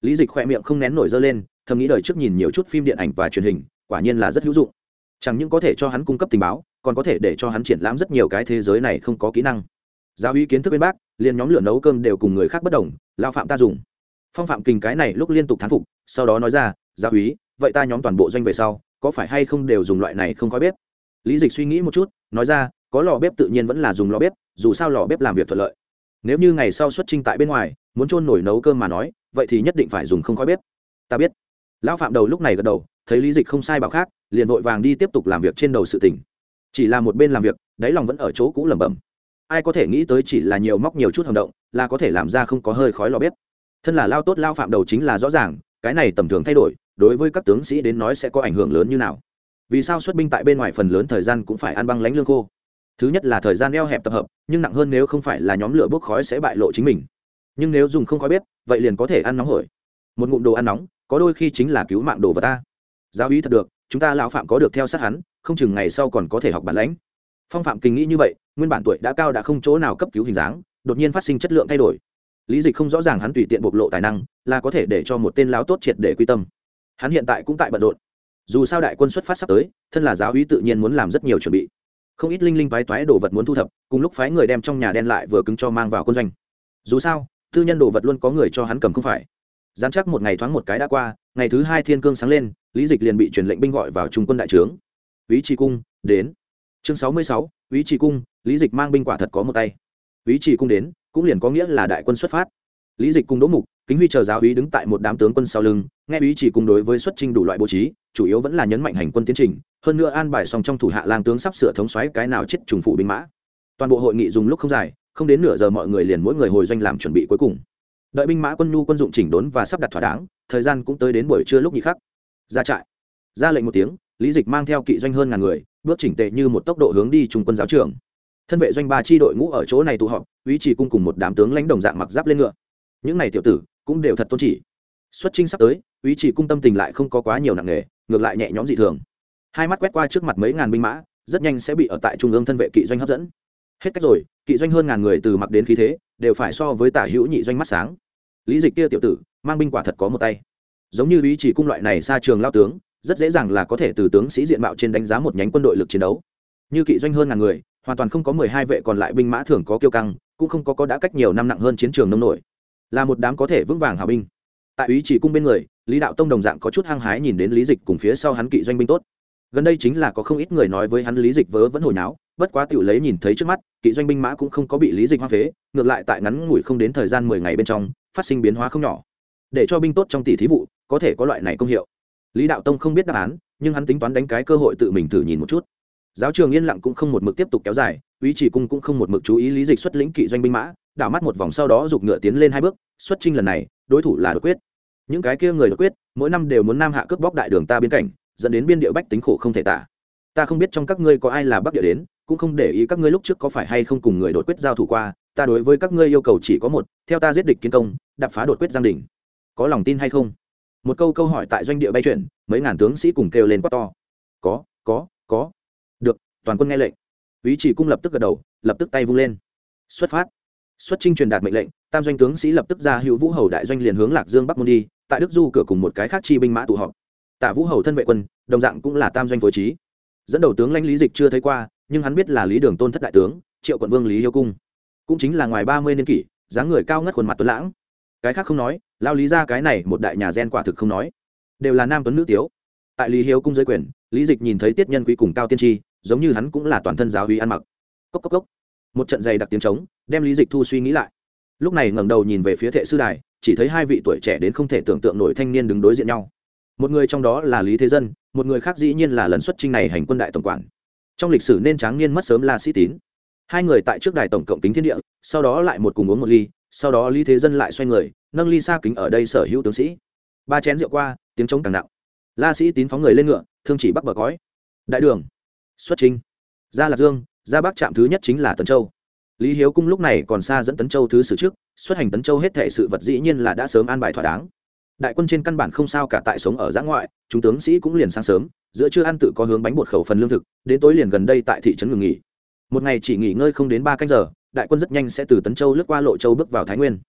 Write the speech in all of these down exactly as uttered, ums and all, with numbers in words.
Lý Dịch khoe miệng không nén nổi dơ lên, thầm nghĩ đời trước nhìn nhiều chút phim điện ảnh và truyền hình, quả nhiên là rất hữu dụng. Chẳng những có thể cho hắn cung cấp tình báo, còn có thể để cho hắn triển lãm rất nhiều cái thế giới này không có kỹ năng. Giáo úy kiến thức bên bác, liền nhóm lửa nấu cơm đều cùng người khác bất đồng, lao phạm ta dùng. Phong Phạm Kình cái này lúc liên tục thán phục, sau đó nói ra, giáo úy, vậy ta nhóm toàn bộ doanh về sau, có phải hay không đều dùng loại này không khói bếp? Lý Dịch suy nghĩ một chút, nói ra, có lò bếp tự nhiên vẫn là dùng lò bếp, dù sao lò bếp làm việc thuận lợi. Nếu như ngày sau xuất chinh tại bên ngoài, muốn chôn nổi nấu cơm mà nói, vậy thì nhất định phải dùng không khói bếp. Ta biết. Lão Phạm đầu lúc này gật đầu, thấy Lý Dịch không sai bảo khác, liền vội vàng đi tiếp tục làm việc trên đầu sự tình. Chỉ là một bên làm việc, đáy lòng vẫn ở chỗ cũ lẩm bẩm. Ai có thể nghĩ tới chỉ là nhiều móc nhiều chút hầm động, là có thể làm ra không có hơi khói lò bếp. Thân là lao tốt lao Phạm đầu chính là rõ ràng, cái này tầm thường thay đổi, đối với các tướng sĩ đến nói sẽ có ảnh hưởng lớn như nào. Vì sao xuất binh tại bên ngoài phần lớn thời gian cũng phải ăn băng lãnh lương khô? Thứ nhất là thời gian eo hẹp tập hợp, nhưng nặng hơn nếu không phải là nhóm lửa bốc khói sẽ bại lộ chính mình. Nhưng nếu dùng không khói bếp, vậy liền có thể ăn nóng hổi. Một ngụm đồ ăn nóng, có đôi khi chính là cứu mạng đồ vật ta. Giáo úy thật được, chúng ta lão Phạm có được theo sát hắn, không chừng ngày sau còn có thể học bản lãnh. Phong Phạm Kình nghĩ như vậy, nguyên bản tuổi đã cao đã không chỗ nào cấp cứu hình dáng, đột nhiên phát sinh chất lượng thay đổi. Lý Dịch không rõ ràng hắn tùy tiện bộc lộ tài năng, là có thể để cho một tên lão tốt triệt để quy tâm. Hắn hiện tại cũng tại bận rộn. Dù sao đại quân xuất phát sắp tới, thân là giáo úy tự nhiên muốn làm rất nhiều chuẩn bị. Không ít linh linh toái toái đồ vật muốn thu thập, cùng lúc phái người đem trong nhà đen lại vừa cứng cho mang vào quân doanh. Dù sao, tư nhân đồ vật luôn có người cho hắn cầm không phải. Gián chắc một ngày thoáng một cái đã qua, ngày thứ hai thiên cương sáng lên, Lý Dịch liền bị truyền lệnh binh gọi vào trung quân đại trướng. Úy Trì Cung đến. Chương sáu mươi sáu, Úy Trì Cung, Lý Dịch mang binh quả thật có một tay. Úy Trì Cung đến, cũng liền có nghĩa là đại quân xuất phát. Lý Dịch cùng Đỗ Mục, Kính Huy chờ giáo úy đứng tại một đám tướng quân sau lưng, nghe Úy Trì Cung đối với xuất chinh đủ loại bố trí, chủ yếu vẫn là nhấn mạnh hành quân tiến trình, hơn nữa an bài xong trong thủ hạ lang tướng sắp sửa thống soái cái nào chết trùng phụ binh mã. Toàn bộ hội nghị dùng lúc không dài, không đến nửa giờ mọi người liền mỗi người hồi doanh làm chuẩn bị cuối cùng. Đợi binh mã quân nhu quân dụng chỉnh đốn và sắp đặt thỏa đáng, thời gian cũng tới đến buổi trưa lúc nhị khắc. Ra trại. Ra lệnh một tiếng, Lý Dịch mang theo kỵ doanh hơn ngàn người, bước chỉnh tề như một tốc độ hướng đi trung quân giáo trường. Thân vệ doanh ba chi đội ngũ ở chỗ này tụ họp, Úy Trì Cung cùng một đám tướng lãnh đồng dạng mặc giáp lên ngựa. Những này tiểu tử cũng đều thật tôn chỉ. Xuất chinh sắp tới, Úy Trì Cung tâm tình lại không có quá nhiều nặng nề, ngược lại nhẹ nhõm dị thường. Hai mắt quét qua trước mặt mấy ngàn binh mã, rất nhanh sẽ bị ở tại trung ương thân vệ kỵ doanh hấp dẫn. Hết cách rồi, kỵ doanh hơn ngàn người từ mặc đến khí thế, đều phải so với Tả Hữu nhị doanh mắt sáng. Lý Dịch kia tiểu tử, mang binh quả thật có một tay. Giống như Úy Trì Cung loại này xa trường lao tướng, rất dễ dàng là có thể từ tướng sĩ diện mạo trên đánh giá một nhánh quân đội lực chiến đấu. Như kỵ doanh hơn ngàn người, hoàn toàn không có mười hai vệ còn lại binh mã thường có kiêu căng, cũng không có có đã cách nhiều năm nặng hơn chiến trường nông nổi, là một đám có thể vững vàng hào binh. Tại Úy Trì Cung bên người, Lý Đạo Tông đồng dạng có chút hăng hái nhìn đến Lý Dịch cùng phía sau hắn kỵ doanh binh tốt. Gần đây chính là có không ít người nói với hắn Lý Dịch vớ vẫn hồi náo, bất quá tiểu lấy nhìn thấy trước mắt, kỵ doanh binh mã cũng không có bị Lý Dịch hoang phế, ngược lại tại ngắn ngủi không đến thời gian mười ngày bên trong, phát sinh biến hóa không nhỏ. Để cho binh tốt trong tỷ thí vụ, có thể có loại này công hiệu. Lý Đạo Tông không biết đáp án, nhưng hắn tính toán đánh cái cơ hội tự mình thử nhìn một chút. Giáo trường yên lặng cũng không một mực tiếp tục kéo dài, Úy Trì Cung cũng không một mực chú ý Lý Dịch xuất lĩnh kỵ doanh binh mã, đảo mắt một vòng sau đó giục ngựa tiến lên hai bước, xuất chinh lần này, đối thủ là đột quyết. Những cái kia người đột quyết, mỗi năm đều muốn nam hạ cướp bóc đại đường ta biên cảnh, dẫn đến biên địa bách tính khổ không thể tả. Ta không biết trong các ngươi có ai là bắc địa đến, cũng không để ý các ngươi lúc trước có phải hay không cùng người đột quyết giao thủ qua, ta đối với các ngươi yêu cầu chỉ có một, theo ta giết địch kiến công, đập phá đột quyết giang đỉnh. Có lòng tin hay không? Một câu câu hỏi tại doanh địa bay chuyển, mấy ngàn tướng sĩ cùng kêu lên quát to. Có, có, có. Được, toàn quân nghe lệnh. Úy Trì Cung lập tức gật đầu, lập tức tay vung lên. Xuất phát. Xuất chinh truyền đạt mệnh lệnh, tam doanh tướng sĩ lập tức ra Hữu Vũ Hầu đại doanh liền hướng Lạc Dương Bắc môn đi, tại Đức Du cửa cùng một cái khác chi binh mã tụ họp. Tả Vũ Hầu thân vệ quân, đồng dạng cũng là tam doanh phối trí. Dẫn đầu tướng lãnh Lý Dịch chưa thấy qua, nhưng hắn biết là Lý Đường Tôn thất đại tướng, Triệu quận vương Lý Hiếu Cung, cũng chính là ngoài ba mươi niên kỷ, dáng người cao ngất khuôn mặt tuấn lãng. Cái khác không nói, lao Lý ra cái này một đại nhà gen quả thực không nói, đều là nam tuấn nữ tiếu. Tại Lý Hiếu Cung dưới quyền, Lý Dịch nhìn thấy Tiết Nhân Quý cùng Cao Tiên Tri, giống như hắn cũng là toàn thân giáo uy ăn mặc. Cốc cốc cốc. Một trận dày đặc tiếng trống, đem Lý Dịch thu suy nghĩ lại. Lúc này ngẩng đầu nhìn về phía thệ sư đài, chỉ thấy hai vị tuổi trẻ đến không thể tưởng tượng nổi thanh niên đứng đối diện nhau. Một người trong đó là Lý Thế Dân, một người khác dĩ nhiên là lần xuất chinh này hành quân đại tổng quản. Trong lịch sử nên tráng niên mất sớm là Sĩ Tín. Hai người tại trước đài tổng cộng kính thiên địa, sau đó lại một cùng uống một ly, sau đó Lý Thế Dân lại xoay người, nâng ly xa kính ở đây sở hữu tướng sĩ. Ba chén rượu qua, tiếng trống càng nặng. La Sĩ Tín phóng người lên ngựa, thương chỉ bắc bờ cõi. Đại đường, xuất chinh. Ra Lạc Dương, ra Bắc trạm thứ nhất chính là Tấn Châu. Lý Hiếu Cung lúc này còn xa dẫn Tấn Châu thứ sử trước, xuất hành Tấn Châu hết thảy sự vật dĩ nhiên là đã sớm an bài thỏa đáng. Đại quân trên căn bản không sao cả tại sống ở giã ngoại, chúng tướng sĩ cũng liền sáng sớm, giữa trưa ăn tự có hướng bánh bột khẩu phần lương thực, đến tối liền gần đây tại thị trấn ngừng nghỉ. Một ngày chỉ nghỉ ngơi không đến ba canh giờ, đại quân rất nhanh sẽ từ Tấn Châu lướt qua Lộ Châu bước vào Thái Nguyên.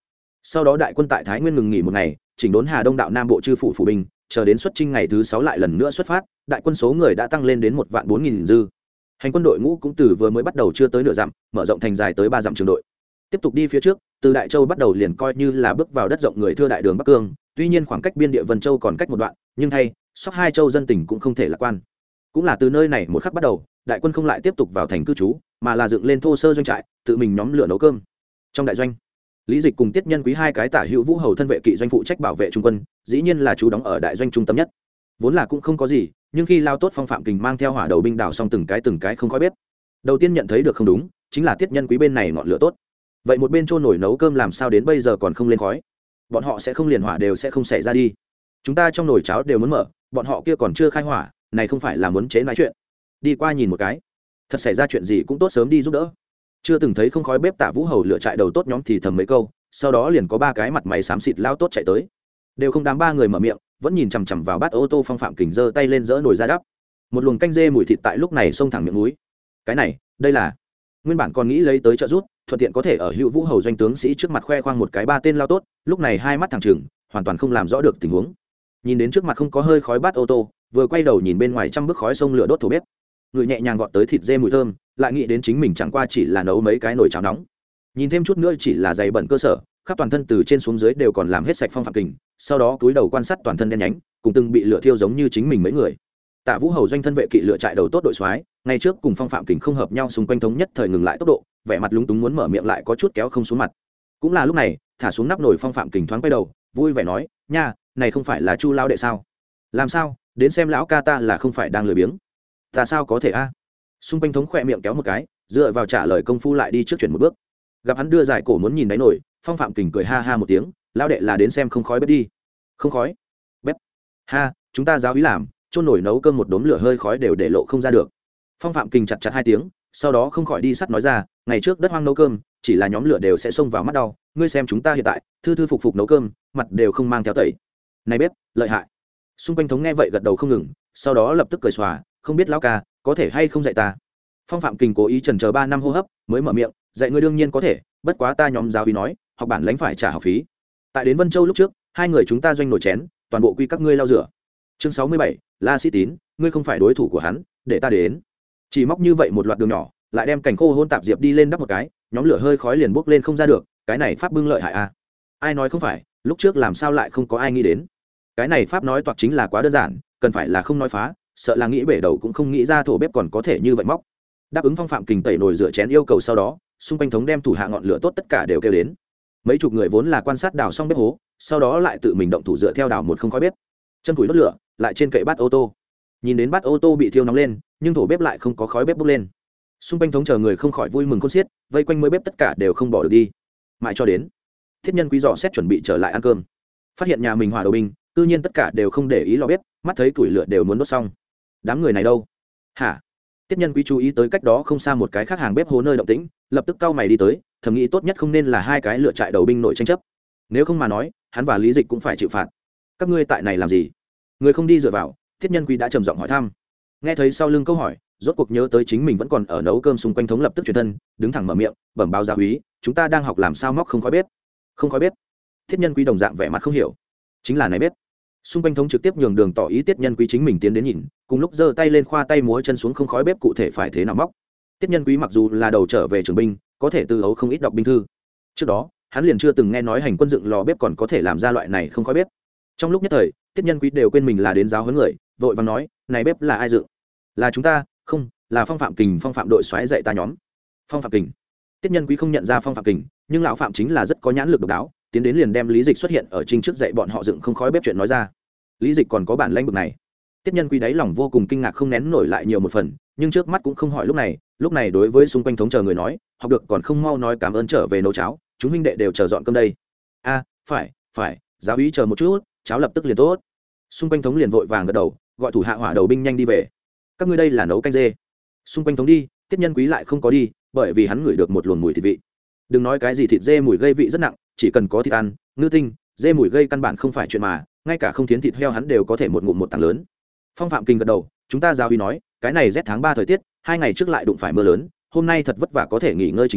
Sau đó đại quân tại Thái Nguyên ngừng nghỉ một ngày, chỉnh đốn Hà Đông đạo Nam bộ chư phủ phủ binh, chờ đến xuất chinh ngày thứ sáu lại lần nữa xuất phát, đại quân số người đã tăng lên đến một vạn bốn nghìn dư. Hành quân đội ngũ cũng từ vừa mới bắt đầu chưa tới nửa dặm, mở rộng thành dài tới ba dặm trường đội. Tiếp tục đi phía trước, từ Đại Châu bắt đầu liền coi như là bước vào đất rộng người thưa đại đường Bắc Cương, tuy nhiên khoảng cách biên địa Vân Châu còn cách một đoạn, nhưng thay, sóc hai châu dân tình cũng không thể lạc quan. Cũng là từ nơi này một khắc bắt đầu, đại quân không lại tiếp tục vào thành cư trú, mà là dựng lên thô sơ doanh trại, tự mình nhóm lửa nấu cơm. Trong đại doanh, Lý Dịch cùng Tiết Nhân Quý hai cái tả hữu vũ hầu thân vệ kỵ doanh phụ trách bảo vệ trung quân, dĩ nhiên là chú đóng ở đại doanh trung tâm nhất. Vốn là cũng không có gì, nhưng khi lao tốt Phong Phạm Kình mang theo hỏa đầu binh đảo xong từng cái từng cái không khói bếp. Đầu tiên nhận thấy được không đúng, chính là Tiết Nhân Quý bên này ngọn lửa tốt. Vậy một bên chôn nổi nấu cơm làm sao đến bây giờ còn không lên khói? Bọn họ sẽ không liền hỏa đều sẽ không xảy ra đi. Chúng ta trong nồi cháo đều muốn mở, bọn họ kia còn chưa khai hỏa, này không phải là muốn chế nói chuyện. Đi qua nhìn một cái, thật xảy ra chuyện gì cũng tốt sớm đi giúp đỡ. Chưa từng thấy không khói bếp Tạ Vũ hầu lựa trại đầu tốt nhóm thì thầm mấy câu, sau đó liền có ba cái mặt mày xám xịt lao tốt chạy tới. Đều không đám ba người mở miệng, vẫn nhìn chằm chằm vào bát ô tô. Phong Phạm Kình giơ tay lên dỡ nồi ra đắp. Một luồng canh dê mùi thịt tại lúc này xông thẳng miệng mũi. Cái này, đây là nguyên bản còn nghĩ lấy tới trợ rút, thuận tiện có thể ở Hữu Vũ hầu doanh tướng sĩ trước mặt khoe khoang một cái ba tên lao tốt, lúc này hai mắt thẳng trừng, hoàn toàn không làm rõ được tình huống. Nhìn đến trước mặt không có hơi khói bát ô tô, vừa quay đầu nhìn bên ngoài trăm bước khói sông lửa đốt thổ bếp, người nhẹ nhàng gọt tới thịt dê mùi thơm, lại nghĩ đến chính mình chẳng qua chỉ là nấu mấy cái nồi cháo nóng, nhìn thêm chút nữa chỉ là dày bẩn cơ sở, khắp toàn thân từ trên xuống dưới đều còn làm hết sạch. Phong Phạm Kình sau đó cúi đầu quan sát toàn thân đen nhánh, cùng từng bị lửa thiêu giống như chính mình mấy người. Tạ Vũ hầu doanh thân vệ kỵ lựa trại đầu tốt đội soái, ngày trước cùng Phong Phạm Kình không hợp nhau, xung quanh thống nhất thời ngừng lại tốc độ, vẻ mặt lúng túng muốn mở miệng lại có chút kéo không xuống mặt. Cũng là lúc này, thả xuống nắp nồi Phong Phạm Kình thoáng quay đầu, vui vẻ nói: "Nha, này không phải là Chu lão đệ sao? Làm sao, đến xem lão ca ta là không phải đang lười biếng? Ta sao có thể a?" Xung quanh thống khỏe miệng kéo một cái, dựa vào trả lời công phu lại đi trước chuyển một bước. Gặp hắn đưa dài cổ muốn nhìn đáy nồi, Phong Phạm Kình cười ha ha một tiếng: "Lão đệ là đến xem không khói bếp đi." "Không khói bếp? Ha, chúng ta giáo ý làm, chôn nổi nấu cơm một đốm lửa hơi khói đều để lộ không ra được." Phong Phạm Kình chặt chặt hai tiếng, sau đó không khỏi đi sắt nói ra: "Ngày trước đất hoang nấu cơm, chỉ là nhóm lửa đều sẽ xông vào mắt đau, ngươi xem chúng ta hiện tại, thư thư phục phục nấu cơm, mặt đều không mang theo tẩy. Này bếp, lợi hại." Xung quanh thống nghe vậy gật đầu không ngừng, sau đó lập tức cười xòa: "Không biết lão ca, có thể hay không dạy ta?" Phong Phạm Kình cố ý chần chờ ba năm hô hấp, mới mở miệng: "Dạy ngươi đương nhiên có thể, bất quá ta nhóm giáo úy nói, học bản lãnh phải trả học phí. Tại đến Vân Châu lúc trước, hai người chúng ta doanh nổi chén, toàn bộ quy các ngươi lau rửa." Chương sáu mươi bảy, La Sĩ Tín, ngươi không phải đối thủ của hắn, để ta đến. Chỉ móc như vậy một loạt đường nhỏ, lại đem cành khô hôn tạp diệp đi lên đắp một cái, nhóm lửa hơi khói liền bốc lên không ra được, cái này pháp bưng lợi hại à? Ai nói không phải, lúc trước làm sao lại không có ai nghĩ đến? Cái này pháp nói toạc chính là quá đơn giản, cần phải là không nói phá, sợ là nghĩ bể đầu cũng không nghĩ ra thổ bếp còn có thể như vậy móc. Đáp ứng Phong Phạm Kình tẩy nồi rửa chén yêu cầu sau đó, xung quanh thống đem thủ hạ ngọn lửa tốt tất cả đều kêu đến. Mấy chục người vốn là quan sát đào xong bếp hố, sau đó lại tự mình động thủ dựa theo đào một không khói bếp, chân củi đốt lửa, lại trên kệ bát ô tô. Nhìn đến bát ô tô bị thiêu nóng lên, nhưng thổ bếp lại không có khói bếp bốc lên. Xung quanh thống chờ người không khỏi vui mừng khôn xiết, vây quanh mới bếp tất cả đều không bỏ được đi. Mãi cho đến Thiết Nhân Quý dò xét chuẩn bị trở lại ăn cơm, phát hiện nhà mình hỏa đầu binh, tự nhiên tất cả đều không để ý lò bếp, mắt thấy củi lửa đều muốn đốt xong. Đám người này đâu? Hả? Tiết Nhân Quý chú ý tới cách đó không xa một cái khác hàng bếp hố nơi động tĩnh, lập tức cau mày đi tới, thầm nghĩ tốt nhất không nên là hai cái lựa trại đầu binh nội tranh chấp, nếu không mà nói, hắn và Lý Dịch cũng phải chịu phạt. Các ngươi tại này làm gì? Người không đi dựa vào, Tiết Nhân Quý đã trầm giọng hỏi thăm. Nghe thấy sau lưng câu hỏi, rốt cuộc nhớ tới chính mình vẫn còn ở nấu cơm, xung quanh thống lập tức chuyển thân, đứng thẳng mở miệng, bẩm báo giáo úy, chúng ta đang học làm sao móc không khói bếp. Không khói bếp? Tiết Nhân Quý đồng dạng vẻ mặt không hiểu. Chính là này bếp. Xung quanh thống trực tiếp nhường đường tỏ ý Tiết Nhân Quý chính mình tiến đến nhìn, cùng lúc giơ tay lên khoa tay múa chân xuống không khói bếp cụ thể phải thế nào móc. Tiết Nhân Quý mặc dù là đầu trở về trường binh, có thể từ ấu không ít đọc binh thư. Trước đó, hắn liền chưa từng nghe nói hành quân dựng lò bếp còn có thể làm ra loại này không khói bếp. Trong lúc nhất thời, Tiết Nhân Quý đều quên mình là đến giáo huấn người, vội vàng nói, này bếp là ai dựng? Là chúng ta, không, là Phong Phạm Kình, Phong Phạm đội soái dạy ta nhóm. Phong Phạm Kình? Tiết Nhân Quý không nhận ra Phong Phạm Kình, nhưng lão Phạm chính là rất có nhãn lực độc đáo, tiến đến liền đem Lý Dịch xuất hiện ở trinh trước dạy bọn họ dựng không khói bếp chuyện nói ra. Lý Dịch còn có bản lĩnh bực này. Tiết Nhân Quý đáy lòng vô cùng kinh ngạc không nén nổi lại nhiều một phần, nhưng trước mắt cũng không hỏi lúc này, lúc này đối với xung quanh thống chờ người nói, học được còn không mau nói cảm ơn trở về nấu cháo, chúng huynh đệ đều chờ dọn cơm đây. A, phải, phải, giáo úy chờ một chút, cháo lập tức liền tốt. Xung quanh thống liền vội vàng gật đầu, gọi thủ hạ hỏa đầu binh nhanh đi về. Các ngươi đây là nấu canh dê. Xung quanh thống đi, Tiết Nhân Quý lại không có đi, bởi vì hắn ngửi được một luồng mùi thịt vị. Đừng nói cái gì thịt dê mùi gây vị rất nặng, chỉ cần có thịt ăn, ngư tinh, dê mùi gây căn bản không phải chuyện mà, ngay cả không thiến thịt heo hắn đều có thể một ngụm một tảng lớn. Phong Phạm Kình gật đầu, chúng ta giáo úy nói, cái này rét tháng ba thời tiết, hai ngày trước lại đụng phải mưa lớn, hôm nay thật vất vả có thể nghỉ ngơi chỉnh đốn,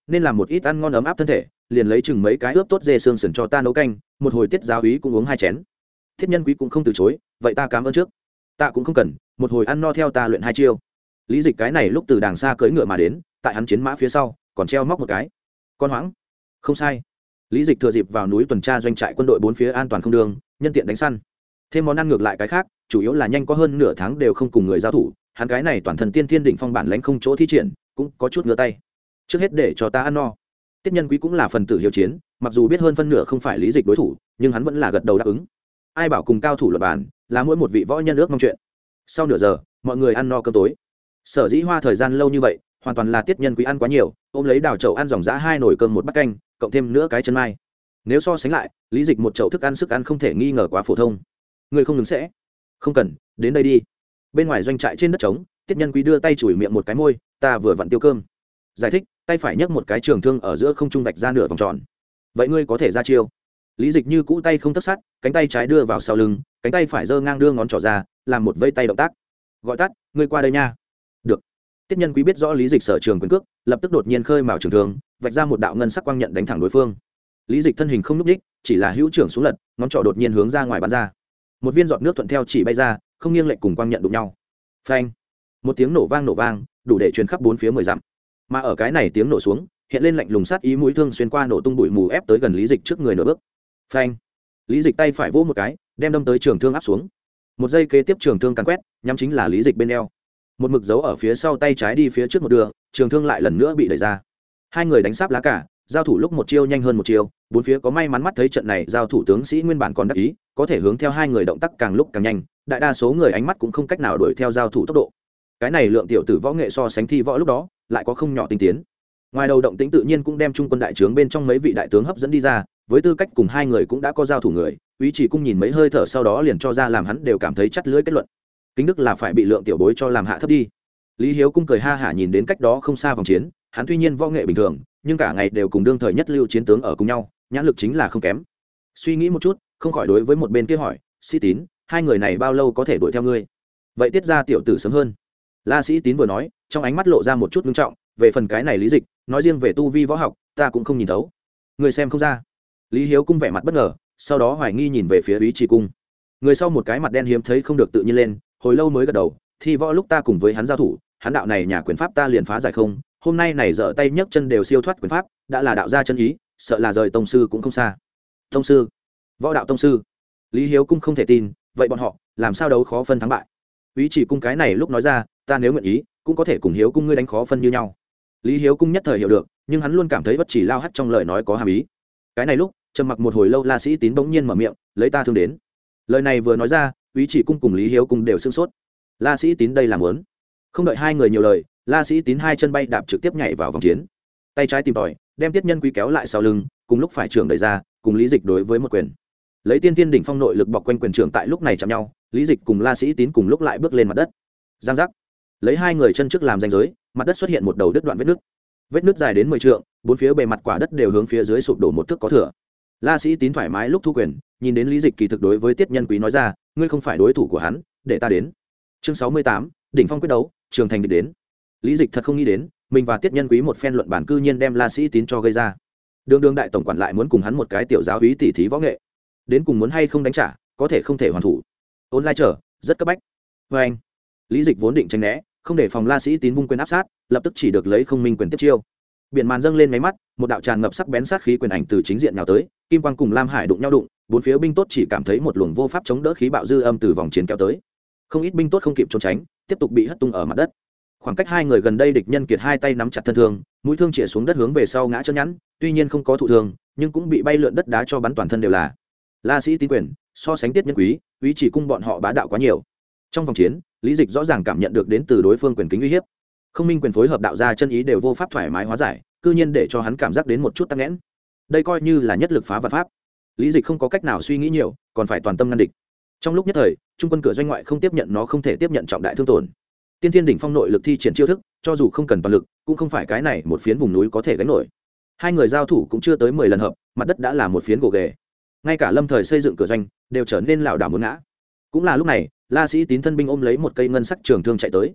nên làm một ít ăn ngon ấm áp thân thể, liền lấy chừng mấy cái ướp tốt dê xương sườn cho ta nấu canh, một hồi Tiết giáo úy cũng uống hai chén. Thiết Nhân Quý cũng không từ chối, vậy ta cảm ơn trước. Ta cũng không cần, một hồi ăn no theo ta luyện hai chiêu. Lý Dịch cái này lúc từ đàng xa cưỡi ngựa mà đến, tại hắn chiến mã phía sau còn treo móc một cái con hoãng. Không sai. Lý Dịch thừa dịp vào núi tuần tra doanh trại quân đội bốn phía an toàn không đường, nhân tiện đánh săn. Thêm món ăn ngược lại cái khác, chủ yếu là nhanh có hơn nửa tháng đều không cùng người giao thủ, hắn cái này toàn thân tiên thiên đỉnh phong bản lãnh không chỗ thi triển, cũng có chút ngửa tay. Trước hết để cho ta ăn no. Tiết Nhân Quý cũng là phần tử hiếu chiến, mặc dù biết hơn phân nửa không phải Lý Dịch đối thủ, nhưng hắn vẫn là gật đầu đáp ứng. Ai bảo cùng cao thủ luật bản, là mỗi một vị võ nhân ước mong chuyện. Sau nửa giờ, mọi người ăn no cơm tối. Sở dĩ hoa thời gian lâu như vậy, hoàn toàn là Tiết Nhân Quý ăn quá nhiều, ôm lấy đào chậu ăn dòng dã hai nồi cơm một bát canh, cộng thêm nữa cái chân mai. Nếu so sánh lại, Lý Dịch một chậu thức ăn sức ăn không thể nghi ngờ quá phổ thông. Người không ngừng sẽ. Không cần, đến đây đi. Bên ngoài doanh trại trên đất trống, Tiết Nhân Quý đưa tay chùi miệng một cái môi, ta vừa vặn tiêu cơm. Giải thích, tay phải nhấc một cái trường thương ở giữa không trung vạch ra nửa vòng tròn. Vậy ngươi có thể ra chiêu. Lý Dịch như cũ tay không tấc sắt, cánh tay trái đưa vào sau lưng, cánh tay phải giơ ngang đưa ngón trỏ ra, làm một vây tay động tác. Gọi tắt, ngươi qua đây nha. Được. Tiết Nhân Quý biết rõ Lý Dịch sở trường quyền cước, lập tức đột nhiên khơi mào trường thương, vạch ra một đạo ngân sắc quang nhận đánh thẳng đối phương. Lý Dịch thân hình không nhúc nhích, chỉ là hữu trưởng xuống lật, ngón trỏ đột nhiên hướng ra ngoài bắn ra. Một viên giọt nước thuận theo chỉ bay ra, không nghiêng lệch cùng quang nhận đụng nhau. Phanh! Một tiếng nổ vang nổ vang, đủ để truyền khắp bốn phía mười dặm. Mà ở cái này tiếng nổ xuống, hiện lên lạnh lùng sát ý mũi thương xuyên qua nổ tung bụi mù ép tới gần Lý Dịch trước người nửa bước. Phanh! Lý Dịch tay phải vỗ một cái, đem đâm tới trường thương áp xuống. Một giây kế tiếp trường thương càn quét, nhắm chính là Lý Dịch bên eo. Một mực giấu ở phía sau tay trái đi phía trước một đường, trường thương lại lần nữa bị đẩy ra. Hai người đánh sáp lá cả, giao thủ lúc một chiêu nhanh hơn một chiêu, bốn phía có may mắn mắt thấy trận này giao thủ tướng sĩ nguyên bản còn đắc ý, có thể hướng theo hai người động tác càng lúc càng nhanh, đại đa số người ánh mắt cũng không cách nào đuổi theo giao thủ tốc độ. Cái này lượng tiểu tử võ nghệ so sánh thi võ lúc đó, lại có không nhỏ tinh tiến. Ngoài đầu động tĩnh tự nhiên cũng đem trung quân đại trướng bên trong mấy vị đại tướng hấp dẫn đi ra, với tư cách cùng hai người cũng đã có giao thủ người, Úy Chỉ Cung nhìn mấy hơi thở sau đó liền cho ra làm hắn đều cảm thấy chắt lưỡi kết luận. Kính Đức là phải bị lượng tiểu bối cho làm hạ thấp đi. Lý Hiếu Cung cười ha hả nhìn đến cách đó không xa vòng chiến, hắn tuy nhiên võ nghệ bình thường, nhưng cả ngày đều cùng đương thời nhất lưu chiến tướng ở cùng nhau, nhãn lực chính là không kém. Suy nghĩ một chút, không khỏi đối với một bên kia hỏi, Sĩ Tín, hai người này bao lâu có thể đuổi theo ngươi? Vậy tiết ra tiểu tử sớm hơn. La Sĩ Tín vừa nói, trong ánh mắt lộ ra một chút nghiêm trọng, về phần cái này Lý Dịch, nói riêng về tu vi võ học, ta cũng không nhìn thấu. Người xem không ra. Lý Hiếu Cung vẻ mặt bất ngờ, sau đó hoài nghi nhìn về phía Úy Chỉ Cung. Người sau một cái mặt đen hiếm thấy không được tự nhiên lên, hồi lâu mới gật đầu, thì võ lúc ta cùng với hắn giao thủ, hắn đạo này nhà quyền pháp ta liền phá giải không, hôm nay này dở tay nhấc chân đều siêu thoát quyền pháp, đã là đạo gia chân ý, sợ là rời tông sư cũng không xa. Tông sư? Võ đạo tông sư? Lý Hiếu Cung không thể tin, vậy bọn họ làm sao đấu khó phân thắng bại? Úy Chỉ Cung cái này lúc nói ra, ta nếu nguyện ý, cũng có thể cùng Hiếu Cung ngươi đánh khó phân như nhau. Lý Hiếu Cung nhất thời hiểu được, nhưng hắn luôn cảm thấy bất chỉ lao hắt trong lời nói có hàm ý. Cái này lúc trầm mặc một hồi lâu, La Sĩ Tín bỗng nhiên mở miệng, lấy ta thương đến. Lời này vừa nói ra, Úy Chỉ Cung cùng Lý Hiếu Cung đều sửng sốt. La Sĩ Tín đây là muốn. Không đợi hai người nhiều lời, La Sĩ Tín hai chân bay đạp trực tiếp nhảy vào vòng chiến, tay trái tìm tòi đem Tiết Nhân Quý kéo lại sau lưng, cùng lúc phải trưởng đẩy ra, cùng Lý Dịch đối với một quyền. Lấy tiên tiên đỉnh phong nội lực bọc quanh quyền trưởng tại lúc này chạm nhau, Lý Dịch cùng La Sĩ Tín cùng lúc lại bước lên mặt đất. Giang giác. Lấy hai người chân trước làm ranh giới, mặt đất xuất hiện một đầu đứt đoạn vết nứt. Vết nứt dài đến mười trượng, bốn phía bề mặt quả đất đều hướng phía dưới sụp đổ một thước có thừa. La Sĩ Tín thoải mái lúc thu quyền, nhìn đến Lý Dịch kỳ thực đối với Tiết Nhân Quý nói ra, ngươi không phải đối thủ của hắn, để ta đến. Chương sáu mươi tám, đỉnh phong quyết đấu, Trường Thành địch đến. Lý Dịch thật không nghĩ đến, mình và Tiết Nhân Quý một phen luận bản cư nhiên đem La Sĩ Tín cho gây ra. Đường đường đại tổng quản lại muốn cùng hắn một cái tiểu giáo úy tỉ thí võ nghệ, đến cùng muốn hay không đánh trả, có thể không thể hoàn thủ. Ôn lai trở, rất cấp bách. Và anh, Lý Dịch vốn định tránh né, không để phòng La Sĩ Tín vung quyền áp sát, lập tức chỉ được lấy không minh quyền tiếp chiêu. Biển màn dâng lên mấy mắt, một đạo tràn ngập sắc bén sát khí quyền ảnh từ chính diện nhào tới, kim quang cùng lam hải đụng nhau đụng, bốn phía binh tốt chỉ cảm thấy một luồng vô pháp chống đỡ khí bạo dư âm từ vòng chiến kéo tới. Không ít binh tốt không kịp trốn tránh, tiếp tục bị hất tung ở mặt đất. Khoảng cách hai người gần đây, địch nhân kiệt hai tay nắm chặt thân thương, mũi thương chĩa xuống đất hướng về sau ngã chân nhẵn, tuy nhiên không có thụ thương, nhưng cũng bị bay lượn đất đá cho bắn toàn thân đều là. La Sĩ Tín quyền, so sánh Tiết Nhân Quý, Úy Chỉ Cung bọn họ bá đạo quá nhiều. Trong vòng chiến, Lý Dịch rõ ràng cảm nhận được đến từ đối phương quyền kính uy hiếp. Không minh quyền phối hợp đạo gia chân ý đều vô pháp thoải mái hóa giải, cư nhiên để cho hắn cảm giác đến một chút tăng nghẽn. Đây coi như là nhất lực phá vạn pháp. Lý Dịch không có cách nào suy nghĩ nhiều, còn phải toàn tâm ngăn địch. Trong lúc nhất thời, trung quân cửa doanh ngoại không tiếp nhận nó không thể tiếp nhận trọng đại thương tổn. Tiên Thiên đỉnh phong nội lực thi triển chiêu thức, cho dù không cần toàn lực, cũng không phải cái này một phiến vùng núi có thể gánh nổi. Hai người giao thủ cũng chưa tới mười lần hợp, mặt đất đã là một phiến gồ ghề. Ngay cả lâm thời xây dựng cửa doanh đều trở nên lảo đảo muốn ngã. Cũng là lúc này, La Sĩ Tín thân binh ôm lấy một cây ngân sắc trường thương chạy tới.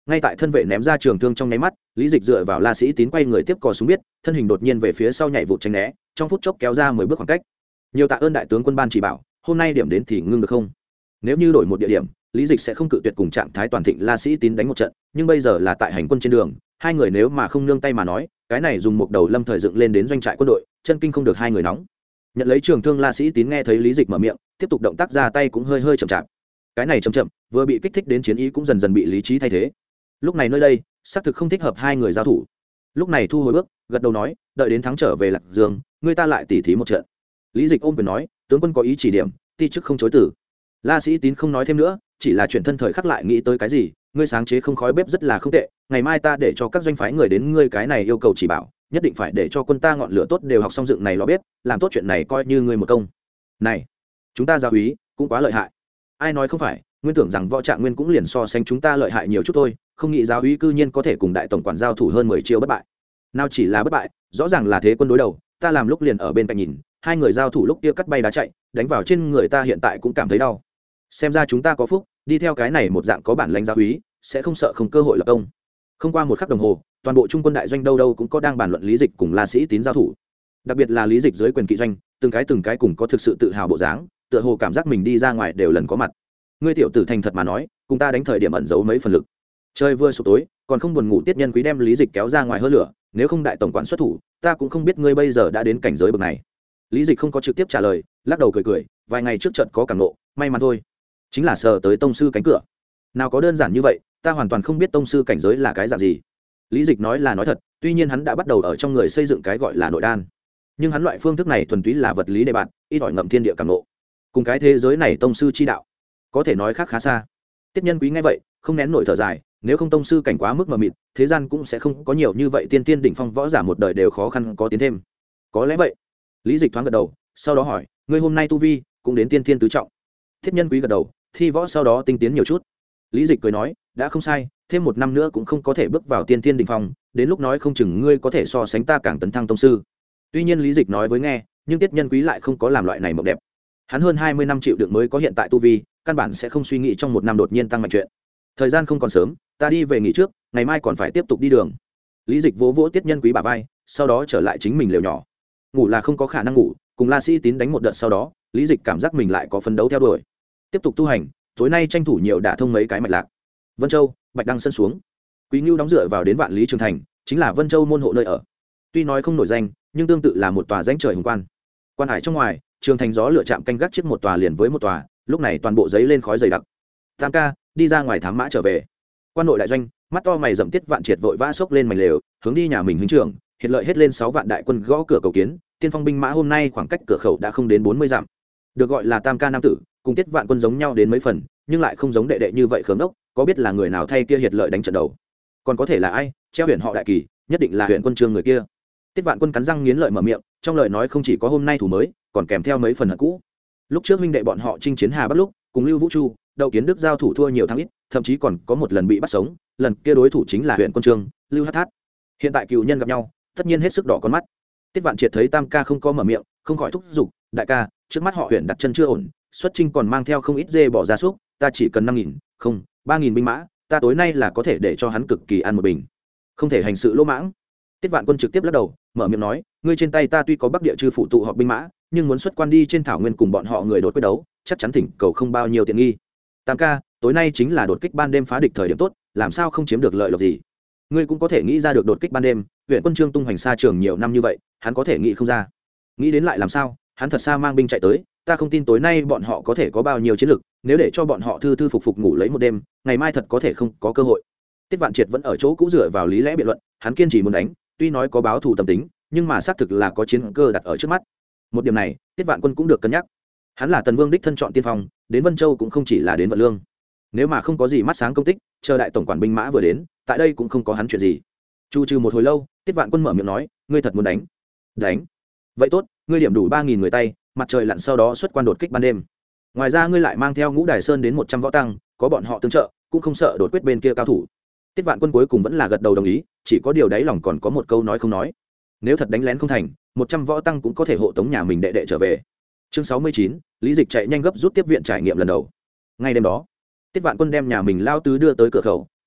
ngay tại thân vệ ném ra trường thương trong nháy mắt, lý dịch dựa vào La Sĩ Tín quay người tiếp cò súng biết, thân hình đột nhiên về phía sau nhảy vụt tránh né, trong phút chốc kéo ra mười bước khoảng cách. Nhiều tạ ơn đại tướng quân ban chỉ bảo, hôm nay điểm đến thì ngưng được không? Nếu như đổi một địa điểm, lý dịch sẽ không cự tuyệt cùng trạng thái toàn thịnh La Sĩ Tín đánh một trận, nhưng bây giờ là tại hành quân trên đường, hai người nếu mà không nương tay mà nói, cái này dùng một đầu lâm thời dựng lên đến doanh trại quân đội, chân kinh không được hai người nóng. Nhận lấy trường thương La Sĩ Tín nghe thấy lý dịch mở miệng, tiếp tục động tác ra tay cũng hơi hơi chậm chạp. Cái này chậm chậm, vừa bị kích thích đến chiến ý cũng dần dần bị lý trí thay thế. Lúc này nơi đây, xác thực không thích hợp hai người giao thủ. Lúc này thu hồi bước, gật đầu nói, đợi đến thắng trở về Lạc Dương, người ta lại tỉ thí một trận. Lý dịch ôm quyền nói, tướng quân có ý chỉ điểm, ti chức không chối từ. La Sĩ Tín không nói thêm nữa, chỉ là chuyển thân thời khắc lại nghĩ tới cái gì, ngươi sáng chế không khói bếp rất là không tệ, ngày mai ta để cho các doanh phái người đến ngươi cái này yêu cầu chỉ bảo, nhất định phải để cho quân ta ngọn lửa tốt đều học xong dựng này lò bếp, làm tốt chuyện này coi như ngươi một công. Này, chúng ta giáo úy cũng quá lợi hại. Ai nói không phải, nguyên tưởng rằng võ trạng nguyên cũng liền so sánh chúng ta lợi hại nhiều chút thôi, không nghĩ giáo úy cư nhiên có thể cùng đại tổng quản giao thủ hơn mười chiêu bất bại. Nào chỉ là bất bại, rõ ràng là thế quân đối đầu, ta làm lúc liền ở bên cạnh nhìn, hai người giao thủ lúc kia cắt bay đá chạy, đánh vào trên người ta hiện tại cũng cảm thấy đau. Xem ra chúng ta có phúc, đi theo cái này một dạng có bản lãnh giáo úy, sẽ không sợ không cơ hội lập công. Không qua một khắc đồng hồ, toàn bộ trung quân đại doanh đâu đâu cũng có đang bàn luận lý dịch cùng La Sĩ Tín giao thủ. Đặc biệt là lý dịch dưới quyền kỵ doanh, từng cái từng cái cùng có thực sự tự hào bộ dáng, tựa hồ cảm giác mình đi ra ngoài đều lần có mặt. Ngươi tiểu tử thành thật mà nói, cùng ta đánh thời điểm ẩn giấu mấy phần lực. Trời vừa sụp tối, còn không buồn ngủ Tiết Nhân Quý đem lý dịch kéo ra ngoài hơn lửa, nếu không đại tổng quản xuất thủ, ta cũng không biết ngươi bây giờ đã đến cảnh giới bậc này. Lý dịch không có trực tiếp trả lời, lắc đầu cười cười, vài ngày trước trận có cảm nộ, may mắn thôi. Chính là sờ tới tông sư cánh cửa. Nào có đơn giản như vậy, ta hoàn toàn không biết tông sư cảnh giới là cái dạng gì. Lý dịch nói là nói thật, tuy nhiên hắn đã bắt đầu ở trong người xây dựng cái gọi là nội đan, nhưng hắn loại phương thức này thuần túy là vật lý đề bạt, ít ỏi ngậm thiên địa cảm nộ, cùng cái thế giới này tông sư chi đạo có thể nói khác khá xa. Tiết Nhân Quý nghe vậy không nén nổi thở dài, nếu không tông sư cảnh quá mức mờ mịt, thế gian cũng sẽ không có nhiều như vậy tiên tiên đỉnh phong võ giả một đời đều khó khăn có tiến thêm. Có lẽ vậy. Lý dịch thoáng gật đầu, sau đó hỏi, ngươi hôm nay tu vi cũng đến tiên tiên tứ trọng? Tiết Nhân Quý gật đầu, thi võ sau đó tinh tiến nhiều chút. Lý dịch cười nói, đã không sai, thêm một năm nữa cũng không có thể bước vào tiên tiên đỉnh phong, đến lúc nói không chừng ngươi có thể so sánh ta càng tấn thăng tông sư. Tuy nhiên Lý dịch nói với nghe, nhưng Tiết Nhân Quý lại không có làm loại này mộng đẹp. Hắn hơn hai mươi năm chịu đựng mới có hiện tại tu vi, căn bản sẽ không suy nghĩ trong một năm đột nhiên tăng mạnh chuyện. Thời gian không còn sớm, ta đi về nghỉ trước, ngày mai còn phải tiếp tục đi đường. Lý dịch vỗ vỗ Tiết Nhân Quý bả vai, sau đó trở lại chính mình lều nhỏ. Ngủ là không có khả năng ngủ, cùng La Sĩ Tín đánh một đợt sau đó, Lý dịch cảm giác mình lại có phấn đấu theo đuổi, tiếp tục tu hành, tối nay tranh thủ nhiều đả thông mấy cái mạch lạc. Vân Châu, Bạch Đăng sân xuống. Quý Ngưu đóng dựa vào đến Vạn Lý Trường Thành, chính là Vân Châu môn hộ nơi ở. Tuy nói không nổi danh, nhưng tương tự là một tòa danh trời hùng quan. Quan hải trong ngoài, Trường Thành gió lửa chạm canh gác chiếc một tòa liền với một tòa, lúc này toàn bộ giấy lên khói dày đặc. Tam ca, đi ra ngoài thám mã trở về. Quan nội đại doanh, mắt to mày rậm Tiết Vạn Triệt vội vã xốc lên mảnh lều, hướng đi nhà mình huynh trưởng, hiện lợi hết lên sáu vạn đại quân gõ cửa cầu kiến, tiên phong binh mã hôm nay khoảng cách cửa khẩu đã không đến bốn mươi dặm. Được gọi là Tam ca nam tử, cùng Tiết Vạn quân giống nhau đến mấy phần, nhưng lại không giống đệ đệ như vậy khớm đốc, có biết là người nào thay kia hiệt lợi đánh trận đầu? Còn có thể là ai? Treo huyện họ Đại Kỳ, nhất định là huyện quân trương người kia. Tiết Vạn quân cắn răng nghiến lợi mở miệng, trong lời nói không chỉ có hôm nay thủ mới, còn kèm theo mấy phần hận cũ. Lúc trước huynh đệ bọn họ chinh chiến Hà Bắc lúc, cùng Lưu Vũ Chu, Đậu Kiến Đức giao thủ thua nhiều thắng ít, thậm chí còn có một lần bị bắt sống, lần kia đối thủ chính là huyện quân trương, Lưu Hắc Thát. Hiện tại cựu nhân gặp nhau, tất nhiên hết sức đỏ con mắt. Tiết Vạn Triệt thấy Tam ca không có mở miệng, không khỏi thúc giục, đại ca, trước mắt họ huyện đặt chân chưa ổn, xuất chinh còn mang theo không ít dê bỏ ra súc, ta chỉ cần năm nghìn, không, ba nghìn binh mã, ta tối nay là có thể để cho hắn cực kỳ ăn một bình. Không thể hành sự lỗ mãng. Tiết Vạn quân trực tiếp lắc đầu, mở miệng nói, ngươi trên tay ta tuy có Bắc Địa chư phụ tụ họp binh mã, nhưng muốn xuất quan đi trên thảo nguyên cùng bọn họ người đột quyết đấu, chắc chắn thỉnh cầu không bao nhiêu tiện nghi. Tam ca, tối nay chính là đột kích ban đêm phá địch thời điểm tốt, làm sao không chiếm được lợi lộc gì? Ngươi cũng có thể nghĩ ra được đột kích ban đêm, huyện quân trương tung hoành xa trường nhiều năm như vậy, hắn có thể nghĩ không ra. Nghĩ đến lại làm sao, hắn thật xa mang binh chạy tới, ta không tin tối nay bọn họ có thể có bao nhiêu chiến lực, nếu để cho bọn họ thư thư phục phục ngủ lấy một đêm, ngày mai thật có thể không có cơ hội. Tiết Vạn Triệt vẫn ở chỗ cũ dựa vào lý lẽ biện luận, hắn kiên trì muốn đánh, tuy nói có báo thù tâm tính, nhưng mà xác thực là có chiến cơ đặt ở trước mắt. Một điểm này, Tiết Vạn quân cũng được cân nhắc. Hắn là Tần Vương đích thân chọn tiên phong, đến Vân Châu cũng không chỉ là đến vận lương. Nếu mà không có gì mắt sáng công tích, chờ đại tổng quản binh mã vừa đến, tại đây cũng không có hắn chuyện gì. Chu trừ một hồi lâu, Tiết Vạn quân mở miệng nói, ngươi thật muốn đánh? Đánh. Vậy tốt, ngươi điểm đủ ba nghìn người tay, mặt trời lặn sau đó xuất quan đột kích ban đêm. Ngoài ra ngươi lại mang theo Ngũ Đài Sơn đến một trăm võ tăng, có bọn họ tương trợ, cũng không sợ đột quyết bên kia cao thủ. Tiết Vạn quân cuối cùng vẫn là gật đầu đồng ý, chỉ có điều đáy lòng còn có một câu nói không nói. Nếu thật đánh lén không thành, một trăm võ tăng cũng có thể hộ tống nhà mình đệ đệ trở về. Chương sáu mươi chín, Lý Dịch chạy nhanh gấp rút tiếp viện trải nghiệm lần đầu. Ngay đêm đó, Tiết Vạn quân đem nhà mình lao tứ đưa tới cửa khẩu,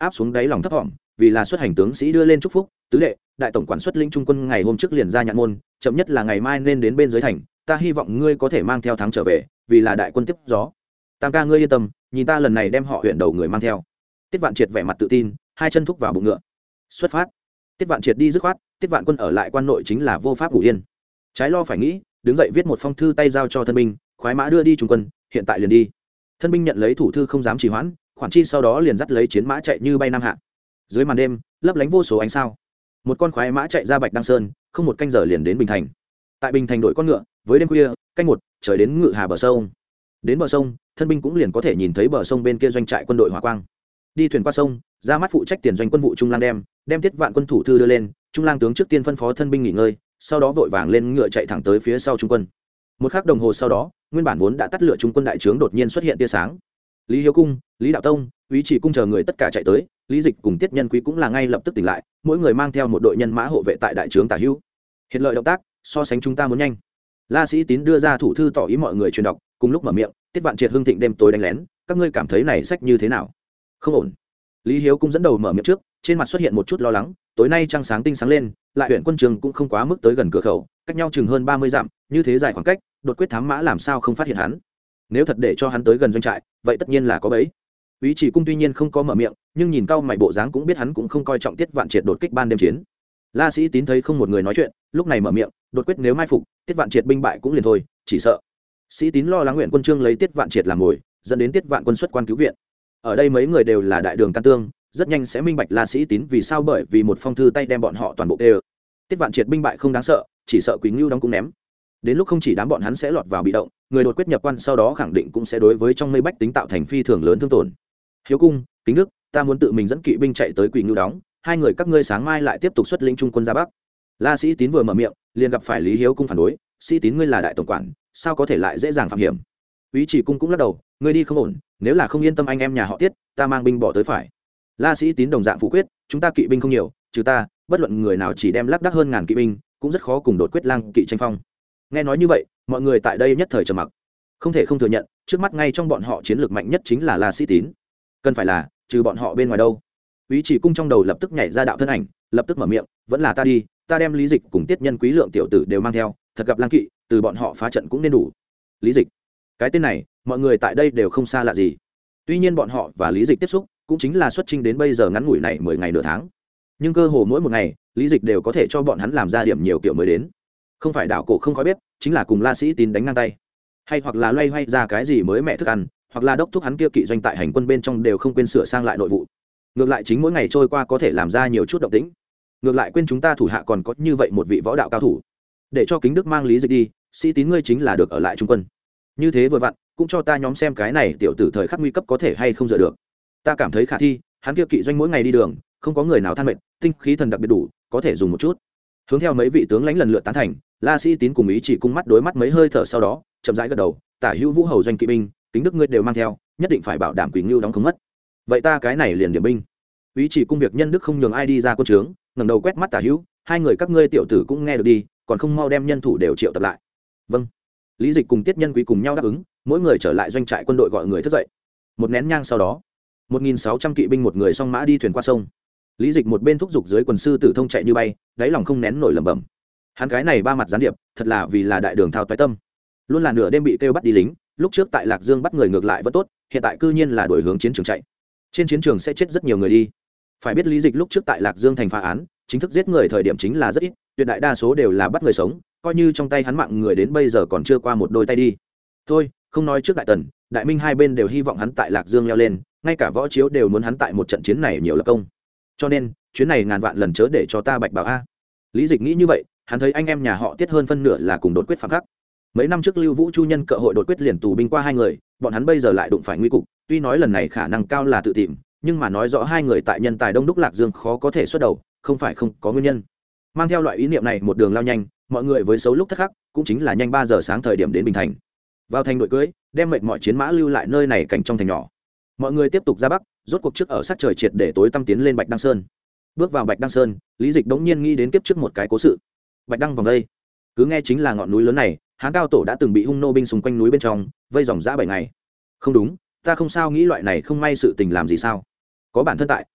áp xuống đáy lòng thấp thỏm, vì là xuất hành tướng sĩ đưa lên chúc phúc. Tứ đệ, đại tổng quản xuất lĩnh trung quân ngày hôm trước liền ra nhạn môn, chậm nhất là ngày mai nên đến bên dưới thành, ta hy vọng ngươi có thể mang theo thắng trở về, vì là đại quân tiếp gió. Tam ca ngươi yên tâm, nhìn ta lần này đem họ huyện đầu người mang theo. Tiết Vạn Triệt vẻ mặt tự tin, hai chân thúc vào bụng ngựa, xuất phát. Tiết Vạn Triệt đi dứt khoát, Tiết Vạn Quân ở lại quan nội chính là vô pháp ngủ yên. Trái lo phải nghĩ, đứng dậy viết một phong thư tay giao cho thân binh, khoái mã đưa đi trung quân, hiện tại liền đi. Thân binh nhận lấy thủ thư không dám trì hoãn, khoản chi sau đó liền dắt lấy chiến mã chạy như bay nam hạ. Dưới màn đêm, lấp lánh vô số ánh sao. Một con khoái mã chạy ra Bạch Đăng Sơn, không một canh giờ liền đến Bình Thành. Tại Bình Thành đổi con ngựa, với đêm khuya, canh một, trời đến Ngự Hà bờ sông. Đến bờ sông, thân binh cũng liền có thể nhìn thấy bờ sông bên kia doanh trại quân đội hỏa quang. Đi thuyền qua sông, ra mắt phụ trách tiền doanh quân vụ Trung Lang đem, đem Tiết Vạn Quân thủ thư đưa lên, Trung Lang tướng trước tiên phân phó thân binh nghỉ ngơi, sau đó vội vàng lên ngựa chạy thẳng tới phía sau trung quân. Một khắc đồng hồ sau đó, nguyên bản vốn đã tắt lửa trung quân đại trướng đột nhiên xuất hiện tia sáng. Lý Hiếu Cung, Lý Đạo Tông, Úy Chỉ Cung chờ người tất cả chạy tới, Lý Dịch cùng Tiết Nhân Quý cũng là ngay lập tức tỉnh lại, mỗi người mang theo một đội nhân mã hộ vệ tại đại trướng tả hữu. Hiện lợi động tác, so sánh chúng ta muốn nhanh. La Sĩ Tín đưa ra thủ thư tỏ ý mọi người truyền đọc, cùng lúc mở miệng, Tiết Vạn Triệt hưng thịnh đêm tối đánh lén, các ngươi cảm thấy này sách như thế nào? Không ổn. Lý Hiếu Cung dẫn đầu mở miệng trước, trên mặt xuất hiện một chút lo lắng, tối nay trăng sáng tinh sáng lên, lại huyện quân trường cũng không quá mức tới gần cửa khẩu, cách nhau chừng hơn ba mươi dặm, như thế dài khoảng cách, đột quyết thám mã làm sao không phát hiện hắn? Nếu thật để cho hắn tới gần doanh trại, vậy tất nhiên là có bẫy. Úy Chỉ Cung tuy nhiên không có mở miệng, nhưng nhìn cao mày bộ dáng cũng biết hắn cũng không coi trọng Tiết Vạn Triệt đột kích ban đêm chiến. La Sĩ Tín thấy không một người nói chuyện, lúc này mở miệng, đột quyết nếu mai phục, Tiết Vạn Triệt binh bại cũng liền thôi, chỉ sợ. Sĩ Tín lo lắng nguyện quân trương lấy Tiết Vạn Triệt làm mồi, dẫn đến Tiết Vạn Quân xuất quan cứu viện. Ở đây mấy người đều là đại đường can tương, rất nhanh sẽ minh bạch La Sĩ Tín vì sao, bởi vì một phong thư tay đem bọn họ toàn bộ đều. Tiết Vạn Triệt binh bại không đáng sợ, chỉ sợ Quý Ngưu đóng cũng ném. Đến lúc không chỉ đám bọn hắn sẽ lọt vào bị động, người đột quyết nhập quan sau đó khẳng định cũng sẽ đối với trong mây bách tính tạo thành phi thường lớn thương tổn. Hiếu Cung, Kính Đức, ta muốn tự mình dẫn kỵ binh chạy tới Quỳ Ngưu đóng, hai người các ngươi sáng mai lại tiếp tục xuất lĩnh trung quân ra bắc. La Sĩ Tín vừa mở miệng, liền gặp phải Lý Hiếu Cung phản đối, Sĩ Tín ngươi là đại tổng quản, sao có thể lại dễ dàng phạm hiểm? Úy Chỉ Cung cũng lắc đầu, ngươi đi không ổn, nếu là không yên tâm anh em nhà họ Tiết, ta mang binh bỏ tới phải. La Sĩ Tín đồng dạng phủ quyết, chúng ta kỵ binh không nhiều, trừ ta, bất luận người nào chỉ đem lác đác hơn ngàn kỵ binh, cũng rất khó cùng đột quyết lang kỵ tranh phong. Nghe nói như vậy, mọi người tại đây nhất thời trầm mặc. Không thể không thừa nhận, trước mắt ngay trong bọn họ chiến lược mạnh nhất chính là La Sĩ Tín. Cần phải là, trừ bọn họ bên ngoài đâu? Úy Chỉ Cung trong đầu lập tức nhảy ra đạo thân ảnh, lập tức mở miệng, vẫn là ta đi, ta đem Lý Dịch cùng Tiết Nhân Quý lượng tiểu tử đều mang theo, thật gặp lang kỵ, từ bọn họ phá trận cũng nên đủ. Lý Dịch, cái tên này, mọi người tại đây đều không xa lạ gì. Tuy nhiên bọn họ và Lý Dịch tiếp xúc, cũng chính là xuất chinh đến bây giờ ngắn ngủi này mười ngày nửa tháng. Nhưng cơ hồ mỗi một ngày, Lý Dịch đều có thể cho bọn hắn làm ra điểm nhiều kiểu mới đến. Không phải đảo cổ không khói bếp, chính là cùng La Sĩ Tín đánh ngang tay, hay hoặc là loay hoay ra cái gì mới mẹ thức ăn, hoặc là đốc thúc hắn kia kỵ doanh tại hành quân bên trong đều không quên sửa sang lại nội vụ. Ngược lại chính mỗi ngày trôi qua có thể làm ra nhiều chút động tĩnh. Ngược lại quên chúng ta thủ hạ còn có như vậy một vị võ đạo cao thủ, để cho Kính Đức mang Lý Dịch đi, Sĩ Tín ngươi chính là được ở lại trung quân. Như thế vừa vặn, cũng cho ta nhóm xem cái này tiểu tử thời khắc nguy cấp có thể hay không dựa được. Ta cảm thấy khả thi, hắn kia kỵ doanh mỗi ngày đi đường, không có người nào than mệt, tinh khí thần đặc biệt đủ, có thể dùng một chút. Hướng theo mấy vị tướng lãnh lần lượt tán thành, La Sĩ Tín cùng Ý Chỉ Cung mắt đối mắt mấy hơi thở sau đó, chậm rãi gật đầu, tả hữu vũ hầu doanh kỵ binh, Kính Đức ngươi đều mang theo, nhất định phải bảo đảm Quỳ Ngưu đóng không mất. Vậy ta cái này liền điểm binh. Ý Chỉ Cung việc nhân đức không nhường ai đi ra quân trướng, ngẩng đầu quét mắt tả hữu, hai người các ngươi tiểu tử cũng nghe được đi, còn không mau đem nhân thủ đều triệu tập lại. Vâng. Lý Dịch cùng Tiết Nhân Quý cùng nhau đáp ứng, mỗi người trở lại doanh trại quân đội gọi người thức dậy. Một nén nhang sau đó, một nghìn sáu trăm kỵ binh một người song mã đi thuyền qua sông. Lý Dịch một bên thúc giục dưới quần sư tử thông chạy như bay, đáy lòng không nén nổi lẩm bẩm. Hắn cái này ba mặt gián điệp, thật là vì là đại đường thao toái tâm. Luôn là nửa đêm bị kêu bắt đi lính, lúc trước tại Lạc Dương bắt người ngược lại vẫn tốt, hiện tại cư nhiên là đổi hướng chiến trường chạy. Trên chiến trường sẽ chết rất nhiều người đi. Phải biết Lý Dịch lúc trước tại Lạc Dương thành phá án, chính thức giết người thời điểm chính là rất ít, tuyệt đại đa số đều là bắt người sống, coi như trong tay hắn mạng người đến bây giờ còn chưa qua một đôi tay đi. Thôi, không nói trước đại tần, đại minh hai bên đều hy vọng hắn tại Lạc Dương leo lên, ngay cả võ chiếu đều muốn hắn tại một trận chiến này nhiều lập công. Cho nên, chuyến này ngàn vạn lần chớ để cho ta bạch bảo a. Lý Dịch nghĩ như vậy, hắn thấy anh em nhà họ Tiết hơn phân nửa là cùng đột quyết phạm khắc. Mấy năm trước Lưu Vũ Chu nhân cơ hội đột quyết liền tù binh qua hai người, bọn hắn bây giờ lại đụng phải nguy cục, tuy nói lần này khả năng cao là tự tìm, nhưng mà nói rõ hai người tại nhân tài đông đúc Lạc Dương khó có thể xuất đầu, không phải không có nguyên nhân. Mang theo loại ý niệm này một đường lao nhanh, mọi người với xấu lúc thất khắc, cũng chính là nhanh ba giờ sáng thời điểm đến Bình Thành. Vào thành đội cưới, đem mệt mọi chiến mã lưu lại nơi này cảnh trong thành nhỏ. Mọi người tiếp tục ra bắc, rốt cuộc trước ở sát trời triệt để tối tăm tiến lên Bạch Đăng Sơn. Bước vào Bạch Đăng Sơn, Lý Dịch đống nhiên nghĩ đến kiếp trước một cái cố sự. Bạch Đăng vòng đây, cứ nghe chính là ngọn núi lớn này, Hán cao tổ đã từng bị hung nô binh xung quanh núi bên trong, vây dòng dã bảy ngày. Không đúng, ta không sao nghĩ loại này không may sự tình làm gì sao? Có bản thân tại,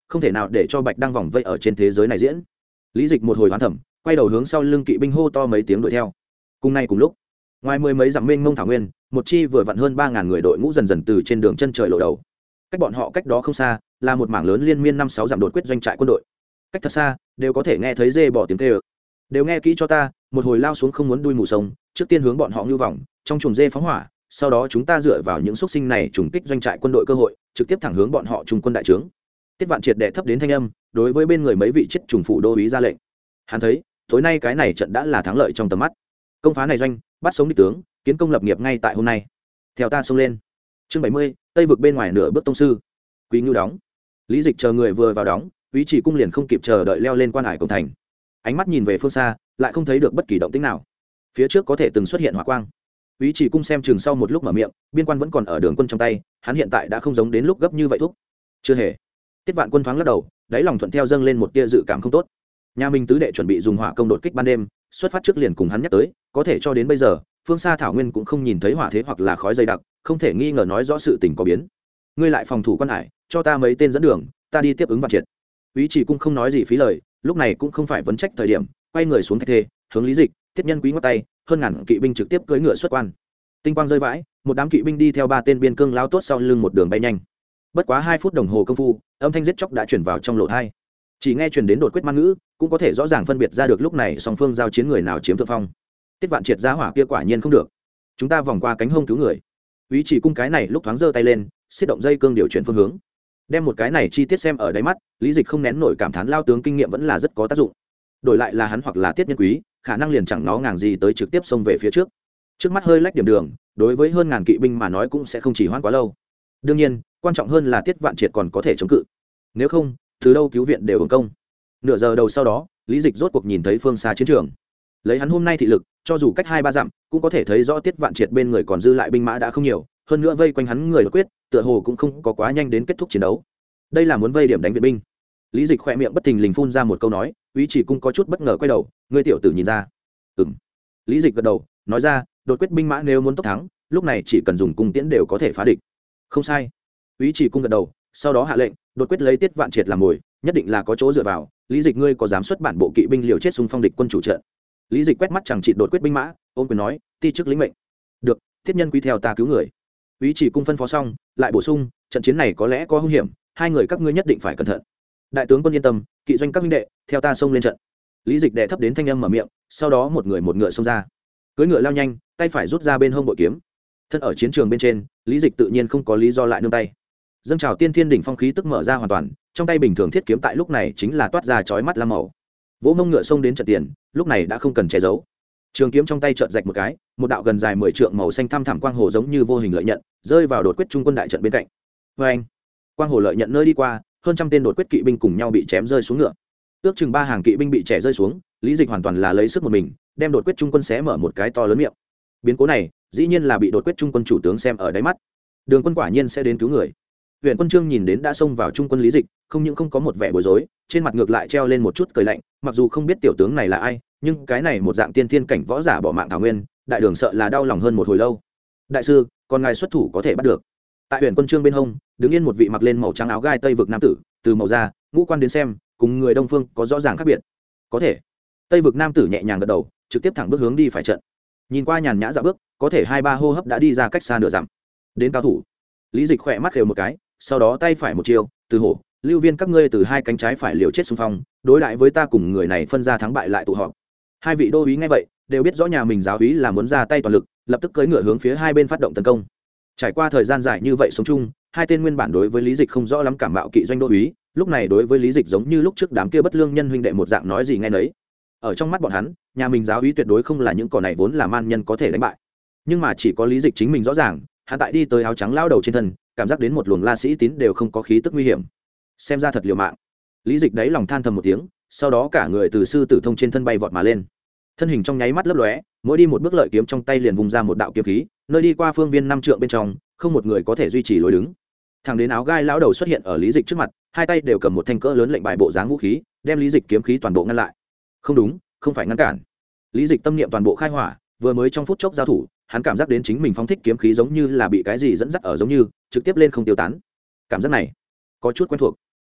không thể nào để cho bạch đăng vòng vây ở trên thế giới này diễn. Lý Dịch một hồi hoán thẩm, quay đầu hướng sau lưng kỵ binh hô to mấy tiếng đuổi theo. Cùng nay cùng lúc, ngoài mười mấy dặm mênh mông thảo nguyên, một chi vừa vặn hơn ba ngàn người đội ngũ dần dần từ trên đường chân trời lộ đầu. Cách bọn họ cách đó không xa là một mảng lớn liên miên năm sáu dặm đột quyết doanh trại quân đội. Cách thật xa đều có thể nghe thấy dê bỏ tiếng kêu. Đều nghe kỹ cho ta, một hồi lao xuống không muốn đuôi mù sông, trước tiên hướng bọn họ như vòng trong chuồng dê phóng hỏa, sau đó chúng ta dựa vào những xúc sinh này trùng kích doanh trại quân đội cơ hội, trực tiếp thẳng hướng bọn họ trung quân đại trướng. Tiết Vạn Triệt đệ thấp đến thanh âm, đối với bên người mấy vị chết trùng phủ đô úy ra lệnh. Hắn thấy, tối nay cái này trận đã là thắng lợi trong tầm mắt. Công phá này doanh, bắt sống địch tướng, kiến công lập nghiệp ngay tại hôm nay. Theo ta xông lên. Chương bảy mươi, Tây vực bên ngoài nửa bước tông sư. Quý Ngưu đóng. Lý Dịch chờ người vừa vào đóng, Úy Chỉ Cung liền không kịp chờ đợi leo lên quan hải cổng thành. Ánh mắt nhìn về phương xa, lại không thấy được bất kỳ động tĩnh nào. Phía trước có thể từng xuất hiện hỏa quang. Úy Chỉ Cung xem chừng sau một lúc mở miệng, biên quan vẫn còn ở đường quân trong tay, hắn hiện tại đã không giống đến lúc gấp như vậy thúc. Chưa hề. Tiết Vạn Quân thoáng lắc đầu, đáy lòng thuận theo dâng lên một tia dự cảm không tốt. Nhà Minh tứ đệ chuẩn bị dùng hỏa công đột kích ban đêm, xuất phát trước liền cùng hắn nhắc tới, có thể cho đến bây giờ, phương xa thảo nguyên cũng không nhìn thấy hỏa thế hoặc là khói dày đặc, không thể nghi ngờ nói rõ sự tình có biến. Ngươi lại phòng thủ quan hải, cho ta mấy tên dẫn đường, ta đi tiếp ứng Vạn Triệt. Úy Chỉ Cung không nói gì phí lời, lúc này cũng không phải vấn trách thời điểm, quay người xuống thạch thê, hướng Lý Dịch, Tiết Nhân Quý ngoắc tay, hơn ngàn kỵ binh trực tiếp cưỡi ngựa xuất quan. Tinh quang rơi vãi, một đám kỵ binh đi theo ba tên biên cương lao tốt sau lưng một đường bay nhanh. Bất quá hai phút đồng hồ công phu, âm thanh giết chóc đã chuyển vào trong lỗ tai. Chỉ nghe truyền đến đột quyết man ngữ, cũng có thể rõ ràng phân biệt ra được lúc này song phương giao chiến người nào chiếm thượng phong. Tiết Vạn Triệt giá hỏa kia quả nhiên không được. Chúng ta vòng qua cánh hông cứu người. Úy Chỉ Cung cái này lúc thoáng giơ tay lên, siết động dây cương điều chuyển phương hướng. Đem một cái này chi tiết xem ở đáy mắt, Lý Dịch không nén nổi cảm thán lao tướng kinh nghiệm vẫn là rất có tác dụng. Đổi lại là hắn hoặc là Tiết Nhân Quý, khả năng liền chẳng nó ngàng gì tới trực tiếp xông về phía trước. Trước mắt hơi lách điểm đường, đối với hơn ngàn kỵ binh mà nói cũng sẽ không chỉ hoãn quá lâu. Đương nhiên, quan trọng hơn là Tiết Vạn Triệt còn có thể chống cự. Nếu không, từ đâu cứu viện đều hưởng công. Nửa giờ đầu sau đó, Lý Dịch rốt cuộc nhìn thấy phương xa chiến trường. Lấy hắn hôm nay thị lực, cho dù cách hai ba dặm, cũng có thể thấy rõ Tiết Vạn Triệt bên người còn dư lại binh mã đã không nhiều, hơn nữa vây quanh hắn người đột quyết, tựa hồ cũng không có quá nhanh đến kết thúc chiến đấu. Đây là muốn vây điểm đánh viện binh. Lý Dịch khẽ miệng bất thình lình phun ra một câu nói, Úy Chỉ Cung có chút bất ngờ quay đầu, ngươi tiểu tử nhìn ra. Ừm. Lý Dịch gật đầu, nói ra, đột quyết binh mã nếu muốn tốc thắng, lúc này chỉ cần dùng cung tiễn đều có thể phá địch. Không sai. Úy Chỉ Cung gật đầu, sau đó hạ lệnh, đột quyết lấy Tiết Vạn Triệt làm mồi, nhất định là có chỗ dựa vào. Lý Dịch ngươi có dám xuất bản bộ kỵ binh liều chết xung phong địch quân chủ trận? Lý Dịch quét mắt chẳng trị đột quyết binh mã, ôm quyền nói, ti chức lĩnh mệnh. Được, Tiết Nhân Quý theo ta cứu người. Úy Chỉ Cung phân phó xong, lại bổ sung, trận chiến này có lẽ có hung hiểm, hai người các ngươi nhất định phải cẩn thận. Đại tướng quân yên tâm, kỵ doanh các huynh đệ, theo ta xông lên trận. Lý Dịch đệ thấp đến thanh âm mở miệng, sau đó một người một ngựa xông ra. Cưỡi ngựa lao nhanh, tay phải rút ra bên hông bội kiếm. Thân ở chiến trường bên trên, Lý Dịch tự nhiên không có lý do lại nương tay. Dâng trào tiên thiên đỉnh phong khí tức mở ra hoàn toàn, trong tay bình thường thiết kiếm tại lúc này chính là toát ra chói mắt lam màu. Vỗ mông ngựa xông đến trận tiền, lúc này đã không cần che giấu. Trường kiếm trong tay chợt rạch một cái, một đạo gần dài mười trượng màu xanh thăm thẳm quang hồ giống như vô hình lợi nhận, rơi vào đột quyết trung quân đại trận bên cạnh. Oeng! Quang hồ lợi nhận nơi đi qua, hơn trăm tên đột quyết kỵ binh cùng nhau bị chém rơi xuống ngựa. Ước chừng ba hàng kỵ binh bị chẻ rơi xuống, Lý Dịch hoàn toàn là lấy sức một mình, đem đột quyết trung quân xé mở một cái to lớn miệng. Biến cố này, dĩ nhiên là bị đột quyết trung quân chủ tướng xem ở đáy mắt. Đường quân quả nhiên sẽ đến cứu người. Huyện Quân Trương nhìn đến đã xông vào trung quân Lý Dịch, không những không có một vẻ bối rối, trên mặt ngược lại treo lên một chút cười lạnh, mặc dù không biết tiểu tướng này là ai, nhưng cái này một dạng tiên thiên cảnh võ giả bỏ mạng thảo nguyên, đại đường sợ là đau lòng hơn một hồi lâu. Đại sư, còn ngài xuất thủ có thể bắt được. Tại Huyện Quân Trương bên hông, đứng yên một vị mặc lên màu trắng áo gai Tây vực nam tử, từ màu da, ngũ quan đến xem, cùng người Đông phương có rõ ràng khác biệt. Có thể. Tây vực nam tử nhẹ nhàng gật đầu, trực tiếp thẳng bước hướng đi phải trận. Nhìn qua nhàn nhã dạo bước, có thể hai ba hô hấp đã đi ra cách xa nửa dặm. Đến cao thủ. Lý Dịch khẽ mắt khều một cái, sau đó tay phải một chiêu, từ hổ, lưu viên các ngươi từ hai cánh trái phải liều chết xung phong, đối đãi với ta cùng người này phân ra thắng bại lại tụ họp. Hai vị đô úy nghe vậy, đều biết rõ nhà mình giáo úy là muốn ra tay toàn lực, lập tức cưỡi ngựa hướng phía hai bên phát động tấn công. Trải qua thời gian dài như vậy sống chung, hai tên nguyên bản đối với Lý Dịch không rõ lắm cảm mạo kỵ doanh đô úy, lúc này đối với Lý Dịch giống như lúc trước đám kia bất lương nhân huynh đệ một dạng nói gì nghe nấy. Ở trong mắt bọn hắn, nhà mình giáo úy tuyệt đối không là những cỏ này vốn là man nhân có thể đánh bại. Nhưng mà chỉ có Lý Dịch chính mình rõ ràng, hắn tại đi tới áo trắng lao đầu trên thân, cảm giác đến một luồng la sĩ tín đều không có khí tức nguy hiểm. Xem ra thật liều mạng. Lý Dịch đấy lòng than thầm một tiếng, sau đó cả người từ sư tử thông trên thân bay vọt mà lên. Thân hình trong nháy mắt lấp lóe, mỗi đi một bước lợi kiếm trong tay liền vùng ra một đạo kiếm khí, nơi đi qua phương viên năm trượng bên trong, không một người có thể duy trì lối đứng. Thẳng đến áo gai lão đầu xuất hiện ở Lý Dịch trước mặt, hai tay đều cầm một thanh cỡ lớn lệnh bài bộ dáng vũ khí, đem Lý Dịch kiếm khí toàn bộ ngăn lại. Không đúng, không phải ngăn cản. Lý Dịch tâm niệm toàn bộ khai hỏa, vừa mới trong phút chốc giao thủ, hắn cảm giác đến chính mình phóng thích kiếm khí giống như là bị cái gì dẫn dắt ở giống như trực tiếp lên không tiêu tán. Cảm giác này có chút quen thuộc.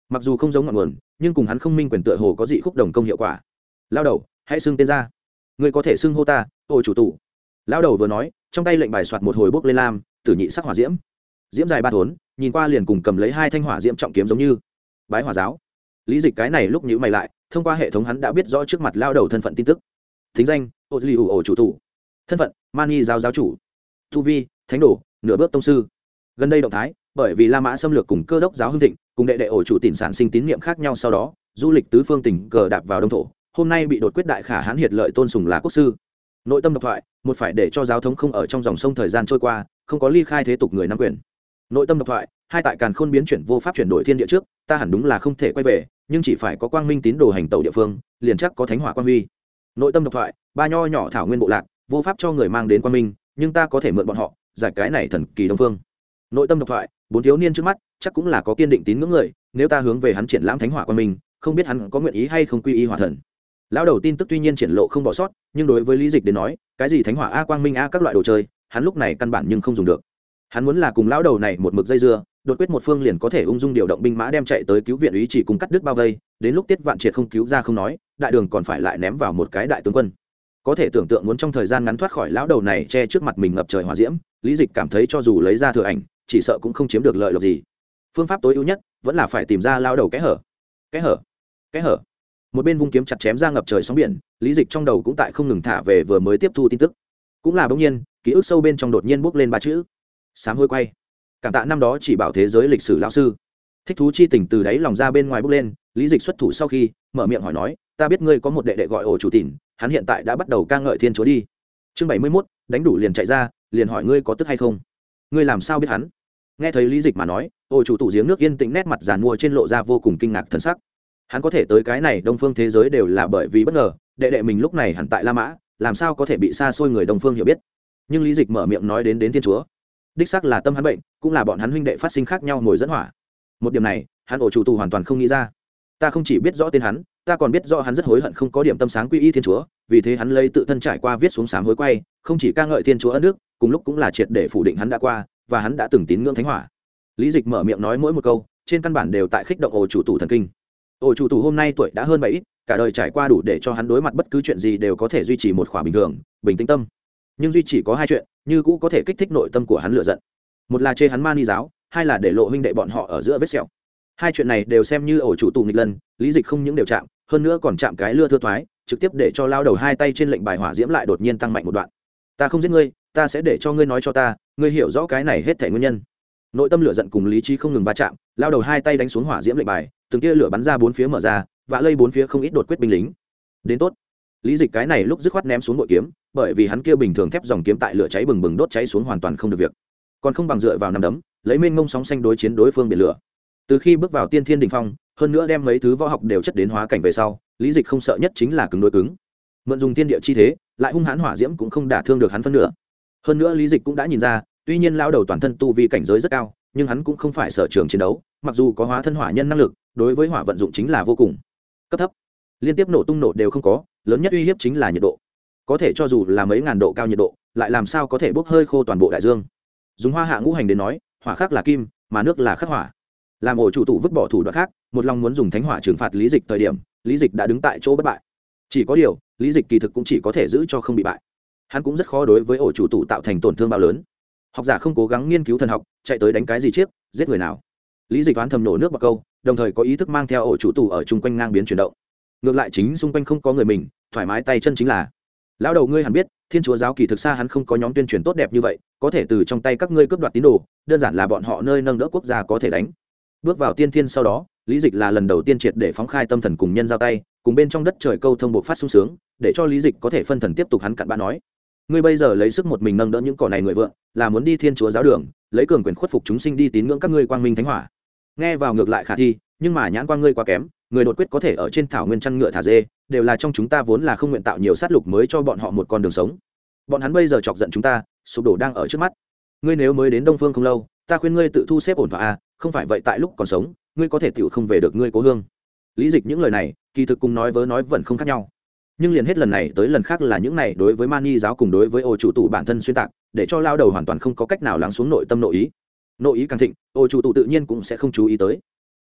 mặc dù không giống ngọn nguồn nhưng cùng hắn không minh quyền tựa hồ có dị khúc đồng công hiệu quả. Lao đầu hãy xưng tên ra, ngươi có thể xưng hô ta ô chủ tụ. Lao đầu vừa nói trong tay lệnh bài soạt một hồi bốc lên lam tử nhị sắc hỏa diễm, diễm dài ba thốn, nhìn qua liền cùng cầm lấy hai thanh hỏa diễm trọng kiếm giống như. Bái hỏa giáo. Lý Dịch cái này lúc nhíu mày lại, thông qua hệ thống hắn đã biết rõ trước mặt lao đầu thân phận tin tức. Thính danh ô duy ủ chủ tụ, thân phận mani giáo giáo chủ, tu vi thánh đồ nửa bước tông sư. Gần đây động thái bởi vì La Mã xâm lược cùng Cơ đốc giáo hưng thịnh, cùng đệ đệ ổ chủ tỉnh sản sinh tín niệm khác nhau, sau đó du lịch tứ phương tỉnh cờ đạp vào đông thổ, hôm nay bị đột quyết đại khả hãn hiệt lợi tôn sùng là quốc sư. Nội tâm độc thoại, một phải để cho giáo thống không ở trong dòng sông thời gian trôi qua, không có ly khai thế tục người nắm quyền. Nội tâm độc thoại, hai tại càn khôn biến chuyển vô pháp chuyển đổi thiên địa trước, ta hẳn đúng là không thể quay về, nhưng chỉ phải có quang minh tín đồ hành tẩu địa phương, liền chắc có thánh hỏa quang huy. Nội tâm độc thoại, ba nho nhỏ thảo nguyên bộ lạc, vô pháp cho người mang đến quang minh, nhưng ta có thể mượn bọn họ, giải cái này thần kỳ đông phương. Nội tâm độc thoại, bốn thiếu niên trước mắt chắc cũng là có kiên định tín ngưỡng người, nếu ta hướng về hắn triển lãm thánh hỏa quang minh, không biết hắn có nguyện ý hay không quy y hỏa thần. Lão đầu tin tức tuy nhiên triển lộ không bỏ sót, nhưng đối với Lý Dịch đến nói, cái gì thánh hỏa a quang minh a các loại đồ chơi, hắn lúc này căn bản nhưng không dùng được. Hắn muốn là cùng lão đầu này một mực dây dưa, đột quyết một phương liền có thể ung dung điều động binh mã đem chạy tới cứu viện, ý chỉ cùng cắt đứt bao vây, đến lúc Tiết Vạn Triệt không cứu ra không nói, đại đường còn phải lại ném vào một cái đại tướng quân. Có thể tưởng tượng muốn trong thời gian ngắn thoát khỏi lão đầu này che trước mặt mình ngập trời hỏa diễm, Lý Dịch cảm thấy cho dù lấy ra thừa ảnh, chỉ sợ cũng không chiếm được lợi lộc gì. Phương pháp tối ưu nhất vẫn là phải tìm ra lão đầu kẽ hở. Kẽ hở, kẽ hở. Một bên vung kiếm chặt chém ra ngập trời sóng biển, Lý Dịch trong đầu cũng tại không ngừng thả về vừa mới tiếp thu tin tức. Cũng là bỗng nhiên, ký ức sâu bên trong đột nhiên bốc lên ba chữ: sám hối quay. Cảm tạ năm đó chỉ bảo thế giới lịch sử lão sư. Thích thú chi tình từ đáy lòng ra bên ngoài bốc lên, Lý Dịch xuất thủ sau khi mở miệng hỏi nói: ta biết ngươi có một đệ đệ gọi ổ chủ tỉn, hắn hiện tại đã bắt đầu ca ngợi thiên chúa đi. Chương bảy mươi mốt, đánh đủ liền chạy ra, liền hỏi ngươi có tức hay không. Ngươi làm sao biết hắn? Nghe thấy Lý Dịch mà nói, ổ chủ tủ giếng nước yên tĩnh, nét mặt giàn mua trên lộ ra vô cùng kinh ngạc thần sắc. Hắn có thể tới cái này đông phương thế giới đều là bởi vì bất ngờ, đệ đệ mình lúc này hẳn tại La Mã, làm sao có thể bị xa xôi người đông phương hiểu biết. Nhưng Lý Dịch mở miệng nói đến đến thiên chúa, đích xác là tâm hắn bệnh, cũng là bọn hắn huynh đệ phát sinh khác nhau ngồi dẫn hỏa. Một điểm này hắn ổ chủ tù hoàn toàn không nghĩ ra. Ta không chỉ biết rõ tên hắn, ta còn biết rõ hắn rất hối hận không có điểm tâm sáng quy y thiên chúa, vì thế hắn lấy tự thân trải qua viết xuống sám hối quay, không chỉ ca ngợi thiên chúa ân đức, cùng lúc cũng là triệt để phủ định hắn đã qua và hắn đã từng tín ngưỡng thánh hỏa. Lý Dịch mở miệng nói mỗi một câu trên căn bản đều tại khích động ổ chủ tù thần kinh. Ổ chủ tù hôm nay tuổi đã hơn bảy ít, cả đời trải qua đủ để cho hắn đối mặt bất cứ chuyện gì đều có thể duy trì một khỏa bình thường bình tĩnh tâm, nhưng duy chỉ có hai chuyện như cũ có thể kích thích nội tâm của hắn lựa giận. Một là chê hắn Mani giáo, hai là để lộ huynh đệ bọn họ ở giữa vết sẹo. Hai chuyện này đều xem như ổ chủ tù nghịch lân, Lý Dịch không những đều chạm, hơn nữa còn chạm cái lưa thưa thoái, trực tiếp để cho lao đầu hai tay trên lệnh bài hỏa diễm lại đột nhiên tăng mạnh một đoạn. Ta không giết ngươi, ta sẽ để cho ngươi nói cho ta, ngươi hiểu rõ cái này hết thảy nguyên nhân. Nội tâm lửa giận cùng lý trí không ngừng va chạm, lao đầu hai tay đánh xuống hỏa diễm lệnh bài, từng tia lửa bắn ra bốn phía mở ra, vạ lây bốn phía không ít đột quyết binh lính. Đến tốt. Lý Dịch cái này lúc dứt khoát ném xuống bội kiếm, bởi vì hắn kia bình thường thép dòng kiếm tại lửa cháy bừng bừng đốt cháy xuống hoàn toàn không được việc, còn không bằng dựa vào nắm đấm, lấy mênh mông sóng xanh đối chiến đối phương biển lửa. Từ khi bước vào tiên thiên đỉnh phong, hơn nữa đem mấy thứ võ học đều chất đến hóa cảnh về sau, Lý Dịch không sợ nhất chính là cứng đối cứng. Mượn dùng thiên địa chi thế, lại hung hãn hỏa diễm cũng không đả thương được hắn phân nửa. Hơn nữa Lý Dịch cũng đã nhìn ra, tuy nhiên lão đầu toàn thân tu vi cảnh giới rất cao, nhưng hắn cũng không phải sở trường chiến đấu, mặc dù có hóa thân hỏa nhân năng lực, đối với hỏa vận dụng chính là vô cùng cấp thấp. Liên tiếp nổ tung nổ đều không có, lớn nhất uy hiếp chính là nhiệt độ. Có thể cho dù là mấy ngàn độ cao nhiệt độ, lại làm sao có thể bốc hơi khô toàn bộ đại dương. Dùng hoa hạ ngũ hành đến nói, hỏa khắc là kim, mà nước là khắc hỏa. Làm ổ chủ tụ vứt bỏ thủ đoạn khác, một lòng muốn dùng thánh hỏa trừng phạt Lý Dịch thời điểm, Lý Dịch đã đứng tại chỗ bất bại. Chỉ có điều, Lý Dịch kỳ thực cũng chỉ có thể giữ cho không bị bại. Hắn cũng rất khó đối với ổ chủ tụ tạo thành tổn thương bao lớn. Học giả không cố gắng nghiên cứu thần học, chạy tới đánh cái gì chiếc, giết người nào. Lý Dịch đoán thầm nổ nước bọt câu, đồng thời có ý thức mang theo ổ chủ tụ ở chung quanh ngang biến chuyển động. Ngược lại chính xung quanh không có người mình, thoải mái tay chân chính là. Lão đầu ngươi hẳn biết, Thiên Chúa giáo kỳ thực xa hắn không có nhóm tuyên truyền tốt đẹp như vậy, có thể từ trong tay các ngươi cướp đoạt tín đồ, đơn giản là bọn họ nơi nâng đỡ quốc gia có thể đánh. Bước vào tiên thiên sau đó, Lý Dịch là lần đầu tiên triệt để phóng khai tâm thần cùng nhân giao tay, cùng bên trong đất trời câu thông bộ phát sung sướng, để cho Lý Dịch có thể phân thần tiếp tục hắn cặn bã nói. Ngươi bây giờ lấy sức một mình nâng đỡ những cỏ này người vượng, là muốn đi Thiên Chúa giáo đường, lấy cường quyền khuất phục chúng sinh đi tín ngưỡng các ngươi quang minh thánh hỏa. Nghe vào ngược lại khả thi, nhưng mà nhãn quang ngươi quá kém, người đột quyết có thể ở trên thảo nguyên chăn ngựa thả dê, đều là trong chúng ta vốn là không nguyện tạo nhiều sát lục mới cho bọn họ một con đường sống. Bọn hắn bây giờ chọc giận chúng ta, sụp đổ đang ở trước mắt. Ngươi nếu mới đến Đông Phương không lâu, ta khuyên ngươi tự thu xếp ổn thỏa a, không phải vậy tại lúc còn sống, ngươi có thể tiểu không về được ngươi cố hương. Lý Dịch những lời này, kỳ thực cùng nói vớ nói vẫn không khác nhau. Nhưng liền hết lần này tới lần khác là những này đối với Mani giáo cùng đối với ô chủ tụ bản thân xuyên tạc, để cho lao đầu hoàn toàn không có cách nào lắng xuống nội tâm nội ý. Nội ý càng thịnh, ô chủ tụ tự nhiên cũng sẽ không chú ý tới.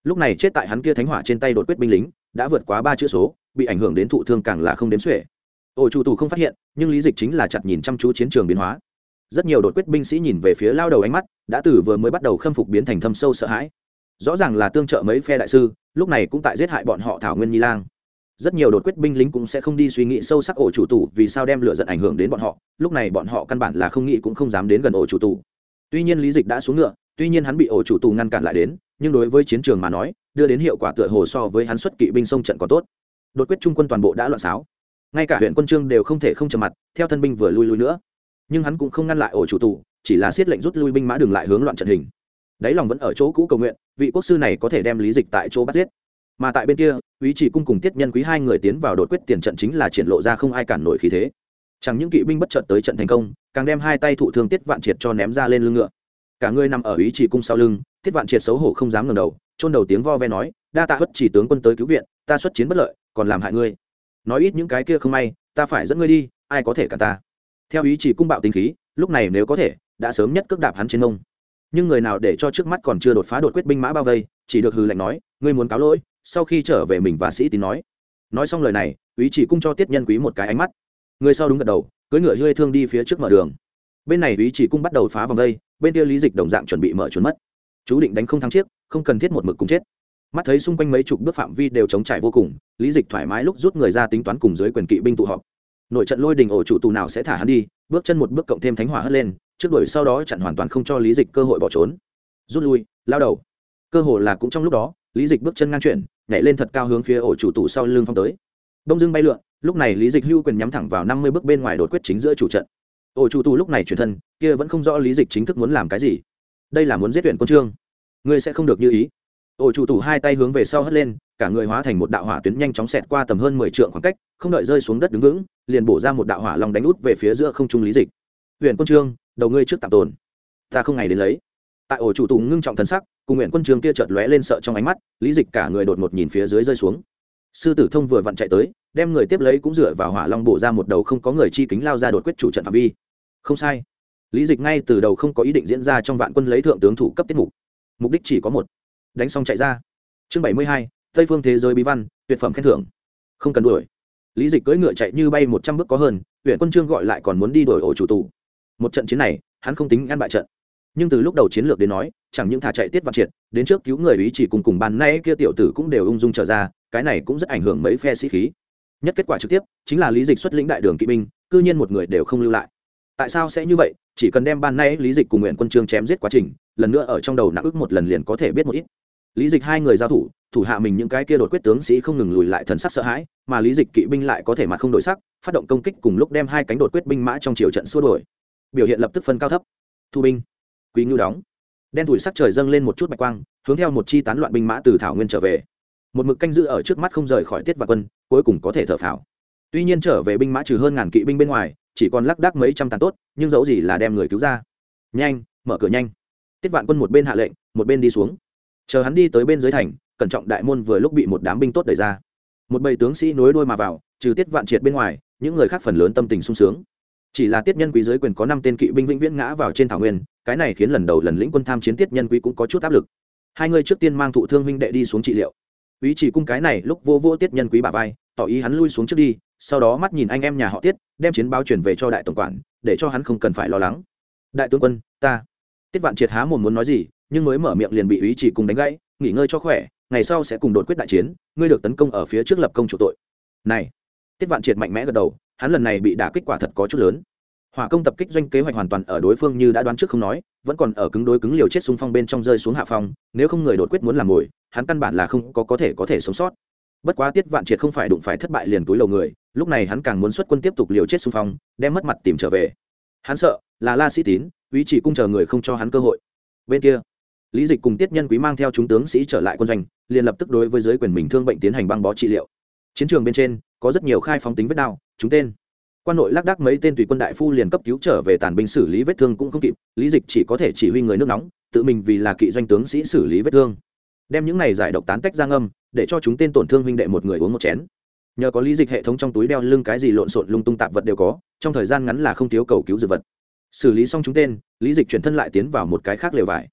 lúc này chết tại hắn kia thánh hỏa trên tay đột quyết binh lính đã vượt quá ba chữ số, bị ảnh hưởng đến thụ thương càng là không đếm xuể. Ổ chủ tù không phát hiện, nhưng lý dịch chính là chặt nhìn chăm chú chiến trường biến hóa. Rất nhiều đột quyết binh sĩ nhìn về phía lao đầu, ánh mắt đã từ vừa mới bắt đầu khâm phục biến thành thâm sâu sợ hãi. Rõ ràng là tương trợ mấy phe đại sư, lúc này cũng tại giết hại bọn họ thảo nguyên nhi lang. Rất nhiều đột quyết binh lính cũng sẽ không đi suy nghĩ sâu sắc ổ chủ tù vì sao đem lửa giận ảnh hưởng đến bọn họ, lúc này bọn họ căn bản là không nghĩ cũng không dám đến gần ổ chủ tù. Tuy nhiên lý dịch đã xuống ngựa, tuy nhiên hắn bị ổ chủ tù ngăn cản lại đến, nhưng đối với chiến trường mà nói, đưa đến hiệu quả tựa hồ so với hắn xuất kỵ binh sông trận còn tốt. Đột quyết trung quân toàn bộ đã loạn xáo, ngay cả huyện quân trương đều không thể không trầm mặt, theo thân binh vừa lui lui nữa. Nhưng hắn cũng không ngăn lại ổ chủ tù, chỉ là siết lệnh rút lui binh mã đừng lại hướng loạn trận hình. Đáy lòng vẫn ở chỗ cũ cầu nguyện, vị quốc sư này có thể đem lý dịch tại chỗ bắt giết. Mà tại bên kia, Úy Chỉ Cung cùng Tiết Nhân Quý hai người tiến vào đột quyết tiền trận chính là triển lộ ra không ai cản nổi khí thế. Chẳng những kỵ binh bất chợt tới trận thành công, càng đem hai tay thụ thương Tiết Vạn Triệt cho ném ra lên lưng ngựa. Cả người nằm ở Úy Chỉ Cung sau lưng, Tiết Vạn Triệt xấu hổ không dám ngẩng đầu, chôn đầu tiếng vo ve nói, đa tạ Hất Chỉ tướng quân tới cứu viện, ta xuất chiến bất lợi, còn làm hại ngươi. Nói ít những cái kia không may, ta phải dẫn ngươi đi, ai có thể cả ta. Theo Úy Chỉ Cung bạo tính khí, lúc này nếu có thể, đã sớm nhất cước đạp hắn trên mông. Nhưng người nào để cho trước mắt còn chưa đột phá đột quyết binh mã bao vây, chỉ được hừ lạnh nói, ngươi muốn cáo lỗi, sau khi trở về mình và sĩ tín nói. Nói xong lời này, Úy Chỉ Cung cho Tiết Nhân Quý một cái ánh mắt. Người sau đúng gật đầu, cưỡi ngựa hơi thương đi phía trước mở đường. Bên này Úy Chỉ Cung bắt đầu phá vòng vây, bên kia lý dịch đồng dạng chuẩn bị mở trốn mất. Chú định đánh không thắng chiếc, không cần thiết một mực cùng chết. Mắt thấy xung quanh mấy chục bước phạm vi đều chống trải vô cùng, lý dịch thoải mái lúc rút người ra tính toán cùng dưới quyền kỵ binh tụ họp. Nội trận lôi đình ổ chủ tù nào sẽ thả hắn đi, bước chân một bước cộng thêm thánh hỏa hất lên, trước đuổi sau đó chặn hoàn toàn không cho lý dịch cơ hội bỏ trốn. Rút lui, lao đầu. Cơ hội là cũng trong lúc đó, lý dịch bước chân ngang chuyển, nhảy lên thật cao hướng phía ổ chủ tù sau lưng phong tới. Đông dương bay lượn, lúc này lý dịch hưu quyền nhắm thẳng vào năm mươi bước bên ngoài đột quyết chính giữa chủ trận. Ổ chủ tù lúc này chuyển thân, kia vẫn không rõ lý dịch chính thức muốn làm cái gì. Đây là muốn giết huyện quân trương, ngươi sẽ không được như ý. Ổ chủ tù hai tay hướng về sau hất lên, cả người hóa thành một đạo hỏa tuyến nhanh chóng xẹt qua tầm hơn mười trượng khoảng cách, không đợi rơi xuống đất đứng vững, liền bổ ra một đạo hỏa long đánh út về phía giữa không trung lý dịch. Huyện quân trương, đầu ngươi trước tạm tồn, ta không ngày đến lấy. Tại ổ chủ tù ngưng trọng thần sắc, cùng huyện quân trương kia chợt lóe lên sợ trong ánh mắt, lý dịch cả người đột ngột nhìn phía dưới rơi xuống. Sư tử thông vừa vặn chạy tới, đem người tiếp lấy cũng dựa vào hỏa long bổ ra một đầu không có người chi kính lao ra đột quyết chủ trận phạm vi. Không sai, lý dịch ngay từ đầu không có ý định diễn ra trong vạn quân lấy thượng tướng thủ cấp tiết mục, mục đích chỉ có một, đánh xong chạy ra. Chương bảy mươi hai, Tây phương thế giới bí văn, tuyệt phẩm khen thưởng. Không cần đuổi. Lý dịch cưỡi ngựa chạy như bay một trăm bước có hơn, huyện quân trương gọi lại còn muốn đi đuổi ổ chủ tù. Một trận chiến này, hắn không tính ăn bại trận. Nhưng từ lúc đầu chiến lược đến nói, chẳng những thả chạy Tiết Vạn Triệt, đến trước cứu người Úy Chỉ cùng cùng ban nay kia tiểu tử cũng đều ung dung trở ra, cái này cũng rất ảnh hưởng mấy phe sĩ khí. Nhất kết quả trực tiếp chính là lý dịch xuất lĩnh đại đường kỵ binh, cư nhiên một người đều không lưu lại. Tại sao sẽ như vậy? Chỉ cần đem ban nay lý dịch cùng huyện quân trương chém giết quá trình, lần nữa ở trong đầu nặng ức một lần liền có thể biết một ít. Lý dịch hai người giao thủ, thủ hạ mình những cái kia đột quyết tướng sĩ không ngừng lùi lại thần sắc sợ hãi, mà lý dịch kỵ binh lại có thể mặt không đổi sắc, phát động công kích cùng lúc đem hai cánh đột quyết binh mã trong chiều trận xua đuổi. Biểu hiện lập tức phân cao thấp. Thu binh, quý ngưu đóng. Đen thủi sắc trời dâng lên một chút bạch quang, hướng theo một chi tán loạn binh mã từ thảo nguyên trở về. Một mực canh giữ ở trước mắt không rời khỏi Tiết Vạn Quân, cuối cùng có thể thở phào. Tuy nhiên trở về binh mã trừ hơn ngàn kỵ binh bên ngoài, chỉ còn lác đác mấy trăm tàn tốt, nhưng dẫu gì là đem người cứu ra. Nhanh, mở cửa nhanh. Tiết Vạn Quân một bên hạ lệnh, một bên đi xuống. Chờ hắn đi tới bên dưới thành, cẩn trọng đại môn vừa lúc bị một đám binh tốt đẩy ra. Một bầy tướng sĩ nối đuôi mà vào, trừ Tiết Vạn Triệt bên ngoài, những người khác phần lớn tâm tình sung sướng. Chỉ là Tiết Nhân Quý dưới quyền có năm tên kỵ binh vĩnh viễn ngã vào trên thảo nguyên, cái này khiến lần đầu lần lĩnh quân tham chiến Tiết Nhân Quý cũng có chút áp lực. Hai người trước tiên mang thụ thương huynh đệ đi xuống trị liệu. Úy Chỉ Cung cái này lúc vô vô Tiết Nhân Quý bả vai, tỏ ý hắn lui xuống trước đi, sau đó mắt nhìn anh em nhà họ Tiết, đem chiến báo chuyển về cho đại tổng quản, để cho hắn không cần phải lo lắng. Đại tướng quân, ta. Tiết Vạn Triệt há mồm muốn nói gì, nhưng mới mở miệng liền bị Úy Chỉ Cung đánh gãy, nghỉ ngơi cho khỏe, ngày sau sẽ cùng đột quyết đại chiến, ngươi được tấn công ở phía trước lập công chủ tội. Này. Tiết Vạn Triệt mạnh mẽ gật đầu, hắn lần này bị đả kích quả thật có chút lớn. Hỏa công tập kích doanh kế hoạch hoàn toàn ở đối phương như đã đoán trước không nói, vẫn còn ở cứng đối cứng liều chết xung phong bên trong rơi xuống hạ phong, nếu không người đột quyết muốn làm mồi, hắn căn bản là không có có thể có thể sống sót. Bất quá Tiết Vạn Triệt không phải đụng phải thất bại liền túi lầu người, lúc này hắn càng muốn xuất quân tiếp tục liều chết xung phong, đem mất mặt tìm trở về. Hắn sợ là La Sĩ Tín, Úy Chỉ Cung chờ người không cho hắn cơ hội. Bên kia, Lý Dịch cùng Tiết Nhân Quý mang theo chúng tướng sĩ trở lại quân doanh, liền lập tức đối với giới quyền mình thương bệnh tiến hành băng bó trị liệu. Chiến trường bên trên có rất nhiều khai phóng tính vết đao, chúng tên. Quan nội lác đác mấy tên tùy quân đại phu liền cấp cứu trở về tàn binh xử lý vết thương cũng không kịp, Lý Dịch chỉ có thể chỉ huy người nước nóng, tự mình vì là kỵ doanh tướng sĩ xử lý vết thương. Đem những này giải độc tán tách ra ngâm, để cho chúng tên tổn thương huynh đệ một người uống một chén. Nhờ có Lý Dịch hệ thống trong túi đeo lưng cái gì lộn xộn lung tung tạp vật đều có, trong thời gian ngắn là không thiếu cầu cứu dược vật. Xử lý xong chúng tên, Lý Dịch chuyển thân lại tiến vào một cái khác lều vải.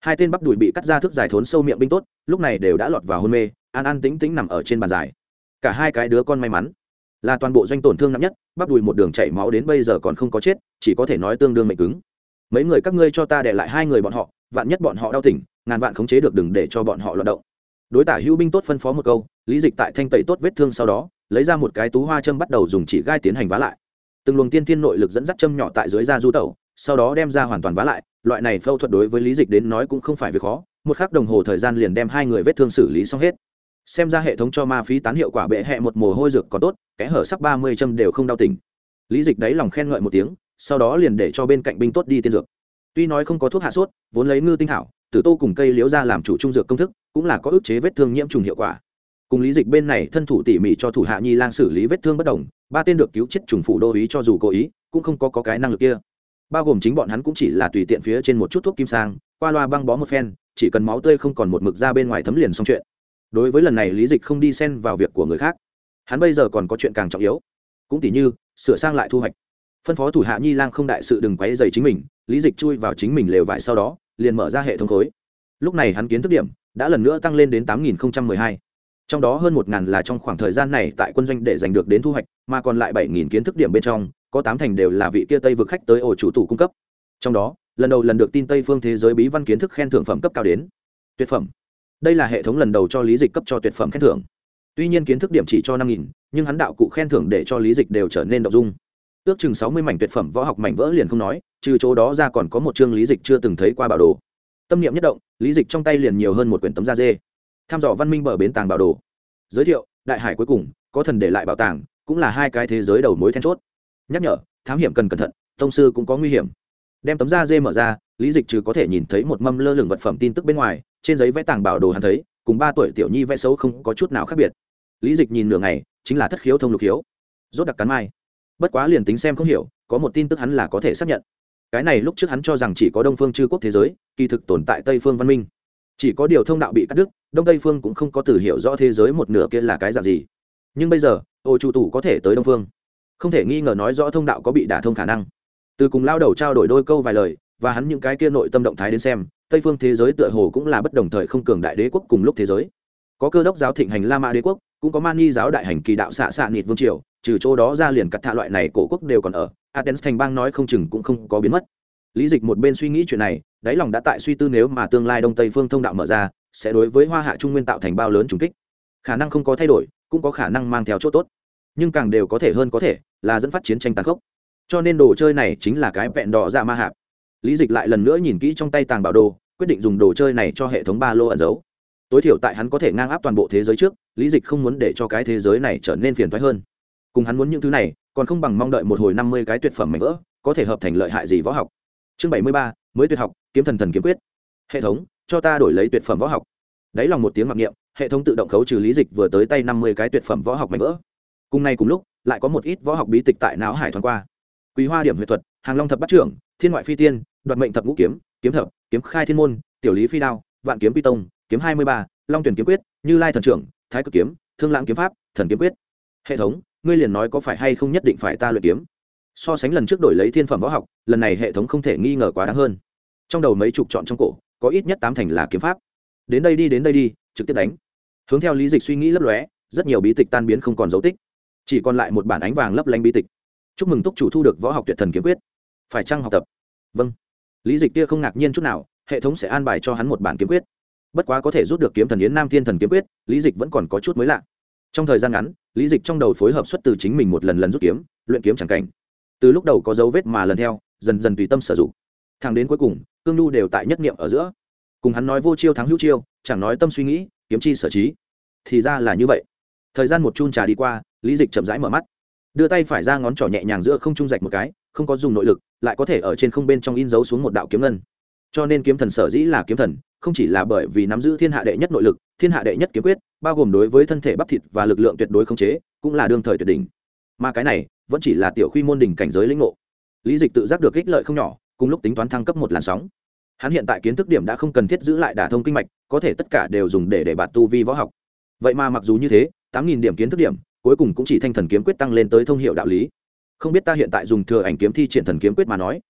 hai tên bắp đùi bị cắt ra thước dài thốn sâu miệng binh tốt lúc này đều đã lọt vào hôn mê, an an tĩnh tĩnh nằm ở trên bàn dài. Cả hai cái đứa con may mắn là toàn bộ doanh tổn thương nặng nhất, bắp đùi một đường chảy máu đến bây giờ còn không có chết, chỉ có thể nói tương đương mệnh cứng. Mấy người các ngươi cho ta để lại hai người bọn họ, vạn nhất bọn họ đau tỉnh, ngàn vạn khống chế được đừng để cho bọn họ loạn động. Đối tả hữu binh tốt phân phó một câu, Lý Dịch tại thanh tẩy tốt vết thương sau đó, lấy ra một cái tú hoa châm bắt đầu dùng chỉ gai tiến hành vá lại. Từng luồng tiên thiên nội lực dẫn dắt châm nhỏ tại dưới da du tẩu, sau đó đem ra hoàn toàn vá lại. Loại này phẫu thuật đối với Lý Dịch đến nói cũng không phải việc khó, một khắc đồng hồ thời gian liền đem hai người vết thương xử lý xong hết. Xem ra hệ thống cho ma phí tán hiệu quả bệ hệ một mồ hôi dược còn tốt, kẽ hở sắp ba mươi châm đều không đau tỉnh. Lý Dịch đáy lòng khen ngợi một tiếng, sau đó liền để cho bên cạnh binh tốt đi tiên dược. Tuy nói không có thuốc hạ sốt, vốn lấy ngư tinh thảo, tử tô cùng cây liễu ra làm chủ trung dược công thức, cũng là có ức chế vết thương nhiễm trùng hiệu quả. Cùng Lý Dịch bên này thân thủ tỉ mỉ cho thủ hạ Nhi Lang xử lý vết thương bất đồng, ba tên được cứu chết trùng phủ đô ý cho dù cố ý, cũng không có, có cái năng lực kia. Bao gồm chính bọn hắn cũng chỉ là tùy tiện phía trên một chút thuốc kim sang, qua loa băng bó một phen, chỉ cần máu tươi không còn một mực ra bên ngoài thấm liền xong chuyện. Đối với lần này Lý Dịch không đi xen vào việc của người khác, hắn bây giờ còn có chuyện càng trọng yếu, cũng tỉ như sửa sang lại thu hoạch. Phân phó thủ hạ Nhi Lang không đại sự đừng quấy rầy chính mình, Lý Dịch chui vào chính mình lều vải sau đó, liền mở ra hệ thống khối. Lúc này hắn kiến thức điểm đã lần nữa tăng lên đến tám nghìn không trăm mười hai. Trong đó hơn một nghìn là trong khoảng thời gian này tại quân doanh để giành được đến thu hoạch, mà còn lại bảy nghìn kiến thức điểm bên trong, có tám thành đều là vị kia Tây vực khách tới ổ chủ tủ cung cấp. Trong đó, lần đầu lần được tin Tây phương thế giới bí văn kiến thức khen thưởng phẩm cấp cao đến tuyệt phẩm. Đây là hệ thống lần đầu cho Lý Dịch cấp cho tuyệt phẩm khen thưởng. Tuy nhiên kiến thức điểm chỉ cho năm nghìn, nhưng hắn đạo cụ khen thưởng để cho Lý Dịch đều trở nên động dung. Ước chừng sáu mươi mảnh tuyệt phẩm võ học mảnh vỡ liền không nói, trừ chỗ đó ra còn có một chương Lý Dịch chưa từng thấy qua bảo đồ. Tâm niệm nhất động, Lý Dịch trong tay liền nhiều hơn một quyển tấm da dê. Tham dò văn minh bờ bến tàng bảo đồ. Giới thiệu, đại hải cuối cùng có thần để lại bảo tàng, cũng là hai cái thế giới đầu mối then chốt. Nhắc nhở, thám hiểm cần cẩn thận, tông sư cũng có nguy hiểm. Đem tấm da dê mở ra, Lý Dịch trừ có thể nhìn thấy một mâm lơ lửng vật phẩm tin tức bên ngoài, trên giấy vẽ tàng bảo đồ hắn thấy, cùng ba tuổi tiểu nhi vẽ xấu không có chút nào khác biệt. Lý Dịch nhìn nửa ngày, chính là thất khiếu thông lục khiếu, rốt đặc cắn mai. Bất quá liền tính xem không hiểu, có một tin tức hắn là có thể xác nhận. Cái này lúc trước hắn cho rằng chỉ có Đông Phương chư quốc thế giới, kỳ thực tồn tại Tây Phương văn minh. Chỉ có điều thông đạo bị cắt đứt, Đông Tây Phương cũng không có từ hiểu rõ thế giới một nửa kia là cái dạng gì. Nhưng bây giờ, Ô chủ tủ có thể tới Đông Phương, không thể nghi ngờ nói rõ thông đạo có bị đả thông khả năng. Từ cùng lao đầu trao đổi đôi câu vài lời, và hắn những cái kia nội tâm động thái đến xem, Tây Phương thế giới tựa hồ cũng là bất đồng thời không cường đại đế quốc cùng lúc thế giới. Có Cơ đốc giáo thịnh hành La Mã đế quốc, cũng có Mani giáo đại hành kỳ đạo xạ xạ nịt vương triều, trừ chỗ đó ra liền cắt thạ loại này cổ quốc đều còn ở. Athens thành bang nói không chừng cũng không có biến mất. Lý Dịch một bên suy nghĩ chuyện này, đáy lòng đã tại suy tư nếu mà tương lai Đông Tây phương thông đạo mở ra, sẽ đối với Hoa Hạ Trung Nguyên tạo thành bao lớn trùng kích. Khả năng không có thay đổi, cũng có khả năng mang theo chỗ tốt, nhưng càng đều có thể hơn có thể là dẫn phát chiến tranh tàn khốc. Cho nên đồ chơi này chính là cái vẹn đỏ dạ ma hạp. Lý Dịch lại lần nữa nhìn kỹ trong tay tàng bảo đồ, quyết định dùng đồ chơi này cho hệ thống ba lô ẩn giấu. Tối thiểu tại hắn có thể ngang áp toàn bộ thế giới trước, Lý Dịch không muốn để cho cái thế giới này trở nên phiền toái hơn. Cùng hắn muốn những thứ này, còn không bằng mong đợi một hồi năm mươi cái tuyệt phẩm mảnh vỡ, có thể hợp thành lợi hại gì võ học. Chương bảy mươi ba, mới tuyệt học, kiếm thần thần kiếm quyết. Hệ thống, cho ta đổi lấy tuyệt phẩm võ học. Đấy lòng một tiếng mặc niệm, hệ thống tự động khấu trừ Lý Dịch vừa tới tay năm mươi cái tuyệt phẩm võ học mảnh vỡ. Cùng nay cùng lúc, lại có một ít võ học bí tịch tại não hải thoáng qua. Quý Hoa điểm huyết thuật, Hàng Long thập bát trưởng, Thiên ngoại phi tiên, Đoạt mệnh thập ngũ kiếm, Kiếm thập, Kiếm khai thiên môn, Tiểu lý phi đao, Vạn kiếm quy tông, Kiếm hai mươi ba, Long tuyển kiếm quyết, Như Lai thần trưởng, Thái cực kiếm, Thương lãng kiếm pháp, Thần kiếm quyết. Hệ thống, ngươi liền nói có phải hay không nhất định phải ta luyện kiếm. So sánh lần trước đổi lấy thiên phẩm võ học, lần này hệ thống không thể nghi ngờ quá đáng hơn. Trong đầu mấy chục chọn trong cổ, có ít nhất tám thành là kiếm pháp. Đến đây đi đến đây đi, trực tiếp đánh. Hướng theo Lý Dịch suy nghĩ lấp lóe, rất nhiều bí tịch tan biến không còn dấu tích, chỉ còn lại một bản ánh vàng lấp lánh bí tịch. Chúc mừng túc chủ thu được võ học tuyệt thần kiếm quyết, phải chăng học tập? Vâng. Lý Dịch kia không ngạc nhiên chút nào, hệ thống sẽ an bài cho hắn một bản kiếm quyết. Bất quá có thể rút được kiếm thần yến nam thiên thần kiếm quyết, Lý Dịch vẫn còn có chút mới lạ. Trong thời gian ngắn, Lý Dịch trong đầu phối hợp xuất từ chính mình một lần lần rút kiếm, luyện kiếm chẳng cảnh. Từ lúc đầu có dấu vết mà lần theo, dần dần tùy tâm sử dụng. Thẳng đến cuối cùng, cương nhu đều tại nhất niệm ở giữa. Cùng hắn nói vô chiêu thắng hữu chiêu, chẳng nói tâm suy nghĩ, kiếm chi sở trí. Thì ra là như vậy. Thời gian một chun trà đi qua, Lý Dịch chậm rãi mở mắt, đưa tay phải ra ngón trỏ nhẹ nhàng giữa không trung rạch một cái, không có dùng nội lực, lại có thể ở trên không bên trong in dấu xuống một đạo kiếm ngân. Cho nên kiếm thần sở dĩ là kiếm thần, không chỉ là bởi vì nắm giữ thiên hạ đệ nhất nội lực, thiên hạ đệ nhất kiếm quyết, bao gồm đối với thân thể bắp thịt và lực lượng tuyệt đối khống chế, cũng là đương thời tuyệt đỉnh. Mà cái này, vẫn chỉ là tiểu khuy môn đỉnh cảnh giới lĩnh ngộ. Lý Dịch tự giác được ích lợi không nhỏ, cùng lúc tính toán thăng cấp một làn sóng. Hắn hiện tại kiến thức điểm đã không cần thiết giữ lại đả thông kinh mạch, có thể tất cả đều dùng để để bạt tu vi võ học. Vậy mà mặc dù như thế, tám nghìn điểm kiến thức điểm, cuối cùng cũng chỉ thanh thần kiếm quyết tăng lên tới thông hiệu đạo lý. Không biết ta hiện tại dùng thừa ảnh kiếm thi triển thần kiếm quyết mà nói,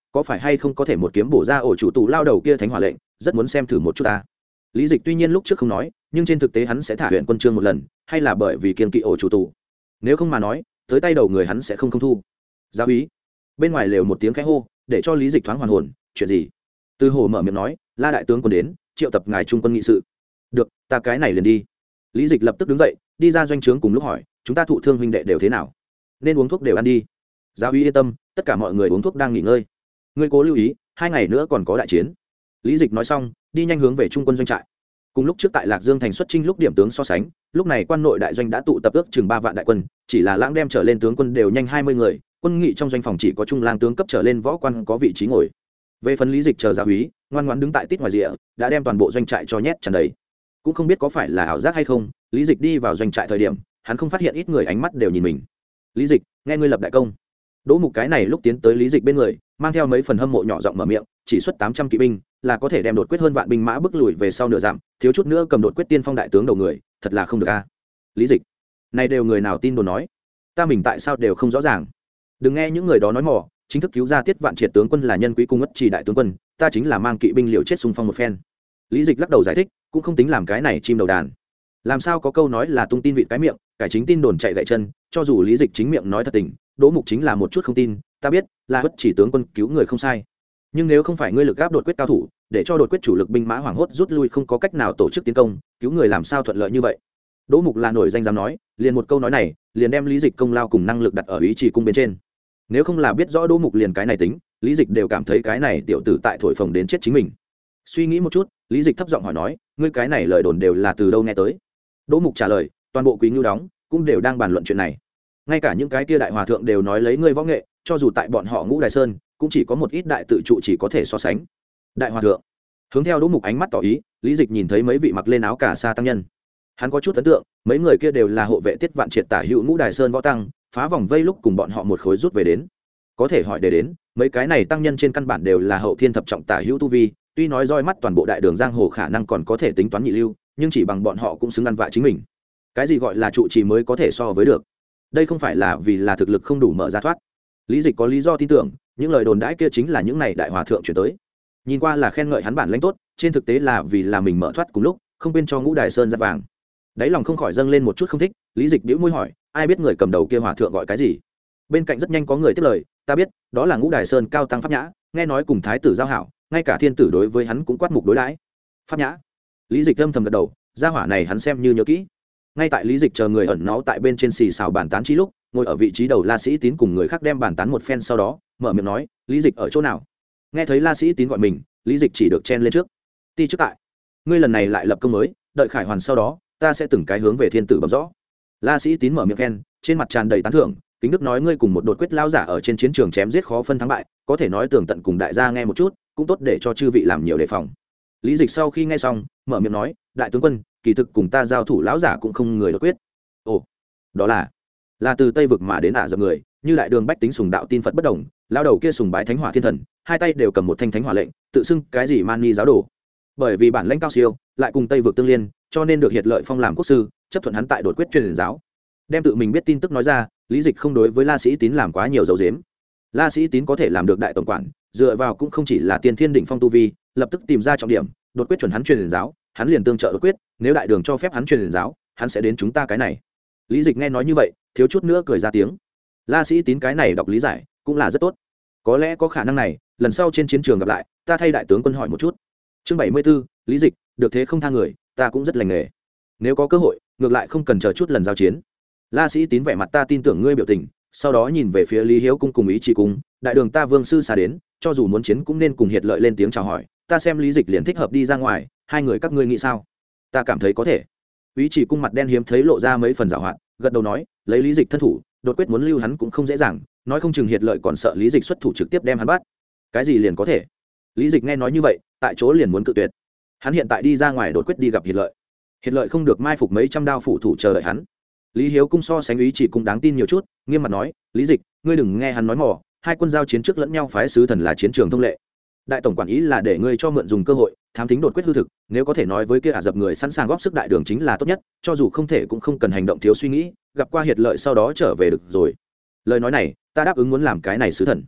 có phải hay không có thể một kiếm bổ ra ổ chủ tù lao đầu kia thánh hỏa lệnh, rất muốn xem thử một chút ta. Lý Dịch tuy nhiên lúc trước không nói, nhưng trên thực tế hắn sẽ thả huyện quân trương một lần, hay là bởi vì kiên kỵ ổ chủ tù. Nếu không mà nói, tới tay đầu người hắn sẽ không không thu. Giáo úy. Bên ngoài lều một tiếng khẽ hô, để cho Lý Dịch thoáng hoàn hồn, chuyện gì? Từ Hồ mở miệng nói, La đại tướng quân đến, triệu tập ngài trung quân nghị sự. Được, ta cái này liền đi. Lý Dịch lập tức đứng dậy, đi ra doanh trướng cùng lúc hỏi, chúng ta thụ thương huynh đệ đều thế nào? Nên uống thuốc đều ăn đi. Giáo úy yên tâm, tất cả mọi người uống thuốc đang nghỉ ngơi. Ngươi cố lưu ý, hai ngày nữa còn có đại chiến. Lý Dịch nói xong, đi nhanh hướng về trung quân doanh trại. Cùng lúc trước tại Lạc Dương thành xuất chinh lúc điểm tướng so sánh, lúc này quan nội đại doanh đã tụ tập ước chừng ba vạn đại quân, chỉ là lãng đem trở lên tướng quân đều nhanh hai mươi người, quân nghị trong doanh phòng chỉ có trung lang tướng cấp trở lên võ quan có vị trí ngồi. Về phần Lý Dịch chờ giáo úy, ngoan ngoãn đứng tại tít ngoài rìa, đã đem toàn bộ doanh trại cho nhét tràn đầy. Cũng không biết có phải là ảo giác hay không, Lý Dịch đi vào doanh trại thời điểm, hắn không phát hiện ít người ánh mắt đều nhìn mình. Lý Dịch, nghe ngươi lập đại công. Đỗ Mục cái này lúc tiến tới Lý Dịch bên người, mang theo mấy phần hâm mộ nhỏ giọng mở miệng, chỉ xuất tám trăm kỵ binh, là có thể đem đột quyết hơn vạn binh mã bước lùi về sau nửa dặm, thiếu chút nữa cầm đột quyết tiên phong đại tướng đầu người, thật là không được a. Lý Dịch, này đều người nào tin đồn nói, ta mình tại sao đều không rõ ràng. Đừng nghe những người đó nói mỏ, chính thức cứu ra Tiết Vạn Triệt tướng quân là nhân quý cung ất chỉ đại tướng quân, ta chính là mang kỵ binh liều chết xung phong một phen. Lý Dịch lắc đầu giải thích, cũng không tính làm cái này chim đầu đàn. Làm sao có câu nói là tung tin vịt cái miệng, cải chính tin đồn chạy gậy chân, cho dù Lý Dịch chính miệng nói thật tình, Đỗ Mục chính là một chút không tin, ta biết, là ất chỉ tướng quân cứu người không sai. Nhưng nếu không phải ngươi lực áp đột quyết cao thủ, để cho đột quyết chủ lực binh mã hoảng hốt rút lui không có cách nào tổ chức tiến công, cứu người làm sao thuận lợi như vậy. Đỗ Mục là nổi danh dám nói, liền một câu nói này, liền đem Lý Dịch công lao cùng năng lực đặt ở ý chỉ cung bên trên. Nếu không là biết rõ Đỗ Mục liền cái này tính, Lý Dịch đều cảm thấy cái này tiểu tử tại thổi phồng đến chết chính mình. Suy nghĩ một chút, Lý Dịch thấp giọng hỏi nói, ngươi cái này lời đồn đều là từ đâu nghe tới? Đỗ Mục trả lời, toàn bộ Quý Ngưu đóng cũng đều đang bàn luận chuyện này. Ngay cả những cái kia đại hòa thượng đều nói lấy ngươi võ nghệ, cho dù tại bọn họ Ngũ Đài Sơn, cũng chỉ có một ít đại tự trụ chỉ có thể so sánh. Đại hòa thượng. Hướng theo Đỗ Mục ánh mắt tỏ ý, Lý Dịch nhìn thấy mấy vị mặc lên áo cà sa tăng nhân. Hắn có chút ấn tượng, mấy người kia đều là hộ vệ Tiết Vạn Triệt tả hữu Ngũ Đài Sơn võ tăng, phá vòng vây lúc cùng bọn họ một khối rút về đến. Có thể hỏi để đến, mấy cái này tăng nhân trên căn bản đều là hậu thiên thập trọng tả hữu tu vi, tuy nói roi mắt toàn bộ đại đường giang hồ khả năng còn có thể tính toán nhị lưu, nhưng chỉ bằng bọn họ cũng xứng ăn vạ chính mình. Cái gì gọi là trụ trì mới có thể so với được? Đây không phải là vì là thực lực không đủ mở ra thoát. Lý Dịch có lý do tin tưởng, những lời đồn đãi kia chính là những này đại hòa thượng chuyển tới. Nhìn qua là khen ngợi hắn bản lãnh tốt, trên thực tế là vì là mình mở thoát cùng lúc, không quên cho Ngũ Đài Sơn ra vàng. Đáy lòng không khỏi dâng lên một chút không thích, Lý Dịch bĩu môi hỏi, ai biết người cầm đầu kia hòa thượng gọi cái gì? Bên cạnh rất nhanh có người tiếp lời, ta biết, đó là Ngũ Đài Sơn cao tăng pháp nhã, nghe nói cùng thái tử giao hảo, ngay cả thiên tử đối với hắn cũng quát mục đối đãi. Pháp nhã. Lý Dịch âm thầm gật đầu, gia hỏa này hắn xem như nhớ kỹ. Ngay tại Lý Dịch chờ người ẩn náu tại bên trên xì xào bàn tán trí lúc, ngồi ở vị trí đầu La Sĩ Tín cùng người khác đem bàn tán một phen sau đó, mở miệng nói, Lý Dịch ở chỗ nào? Nghe thấy La Sĩ Tín gọi mình, Lý Dịch chỉ được chen lên trước. Ti trước tại. Ngươi lần này lại lập công mới, đợi khải hoàn sau đó, ta sẽ từng cái hướng về thiên tử bẩm rõ. La Sĩ Tín mở miệng khen, trên mặt tràn đầy tán thưởng, kính đức nói ngươi cùng một đột quyết lao giả ở trên chiến trường chém giết khó phân thắng bại, có thể nói tường tận cùng đại gia nghe một chút, cũng tốt để cho chư vị làm nhiều đề phòng. Lý Dịch sau khi nghe xong, mở miệng nói, đại tướng quân, kỳ thực cùng ta giao thủ lão giả cũng không người đột quyết. Ồ, đó là là từ Tây vực mà đến Ả Dập người, như đại đường bách tính sùng đạo tin Phật bất đồng, lao đầu kia sùng bái thánh hỏa thiên thần, hai tay đều cầm một thanh thánh hỏa lệnh, tự xưng cái gì mani giáo đồ. Bởi vì bản lãnh cao siêu, lại cùng Tây vực tương liên, cho nên được hiệt lợi phong làm quốc sư, chấp thuận hắn tại đột quyết truyền giáo. Đem tự mình biết tin tức nói ra, Lý Dịch không đối với La Sĩ Tín làm quá nhiều dấu dếm. La Sĩ Tín có thể làm được đại tổng quản, dựa vào cũng không chỉ là tiên thiên đỉnh phong tu vi, lập tức tìm ra trọng điểm, đột quyết chuẩn hắn truyền giáo, hắn liền tương trợ đột quyết, nếu đại đường cho phép hắn truyền giáo, hắn sẽ đến chúng ta cái này. Lý Dịch nghe nói như vậy, thiếu chút nữa cười ra tiếng. La Sĩ Tín cái này đọc lý giải, cũng là rất tốt. Có lẽ có khả năng này, lần sau trên chiến trường gặp lại, ta thay đại tướng quân hỏi một chút. Chương bảy mươi 74, Lý Dịch, được thế không tha người, ta cũng rất lành nghề. Nếu có cơ hội, ngược lại không cần chờ chút lần giao chiến. La Sĩ Tín vẻ mặt ta tin tưởng ngươi biểu tình, sau đó nhìn về phía Lý Hiếu cung cùng ý chỉ cung, đại đường ta vương sư xa đến, cho dù muốn chiến cũng nên cùng hiệt lợi lên tiếng chào hỏi, ta xem Lý Dịch liền thích hợp đi ra ngoài, hai người các ngươi nghĩ sao? Ta cảm thấy có thể. Ý chỉ cung mặt đen hiếm thấy lộ ra mấy phần giảo hoạt, gật đầu nói, lấy Lý Dịch thân thủ, đột quyết muốn lưu hắn cũng không dễ dàng, nói không chừng hiệt lợi còn sợ Lý Dịch xuất thủ trực tiếp đem hắn bắt. Cái gì liền có thể? Lý Dịch nghe nói như vậy, tại chỗ liền muốn cự tuyệt. Hắn hiện tại đi ra ngoài đột quyết đi gặp hiệt lợi, hiệt lợi không được mai phục mấy trăm đao phủ thủ chờ đợi hắn. Lý Hiếu cung so sánh ý chỉ cung đáng tin nhiều chút, nghiêm mặt nói, Lý Dịch, ngươi đừng nghe hắn nói mỏ, hai quân giao chiến trước lẫn nhau phái sứ thần là chiến trường thông lệ. Đại tổng quản ý là để ngươi cho mượn dùng cơ hội, thám thính đột quyết hư thực, nếu có thể nói với kia Ả Dập người sẵn sàng góp sức đại đường chính là tốt nhất, cho dù không thể cũng không cần hành động thiếu suy nghĩ, gặp qua hiệt lợi sau đó trở về được rồi. Lời nói này, ta đáp ứng muốn làm cái này sứ thần.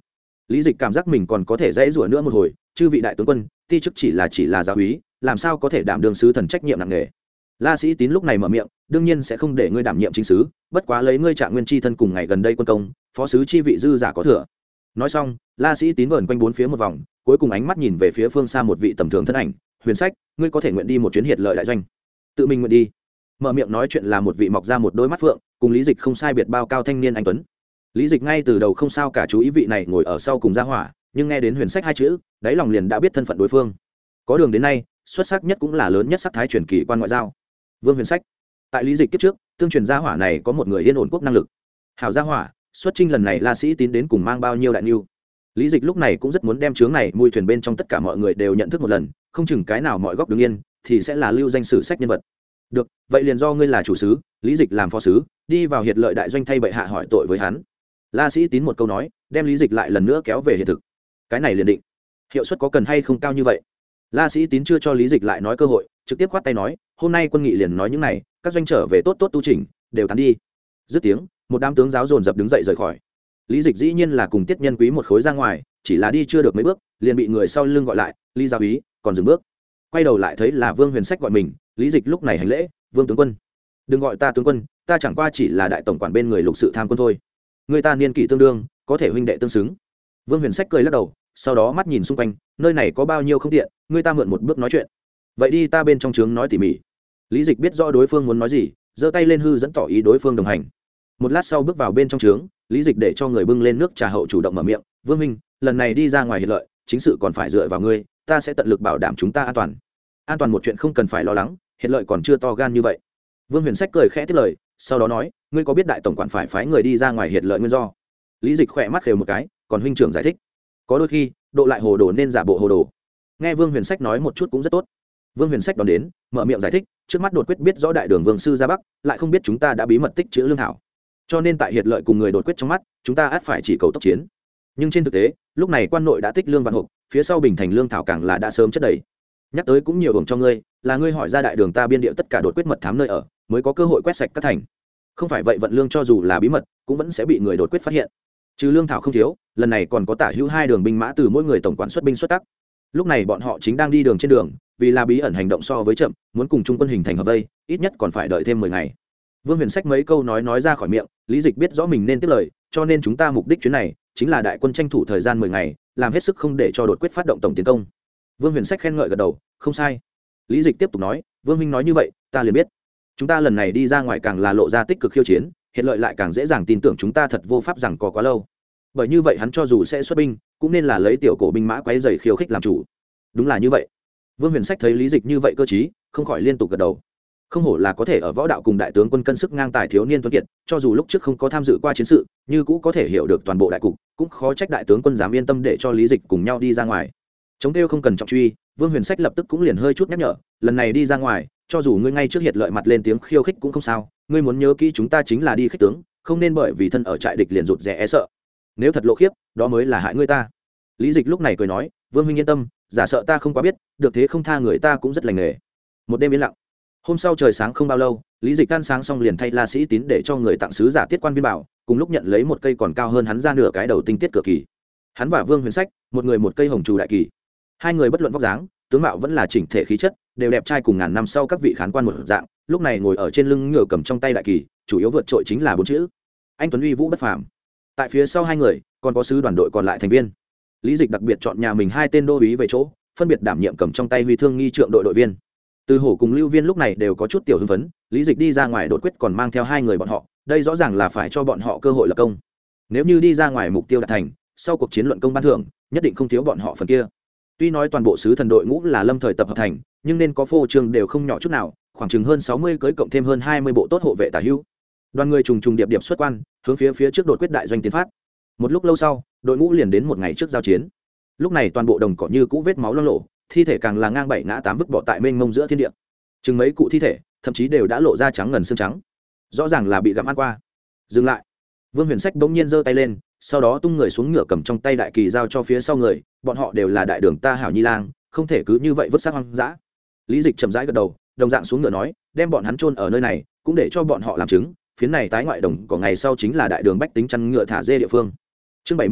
Lý Dịch cảm giác mình còn có thể dễ rủa nữa một hồi, chư vị đại tướng quân, ti chức chỉ là chỉ là giáo úy, làm sao có thể đảm đương sứ thần trách nhiệm nặng nề. La Sĩ Tín lúc này mở miệng, đương nhiên sẽ không để ngươi đảm nhiệm chính sứ, bất quá lấy ngươi Trạng Nguyên chi thân cùng ngày gần đây quân công, phó sứ chi vị dư giả có thừa. Nói xong, La Sĩ Tín vờn quanh bốn phía một vòng, cuối cùng ánh mắt nhìn về phía phương xa một vị tầm thường thân ảnh, Huyền Sách, ngươi có thể nguyện đi một chuyến hiệt lợi đại doanh. Tự mình nguyện đi. Mở miệng nói chuyện là một vị mọc ra một đôi mắt phượng, cùng Lý Dịch không sai biệt bao cao thanh niên anh tuấn. Lý Dịch ngay từ đầu không sao cả chú ý vị này ngồi ở sau cùng gia hỏa, nhưng nghe đến Huyền Sách hai chữ, đáy lòng liền đã biết thân phận đối phương. Có đường đến nay, xuất sắc nhất cũng là lớn nhất sắc thái truyền kỳ quan ngoại giao. Vương Huyền Sách. Tại Lý Dịch kiếp trước, tương truyền gia hỏa này có một người yên ổn quốc năng lực. Hảo gia hỏa, xuất chinh lần này La Sĩ Tín đến cùng mang bao nhiêu đại nhu. Lý Dịch lúc này cũng rất muốn đem chướng này mùi thuyền bên trong tất cả mọi người đều nhận thức một lần, không chừng cái nào mọi góc đứng yên thì sẽ là lưu danh sử sách nhân vật. Được, vậy liền do ngươi là chủ sứ, Lý Dịch làm phó sứ, đi vào hiệt lợi đại doanh thay bệ hạ hỏi tội với hắn. La Sĩ Tín một câu nói, đem Lý Dịch lại lần nữa kéo về hiện thực. Cái này liền định. Hiệu suất có cần hay không cao như vậy? La Sĩ Tín chưa cho Lý Dịch lại nói cơ hội, trực tiếp khoát tay nói, hôm nay quân nghị liền nói những này, các doanh trở về tốt tốt tu chỉnh, đều tán đi. Dứt tiếng, một đám tướng giáo dồn dập đứng dậy rời khỏi. Lý Dịch dĩ nhiên là cùng Tiết Nhân Quý một khối ra ngoài, chỉ là đi chưa được mấy bước, liền bị người sau lưng gọi lại, Lý gia úy, còn dừng bước. Quay đầu lại thấy là Vương Huyền Sách gọi mình, Lý Dịch lúc này hành lễ, Vương tướng quân. Đừng gọi ta tướng quân, ta chẳng qua chỉ là đại tổng quản bên người lục sự tham quân thôi. Người ta niên kỷ tương đương, có thể huynh đệ tương xứng. Vương Huyền Sách cười lắc đầu, sau đó mắt nhìn xung quanh, nơi này có bao nhiêu không tiện, người ta mượn một bước nói chuyện. Vậy đi ta bên trong trướng nói tỉ mỉ. Lý Dịch biết rõ đối phương muốn nói gì, giơ tay lên hư dẫn tỏ ý đối phương đồng hành. Một lát sau bước vào bên trong trướng, Lý Dịch để cho người bưng lên nước trà hậu chủ động mở miệng, Vương minh, lần này đi ra ngoài hiệt lợi, chính sự còn phải dựa vào ngươi, ta sẽ tận lực bảo đảm chúng ta an toàn. An toàn một chuyện không cần phải lo lắng, hiệt lợi còn chưa to gan như vậy. Vương Huyền Sách cười khẽ tiếp lời, sau đó nói, ngươi có biết đại tổng quản phải phái người đi ra ngoài hiệt lợi nguyên do? Lý Dịch khỏe mắt khều một cái, còn huynh trưởng giải thích, có đôi khi độ lại hồ đồ nên giả bộ hồ đồ. Nghe Vương Huyền Sách nói một chút cũng rất tốt. Vương Huyền Sách đón đến, mở miệng giải thích, trước mắt đột quyết biết rõ đại đường vương sư ra bắc, lại không biết chúng ta đã bí mật tích trữ lương thảo, cho nên tại hiệt lợi cùng người đột quyết trong mắt, chúng ta ắt phải chỉ cầu tốc chiến. Nhưng trên thực tế, lúc này quan nội đã tích lương vạn hộp, phía sau bình thành lương thảo càng là đã sớm chất đầy. Nhắc tới cũng nhiều hưởng cho ngươi, là ngươi hỏi ra đại đường ta biên địa tất cả đột quyết mật thám nơi ở, mới có cơ hội quét sạch các thành. Không phải vậy vận lương cho dù là bí mật, cũng vẫn sẽ bị người đột quyết phát hiện. Trừ lương thảo không thiếu, lần này còn có tả hữu hai đường binh mã từ mỗi người tổng quản xuất binh xuất tác. Lúc này bọn họ chính đang đi đường trên đường, vì là bí ẩn hành động so với chậm, muốn cùng trung quân hình thành hợp vây, ít nhất còn phải đợi thêm mười ngày. Vương Huyền Sách mấy câu nói nói ra khỏi miệng, Lý Dịch biết rõ mình nên tiếp lời, cho nên chúng ta mục đích chuyến này chính là đại quân tranh thủ thời gian mười ngày, làm hết sức không để cho đột quyết phát động tổng tiến công. Vương Huyền Sách khen ngợi gật đầu, không sai. Lý Dịch tiếp tục nói, Vương minh nói như vậy, ta liền biết, chúng ta lần này đi ra ngoài càng là lộ ra tích cực khiêu chiến, hiện lợi lại càng dễ dàng tin tưởng chúng ta thật vô pháp rằng có quá lâu. Bởi như vậy hắn cho dù sẽ xuất binh, cũng nên là lấy tiểu cổ binh mã quấy rầy khiêu khích làm chủ. Đúng là như vậy. Vương Huyền Sách thấy Lý Dịch như vậy cơ trí, không khỏi liên tục gật đầu. Không hổ là có thể ở võ đạo cùng đại tướng quân cân sức ngang tài thiếu niên tuấn kiệt, cho dù lúc trước không có tham dự qua chiến sự, như cũ có thể hiểu được toàn bộ đại cục, cũng khó trách đại tướng quân dám yên tâm để cho Lý Dịch cùng nhau đi ra ngoài. Chống kêu không cần trọng truy, Vương Huyền Sách lập tức cũng liền hơi chút nhắc nhở, lần này đi ra ngoài, cho dù ngươi ngay trước hiệt lợi mặt lên tiếng khiêu khích cũng không sao, ngươi muốn nhớ kỹ chúng ta chính là đi khích tướng, không nên bởi vì thân ở trại địch liền rụt rè e sợ. Nếu thật lộ khiếp, đó mới là hại ngươi ta. Lý Dịch lúc này cười nói, Vương huynh yên tâm, giả sợ ta không quá biết, được thế không tha người ta cũng rất lành nghề. Một đêm yên lặng. Hôm sau trời sáng không bao lâu, Lý Dịch ăn sáng xong liền thay La Sĩ Tín để cho người tặng sứ giả Tiết Quan Viên bảo, cùng lúc nhận lấy một cây còn cao hơn hắn ra nửa cái đầu tinh tiết cửa kỳ. Hắn và Vương Huyền Sách, một người một cây hồng trù đại kỳ. Hai người bất luận vóc dáng, tướng mạo vẫn là chỉnh thể khí chất, đều đẹp trai cùng ngàn năm sau các vị khán quan một dạng, lúc này ngồi ở trên lưng ngựa cầm trong tay đại kỳ, chủ yếu vượt trội chính là bốn chữ: anh tuấn uy vũ bất phàm. Tại phía sau hai người, còn có sứ đoàn đội còn lại thành viên. Lý Dịch đặc biệt chọn nhà mình hai tên đô úy về chỗ, phân biệt đảm nhiệm cầm trong tay huy thương nghi trượng đội đội viên. Từ Hổ cùng Lưu Viên lúc này đều có chút tiểu hưng phấn, Lý Dịch đi ra ngoài đột quyết còn mang theo hai người bọn họ, đây rõ ràng là phải cho bọn họ cơ hội lập công. Nếu như đi ra ngoài mục tiêu đạt thành, sau cuộc chiến luận công ban thưởng, nhất định không thiếu bọn họ phần kia. Tuy nói toàn bộ sứ thần đội ngũ là lâm thời tập hợp thành, nhưng nên có phô trương đều không nhỏ chút nào, khoảng chừng hơn sáu mươi cưới cộng thêm hơn hai mươi bộ tốt hộ vệ tả hữu. Đoàn người trùng trùng điệp điệp xuất quan, hướng phía phía trước đột quyết đại doanh tiến phát. Một lúc lâu sau, đội ngũ liền đến một ngày trước giao chiến. Lúc này toàn bộ đồng cỏ như cũ vết máu loang lổ, thi thể càng là ngang bảy ngã tám vứt bỏ tại mênh mông giữa thiên địa. Chừng mấy cụ thi thể, thậm chí đều đã lộ ra trắng ngần xương trắng, rõ ràng là bị gặm ăn qua. Dừng lại. Vương Huyền Sách bỗng nhiên giơ tay lên, sau đó tung người xuống ngựa cầm trong tay đại kỳ giao cho phía sau người, bọn họ đều là đại đường ta hảo nhi lang, không thể cứ như vậy vứt xác hoang dã. Lý Dịch chậm rãi gật đầu, đồng dạng xuống ngựa nói, đem bọn hắn chôn ở nơi này, cũng để cho bọn họ làm chứng, phiến này tái ngoại đồng có ngày sau chính là đại đường bách tính chăn ngựa thả dê địa phương. Chương bảy mươi lăm,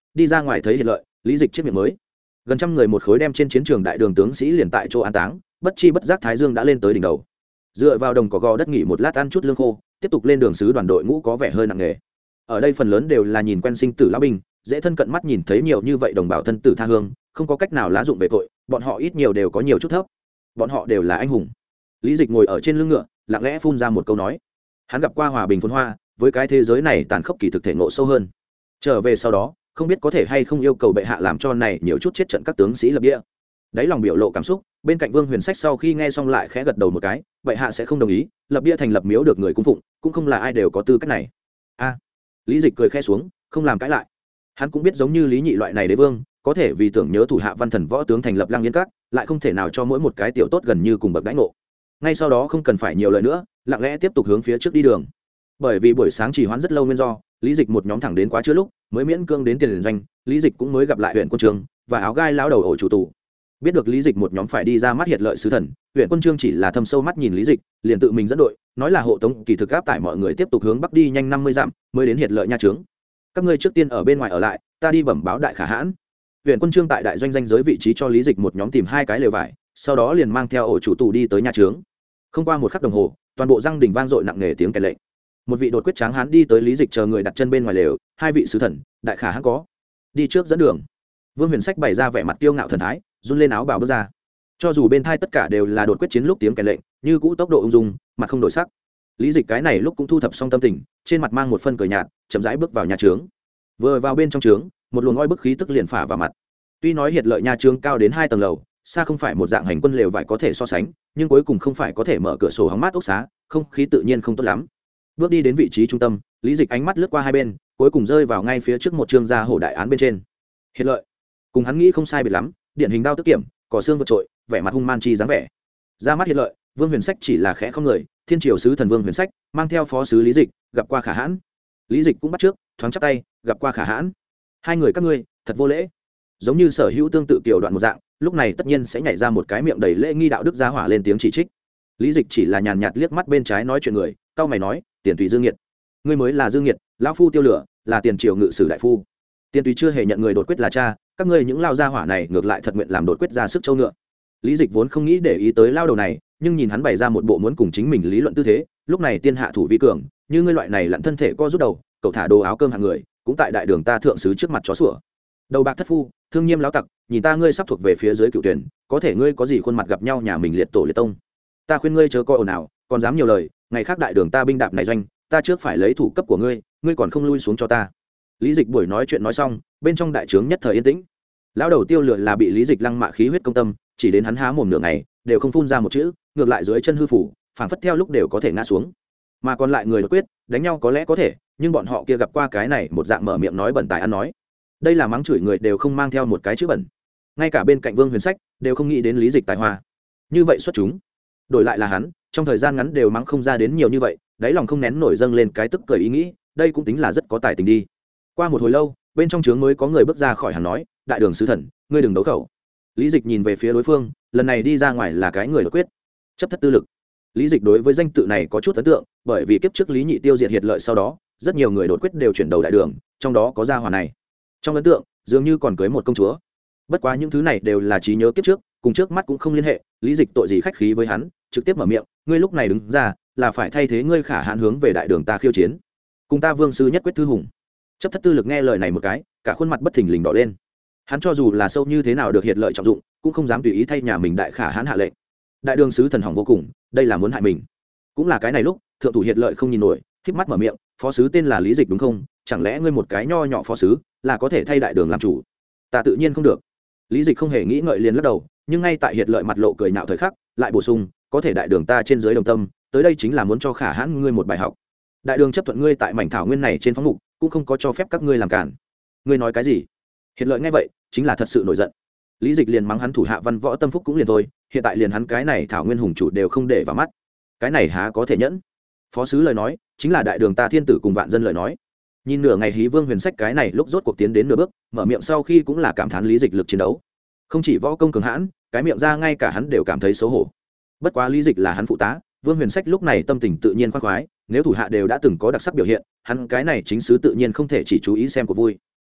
đi ra ngoài thấy Hiệt Lợi, Lý Dịch chiếc miệng mới gần trăm người một khối đem trên chiến trường đại đường tướng sĩ liền tại chỗ an táng, bất chi bất giác thái dương đã lên tới đỉnh đầu. Dựa vào đồng cỏ gò đất nghỉ một lát ăn chút lương khô, tiếp tục lên đường sứ đoàn đội ngũ có vẻ hơi nặng nề. Ở đây phần lớn đều là nhìn quen sinh tử lão binh, dễ thân cận mắt nhìn thấy nhiều như vậy đồng bào thân tử tha hương, không có cách nào lá dụng về tội, bọn họ ít nhiều đều có nhiều chút thấp. Bọn họ đều là anh hùng. Lý Dịch ngồi ở trên lưng ngựa, lặng lẽ phun ra một câu nói. Hắn gặp qua hòa bình phồn hoa, với cái thế giới này tàn khốc kỳ thực thể ngộ sâu hơn. Trở về sau đó, không biết có thể hay không yêu cầu bệ hạ làm cho này nhiều chút chết trận các tướng sĩ lập địa. Đấy lòng biểu lộ cảm xúc, bên cạnh Vương Huyền Sách sau khi nghe xong lại khẽ gật đầu một cái, bệ hạ sẽ không đồng ý, lập bia thành lập miếu được người cung phụng, cũng không là ai đều có tư cách này. A. Lý Dịch cười khẽ xuống, không làm cãi lại. Hắn cũng biết giống như Lý Nhị loại này đế vương, có thể vì tưởng nhớ thủ hạ văn thần võ tướng thành lập Lăng Yên Các, lại không thể nào cho mỗi một cái tiểu tốt gần như cùng bậc đãi ngộ. Ngay sau đó không cần phải nhiều lời nữa, lặng lẽ tiếp tục hướng phía trước đi đường. Bởi vì buổi sáng trì hoãn rất lâu nguyên do, Lý Dịch một nhóm thẳng đến quá trưa lúc, mới miễn cương đến tiền doanh, Lý Dịch cũng mới gặp lại huyện quân trường và áo gai lão đầu ổ chủ tù. Biết được Lý Dịch một nhóm phải đi ra mắt Hiệt Lợi sứ thần, huyện quân trương chỉ là thâm sâu mắt nhìn Lý Dịch, liền tự mình dẫn đội, nói là hộ tống kỳ thực áp tải mọi người tiếp tục hướng bắc đi nhanh năm mươi dặm, mới đến Hiệt Lợi nha trướng. Các ngươi trước tiên ở bên ngoài ở lại, ta đi bẩm báo đại khả hãn. Huyện quân trương tại đại doanh danh giới vị trí cho Lý Dịch một nhóm tìm hai cái lều vải, sau đó liền mang theo ổ chủ tù đi tới nha trướng. Không qua một khắc đồng hồ, toàn bộ răng đình vang dội nặng nề tiếng kèn lệnh. Một vị đột quyết tráng hán đi tới Lý Dịch chờ người đặt chân bên ngoài lều, hai vị sứ thần, đại khả hãn có đi trước dẫn đường. Vương Huyền Sách bày ra vẻ mặt kiêu ngạo thần thái, run lên áo bào bước ra. Cho dù bên thai tất cả đều là đột quyết chiến lúc tiếng kèn lệnh, như cũ tốc độ ung dung, mặt không đổi sắc. Lý Dịch cái này lúc cũng thu thập xong tâm tình, trên mặt mang một phân cười nhạt, chậm rãi bước vào nhà trướng. Vừa vào bên trong trướng, một luồng oi bức khí tức liền phả vào mặt. Tuy nói Hiệt Lợi nha trướng cao đến hai tầng lầu, xa không phải một dạng hành quân lều vải có thể so sánh, nhưng cuối cùng không phải có thể mở cửa sổ hóng mát ốc xá, không khí tự nhiên không tốt lắm. Bước đi đến vị trí trung tâm, Lý Dịch ánh mắt lướt qua hai bên, cuối cùng rơi vào ngay phía trước một trương gia hổ đại án bên trên. Hiệt Lợi, cùng hắn nghĩ không sai biệt lắm, điển hình đao tức kiểm, cỏ xương vượt trội, vẻ mặt hung man chi dáng vẻ. Ra mắt Hiệt Lợi, Vương Huyền Sách chỉ là khẽ không người, thiên triều sứ thần Vương Huyền Sách mang theo phó sứ Lý Dịch, gặp qua khả hãn. Lý Dịch cũng bắt trước, thoáng chắp tay, gặp qua khả hãn. Hai người các ngươi, thật vô lễ. Giống như sở hữu tương tự kiểu đoạn một dạng, lúc này tất nhiên sẽ nhảy ra một cái miệng đầy lễ nghi đạo đức giá hỏa lên tiếng chỉ trích. Lý Dịch chỉ là nhàn nhạt liếc mắt bên trái nói chuyện người, cau mày nói, tiền tùy Dương Nghiệt, ngươi mới là Dương Nghiệt, lão phu Tiêu Lửa là tiền triều ngự sử đại phu. Tiền tùy chưa hề nhận người đột quyết là cha, các ngươi những lao gia hỏa này ngược lại thật nguyện làm đột quyết ra sức châu ngựa. Lý Dịch vốn không nghĩ để ý tới lao đầu này, nhưng nhìn hắn bày ra một bộ muốn cùng chính mình lý luận tư thế, lúc này tiên hạ thủ vi cường, như ngươi loại này lặn thân thể co rút đầu, cậu thả đồ áo cơm hàng người, cũng tại đại đường ta thượng sứ trước mặt chó sủa. Đầu bạc thất phu, thương nhiêm láo tặc, nhìn ta ngươi sắp thuộc về phía dưới cựu tuyển, có thể ngươi có gì khuôn mặt gặp nhau nhà mình liệt tổ liệt tông. Ta khuyên ngươi chớ coi ồn ào, còn dám nhiều lời, ngày khác đại đường ta binh đạp này doanh, ta trước phải lấy thủ cấp của ngươi, ngươi còn không lui xuống cho ta. Lý Dịch buổi nói chuyện nói xong, bên trong đại trướng nhất thời yên tĩnh. Lão đầu Tiêu Lửa là bị Lý Dịch lăng mạ khí huyết công tâm, chỉ đến hắn há mồm nửa ngày, đều không phun ra một chữ, ngược lại dưới chân hư phủ, phảng phất theo lúc đều có thể ngã xuống. Mà còn lại người đột quyết, đánh nhau có lẽ có thể, nhưng bọn họ kia gặp qua cái này một dạng mở miệng nói bẩn tài ăn nói. Đây là mắng chửi người đều không mang theo một cái chữ bẩn. Ngay cả bên cạnh Vương Huyền Sách đều không nghĩ đến Lý Dịch tài hoa. Như vậy xuất chúng. Đổi lại là hắn, trong thời gian ngắn đều mắng không ra đến nhiều như vậy, đáy lòng không nén nổi dâng lên cái tức cười ý nghĩ, đây cũng tính là rất có tài tình đi. Qua một hồi lâu, bên trong trướng mới có người bước ra khỏi hàng nói, đại đường sứ thần, ngươi đừng đấu khẩu. Lý Dịch nhìn về phía đối phương, lần này đi ra ngoài là cái người đột quyết, chấp thất tư lực. Lý Dịch đối với danh tự này có chút ấn tượng, bởi vì kiếp trước Lý Nhị tiêu diệt Hiệt Lợi sau đó, rất nhiều người đột quyết đều chuyển đầu đại đường, trong đó có gia hỏa này. Trong ấn tượng, dường như còn cưới một công chúa. Bất quá những thứ này đều là trí nhớ kiếp trước, cùng trước mắt cũng không liên hệ. Lý Dịch tội gì khách khí với hắn, trực tiếp mở miệng, ngươi lúc này đứng ra, là phải thay thế ngươi khả hãn hướng về đại đường ta khiêu chiến, cùng ta vương sư nhất quyết thư hùng. Chấp thất tư lực nghe lời này một cái, cả khuôn mặt bất thình lình đỏ lên. Hắn cho dù là sâu như thế nào được Hiệt Lợi trọng dụng, cũng không dám tùy ý thay nhà mình đại khả hãn hạ lệnh. Đại đường sứ thần hỏng vô cùng, đây là muốn hại mình. Cũng là cái này lúc, thượng thủ Hiệt Lợi không nhìn nổi, khép mắt mở miệng, phó sứ tên là Lý Dịch đúng không? Chẳng lẽ ngươi một cái nho nhỏ phó sứ là có thể thay đại đường làm chủ? Ta tự nhiên không được. Lý Dịch không hề nghĩ ngợi liền lắc đầu, nhưng ngay tại Hiệt Lợi mặt lộ cười nhạo thời khắc, lại bổ sung, có thể đại đường ta trên dưới đồng tâm, tới đây chính là muốn cho khả hãn ngươi một bài học. Đại đường chấp thuận ngươi tại mảnh thảo nguyên này trên phóng mục, cũng không có cho phép các ngươi làm cản. Ngươi nói cái gì? Hiệt Lợi nghe vậy, chính là thật sự nổi giận. Lý Dịch liền mắng hắn thủ hạ văn võ tâm phúc cũng liền thôi, hiện tại liền hắn cái này thảo nguyên hùng chủ đều không để vào mắt, cái này há có thể nhẫn? Phó sứ lời nói, chính là đại đường ta thiên tử cùng vạn dân lời nói. Nhìn nửa ngày Hí Vương Huyền Sách cái này lúc rốt cuộc tiến đến nửa bước, mở miệng sau khi cũng là cảm thán Lý Dịch lực chiến đấu. Không chỉ võ công cường hãn, cái miệng ra ngay cả hắn đều cảm thấy xấu hổ. Bất quá Lý Dịch là hắn phụ tá, Vương Huyền Sách lúc này tâm tình tự nhiên khoan khoái, nếu thủ hạ đều đã từng có đặc sắc biểu hiện, hắn cái này chính sứ tự nhiên không thể chỉ chú ý xem của vui.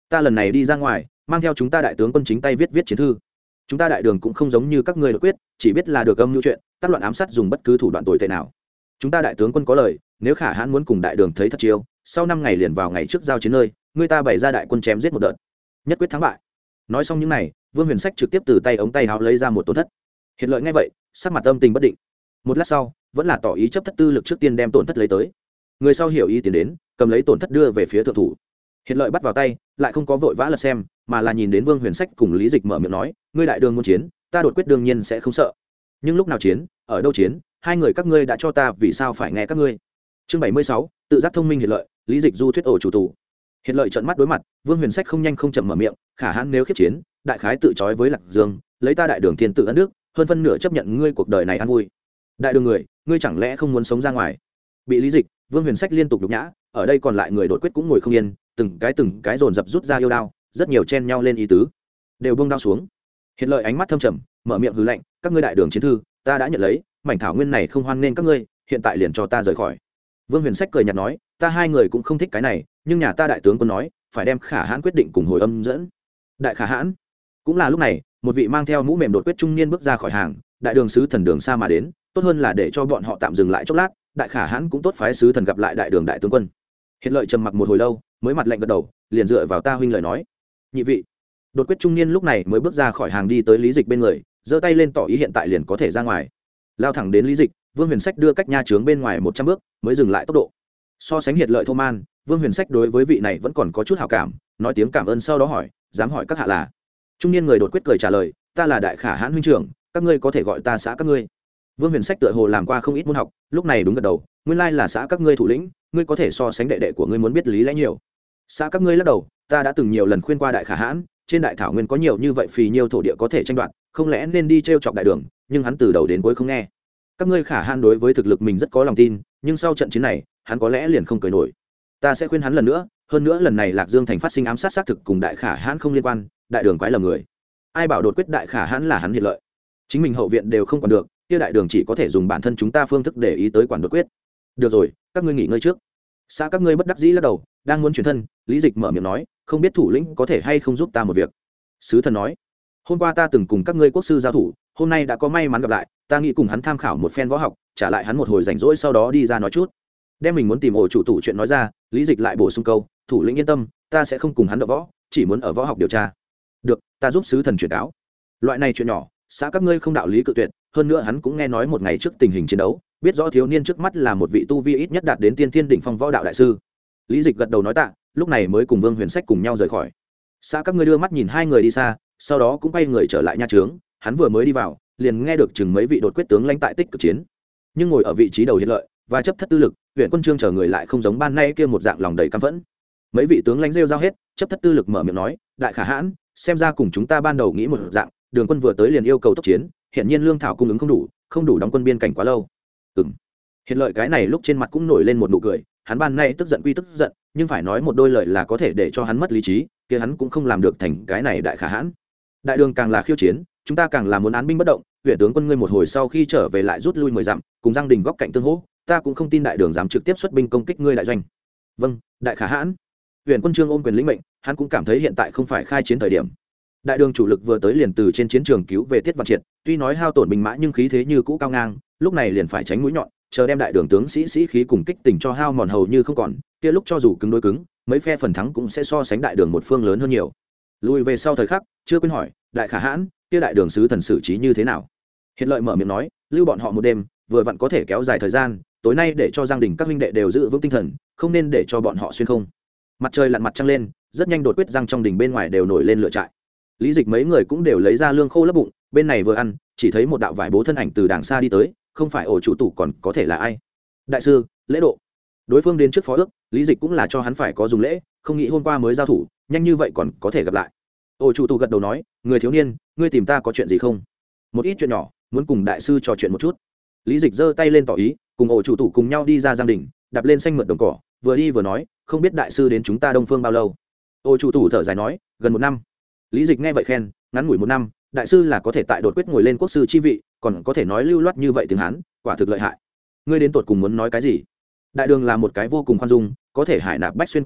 ta lần này đi ra ngoài mang theo chúng ta đại tướng quân chính tay viết viết chiến thư. Chúng ta đại đường cũng không giống như các ngươi đột quyết, chỉ biết là được âm mưu chuyện tác loạn ám sát, dùng bất cứ thủ đoạn tồi tệ nào. Chúng ta đại tướng quân có lời, nếu Khả Hãn muốn cùng đại đường thấy thật chiêu, sau năm ngày liền vào ngày trước giao chiến nơi, người ta bày ra đại quân chém giết một đợt, nhất quyết thắng bại. Nói xong những này, Vương Huyền Sách trực tiếp từ tay ống tay áo lấy ra một tổn thất. Hiện Lợi nghe vậy, sắc mặt âm tình bất định. Một lát sau, vẫn là tỏ ý chấp thất tư lực trước tiên đem tổn thất lấy tới. Người sau hiểu ý tiến đến, cầm lấy tổn thất đưa về phía thượng thủ. Hiện Lợi bắt vào tay, lại không có vội vã lật xem, mà là nhìn đến Vương Huyền Sách cùng Lý Dịch mở miệng nói, ngươi đại đường muốn chiến, ta đột quyết đương nhiên sẽ không sợ. Nhưng lúc nào chiến, ở đâu chiến, hai người các ngươi đã cho ta, vì sao phải nghe các ngươi? Chương bảy mươi sáu, tự giác thông minh Hiện Lợi, Lý Dịch du thuyết ổ chủ tù. Hiện Lợi trợn mắt đối mặt, Vương Huyền Sách không nhanh không chậm mở miệng, Khả Hãn nếu khiếp chiến, đại khái tự chói với Lạc Dương, lấy ta đại đường thiên tự ấn nước, hơn phân nửa chấp nhận ngươi cuộc đời này an vui. Đại đường người, ngươi chẳng lẽ không muốn sống ra ngoài? Bị Lý Dịch, Vương Huyền Sách liên tục nhục nhã, ở đây còn lại người đột quyết cũng ngồi không yên, từng cái từng cái dồn dập rút ra yêu đao, rất nhiều chen nhau lên ý tứ, đều buông đao xuống. Hiện Lợi ánh mắt thâm trầm, mở miệng hừ lạnh, các ngươi đại đường chiến thư, ta đã nhận lấy, mảnh thảo nguyên này không hoan nên các ngươi, hiện tại liền cho ta rời khỏi. Vương Huyền Sách cười nhạt nói, ta hai người cũng không thích cái này, nhưng nhà ta đại tướng quân nói, phải đem Khả Hãn quyết định cùng hồi âm dẫn. Đại Khả Hãn. Cũng là lúc này, một vị mang theo mũ mềm đột quyết trung niên bước ra khỏi hàng, đại đường sứ thần đường xa mà đến, tốt hơn là để cho bọn họ tạm dừng lại chốc lát, đại Khả Hãn cũng tốt phái sứ thần gặp lại đại đường đại tướng quân. Hiện Lợi trầm mặc một hồi lâu, mới mặt lạnh gật đầu, liền dựa vào ta huynh lời nói. Nhị vị. Đột quyết trung niên lúc này mới bước ra khỏi hàng đi tới Lý Dịch bên người, giơ tay lên tỏ ý hiện tại liền có thể ra ngoài. Lao thẳng đến Lý Dịch, Vương Huyền Sách đưa cách nha trướng bên ngoài một trăm bước, mới dừng lại tốc độ. So sánh Hiện Lợi thô man, Vương Huyền Sách đối với vị này vẫn còn có chút hảo cảm, nói tiếng cảm ơn sau đó hỏi, dám hỏi các hạ là? Trung niên người đột quyết cười trả lời, ta là đại Khả Hãn huynh trưởng, các ngươi có thể gọi ta xã các ngươi. Vương Huyền Sách tựa hồ làm qua không ít môn học, lúc này đúng gật đầu, nguyên lai là xã các ngươi thủ lĩnh, ngươi có thể so sánh đệ đệ của ngươi muốn biết lý lẽ nhiều. Xã các ngươi lắc đầu, ta đã từng nhiều lần khuyên qua đại Khả Hãn, trên đại thảo nguyên có nhiều như vậy phì nhiêu thổ địa có thể tranh đoạt, không lẽ nên đi trêu chọc đại đường, nhưng hắn từ đầu đến cuối không nghe. Các ngươi Khả Hãn đối với thực lực mình rất có lòng tin, nhưng sau trận chiến này, hắn có lẽ liền không cười nổi. Ta sẽ khuyên hắn lần nữa, hơn nữa lần này Lạc Dương thành phát sinh ám sát xác thực cùng đại Khả Hãn không liên quan, đại đường quái lầm người. Ai bảo đột quyết đại Khả Hãn là hắn Hiện Lợi, chính mình hậu viện đều không còn được, kia đại đường chỉ có thể dùng bản thân chúng ta phương thức để ý tới quản đột quyết. Được rồi, các ngươi nghỉ ngơi trước. Xã các ngươi bất đắc dĩ lắc đầu, đang muốn chuyển thân, Lý Dịch mở miệng nói, không biết thủ lĩnh có thể hay không giúp ta một việc. Sứ thần nói, hôm qua ta từng cùng các ngươi quốc sư giao thủ, hôm nay đã có may mắn gặp lại, ta nghĩ cùng hắn tham khảo một phen võ học, trả lại hắn một hồi rảnh rỗi sau đó đi ra nói chút. Đem mình muốn tìm ổ chủ tủ chuyện nói ra, Lý Dịch lại bổ sung câu, thủ lĩnh yên tâm, ta sẽ không cùng hắn đọ võ, chỉ muốn ở võ học điều tra. Được, ta giúp sứ thần chuyển cáo. Loại này chuyện nhỏ, xã các ngươi không đạo lý cự tuyệt, hơn nữa hắn cũng nghe nói một ngày trước tình hình chiến đấu, biết rõ thiếu niên trước mắt là một vị tu vi ít nhất đạt đến tiên thiên đỉnh phong võ đạo đại sư. Lý Dịch gật đầu nói tạ, lúc này mới cùng Vương Huyền Sách cùng nhau rời khỏi. Xã các ngươi đưa mắt nhìn hai người đi xa, sau đó cũng quay người trở lại nha trướng, hắn vừa mới đi vào, liền nghe được chừng mấy vị đột quyết tướng lãnh tại tích cực chiến. Nhưng ngồi ở vị trí đầu Hiện Lợi và chấp thất tư lực, huyện quân trương chờ người lại không giống ban nay kia một dạng lòng đầy căm phẫn. Mấy vị tướng lãnh rêu rao hết, chấp thất tư lực mở miệng nói, đại Khả Hãn, xem ra cùng chúng ta ban đầu nghĩ một dạng, đường quân vừa tới liền yêu cầu tốc chiến, hiện nhiên lương thảo cung ứng không đủ, không đủ đóng quân biên cảnh quá lâu. Ừm. Hiện Lợi cái này lúc trên mặt cũng nổi lên một nụ cười, hắn ban nay tức giận quy tức giận, nhưng phải nói một đôi lời là có thể để cho hắn mất lý trí, kia hắn cũng không làm được thành cái này đại Khả Hãn. Đại đường càng là khiêu chiến, chúng ta càng là muốn án binh bất động, huyện tướng quân ngươi một hồi sau khi trở về lại rút lui mười dặm, cùng Giang Đình góc cạnh tương hỗ, ta cũng không tin đại đường dám trực tiếp xuất binh công kích ngươi đại doanh. Vâng, đại Khả Hãn. Huyện quân trương ôm quyền lĩnh mệnh, hắn cũng cảm thấy hiện tại không phải khai chiến thời điểm. Đại đường chủ lực vừa tới liền từ trên chiến trường cứu về Tiết Văn Triệt, tuy nói hao tổn binh mã nhưng khí thế như cũ cao ngang, lúc này liền phải tránh mũi nhọn, chờ đem đại đường tướng sĩ sĩ khí cùng kích tình cho hao mòn hầu như không còn, kia lúc cho dù cứng đối cứng, mấy phe phần thắng cũng sẽ so sánh đại đường một phương lớn hơn nhiều. Lùi về sau thời khắc, chưa quên hỏi, đại Khả Hãn, kia đại đường sứ thần xử trí như thế nào? Hiện Lợi mở miệng nói, lưu bọn họ một đêm, vừa vặn có thể kéo dài thời gian, tối nay để cho Giang Đình các huynh đệ đều giữ vững tinh thần, không nên để cho bọn họ xuyên không. Mặt trời lặn mặt trăng lên, rất nhanh đột quyết Giang trong đình bên ngoài đều nổi lên lửa trại. Lý Dịch mấy người cũng đều lấy ra lương khô lấp bụng, bên này vừa ăn, chỉ thấy một đạo vải bố thân ảnh từ đàng xa đi tới, không phải ổ chủ tủ còn có thể là ai? Đại sư, lễ độ. Đối phương đến trước phó ước, Lý Dịch cũng là cho hắn phải có dùng lễ, không nghĩ hôm qua mới giao thủ, nhanh như vậy còn có thể gặp lại. Ổ chủ tủ gật đầu nói, người thiếu niên, ngươi tìm ta có chuyện gì không? Một ít chuyện nhỏ, muốn cùng đại sư trò chuyện một chút. Lý Dịch giơ tay lên tỏ ý, cùng ổ chủ tủ cùng nhau đi ra Giang đình, đạp lên xanh mượt đồng cỏ, vừa đi vừa nói, không biết đại sư đến chúng ta Đông Phương bao lâu? Ổ chủ tủ thở dài nói, gần một năm. Lý Dịch nghe vậy khen, ngắn ngủi một năm, đại sư là có thể tại đột quyết ngồi lên quốc sư chi vị, còn có thể nói lưu loát như vậy tiếng Hán, quả thực lợi hại. Ngươi đến tột cùng muốn nói cái gì? Đại đường là một cái vô cùng khoan dung, có thể hải nạp bách xuyên quốc độ,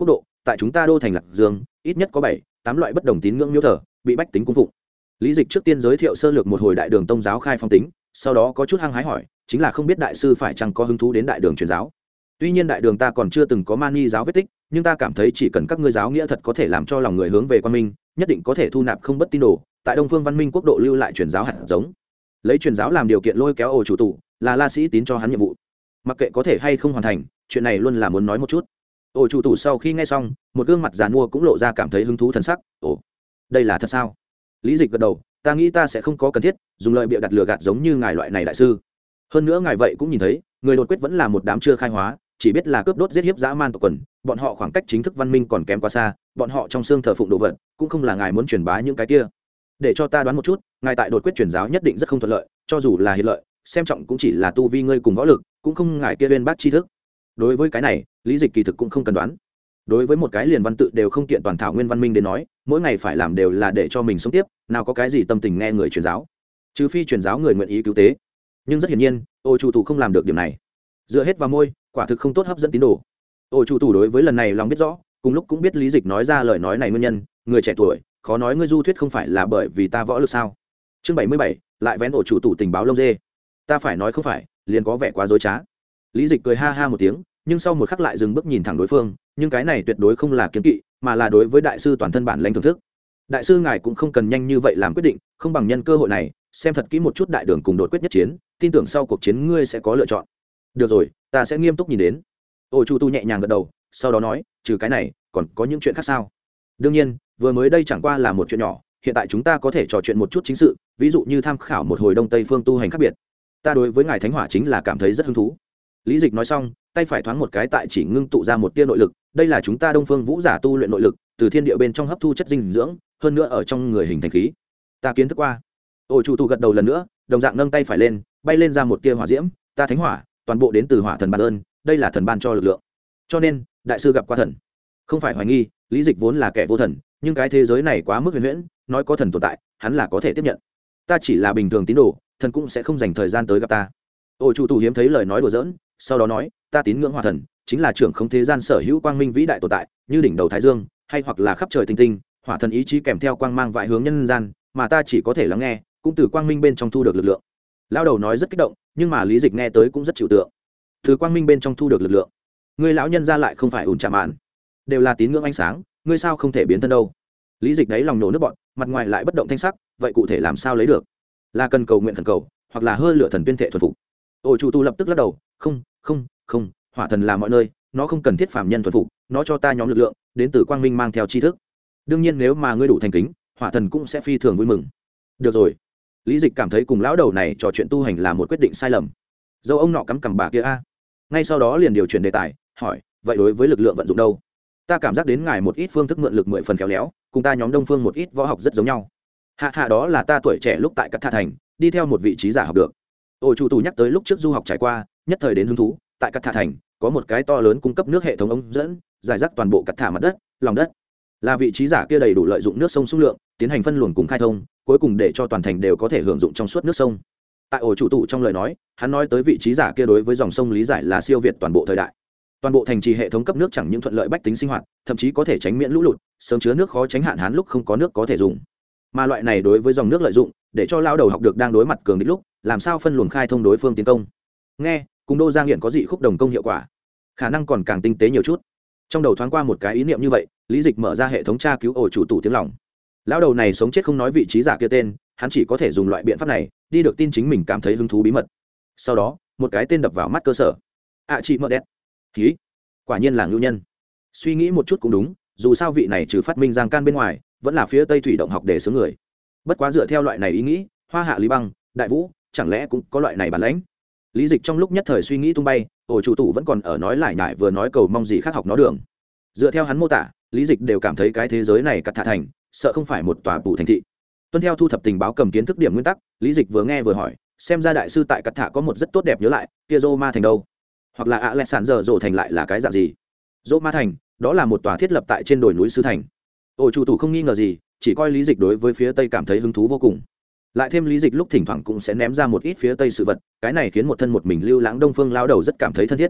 tại chúng ta đô thành lạc dương ít nhất có bảy tám loại bất đồng tín ngưỡng miếu thờ bị bách tính cung phụng. Lý Dịch trước tiên giới thiệu sơ lược một hồi đại đường tông giáo khai phong tính, sau đó có chút hăng hái hỏi, chính là không biết đại sư phải chăng có hứng thú đến đại đường truyền giáo. Tuy nhiên đại đường ta còn chưa từng có mani giáo vết tích, nhưng ta cảm thấy chỉ cần các ngươi giáo nghĩa thật có thể làm cho lòng người hướng về quan minh, nhất định có thể thu nạp không bất tín đồ, tại Đông Phương Văn Minh quốc độ lưu lại truyền giáo hạt giống. Lấy truyền giáo làm điều kiện lôi kéo ổ chủ tụ, là La Sĩ Tín cho hắn nhiệm vụ. Mặc kệ có thể hay không hoàn thành, chuyện này luôn là muốn nói một chút. Ổ chủ tụ sau khi nghe xong, một gương mặt giàn mua cũng lộ ra cảm thấy hứng thú thần sắc. Ồ, đây là thật sao? Lý Dịch gật đầu, ta nghĩ ta sẽ không có cần thiết dùng lời bịa đặt lừa gạt giống như ngài loại này đại sư. Hơn nữa ngài vậy cũng nhìn thấy, người đột quyết vẫn là một đám chưa khai hóa, chỉ biết là cướp đốt giết hiếp dã man tộc quần, bọn họ khoảng cách chính thức văn minh còn kém quá xa, bọn họ trong xương thờ phụng đồ vật, cũng không là ngài muốn truyền bá những cái kia. Để cho ta đoán một chút, ngài tại đột quyết truyền giáo nhất định rất không thuận lợi, cho dù là hiệt lợi, xem trọng cũng chỉ là tu vi ngươi cùng võ lực, cũng không ngài kia bên bác tri thức. Đối với cái này, Lý Dịch kỳ thực cũng không cần đoán. Đối với một cái liền văn tự đều không kiện toàn thảo nguyên văn minh đến nói, mỗi ngày phải làm đều là để cho mình sống tiếp, nào có cái gì tâm tình nghe người truyền giáo, trừ phi truyền giáo người nguyện ý cứu tế. Nhưng rất hiển nhiên, ôi chủ tù không làm được điểm này. Dựa hết vào môi, quả thực không tốt hấp dẫn tín đồ. Ôi chủ tù đối với lần này lòng biết rõ, cùng lúc cũng biết Lý Dịch nói ra lời nói này nguyên nhân, người trẻ tuổi, khó nói ngươi du thuyết không phải là bởi vì ta võ lực sao? Chương bảy mươi bảy, lại vén ổ chủ tù tình báo lông dê. Ta phải nói không phải, liền có vẻ quá dối trá. Lý Dịch cười ha ha một tiếng, nhưng sau một khắc lại dừng bước nhìn thẳng đối phương, nhưng cái này tuyệt đối không là kiến kỵ, mà là đối với đại sư toàn thân bản lãnh thưởng thức. Đại sư ngài cũng không cần nhanh như vậy làm quyết định, không bằng nhân cơ hội này, xem thật kỹ một chút đại đường cùng đột quyết nhất chiến, tin tưởng sau cuộc chiến ngươi sẽ có lựa chọn. Được rồi, ta sẽ nghiêm túc nhìn đến. Ôi chu tu nhẹ nhàng gật đầu, sau đó nói, trừ cái này, còn có những chuyện khác sao? Đương nhiên, vừa mới đây chẳng qua là một chuyện nhỏ, hiện tại chúng ta có thể trò chuyện một chút chính sự, ví dụ như tham khảo một hồi đông tây phương tu hành khác biệt. Ta đối với ngài thánh hỏa chính là cảm thấy rất hứng thú. Lý Dịch nói xong, tay phải thoáng một cái tại chỉ ngưng tụ ra một tia nội lực, đây là chúng ta Đông Phương Vũ giả tu luyện nội lực, từ thiên địa bên trong hấp thu chất dinh dưỡng, hơn nữa ở trong người hình thành khí. Ta kiến thức qua. Ôi chủ tu gật đầu lần nữa, đồng dạng nâng tay phải lên, bay lên ra một tia hỏa diễm, ta thánh hỏa, toàn bộ đến từ hỏa thần ban ơn, đây là thần ban cho lực lượng. Cho nên, đại sư gặp qua thần. Không phải hoài nghi, Lý Dịch vốn là kẻ vô thần, nhưng cái thế giới này quá mức huyền huyễn, nói có thần tồn tại, hắn là có thể tiếp nhận. Ta chỉ là bình thường tín đồ, thần cũng sẽ không dành thời gian tới gặp ta. Ôi chủ tu hiếm thấy lời nói đùa giỡn, sau đó nói, ta tín ngưỡng hỏa thần, chính là trưởng không thế gian sở hữu quang minh vĩ đại tồn tại, như đỉnh đầu thái dương, hay hoặc là khắp trời tinh tinh, hỏa thần ý chí kèm theo quang mang vại hướng nhân gian, mà ta chỉ có thể lắng nghe, cũng từ quang minh bên trong thu được lực lượng. Lão đầu nói rất kích động, nhưng mà Lý Dịch nghe tới cũng rất chịu tượng. Từ quang minh bên trong thu được lực lượng, ngươi lão nhân ra lại không phải ủn chạm mạn, đều là tín ngưỡng ánh sáng, ngươi sao không thể biến thân đâu? Lý Dịch đấy lòng nổ nước bọn, mặt ngoài lại bất động thanh sắc, vậy cụ thể làm sao lấy được? Là cần cầu nguyện thần cầu, hoặc là hơi lửa thần tuyên thệ thuần phục? Ôi chủ tu lập tức lắc đầu, không, không, không, hỏa thần là mọi nơi, nó không cần thiết phàm nhân thuần phục, nó cho ta nhóm lực lượng, đến từ quang minh mang theo tri thức. Đương nhiên nếu mà ngươi đủ thành kính, hỏa thần cũng sẽ phi thường vui mừng. Được rồi. Lý Dịch cảm thấy cùng lão đầu này trò chuyện tu hành là một quyết định sai lầm. Dâu ông nọ cắm cằm bà kia a. Ngay sau đó liền điều chuyển đề tài, hỏi, vậy đối với lực lượng vận dụng đâu? Ta cảm giác đến ngài một ít phương thức mượn lực mười phần khéo léo, cùng ta nhóm Đông Phương một ít võ học rất giống nhau. Hạ hạ đó là ta tuổi trẻ lúc tại Cát Thà Thành, đi theo một vị trí giả học được. Ôi chủ tù nhắc tới lúc trước du học trải qua, nhất thời đến hứng thú, tại Cát Thà Thành có một cái to lớn cung cấp nước hệ thống ống dẫn, giải rác toàn bộ Cát Thà mặt đất, lòng đất. Là vị trí giả kia đầy đủ lợi dụng nước sông xung lượng, tiến hành phân luồng cùng khai thông, cuối cùng để cho toàn thành đều có thể hưởng dụng trong suốt nước sông. Tại ổ chủ tụ trong lời nói, hắn nói tới vị trí giả kia đối với dòng sông lý giải là siêu việt toàn bộ thời đại. Toàn bộ thành trì hệ thống cấp nước chẳng những thuận lợi bách tính sinh hoạt, thậm chí có thể tránh miễn lũ lụt, sớm chứa nước khó tránh hạn hán lúc không có nước có thể dùng. Mà loại này đối với dòng nước lợi dụng, để cho lao đầu học được đang đối mặt cường địch lúc, làm sao phân luồng khai thông đối phương tiến công. Nghe, cùng Đô Giang hiện có dị khúc đồng công hiệu quả, khả năng còn càng tinh tế nhiều chút. Trong đầu thoáng qua một cái ý niệm như vậy, Lý Dịch mở ra hệ thống tra cứu ổ chủ tụ tiếng lòng. Lão đầu này sống chết không nói vị trí giả kia tên, hắn chỉ có thể dùng loại biện pháp này đi được tin chính mình cảm thấy hứng thú bí mật. Sau đó một cái tên đập vào mắt cơ sở, ạ chị mợ đẹp ký, quả nhiên là ngưu nhân. Suy nghĩ một chút cũng đúng, dù sao vị này trừ phát minh giang can bên ngoài vẫn là phía tây thủy động học để xướng người. Bất quá dựa theo loại này ý nghĩ, hoa hạ lý băng đại vũ chẳng lẽ cũng có loại này bản lãnh? Lý Dịch trong lúc nhất thời suy nghĩ tung bay, ổ chủ tụ vẫn còn ở nói lại nhải vừa nói cầu mong gì khác học nó đường. Dựa theo hắn mô tả, Lý Dịch đều cảm thấy cái thế giới này Cát Thà Thành sợ không phải một tòa phủ thành thị. Tuân theo thu thập tình báo cầm kiến thức điểm nguyên tắc, Lý Dịch vừa nghe vừa hỏi, xem ra đại sư tại Cát Thà có một rất tốt đẹp nhớ lại, kia Roma thành đâu? Hoặc là Alexander rồ thành lại là cái dạng gì? Roma thành, đó là một tòa thiết lập tại trên đồi núi sư thành. Ổ chủ tụ không nghi ngờ gì, chỉ coi Lý Dịch đối với phía tây cảm thấy hứng thú vô cùng. Lại thêm Lý Dịch lúc thỉnh thoảng cũng sẽ ném ra một ít phía tây sự vật, cái này khiến một thân một mình lưu lãng Đông Phương lão đầu rất cảm thấy thân thiết.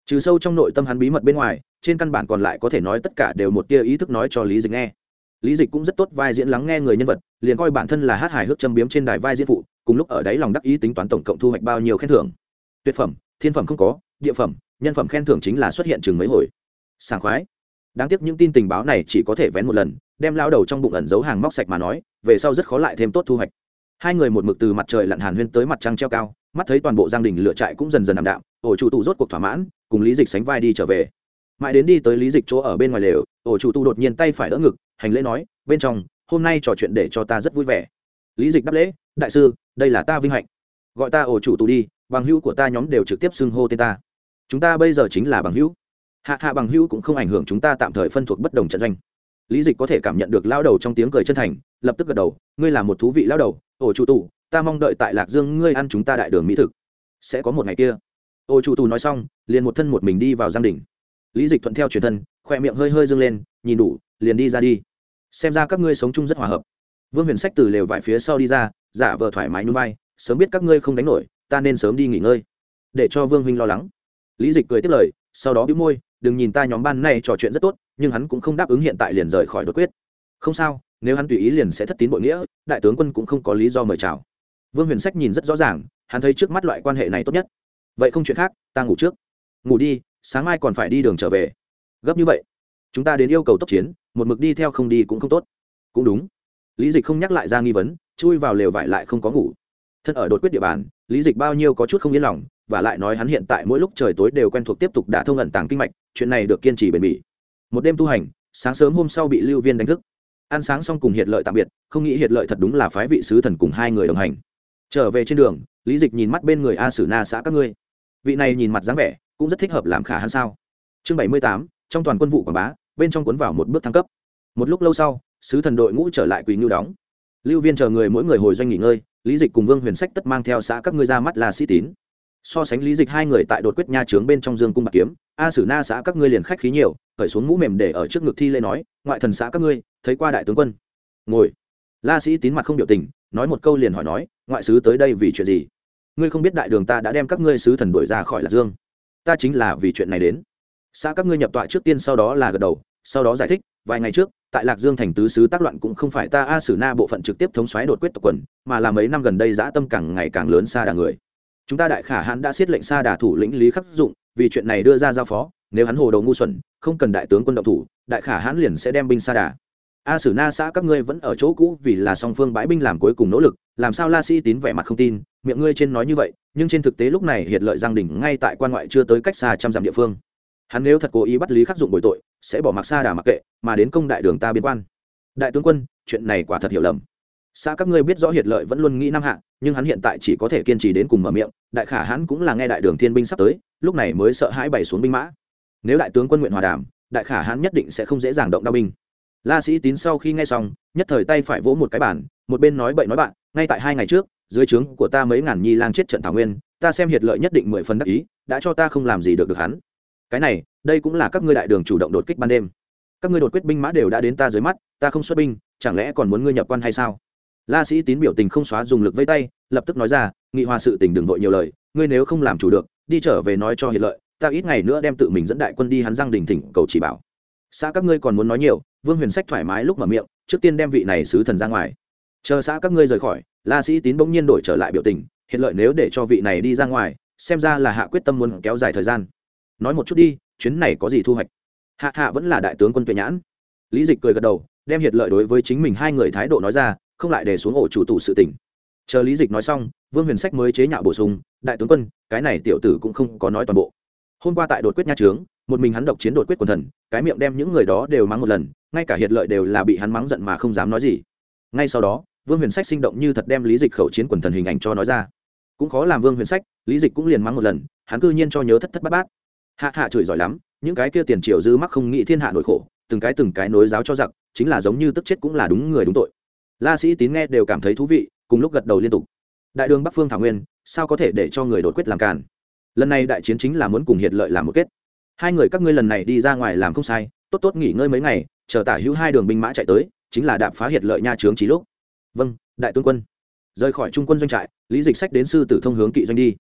trừ sâu trong nội tâm hắn bí mật bên ngoài, trên căn bản còn lại có thể nói tất cả đều một tia ý thức nói cho lý dịch nghe. Lý dịch cũng rất tốt vai diễn lắng nghe người nhân vật, liền coi bản thân là hát hài hước châm biếm trên đài vai diễn phụ, cùng lúc ở đấy lòng đắc ý tính toán tổng cộng thu hoạch bao nhiêu khen thưởng. Tuyệt phẩm, thiên phẩm không có, địa phẩm, nhân phẩm khen thưởng chính là xuất hiện chừng mấy hồi. Sảng khoái. Đáng tiếc những tin tình báo này chỉ có thể vén một lần, đem lao đầu trong bụng ẩn giấu hàng móc sạch mà nói, về sau rất khó lại thêm tốt thu hoạch. Hai người một mực từ mặt trời lặn hàn huyên tới mặt trăng treo cao, mắt thấy toàn bộ giang đình lựa trại cũng dần dần ảm đạm, ổ chủ tụ rốt cuộc thỏa mãn, cùng lý dịch sánh vai đi trở về. Mãi đến đi tới lý dịch chỗ ở bên ngoài lều, ổ chủ tụ đột nhiên tay phải đỡ ngực, hành lễ nói, bên trong, hôm nay trò chuyện để cho ta rất vui vẻ. Lý dịch đáp lễ, đại sư, đây là ta vinh hạnh, gọi ta ổ chủ tụ đi, bằng hữu của ta nhóm đều trực tiếp xưng hô tên ta, chúng ta bây giờ chính là bằng hữu. Hạ hạ bằng hữu cũng không ảnh hưởng chúng ta tạm thời phân thuộc bất đồng trận doanh. Lý dịch có thể cảm nhận được lao đầu trong tiếng cười chân thành, lập tức gật đầu, ngươi là một thú vị lao đầu, ổ chủ tụ, ta mong đợi tại Lạc Dương ngươi ăn chúng ta đại đường mỹ thực, sẽ có một ngày kia. Ổ chủ tụ nói xong, liền một thân một mình đi vào giang đỉnh. Lý dịch thuận theo truyền thân, khoe miệng hơi hơi dương lên, nhìn đủ, liền đi ra đi. Xem ra các ngươi sống chung rất hòa hợp. Vương Huyền Sách từ lều vải phía sau đi ra, giả vờ thoải mái nhún vai, sớm biết các ngươi không đánh nổi, ta nên sớm đi nghỉ ngơi, để cho Vương huynh lo lắng. Lý dịch cười tiếp lời, sau đó bĩu môi, đừng nhìn ta nhóm ban này trò chuyện rất tốt, nhưng hắn cũng không đáp ứng hiện tại liền rời khỏi đột quyết. Không sao, nếu hắn tùy ý liền sẽ thất tín bội nghĩa, đại tướng quân cũng không có lý do mời chào. Vương Huyền Sách nhìn rất rõ ràng, hắn thấy trước mắt loại quan hệ này tốt nhất. Vậy không chuyện khác, ta ngủ trước. Ngủ đi, sáng mai còn phải đi đường trở về. Gấp như vậy, chúng ta đến yêu cầu tốc chiến, một mực đi theo không đi cũng không tốt. Cũng đúng. Lý dịch không nhắc lại ra nghi vấn, chui vào lều vải lại không có ngủ. Thân ở đột quyết địa bàn, Lý dịch bao nhiêu có chút không yên lòng, và lại nói hắn hiện tại mỗi lúc trời tối đều quen thuộc tiếp tục đả thông ẩn tàng kinh mạch, chuyện này được kiên trì bền bỉ. Một đêm tu hành, sáng sớm hôm sau bị Lưu Viên đánh thức. Ăn sáng xong cùng Hiệt Lợi tạm biệt, không nghĩ Hiệt Lợi thật đúng là phái vị sứ thần cùng hai người đồng hành. Trở về trên đường, Lý dịch nhìn mắt bên người A Sử Na xã các ngươi. Vị này nhìn mặt dáng vẻ, cũng rất thích hợp làm khả hãn sao. Chương bảy mươi tám, trong toàn quân vụ quảng bá, bên trong cuốn vào một bước thăng cấp. Một lúc lâu sau, sứ thần đội ngũ trở lại Quỳ Ngưu đóng. Lưu Viên chờ người mỗi người hồi doanh nghỉ ngơi, Lý dịch cùng Vương Huyền Sách tất mang theo xã các ngươi ra mắt là sĩ tín. So sánh Lý dịch hai người tại đột quyết nha trướng bên trong dương cung bạc kiếm, A Sử Na xã các ngươi liền khách khí nhiều, cởi xuống mũ mềm để ở trước ngực thi lễ nói, ngoại thần xã các ngươi thấy qua đại tướng quân. Ngồi. La sĩ tín mặt không biểu tình, nói một câu liền hỏi nói, ngoại sứ tới đây vì chuyện gì? Ngươi không biết đại đường ta đã đem các ngươi sứ thần đuổi ra khỏi Lạc Dương. Ta chính là vì chuyện này đến. Xã các ngươi nhập tọa trước tiên, sau đó là gật đầu, sau đó giải thích, vài ngày trước tại Lạc Dương thành tứ sứ tác loạn cũng không phải ta A Sử Na bộ phận trực tiếp thống soái đột quyết tộc quần, mà là mấy năm gần đây dã tâm càng ngày càng lớn Sa Đà người. Chúng ta đại khả hãn đã xiết lệnh Sa Đà thủ lĩnh Lý Khắc Dụng, vì chuyện này đưa ra giao phó, nếu hắn hồ đầu ngu xuẩn, không cần đại tướng quân động thủ, đại khả hãn liền sẽ đem binh Sa Đà. A Sử Na xã các ngươi vẫn ở chỗ cũ vì là song phương bãi binh làm cuối cùng nỗ lực, làm sao La Sĩ Tín vẻ mặt không tin, miệng ngươi trên nói như vậy, nhưng trên thực tế lúc này Hiệt Lợi Giang đỉnh ngay tại quan ngoại chưa tới cách xa trăm dặm địa phương. Hắn nếu thật cố ý bắt Lý Khắc Dụng bồi tội, sẽ bỏ mặc Sa Đà mặc kệ, mà đến công đại đường ta biên quan. Đại tướng quân, chuyện này quả thật hiểu lầm. Xã các ngươi biết rõ Hiệt Lợi vẫn luôn nghĩ Nam Hạ, nhưng hắn hiện tại chỉ có thể kiên trì đến cùng mở miệng, đại khả hãn cũng là nghe đại đường thiên binh sắp tới, lúc này mới sợ hãi bày xuống binh mã. Nếu đại tướng quân nguyện hòa đàm, đại khả hãn nhất định sẽ không dễ dàng động đao binh. La Sĩ Tín sau khi nghe xong, nhất thời tay phải vỗ một cái bàn, một bên nói bậy nói bạn, ngay tại hai ngày trước, dưới trướng của ta mấy ngàn nhi lang chết trận thảo nguyên, ta xem Hiệt Lợi nhất định mười phần đắc ý, đã cho ta không làm gì được được hắn. Cái này, đây cũng là các ngươi đại đường chủ động đột kích ban đêm. Các ngươi đột quyết binh mã đều đã đến ta dưới mắt, ta không xuất binh, chẳng lẽ còn muốn ngươi nhập quan hay sao? La Sĩ Tín biểu tình không xóa dùng lực vẫy tay, lập tức nói ra, nghị hòa sự tình đừng vội nhiều lời, ngươi nếu không làm chủ được, đi trở về nói cho Hiệt Lợi, ta ít ngày nữa đem tự mình dẫn đại quân đi hắn Giang đình thỉnh cầu chỉ bảo. Xã các ngươi còn muốn nói nhiều, Vương Huyền Sách thoải mái lúc mở miệng, trước tiên đem vị này sứ thần ra ngoài. Chờ xã các ngươi rời khỏi, La Sĩ Tín bỗng nhiên đổi trở lại biểu tình, Hiệt Lợi nếu để cho vị này đi ra ngoài, xem ra là hạ quyết tâm muốn kéo dài thời gian. Nói một chút đi, chuyến này có gì thu hoạch? Hạ hạ vẫn là đại tướng quân tuệ nhãn. Lý dịch cười gật đầu, đem Hiệt Lợi đối với chính mình hai người thái độ nói ra, không lại để xuống ổ chủ tụ sự tình. Chờ Lý dịch nói xong, Vương Huyền Sách mới chế nhạo bổ sung, đại tướng quân, cái này tiểu tử cũng không có nói toàn bộ. Hôm qua tại đột quyết nha trướng, một mình hắn độc chiến đột quyết quần thần, cái miệng đem những người đó đều mắng một lần, ngay cả Hiệt Lợi đều là bị hắn mắng giận mà không dám nói gì. Ngay sau đó, Vương Huyền Sách sinh động như thật đem Lý dịch khẩu chiến quần thần hình ảnh cho nói ra. Cũng khó làm Vương Huyền Sách, Lý dịch cũng liền mắng một lần, hắn cư nhiên cho nhớ thất thất bát bát. Hạ hạ chửi giỏi lắm, những cái kia tiền triều dư mắc không nghĩ thiên hạ nỗi khổ, từng cái từng cái nối giáo cho giặc, chính là giống như tức chết cũng là đúng người đúng tội. La Sĩ Tín nghe đều cảm thấy thú vị, cùng lúc gật đầu liên tục. Đại đường Bắc Phương Thảo Nguyên, sao có thể để cho người đột quyết làm càn? Lần này đại chiến chính là muốn cùng Hiệt Lợi làm một kết. Hai người các ngươi lần này đi ra ngoài làm không sai, tốt tốt nghỉ ngơi mấy ngày, chờ tả hữu hai đường binh mã chạy tới, chính là đạp phá Hiệt Lợi nha trướng chí lúc. Vâng, đại tướng quân. Rời khỏi trung quân doanh trại, Lý dịch sách đến sư tử thông hướng kỵ doanh đi.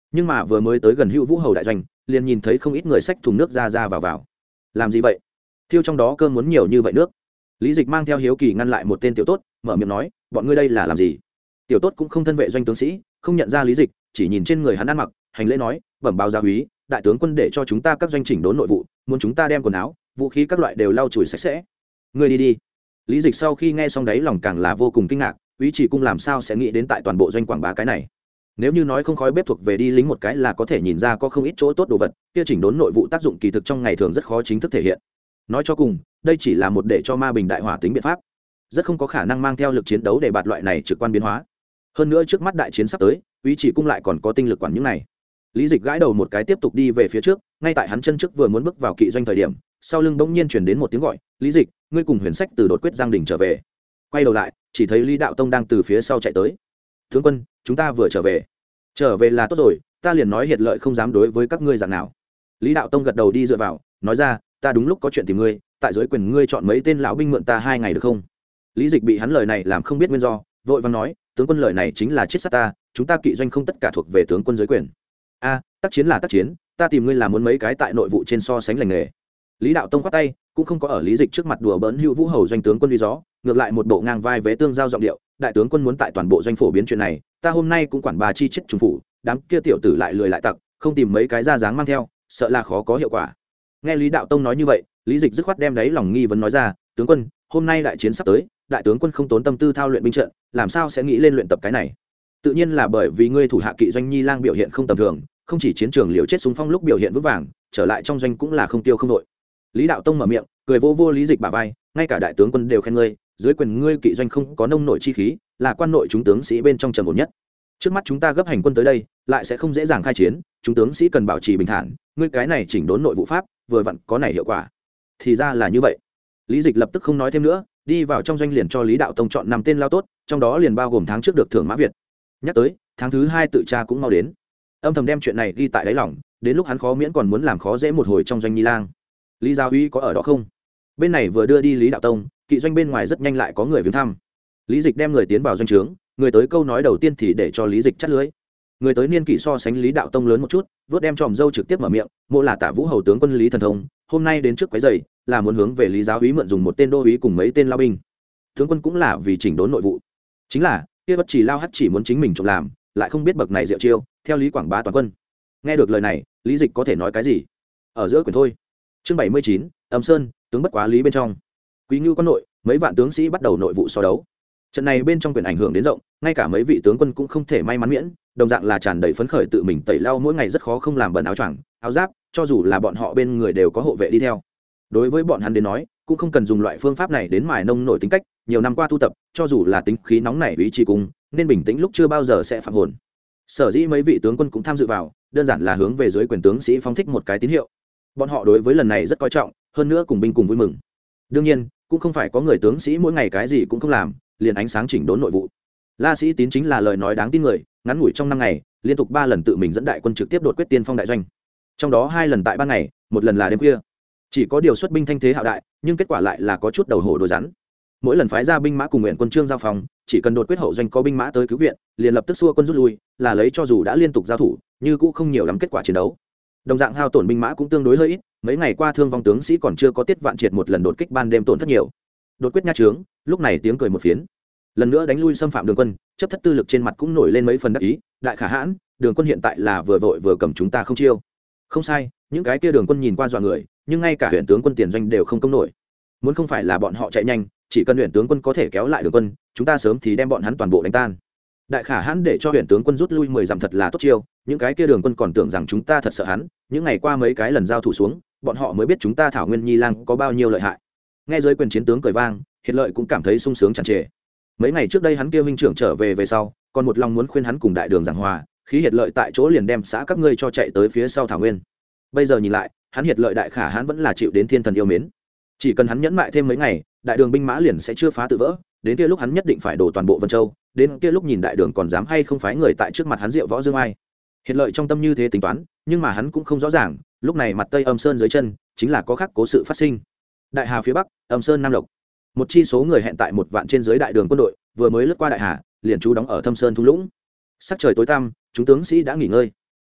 nhưng mà vừa mới tới gần Hữu Vũ Hầu đại doanh, liền nhìn thấy không ít người xách thùng nước ra ra vào vào. Làm gì vậy? Thiêu trong đó cơm muốn nhiều như vậy nước. Lý Dịch mang theo hiếu kỳ ngăn lại một tên tiểu tốt, mở miệng nói, bọn ngươi đây là làm gì? Tiểu tốt cũng không thân vệ doanh tướng sĩ, không nhận ra Lý Dịch, chỉ nhìn trên người hắn ăn mặc, hành lễ nói, bẩm báo gia úy, đại tướng quân để cho chúng ta các doanh chỉnh đốn nội vụ, muốn chúng ta đem quần áo, vũ khí các loại đều lau chùi sạch sẽ. Ngươi đi đi. Lý Dịch sau khi nghe xong đấy lòng càng là vô cùng kinh ngạc, úy chỉ cung làm sao sẽ nghĩ đến tại toàn bộ doanh quảng bá cái này. Nếu như nói không khói bếp thuộc về đi lính một cái là có thể nhìn ra có không ít chỗ tốt đồ vật, kia chỉnh đốn nội vụ tác dụng kỳ thực trong ngày thường rất khó chính thức thể hiện. Nói cho cùng, đây chỉ là một để cho ma bình đại hỏa tính biện pháp, rất không có khả năng mang theo lực chiến đấu để bạt loại này trực quan biến hóa. Hơn nữa trước mắt đại chiến sắp tới, úy chỉ cung lại còn có tinh lực quản những này. Lý Dịch gãi đầu một cái tiếp tục đi về phía trước, ngay tại hắn chân trước vừa muốn bước vào kỵ doanh thời điểm, sau lưng bỗng nhiên truyền đến một tiếng gọi, "Lý Dịch, ngươi cùng Huyền Sách từ đột quyết Giang Đình trở về." Quay đầu lại, chỉ thấy Lý Đạo Tông đang từ phía sau chạy tới. "Tướng quân, chúng ta vừa trở về." "Trở về là tốt rồi, ta liền nói Hiệt Lợi không dám đối với các ngươi dạng nào." Lý Đạo Tông gật đầu đi dựa vào, nói ra, "Ta đúng lúc có chuyện tìm ngươi, tại dưới quyền ngươi chọn mấy tên lão binh mượn ta hai ngày được không?" Lý Dịch bị hắn lời này làm không biết nguyên do, vội vàng nói, "Tướng quân lời này chính là chết sát ta, chúng ta kỵ doanh không tất cả thuộc về tướng quân dưới quyền." "A, tác chiến là tác chiến, ta tìm ngươi là muốn mấy cái tại nội vụ trên so sánh lành nghề." Lý Đạo Tông khoát tay, cũng không có ở Lý Dịch trước mặt đùa bỡn Hữu Vũ Hầu doanh tướng quân uy gió, ngược lại một bộ ngang vai vế tương giao giọng điệu, "Đại tướng quân muốn tại toàn bộ doanh phổ biến chuyện này, ta hôm nay cũng quản bà chi chết trùng phủ, đám kia tiểu tử lại lười lại tặc, không tìm mấy cái ra dáng mang theo, sợ là khó có hiệu quả." Nghe Lý Đạo Tông nói như vậy, Lý Dịch dứt khoát đem đấy lòng nghi vấn nói ra, "Tướng quân, hôm nay đại chiến sắp tới, đại tướng quân không tốn tâm tư thao luyện binh trận, làm sao sẽ nghĩ lên luyện tập cái này?" "Tự nhiên là bởi vì ngươi thủ hạ kỵ doanh Nhi Lang biểu hiện không tầm thường, không chỉ chiến trường liều chết xung phong lúc biểu hiện vững vàng, trở lại trong doanh cũng là không tiêu không đội." Lý Đạo Tông mở miệng, cười vô vô Lý Dịch bả vai, "Ngay cả đại tướng quân đều khen ngươi, dưới quyền ngươi kỵ doanh không có nông nội chi khí, là quan nội chúng tướng sĩ bên trong trầm ổn nhất. Trước mắt chúng ta gấp hành quân tới đây, lại sẽ không dễ dàng khai chiến, chúng tướng sĩ cần bảo trì bình thản, ngươi cái này chỉnh đốn nội vụ pháp, vừa vặn có này hiệu quả." Thì ra là như vậy. Lý Dịch lập tức không nói thêm nữa, đi vào trong doanh liền cho Lý Đạo Tông chọn năm tên lao tốt, trong đó liền bao gồm tháng trước được thưởng Mã Việt. Nhắc tới, tháng thứ hai tự tra cũng mau đến. Âm thầm đem chuyện này ghi tại đáy lòng, đến lúc hắn khó miễn còn muốn làm khó dễ một hồi trong doanh Nhi Lang. Lý Giáo Uy có ở đó không? Bên này vừa đưa đi Lý Đạo Tông, kỵ doanh bên ngoài rất nhanh lại có người viếng thăm. Lý Dịch đem người tiến vào doanh trướng, người tới câu nói đầu tiên thì để cho Lý Dịch chắt lưới. Người tới niên kỷ so sánh Lý Đạo Tông lớn một chút, vớt đem tròm dâu trực tiếp mở miệng, "Mộ là Tả Vũ Hầu tướng quân Lý Thần Thông, hôm nay đến trước quấy rầy, là muốn hướng về Lý Giáo Úy mượn dùng một tên đô úy cùng mấy tên lao binh. Tướng quân cũng là vì chỉnh đốn nội vụ. Chính là, kia bất chỉ lao hắt chỉ muốn chính mình trộm làm, lại không biết bậc này diệu chiêu, theo Lý quảng bá toàn quân." Nghe được lời này, Lý Dịch có thể nói cái gì? Ở giữa quyền thôi. Chương bảy mươi chín, Âm Sơn, tướng bất quá lý bên trong. Quý Ngưu quan nội, mấy vạn tướng sĩ bắt đầu nội vụ so đấu. Trận này bên trong quyền ảnh hưởng đến rộng, ngay cả mấy vị tướng quân cũng không thể may mắn miễn, đồng dạng là tràn đầy phấn khởi tự mình tẩy lau mỗi ngày rất khó không làm bẩn áo choàng, áo giáp, cho dù là bọn họ bên người đều có hộ vệ đi theo. Đối với bọn hắn đến nói, cũng không cần dùng loại phương pháp này đến mài nông nổi tính cách, nhiều năm qua tu tập, cho dù là tính khí nóng nảy ý chí cùng, nên bình tĩnh lúc chưa bao giờ sẽ phạm hồn. Sở dĩ mấy vị tướng quân cũng tham dự vào, đơn giản là hướng về dưới quyền tướng sĩ phóng thích một cái tín hiệu. Bọn họ đối với lần này rất coi trọng, hơn nữa cùng binh cùng vui mừng. Đương nhiên, cũng không phải có người tướng sĩ mỗi ngày cái gì cũng không làm, liền ánh sáng chỉnh đốn nội vụ. La Sĩ Tín chính là lời nói đáng tin người, ngắn ngủi trong năm ngày, liên tục ba lần tự mình dẫn đại quân trực tiếp đột quyết tiên phong đại doanh. Trong đó hai lần tại ban ngày, một lần là đêm khuya. Chỉ có điều xuất binh thanh thế hạo đại, nhưng kết quả lại là có chút đầu hổ đôi rắn. Mỗi lần phái ra binh mã cùng nguyện quân trương giao phòng, chỉ cần đột quyết hậu doanh có binh mã tới cứu viện, liền lập tức xua quân rút lui, là lấy cho dù đã liên tục giao thủ, như cũng không nhiều lắm kết quả chiến đấu. Đồng dạng hao tổn binh mã cũng tương đối hơi ít, mấy ngày qua thương vong tướng sĩ còn chưa có tiết vạn triệt một lần đột kích ban đêm tổn thất nhiều. Đột quyết nha trướng, lúc này tiếng cười một phiến. Lần nữa đánh lui xâm phạm đường quân, chấp thất tư lực trên mặt cũng nổi lên mấy phần đắc ý, đại khả hãn, đường quân hiện tại là vừa vội vừa cầm chúng ta không chiêu. Không sai, những cái kia đường quân nhìn qua dọa người, nhưng ngay cả huyện tướng quân tiền doanh đều không công nổi. Muốn không phải là bọn họ chạy nhanh, chỉ cần huyện tướng quân có thể kéo lại đường quân, chúng ta sớm thì đem bọn hắn toàn bộ đánh tan. Đại khả hãn để cho huyện tướng quân rút lui mười dặm thật là tốt chiêu, những cái kia đường quân còn tưởng rằng chúng ta thật sợ hắn, những ngày qua mấy cái lần giao thủ xuống, bọn họ mới biết chúng ta Thảo Nguyên Nhi Lang có bao nhiêu lợi hại. Nghe giới quyền chiến tướng cười vang, Hiệt Lợi cũng cảm thấy sung sướng tràn trề. Mấy ngày trước đây hắn kêu huynh trưởng trở về về sau, còn một lòng muốn khuyên hắn cùng đại đường giảng hòa, khí Hiệt Lợi tại chỗ liền đem xã các ngươi cho chạy tới phía sau Thảo Nguyên. Bây giờ nhìn lại, hắn Hiệt Lợi đại khả hắn vẫn là chịu đến thiên thần yêu mến. Chỉ cần hắn nhẫn mại thêm mấy ngày, đại đường binh mã liền sẽ chưa phá tự vỡ, đến kia lúc hắn nhất định phải đổ toàn bộ Vân Châu, đến kia lúc nhìn đại đường còn dám hay không phái người tại trước mặt hắn diệu võ dương ai. Hiệt Lợi trong tâm như thế tính toán, nhưng mà hắn cũng không rõ ràng, lúc này mặt Tây Âm Sơn dưới chân, chính là có khác cố sự phát sinh. Đại Hà phía Bắc, Âm Sơn Nam Lộc. Một chi số người hẹn tại một vạn trên dưới đại đường quân đội, vừa mới lướt qua đại hà, liền trú đóng ở Thâm Sơn thung lũng. Sắc trời tối tăm, chúng tướng sĩ đã nghỉ ngơi.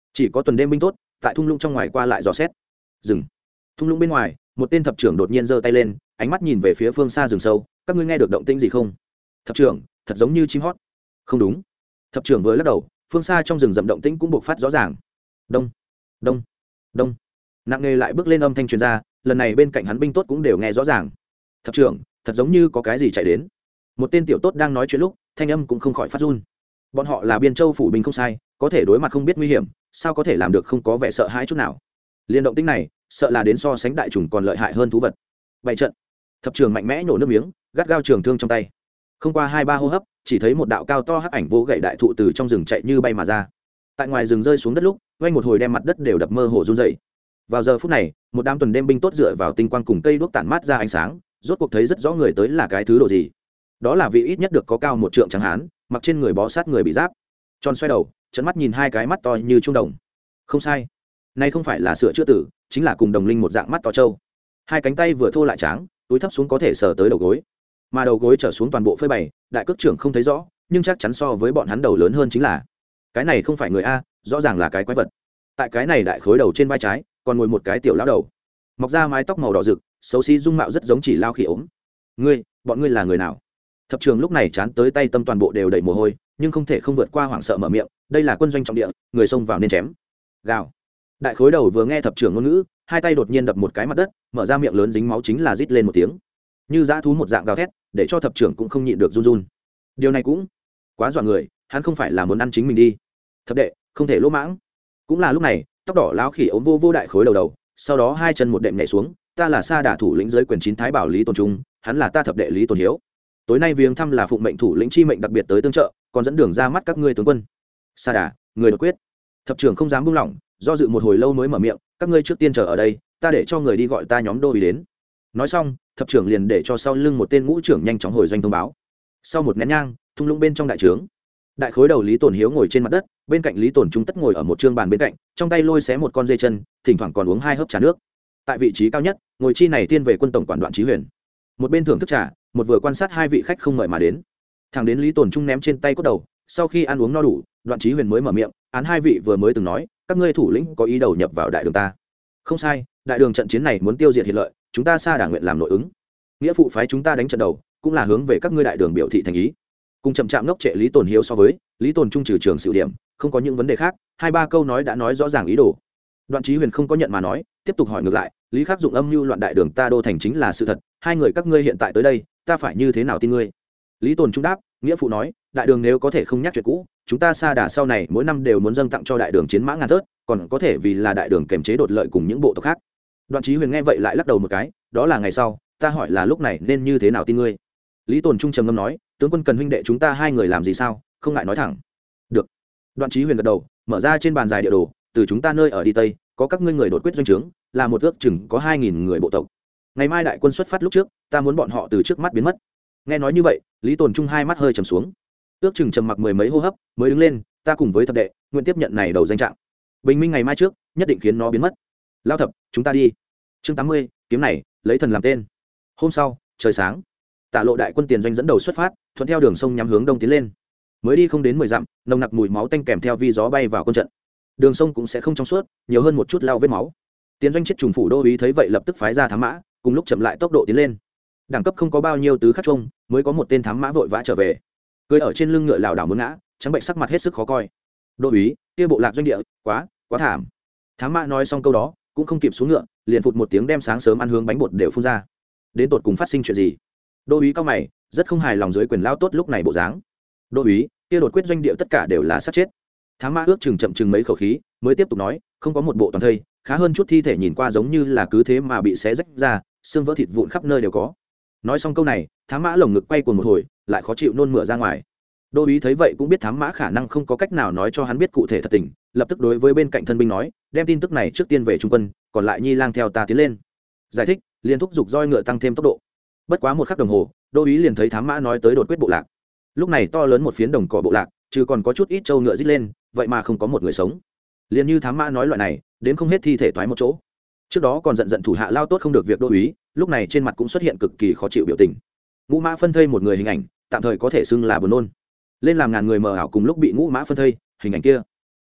chỉ có tuần đêm binh tốt tại thung lũng trong ngoài qua lại dò xét. Dừng. Thung lũng bên ngoài một tên thập trưởng đột nhiên giơ tay lên, ánh mắt nhìn về phía phương xa rừng sâu. Các ngươi nghe được động tĩnh gì không? Thập trưởng, thật giống như chim hót. Không đúng. Thập trưởng vừa lắc đầu, phương xa trong rừng rậm động tĩnh cũng bộc phát rõ ràng. Đông, đông, đông. Nặng nề lại bước lên âm thanh truyền ra, lần này bên cạnh hắn binh tốt cũng đều nghe rõ ràng. Thập trưởng, thật giống như có cái gì chạy đến. Một tên tiểu tốt đang nói chuyện lúc, thanh âm cũng không khỏi phát run. Bọn họ là Biên Châu phủ binh không sai, có thể đối mặt không biết nguy hiểm, sao có thể làm được không có vẻ sợ hãi chút nào. Liên động tĩnh này, sợ là đến so sánh đại trùng còn lợi hại hơn thú vật. Bảy trận. Thập trưởng mạnh mẽ nổ nước miếng, gắt gao trường thương trong tay. Không qua hai ba hô hấp, chỉ thấy một đạo cao to hắc ảnh vô gậy đại thụ từ trong rừng chạy như bay mà ra. Tại ngoài rừng rơi xuống đất lúc, vang một hồi đem mặt đất đều đập mơ hồ run rẩy. Vào giờ phút này, một đám tuần đêm binh tốt dựa vào tinh quang cùng cây đuốc tản mát ra ánh sáng, rốt cuộc thấy rất rõ người tới là cái thứ độ gì. Đó là vị ít nhất được có cao một trượng trắng hán, mặc trên người bó sát người bị giáp, tròn xoay đầu, trận mắt nhìn hai cái mắt to như trung đồng. Không sai, nay không phải là sửa chữa tử, chính là cùng đồng linh một dạng mắt to trâu. Hai cánh tay vừa thô lại tráng, túi thấp xuống có thể sờ tới đầu gối, mà đầu gối trở xuống toàn bộ phơi bày, đại cước trưởng không thấy rõ, nhưng chắc chắn so với bọn hắn đầu lớn hơn chính là. Cái này không phải người a, rõ ràng là cái quái vật. Tại cái này đại khối đầu trên vai trái, còn ngồi một cái tiểu lão đầu, mọc ra mái tóc màu đỏ rực, xấu xí dung mạo rất giống chỉ lao khỉ ốm. Ngươi, bọn ngươi là người nào? Thập trường lúc này chán tới tay tâm toàn bộ đều đầy mồ hôi, nhưng không thể không vượt qua hoảng sợ mở miệng, đây là quân doanh trọng địa, người xông vào nên chém. Gào. Đại khối đầu vừa nghe thập trưởng ngôn ngữ, hai tay đột nhiên đập một cái mặt đất, mở ra miệng lớn dính máu chính là rít lên một tiếng, như dã thú một dạng gào thét, để cho thập trưởng cũng không nhịn được run run. Điều này cũng quá dọa người, hắn không phải là muốn ăn chính mình đi. Thập đệ, không thể lỗ mãng. Cũng là lúc này, tóc đỏ lão khỉ ốm vô vô đại khối đầu đầu, sau đó hai chân một đệm nhảy xuống, ta là Sa Đà thủ lĩnh dưới quyền chín thái bảo Lý Tồn Trung, hắn là ta thập đệ Lý Tồn Hiếu. Tối nay viếng thăm là phụng mệnh thủ lĩnh chi mệnh đặc biệt tới tương trợ, còn dẫn đường ra mắt các ngươi tướng quân. Sa Đà, người đột quyết. Thập trưởng không dám buông lỏng, do dự một hồi lâu mới mở miệng, các ngươi trước tiên chờ ở đây, ta để cho người đi gọi ta nhóm đô uý đến. Nói xong, thập trưởng liền để cho sau lưng một tên ngũ trưởng nhanh chóng hồi doanh thông báo. Sau một nén nhang, thung lũng bên trong đại trướng, đại khối đầu Lý Tồn Hiếu ngồi trên mặt đất, bên cạnh Lý Tồn Trung tất ngồi ở một trương bàn bên cạnh, trong tay lôi xé một con dây chân, thỉnh thoảng còn uống hai hớp trà nước. Tại vị trí cao nhất, ngồi chi này tiên về quân tổng quản Đoạn Chí Huyền, một bên thưởng thức trà, một vừa quan sát hai vị khách không mời mà đến. Thẳng đến Lý Tồn Trung ném trên tay cốt đầu, sau khi ăn uống no đủ, Đoạn Chí Huyền mới mở miệng, án hai vị vừa mới từng nói, các ngươi thủ lĩnh có ý đầu nhập vào đại đường ta. Không sai, đại đường trận chiến này muốn tiêu diệt hiệt lợi, chúng ta Sa Đà nguyện làm nội ứng. Nghĩa phụ phái chúng ta đánh trận đầu, cũng là hướng về các ngươi đại đường biểu thị thành ý. Cùng chậm chạm ngốc trệ Lý Tồn Hiếu so với, Lý Tồn Trung trừ trường sự điểm, không có những vấn đề khác, hai ba câu nói đã nói rõ ràng ý đồ. Đoạn Chí Huyền không có nhận mà nói, tiếp tục hỏi ngược lại, Lý Khắc dụng âm mưu loạn đại đường ta đô thành chính là sự thật, hai người các ngươi hiện tại tới đây, ta phải như thế nào tin ngươi? Lý Tồn Trung đáp, nghĩa phụ nói, đại đường nếu có thể không nhắc chuyện cũ, chúng ta Sa Đà sau này mỗi năm đều muốn dâng tặng cho đại đường chiến mã ngàn thớt, còn có thể vì là đại đường kềm chế đột lợi cùng những bộ tộc khác. Đoạn Chí Huyền nghe vậy lại lắc đầu một cái, đó là ngày sau, ta hỏi là lúc này nên như thế nào tin ngươi? Lý Tồn Trung trầm ngâm nói, tướng quân cần huynh đệ chúng ta hai người làm gì sao, không ngại nói thẳng. Được. Đoạn Chí Huyền gật đầu, mở ra trên bàn dài địa đồ, từ chúng ta nơi ở đi tây, có các ngươi người đột quyết doanh trướng, là một ước chừng có hai nghìn người bộ tộc. Ngày mai đại quân xuất phát lúc trước, ta muốn bọn họ từ trước mắt biến mất. Nghe nói như vậy, Lý Tồn Trung hai mắt hơi trầm xuống. Ước chừng trầm mặc mười mấy hô hấp, mới đứng lên, ta cùng với thập đệ, nguyện tiếp nhận này đầu danh trạng. Bình minh ngày mai trước, nhất định khiến nó biến mất. Lao thập, chúng ta đi. Chương tám mươi, kiếm này, lấy thần làm tên. Hôm sau, trời sáng, Tả Lộ đại quân tiền doanh dẫn đầu xuất phát, thuận theo đường sông nhắm hướng đông tiến lên. Mới đi không đến mười dặm, nồng nặc mùi máu tanh kèm theo vi gió bay vào quân trận. Đường sông cũng sẽ không trong suốt, nhiều hơn một chút lao vết máu. Tiến doanh chết trùng phủ đô úy thấy vậy lập tức phái ra thám mã, cùng lúc chậm lại tốc độ tiến lên. Đẳng cấp không có bao nhiêu tứ khắc trung, mới có một tên thám mã vội vã trở về. Cưỡi ở trên lưng ngựa lảo đảo muốn ngã, trắng bệnh sắc mặt hết sức khó coi. Đô úy, kia bộ lạc doanh địa, quá, quá thảm. Thám mã nói xong câu đó, cũng không kịp xuống ngựa, liền phụt một tiếng đem sáng sớm ăn hướng bánh bột đều phun ra. Đến tột cùng phát sinh chuyện gì? Đô úy cao mày, rất không hài lòng dưới quyền lao tốt lúc này bộ dáng. Đô úy, kia đột quyết doanh địa tất cả đều là sát chết. Thám mã ước chừng chậm chừng mấy khẩu khí, mới tiếp tục nói, không có một bộ toàn thây, khá hơn chút thi thể nhìn qua giống như là cứ thế mà bị xé rách ra, xương vỡ thịt vụn khắp nơi đều có. Nói xong câu này, thám mã lồng ngực quay cuồng một hồi, lại khó chịu nôn mửa ra ngoài. Đô úy thấy vậy cũng biết thám mã khả năng không có cách nào nói cho hắn biết cụ thể thật tình, lập tức đối với bên cạnh thân binh nói, đem tin tức này trước tiên về trung quân, còn lại nhi lang theo ta tiến lên. Giải thích, liền thúc giục roi ngựa tăng thêm tốc độ. Bất quá một khắc đồng hồ, đô úy liền thấy thám mã nói tới đột quyết bộ lạc. Lúc này to lớn một phiến đồng cỏ bộ lạc, chứ còn có chút ít trâu ngựa rít lên, vậy mà không có một người sống. Liền như thám mã nói loại này, đến không hết thi thể toái một chỗ. Trước đó còn giận giận thủ hạ lao tốt không được việc đô úy, lúc này trên mặt cũng xuất hiện cực kỳ khó chịu biểu tình. Ngũ mã phân thây một người hình ảnh, tạm thời có thể xưng là buồn nôn. Lên làm ngàn người mờ ảo cùng lúc bị ngũ mã phân thây, hình ảnh kia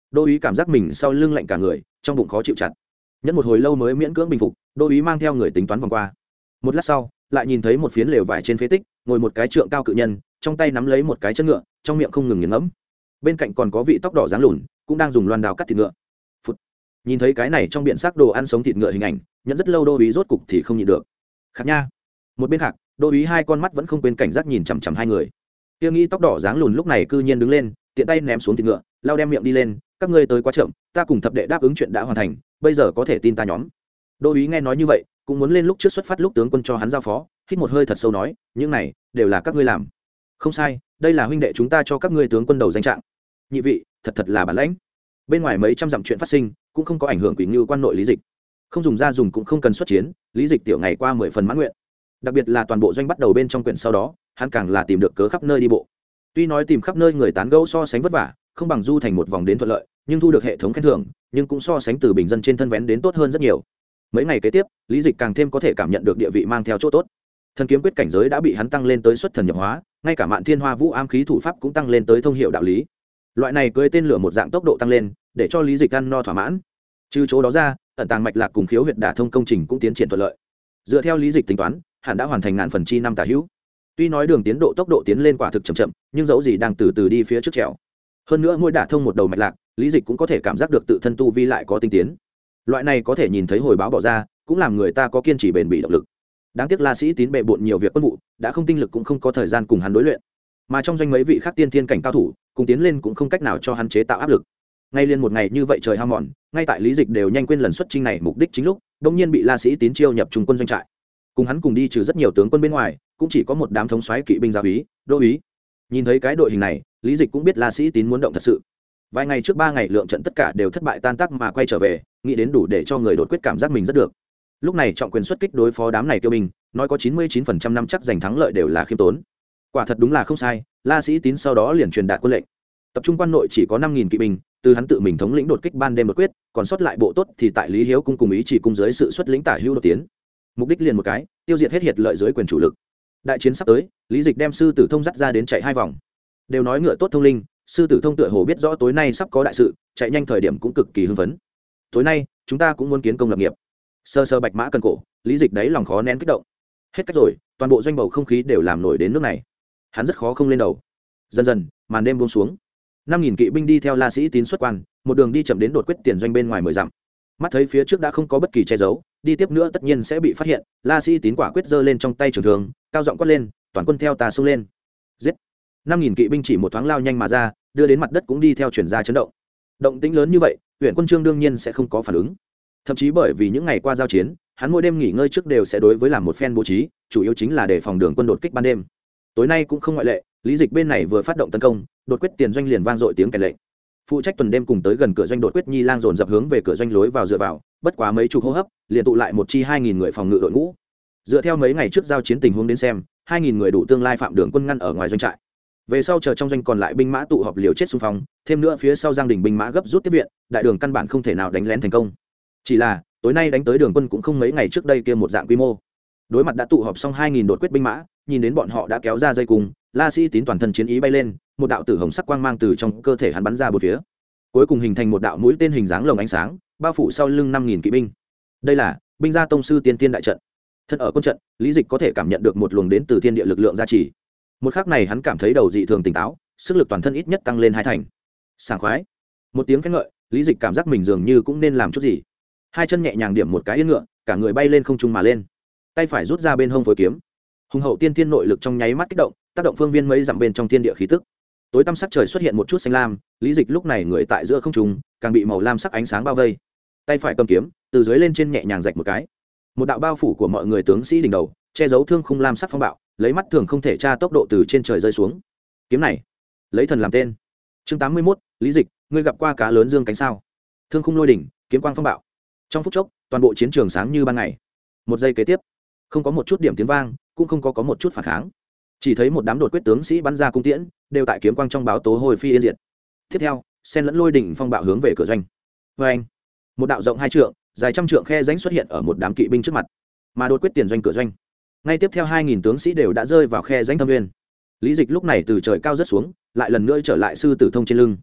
đô úy cảm giác mình sau lưng lạnh cả người, trong bụng khó chịu chặt. Nhẫn một hồi lâu mới miễn cưỡng bình phục, đô úy mang theo người tính toán vòng qua. Một lát sau, lại nhìn thấy một phiến lều vải trên phế tích, ngồi một cái trượng cao cự nhân, trong tay nắm lấy một cái chân ngựa, trong miệng không ngừng nghiền ngẫm. Bên cạnh còn có vị tóc đỏ dáng lùn, cũng đang dùng loan đao cắt thịt ngựa. Phụt. Nhìn thấy cái này trong biển xác đồ ăn sống thịt ngựa hình ảnh, nhẫn rất lâu đô úy rốt cục thì không nhịn được. Khạc nha. Một bên khác, đô úy hai con mắt vẫn không quên cảnh giác nhìn chằm chằm hai người. Tiêu nghĩ tóc đỏ dáng lùn lúc này cư nhiên đứng lên, tiện tay ném xuống thịt ngựa, lao đem miệng đi lên, các ngươi tới quá chậm, ta cùng thập đệ đáp ứng chuyện đã hoàn thành, bây giờ có thể tin ta nhóm. Đô úy nghe nói như vậy, cũng muốn lên lúc trước xuất phát lúc tướng quân cho hắn giao phó, hít một hơi thật sâu nói, những này đều là các ngươi làm. Không sai, đây là huynh đệ chúng ta cho các ngươi tướng quân đầu danh trạng. Nhị vị, thật thật là bản lãnh. Bên ngoài mấy trăm dặm chuyện phát sinh, cũng không có ảnh hưởng Quỷ Ngưu quan nội Lý Dịch. Không dùng ra dùng cũng không cần xuất chiến, Lý Dịch tiểu ngày qua mười phần mãn nguyện. Đặc biệt là toàn bộ doanh bắt đầu bên trong quyển sau đó, hắn càng là tìm được cớ khắp nơi đi bộ. Tuy nói tìm khắp nơi người tán gẫu so sánh vất vả, không bằng du thành một vòng đến thuận lợi, nhưng thu được hệ thống khen thưởng, nhưng cũng so sánh từ bình dân trên thân vén đến tốt hơn rất nhiều. Mấy ngày kế tiếp, Lý Dịch càng thêm có thể cảm nhận được địa vị mang theo chỗ tốt. Thần kiếm quyết cảnh giới đã bị hắn tăng lên tới xuất thần nhập hóa, ngay cả Mạn Thiên Hoa Vũ ám khí thủ pháp cũng tăng lên tới thông hiệu đạo lý. Loại này cưỡi tên lửa một dạng tốc độ tăng lên, để cho Lý Dịch ăn no thỏa mãn. Trừ chỗ đó ra, ẩn tàng mạch lạc cùng khiếu huyệt đả thông công trình cũng tiến triển thuận lợi. Dựa theo Lý Dịch tính toán, hắn đã hoàn thành ngàn phần chi năm tả hữu. Tuy nói đường tiến độ tốc độ tiến lên quả thực chậm chậm, nhưng dẫu gì đang từ từ đi phía trước trèo. Hơn nữa mỗi đả thông một đầu mạch lạc, Lý Dịch cũng có thể cảm giác được tự thân tu vi lại có tinh tiến. Loại này có thể nhìn thấy hồi báo bỏ ra, cũng làm người ta có kiên trì bền bỉ động lực. Đáng tiếc La Sĩ Tín bệ bội nhiều việc quân vụ, đã không tinh lực cũng không có thời gian cùng hắn đối luyện. Mà trong doanh mấy vị khác tiên thiên cảnh cao thủ, cùng tiến lên cũng không cách nào cho hắn chế tạo áp lực. Ngay liên một ngày như vậy trời hao mòn, ngay tại Lý Dịch đều nhanh quên lần xuất chinh này mục đích chính lúc, đột nhiên bị La Sĩ Tín chiêu nhập trung quân doanh trại. Cùng hắn cùng đi trừ rất nhiều tướng quân bên ngoài, cũng chỉ có một đám thống soái kỵ binh gia úy, đô úy. Nhìn thấy cái đội hình này, Lý Dịch cũng biết La Sĩ Tín muốn động thật sự. Vài ngày trước ba ngày lượng trận tất cả đều thất bại tan tác mà quay trở về, nghĩ đến đủ để cho người đột quyết cảm giác mình rất được. Lúc này trọng quyền xuất kích đối phó đám này tiêu binh, nói có chín mươi chín phần trăm năm chắc giành thắng lợi đều là khiêm tốn. Quả thật đúng là không sai, La Sĩ Tín sau đó liền truyền đạt quân lệnh. Tập trung quan nội chỉ có năm nghìn kỵ binh, từ hắn tự mình thống lĩnh đột kích ban đêm đột quyết, còn sót lại bộ tốt thì tại Lý Hiếu cung cùng ý chỉ cung dưới sự xuất lĩnh tả hữu đột tiến. Mục đích liền một cái, tiêu diệt hết hiệt lợi dưới quyền chủ lực. Đại chiến sắp tới, Lý Dịch đem sư tử thông dắt ra đến chạy hai vòng. Đều nói ngựa tốt thông linh, sư tử thông tựa hồ biết rõ tối nay sắp có đại sự, chạy nhanh thời điểm cũng cực kỳ hưng phấn. Tối nay, chúng ta cũng muốn kiến công lập nghiệp. Sơ sơ bạch mã cần cổ, Lý Dịch đấy lòng khó nén kích động. Hết cách rồi, toàn bộ doanh bầu không khí đều làm nổi đến nước này. Hắn rất khó không lên đầu. Dần dần, màn đêm buông xuống. năm nghìn kỵ binh đi theo La Sĩ Tín xuất quan, một đường đi chậm đến đột quyết tiền doanh bên ngoài mười dặm. Mắt thấy phía trước đã không có bất kỳ che giấu, đi tiếp nữa tất nhiên sẽ bị phát hiện. La Sĩ Tín quả quyết giơ lên trong tay trường thương, cao giọng quát lên, toàn quân theo ta xông lên. Giết! năm nghìn kỵ binh chỉ một thoáng lao nhanh mà ra, đưa đến mặt đất cũng đi theo chuyển ra chấn động. Động tĩnh lớn như vậy, huyện quân Trương đương nhiên sẽ không có phản ứng. Thậm chí bởi vì những ngày qua giao chiến, hắn mỗi đêm nghỉ ngơi trước đều sẽ đối với làm một phen bố trí, chủ yếu chính là để phòng đường quân đột kích ban đêm. Tối nay cũng không ngoại lệ, Lý Dịch bên này vừa phát động tấn công, đột quyết tiền doanh liền vang dội tiếng kèn lệnh. Phụ trách tuần đêm cùng tới gần cửa doanh đột quyết nhi lang dồn dập hướng về cửa doanh lối vào dựa vào, bất quá mấy chục hô hấp, liền tụ lại một chi hai nghìn người phòng ngự đội ngũ. Dựa theo mấy ngày trước giao chiến tình huống đến xem, hai nghìn người đủ tương lai phạm đường quân ngăn ở ngoài doanh trại. Về sau chờ trong doanh còn lại binh mã tụ họp liều chết xung phong, thêm nữa phía sau Giang Đình binh mã gấp rút tiếp viện, đại đường căn bản không thể nào đánh lén thành công. Chỉ là, tối nay đánh tới đường quân cũng không mấy ngày trước đây kia một dạng quy mô. Đối mặt đã tụ họp xong hai nghìn đột quyết binh mã, nhìn đến bọn họ đã kéo ra dây cùng, La Sĩ Tín toàn thân chiến ý bay lên, một đạo tử hồng sắc quang mang từ trong cơ thể hắn bắn ra bốn phía. Cuối cùng hình thành một đạo mũi tên hình dáng lồng ánh sáng, bao phủ sau lưng năm nghìn kỵ binh. Đây là binh gia tông sư tiên tiên đại trận. Thân ở quân trận, Lý Dịch có thể cảm nhận được một luồng đến từ thiên địa lực lượng gia trì. Một khắc này hắn cảm thấy đầu dị thường tỉnh táo, sức lực toàn thân ít nhất tăng lên hai thành. Sảng khoái. Một tiếng khen ngợi, Lý Dịch cảm giác mình dường như cũng nên làm chút gì. Hai chân nhẹ nhàng điểm một cái yên ngựa, cả người bay lên không trung mà lên. Tay phải rút ra bên hông phối kiếm. Hùng hậu tiên thiên nội lực trong nháy mắt kích động, tác động phương viên mấy dặm bên trong thiên địa khí tức. Tối tăm sắc trời xuất hiện một chút xanh lam, Lý Dịch lúc này người tại giữa không trung, càng bị màu lam sắc ánh sáng bao vây. Tay phải cầm kiếm, từ dưới lên trên nhẹ nhàng rạch một cái. Một đạo bao phủ của mọi người tướng sĩ đỉnh đầu, che giấu thương khung lam sắc phong bạo, lấy mắt thường không thể tra tốc độ từ trên trời rơi xuống. Kiếm này, lấy thần làm tên. Chương tám mươi mốt, Lý Dịch, ngươi gặp qua cá lớn dương cánh sao? Thương khung lôi đỉnh, kiếm quang phong bạo. Trong phút chốc, toàn bộ chiến trường sáng như ban ngày. Một giây kế tiếp, không có một chút điểm tiếng vang, cũng không có có một chút phản kháng. Chỉ thấy một đám đột quyết tướng sĩ bắn ra cung tiễn, đều tại kiếm quang trong báo tố hồi phi yên diệt. Tiếp theo, sen lẫn lôi đỉnh phong bạo hướng về cửa doanh. Oeng! Một đạo rộng hai trượng, dài trăm trượng khe rãnh xuất hiện ở một đám kỵ binh trước mặt. Mà đột quyết tiền doanh cửa doanh. Ngay tiếp theo hai nghìn tướng sĩ đều đã rơi vào khe rãnh thâm nguyên. Lý Dịch lúc này từ trời cao rất xuống, lại lần nữa trở lại sư tử thông trên lưng.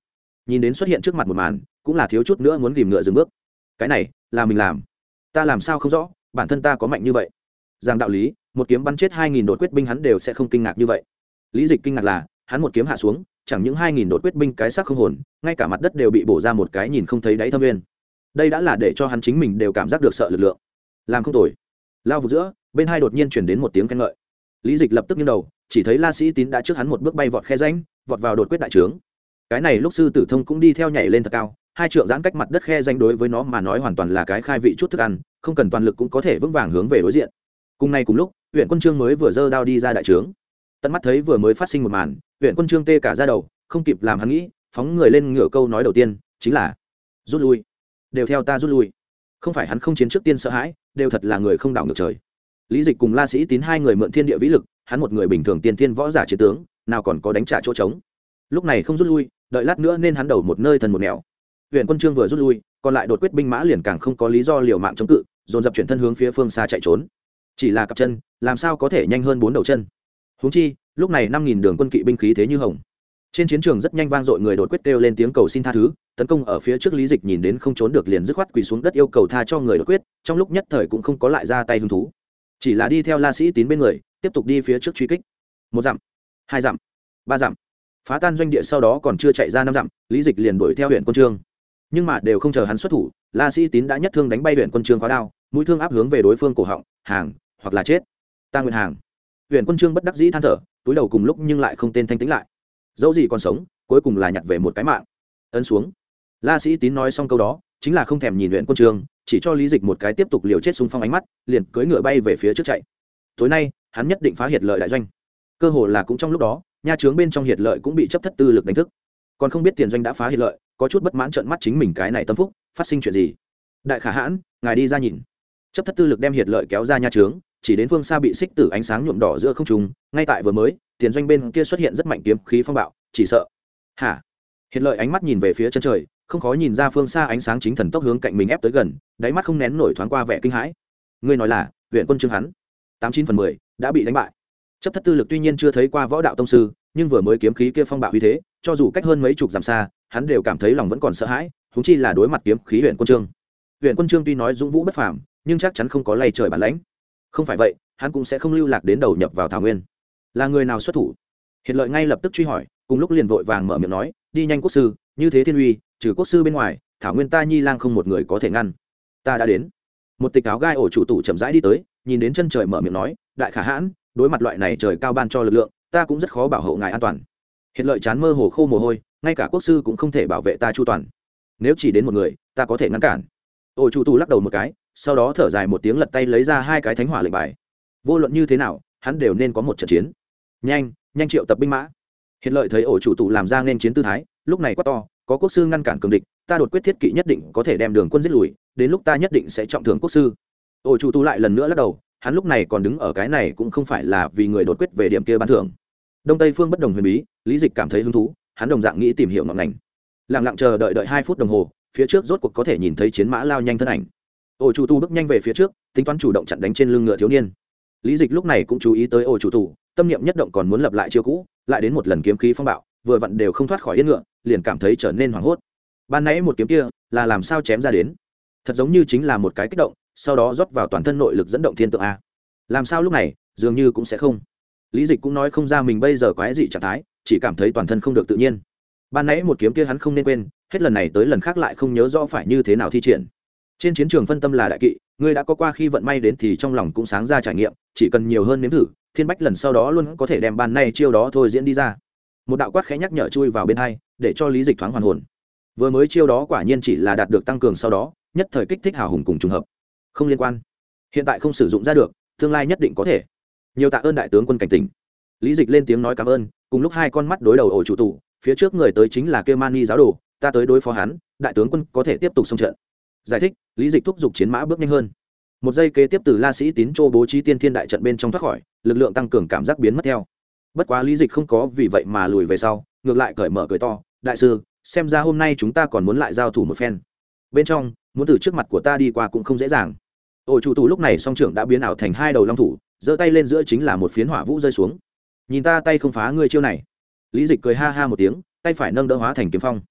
nhìn đến xuất hiện trước mặt một màn cũng là thiếu chút nữa muốn ghìm ngựa dừng bước. Cái này là mình làm, ta làm sao không rõ, bản thân ta có mạnh như vậy. Giang đạo lý, một kiếm bắn chết hai nghìn đột quyết binh hắn đều sẽ không kinh ngạc như vậy. Lý Dịch kinh ngạc là hắn một kiếm hạ xuống, chẳng những hai nghìn đột quyết binh cái xác không hồn, ngay cả mặt đất đều bị bổ ra một cái nhìn không thấy đáy thâm nguyên. Đây đã là để cho hắn chính mình đều cảm giác được sợ lực lượng. Làm không tồi. Lao vực giữa, bên hai đột nhiên truyền đến một tiếng khen ngợi. Lý Dịch lập tức nghiêng đầu, chỉ thấy La Sĩ Tín đã trước hắn một bước bay vọt khe rãnh, vọt vào đột quyết đại trướng. Cái này lúc Sư Tử Thông cũng đi theo nhảy lên thật cao, hai trượng giãn cách mặt đất khe rãnh đối với nó mà nói hoàn toàn là cái khai vị chút thức ăn, không cần toàn lực cũng có thể vững vàng hướng về đối diện. Cùng nay cùng lúc, huyện quân trương mới vừa giơ đao đi ra đại trướng. Tận mắt thấy vừa mới phát sinh một màn, huyện quân trương tê cả da đầu, không kịp làm hắn nghĩ, phóng người lên ngựa câu nói đầu tiên chính là rút lui, đều theo ta rút lui. Không phải hắn không chiến trước tiên sợ hãi, đều thật là người không đảo ngược trời. Lý Dịch cùng La Sĩ Tín hai người mượn thiên địa vĩ lực, hắn một người bình thường tiên thiên võ giả chiến tướng, nào còn có đánh trả chỗ trống. Lúc này không rút lui, đợi lát nữa nên hắn đầu một nơi thần một nẻo. Huyện quân trương vừa rút lui, còn lại đột quyết binh mã liền càng không có lý do liều mạng chống cự, dồn dập chuyển thân hướng phía phương xa chạy trốn. Chỉ là cặp chân, làm sao có thể nhanh hơn bốn đầu chân. Huống chi, lúc này năm nghìn đường quân kỵ binh khí thế như hồng. Trên chiến trường rất nhanh vang dội người đột quyết kêu lên tiếng cầu xin tha thứ, tấn công ở phía trước Lý Dịch nhìn đến không trốn được liền dứt khoát quỳ xuống đất yêu cầu tha cho người đột quyết, trong lúc nhất thời cũng không có lại ra tay hứng thú, chỉ là đi theo La Sĩ Tín bên người, tiếp tục đi phía trước truy kích. Một dặm, hai dặm, ba dặm, phá tan doanh địa sau đó còn chưa chạy ra năm dặm, Lý Dịch liền đuổi theo huyện quân trương, nhưng mà đều không chờ hắn xuất thủ, La Sĩ Tín đã nhất thương đánh bay huyện quân trương khóa đao, mũi thương áp hướng về đối phương cổ họng, hàng hoặc là chết, ta nguyện hàng. Huyện quân trương bất đắc dĩ than thở, túi đầu cùng lúc nhưng lại không tên thanh tĩnh lại, dẫu gì còn sống, cuối cùng là nhặt về một cái mạng. Ấn xuống. La Sĩ Tín nói xong câu đó, chính là không thèm nhìn huyện quân trương, chỉ cho Lý Dịch một cái tiếp tục liều chết xung phong ánh mắt, liền cưỡi ngựa bay về phía trước chạy. Tối nay, hắn nhất định phá Hiệt Lợi đại doanh. Cơ hồ là cũng trong lúc đó, nha trướng bên trong Hiệt Lợi cũng bị chấp thất tư lực đánh thức. Còn không biết tiền doanh đã phá Hiệt Lợi, có chút bất mãn trợn mắt chính mình cái này tâm phúc, phát sinh chuyện gì? Đại khả hãn, ngài đi ra nhìn. Chấp thất tư lực đem Hiệt Lợi kéo ra nha trướng, chỉ đến phương xa bị xích tử ánh sáng nhuộm đỏ giữa không trung, ngay tại vừa mới, tiền doanh bên kia xuất hiện rất mạnh kiếm khí phong bạo, chỉ sợ. Hả? Hiệt Lợi ánh mắt nhìn về phía chân trời, không khó nhìn ra phương xa ánh sáng chính thần tốc hướng cạnh mình ép tới gần, đáy mắt không nén nổi thoáng qua vẻ kinh hãi. Ngươi nói là huyện quân trương hắn tám chín phần mười đã bị đánh bại. Chấp thất tư lực tuy nhiên chưa thấy qua võ đạo tông sư, nhưng vừa mới kiếm khí kia phong bạo uy thế, cho dù cách hơn mấy chục dặm xa, hắn đều cảm thấy lòng vẫn còn sợ hãi, huống chi là đối mặt kiếm khí huyện quân trương. Huyện quân trương tuy nói dũng vũ bất phàm, nhưng chắc chắn không có lay trời bản lãnh. Không phải vậy, hắn cũng sẽ không lưu lạc đến đầu nhập vào thảo nguyên. Là người nào xuất thủ? Hiệt Lợi ngay lập tức truy hỏi, cùng lúc liền vội vàng mở miệng nói, đi nhanh quốc sư, như thế thiên uy, trừ quốc sư bên ngoài, thảo nguyên ta nhi lang không một người có thể ngăn. Ta đã đến. Một tịch áo gai ổ chủ tủ chậm rãi đi tới, nhìn đến chân trời mở miệng nói, đại khả hãn, đối mặt loại này trời cao ban cho lực lượng, ta cũng rất khó bảo hộ ngài an toàn. Hiệt Lợi chán mơ hồ khô mồ hôi, ngay cả quốc sư cũng không thể bảo vệ ta chu toàn. Nếu chỉ đến một người, ta có thể ngăn cản. Ổ chủ tủ lắc đầu một cái, sau đó thở dài một tiếng lật tay lấy ra hai cái thánh hỏa lệnh bài. Vô luận như thế nào, hắn đều nên có một trận chiến. Nhanh, nhanh triệu tập binh mã. Hiệt Lợi thấy ổ chủ tủ làm ra nên chiến tư thái, lúc này quát to, có quốc sư ngăn cản cường địch, ta đột quyết thiết kỵ nhất định có thể đem đường quân giết lùi, đến lúc ta nhất định sẽ trọng thưởng quốc sư. Ổ chủ tủ lại lần nữa lắc đầu, hắn lúc này còn đứng ở cái này cũng không phải là vì người đột quyết về điểm kia ban thưởng. Đông Tây phương bất đồng huyền bí, Lý Dịch cảm thấy hứng thú, hắn đồng dạng nghĩ tìm hiểu ngọn ngành. Lặng lặng chờ đợi đợi hai phút đồng hồ, phía trước rốt cuộc có thể nhìn thấy chiến mã lao nhanh thân ảnh. Ổ chủ tủ bước nhanh về phía trước, tính toán chủ động chặn đánh trên lưng ngựa thiếu niên. Lý Dịch lúc này cũng chú ý tới ổ chủ tủ, tâm niệm nhất động còn muốn lập lại chiêu cũ, lại đến một lần kiếm khí phong bạo, vừa vặn đều không thoát khỏi yên ngựa, liền cảm thấy trở nên hoảng hốt. Ban nãy một kiếm kia là làm sao chém ra đến? Thật giống như chính là một cái kích động, sau đó rót vào toàn thân nội lực dẫn động thiên tượng a. Làm sao lúc này, dường như cũng sẽ không. Lý Dịch cũng nói không ra mình bây giờ quái dị trạng thái, chỉ cảm thấy toàn thân không được tự nhiên. Ban nãy một kiếm kia hắn không nên quên, hết lần này tới lần khác lại không nhớ rõ phải như thế nào thi triển. Trên chiến trường phân tâm là đại kỵ, ngươi đã có qua khi vận may đến thì trong lòng cũng sáng ra trải nghiệm, chỉ cần nhiều hơn nếm thử, thiên bách lần sau đó luôn có thể đem ban nay chiêu đó thôi diễn đi ra. Một đạo quát khẽ nhắc nhở chui vào bên hai, để cho Lý Dịch thoáng hoàn hồn. Vừa mới chiêu đó quả nhiên chỉ là đạt được tăng cường sau đó, nhất thời kích thích hào hùng cùng trùng hợp. Không liên quan. Hiện tại không sử dụng ra được, tương lai nhất định có thể. Nhiều tạ ơn đại tướng quân cảnh tỉnh. Lý Dịch lên tiếng nói cảm ơn, cùng lúc hai con mắt đối đầu ổ chủ tủ, phía trước người tới chính là Kêu Mani giáo đồ, ta tới đối phó hắn, đại tướng quân có thể tiếp tục xông trận. Giải thích, Lý Dịch thúc giục chiến mã bước nhanh hơn. Một giây kế tiếp từ La Sĩ Tín Trô bố trí tiên thiên đại trận bên trong thoát khỏi, lực lượng tăng cường cảm giác biến mất theo. Bất quá Lý Dịch không có vì vậy mà lùi về sau, ngược lại cởi mở cười to, đại sư, xem ra hôm nay chúng ta còn muốn lại giao thủ một phen. Bên trong, muốn từ trước mặt của ta đi qua cũng không dễ dàng. Ổ chủ tủ lúc này song trưởng đã biến ảo thành hai đầu long thủ, giơ tay lên giữa chính là một phiến hỏa vũ rơi xuống. Nhìn ta tay không phá ngươi chiêu này. Lý Dịch cười ha ha một tiếng, tay phải nâng đỡ hóa thành kiếm phong.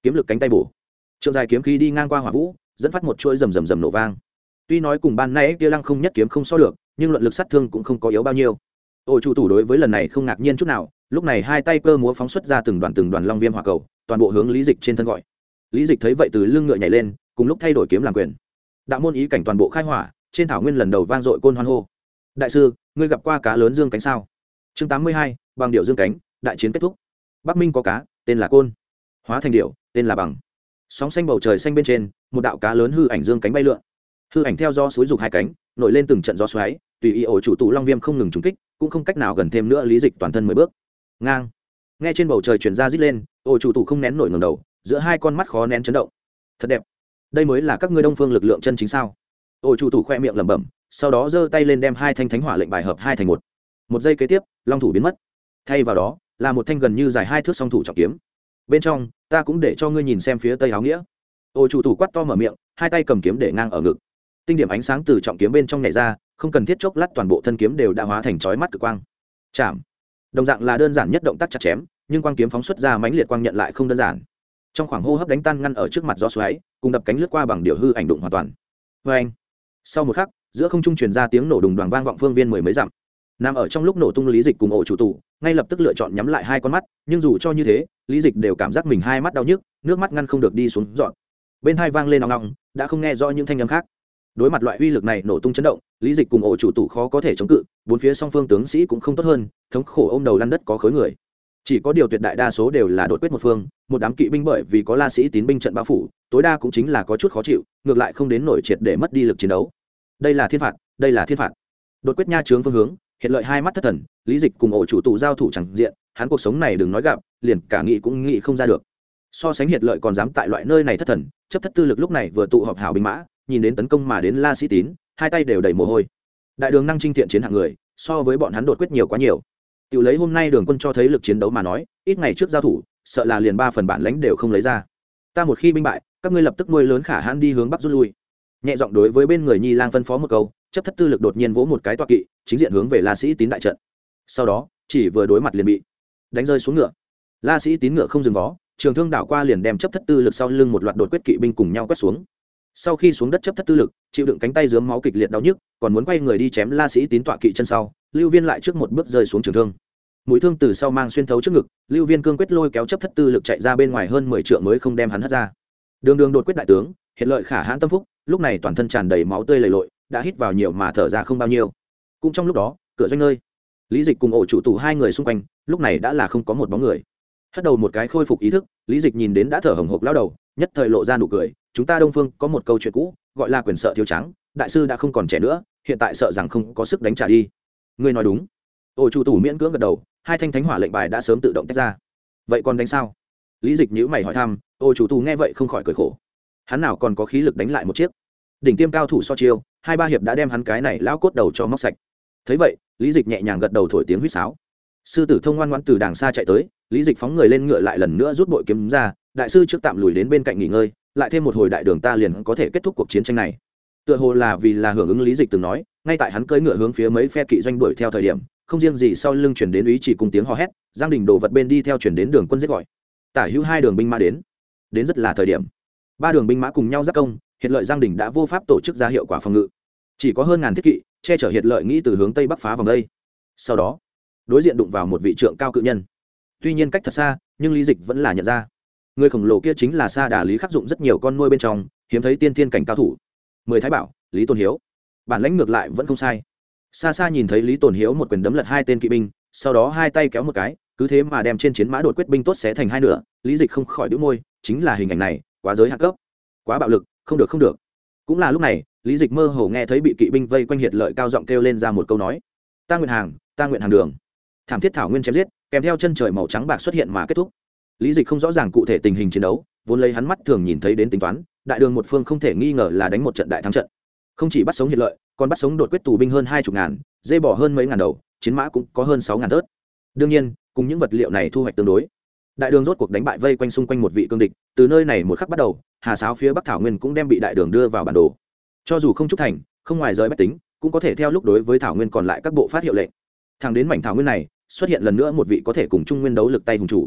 kiếm lực cánh tay bổ, trượng dài kiếm khí đi ngang qua hỏa vũ, dẫn phát một chuỗi rầm rầm rầm nổ vang. Tuy nói cùng ban nãy kia lăng không nhất kiếm không so được, nhưng luận lực sát thương cũng không có yếu bao nhiêu. Ổ chủ tủ đối với lần này không ngạc nhiên chút nào, lúc này hai tay cơ múa phóng xuất ra từng đoàn từng đoàn long viêm hỏa cầu, toàn bộ hướng Lý Dịch trên thân gọi. Lý Dịch thấy vậy từ lưng ngựa nhảy lên, cùng lúc thay đổi kiếm làm quyền. Đạo môn ý cảnh toàn bộ khai hỏa, trên thảo nguyên lần đầu vang dội côn hoan hô. Đại sư, ngươi gặp qua cá lớn dương cánh sao? Chương tám mươi hai, bằng điệu dương cánh, đại chiến kết thúc. Bắc Minh có cá, tên là côn, hóa thành điệu, tên là bằng. Sóng xanh bầu trời xanh bên trên, một đạo cá lớn hư ảnh dương cánh bay lượn. Hư ảnh theo gió suối dục hai cánh, nổi lên từng trận gió xoáy, tùy ý ổ chủ tụ long viêm không ngừng trúng kích, cũng không cách nào gần thêm nữa Lý Dịch toàn thân mười bước. Ngang. Nghe trên bầu trời truyền ra rít lên, ổ chủ tụ không nén nổi ngẩng đầu, giữa hai con mắt khó nén chấn động. Thật đẹp. Đây mới là các ngươi Đông Phương lực lượng chân chính sao? Ổ chủ tụ khoe miệng lẩm bẩm, sau đó giơ tay lên đem hai thanh thánh hỏa lệnh bài hợp hai thành một. Một giây kế tiếp, long thủ biến mất. Thay vào đó, là một thanh gần như dài hai thước song thủ trọng kiếm. Bên trong, ta cũng để cho ngươi nhìn xem phía tây áo nghĩa. Ổ chủ tụ quát to mở miệng, hai tay cầm kiếm để ngang ở ngực. Tinh điểm ánh sáng từ trọng kiếm bên trong nhảy ra, không cần thiết chốc lát toàn bộ thân kiếm đều đã hóa thành chói mắt cực quang. Chạm. Đồng dạng là đơn giản nhất động tác chặt chém, nhưng quang kiếm phóng xuất ra mãnh liệt quang nhận lại không đơn giản. Trong khoảng hô hấp đánh tan ngăn ở trước mặt gió xoáy, cùng đập cánh lướt qua bằng điều hư ảnh đụng hoàn toàn. Oeng. Sau một khắc, giữa không trung truyền ra tiếng nổ đùng đoàng vang vọng phương viên mười mấy dặm. Nằm ở trong lúc nổ tung Lý Dịch cùng ổ chủ tụ, ngay lập tức lựa chọn nhắm lại hai con mắt, nhưng dù cho như thế, Lý Dịch đều cảm giác mình hai mắt đau nhức, nước mắt ngăn không được đi xuống dọn. Bên hai vang lên ong ong, đã không nghe rõ những thanh âm khác. Đối mặt loại uy lực này nổ tung chấn động, Lý Dịch cùng ổ chủ tụ khó có thể chống cự, bốn phía song phương tướng sĩ cũng không tốt hơn, thống khổ ôm đầu lăn đất có khối người. Chỉ có điều tuyệt đại đa số đều là đột quyết một phương, một đám kỵ binh bởi vì có La Sĩ tín binh trận bao phủ, tối đa cũng chính là có chút khó chịu, ngược lại không đến nổi triệt để mất đi lực chiến đấu. Đây là thiên phạt, đây là thiên phạt. Đột quyết nha trướng phương hướng, hiện lợi hai mắt thất thần, Lý Dịch cùng ổ chủ tụ giao thủ chẳng diện, hắn cuộc sống này đừng nói gặp, liền cả nghĩ cũng nghĩ không ra được. So sánh hiện lợi còn dám tại loại nơi này thất thần, chấp thất tư lực lúc này vừa tụ họp hảo binh mã, nhìn đến tấn công mà đến La Sĩ tín, hai tay đều đầy mồ hôi. Đại đường năng trinh thiện chiến hạng người, so với bọn hắn đột quyết nhiều quá nhiều. Tiểu lấy hôm nay đường quân cho thấy lực chiến đấu mà nói, ít ngày trước giao thủ, sợ là liền ba phần bản lãnh đều không lấy ra. Ta một khi binh bại, các ngươi lập tức nuôi lớn khả hãn đi hướng bắc rút lui. Nhẹ giọng đối với bên người Nhi Lang phân phó một câu, chấp thất tư lực đột nhiên vỗ một cái toa kỵ, chính diện hướng về La Sĩ tín đại trận. Sau đó, chỉ vừa đối mặt liền bị đánh rơi xuống ngựa. La Sĩ tín ngựa không dừng vó, trường thương đảo qua liền đem chấp thất tư lực sau lưng một loạt đột quyết kỵ binh cùng nhau quét xuống. Sau khi xuống đất chấp thất tư lực, chịu đựng cánh tay dướng máu kịch liệt đau nhức, còn muốn quay người đi chém La Sĩ tín tọa kỵ chân sau, Lưu Viên lại trước một bước rơi xuống trường thương. Mũi thương từ sau mang xuyên thấu trước ngực, Lưu Viên cương quyết lôi kéo chấp thất tư lực chạy ra bên ngoài hơn mười trượng mới không đem hắn hất ra. Đường Đường đột quyết đại tướng, hiện lợi khả hãn tâm phúc, lúc này toàn thân tràn đầy máu tươi lầy lội, đã hít vào nhiều mà thở ra không bao nhiêu. Cũng trong lúc đó, cửa doanh nơi, Lý Dịch cùng ổ chủ tụ hai người xung quanh, lúc này đã là không có một bóng người. Hất đầu một cái khôi phục ý thức, Lý Dịch nhìn đến đã thở hổn hộc lão đầu, nhất thời lộ ra nụ cười, chúng ta Đông Phương có một câu chuyện cũ, gọi là quyền sợ thiếu trắng, đại sư đã không còn trẻ nữa, hiện tại sợ rằng không có sức đánh trả đi. Ngươi nói đúng. Ổ chủ tụ miễn cưỡng gật đầu, hai thanh thánh hỏa lệnh bài đã sớm tự động tách ra. Vậy còn đánh sao? Lý Dịch nhíu mày hỏi thăm, ổ chủ tụ nghe vậy không khỏi cười khổ. Hắn nào còn có khí lực đánh lại một chiếc. Đỉnh tiêm cao thủ so chiêu, hai ba hiệp đã đem hắn cái này lão cốt đầu cho móc sạch. Thấy vậy, Lý Dịch nhẹ nhàng gật đầu thổi tiếng huýt sáo. Sư tử thông ngoan ngoãn từ đàng xa chạy tới, Lý Dịch phóng người lên ngựa lại lần nữa rút bội kiếm ra, đại sư trước tạm lùi đến bên cạnh nghỉ ngơi, lại thêm một hồi đại đường ta liền có thể kết thúc cuộc chiến tranh này. Tựa hồ là vì là hưởng ứng Lý Dịch từng nói, ngay tại hắn cưỡi ngựa hướng phía mấy phe kỵ doanh đuổi theo thời điểm, không riêng gì sau lưng chuyển đến ý chỉ cùng tiếng hò hét, Giang Đình đồ vật bên đi theo chuyển đến đường quân giết gọi. Tả hữu hai đường binh mã đến, đến rất là thời điểm. Ba đường binh mã cùng nhau giáp công, hiện lợi Giang Đình đã vô pháp tổ chức ra hiệu quả phòng ngự, chỉ có hơn ngàn thiết kỵ che chở hiện lợi nghĩ từ hướng tây bắc phá vòng đây. Sau đó, đối diện đụng vào một vị trượng cao cự nhân, tuy nhiên cách thật xa, nhưng Lý Dịch vẫn là nhận ra, người khổng lồ kia chính là Sa Đà Lý Khắc Dụng rất nhiều con nuôi bên trong, hiếm thấy tiên thiên cảnh cao thủ. Mười Thái Bảo, Lý Tôn Hiếu, bản lãnh ngược lại vẫn không sai. Xa xa nhìn thấy Lý Tôn Hiếu một quyền đấm lật hai tên kỵ binh, sau đó hai tay kéo một cái, cứ thế mà đem trên chiến mã đột quyết binh tốt xé thành hai nửa. Lý Dịch không khỏi đĩu môi, chính là hình ảnh này, quá giới hạ cấp, quá bạo lực, không được không được. Cũng là lúc này, Lý Dịch mơ hồ nghe thấy bị kỵ binh vây quanh hiệt lợi cao giọng kêu lên ra một câu nói: "Ta nguyện hàng, ta nguyện hàng đường." Thảm thiết thảo nguyên chém giết, kèm theo chân trời màu trắng bạc xuất hiện mà kết thúc. Lý Dịch không rõ ràng cụ thể tình hình chiến đấu, vốn lấy hắn mắt thường nhìn thấy đến tính toán, đại đường một phương không thể nghi ngờ là đánh một trận đại thắng trận. Không chỉ bắt sống hiệt lợi, còn bắt sống đột quyết tù binh hơn hai chục ngàn, dê bỏ hơn mấy ngàn đầu, chiến mã cũng có hơn sáu ngàn tớt. Đương nhiên, cùng những vật liệu này thu hoạch tương đối, đại đường rốt cuộc đánh bại vây quanh xung quanh một vị cương địch, từ nơi này một khắc bắt đầu, hà sáo phía bắc thảo nguyên cũng đem bị đại đường đưa vào bản đồ. Cho dù không trúc thành, không ngoài giới bách tính, cũng có thể theo lúc đối với thảo nguyên còn lại các bộ phát hiệu lệnh. Thẳng đến mảnh thảo nguyên này, xuất hiện lần nữa một vị có thể cùng trung nguyên đấu lực tay hùng chủ.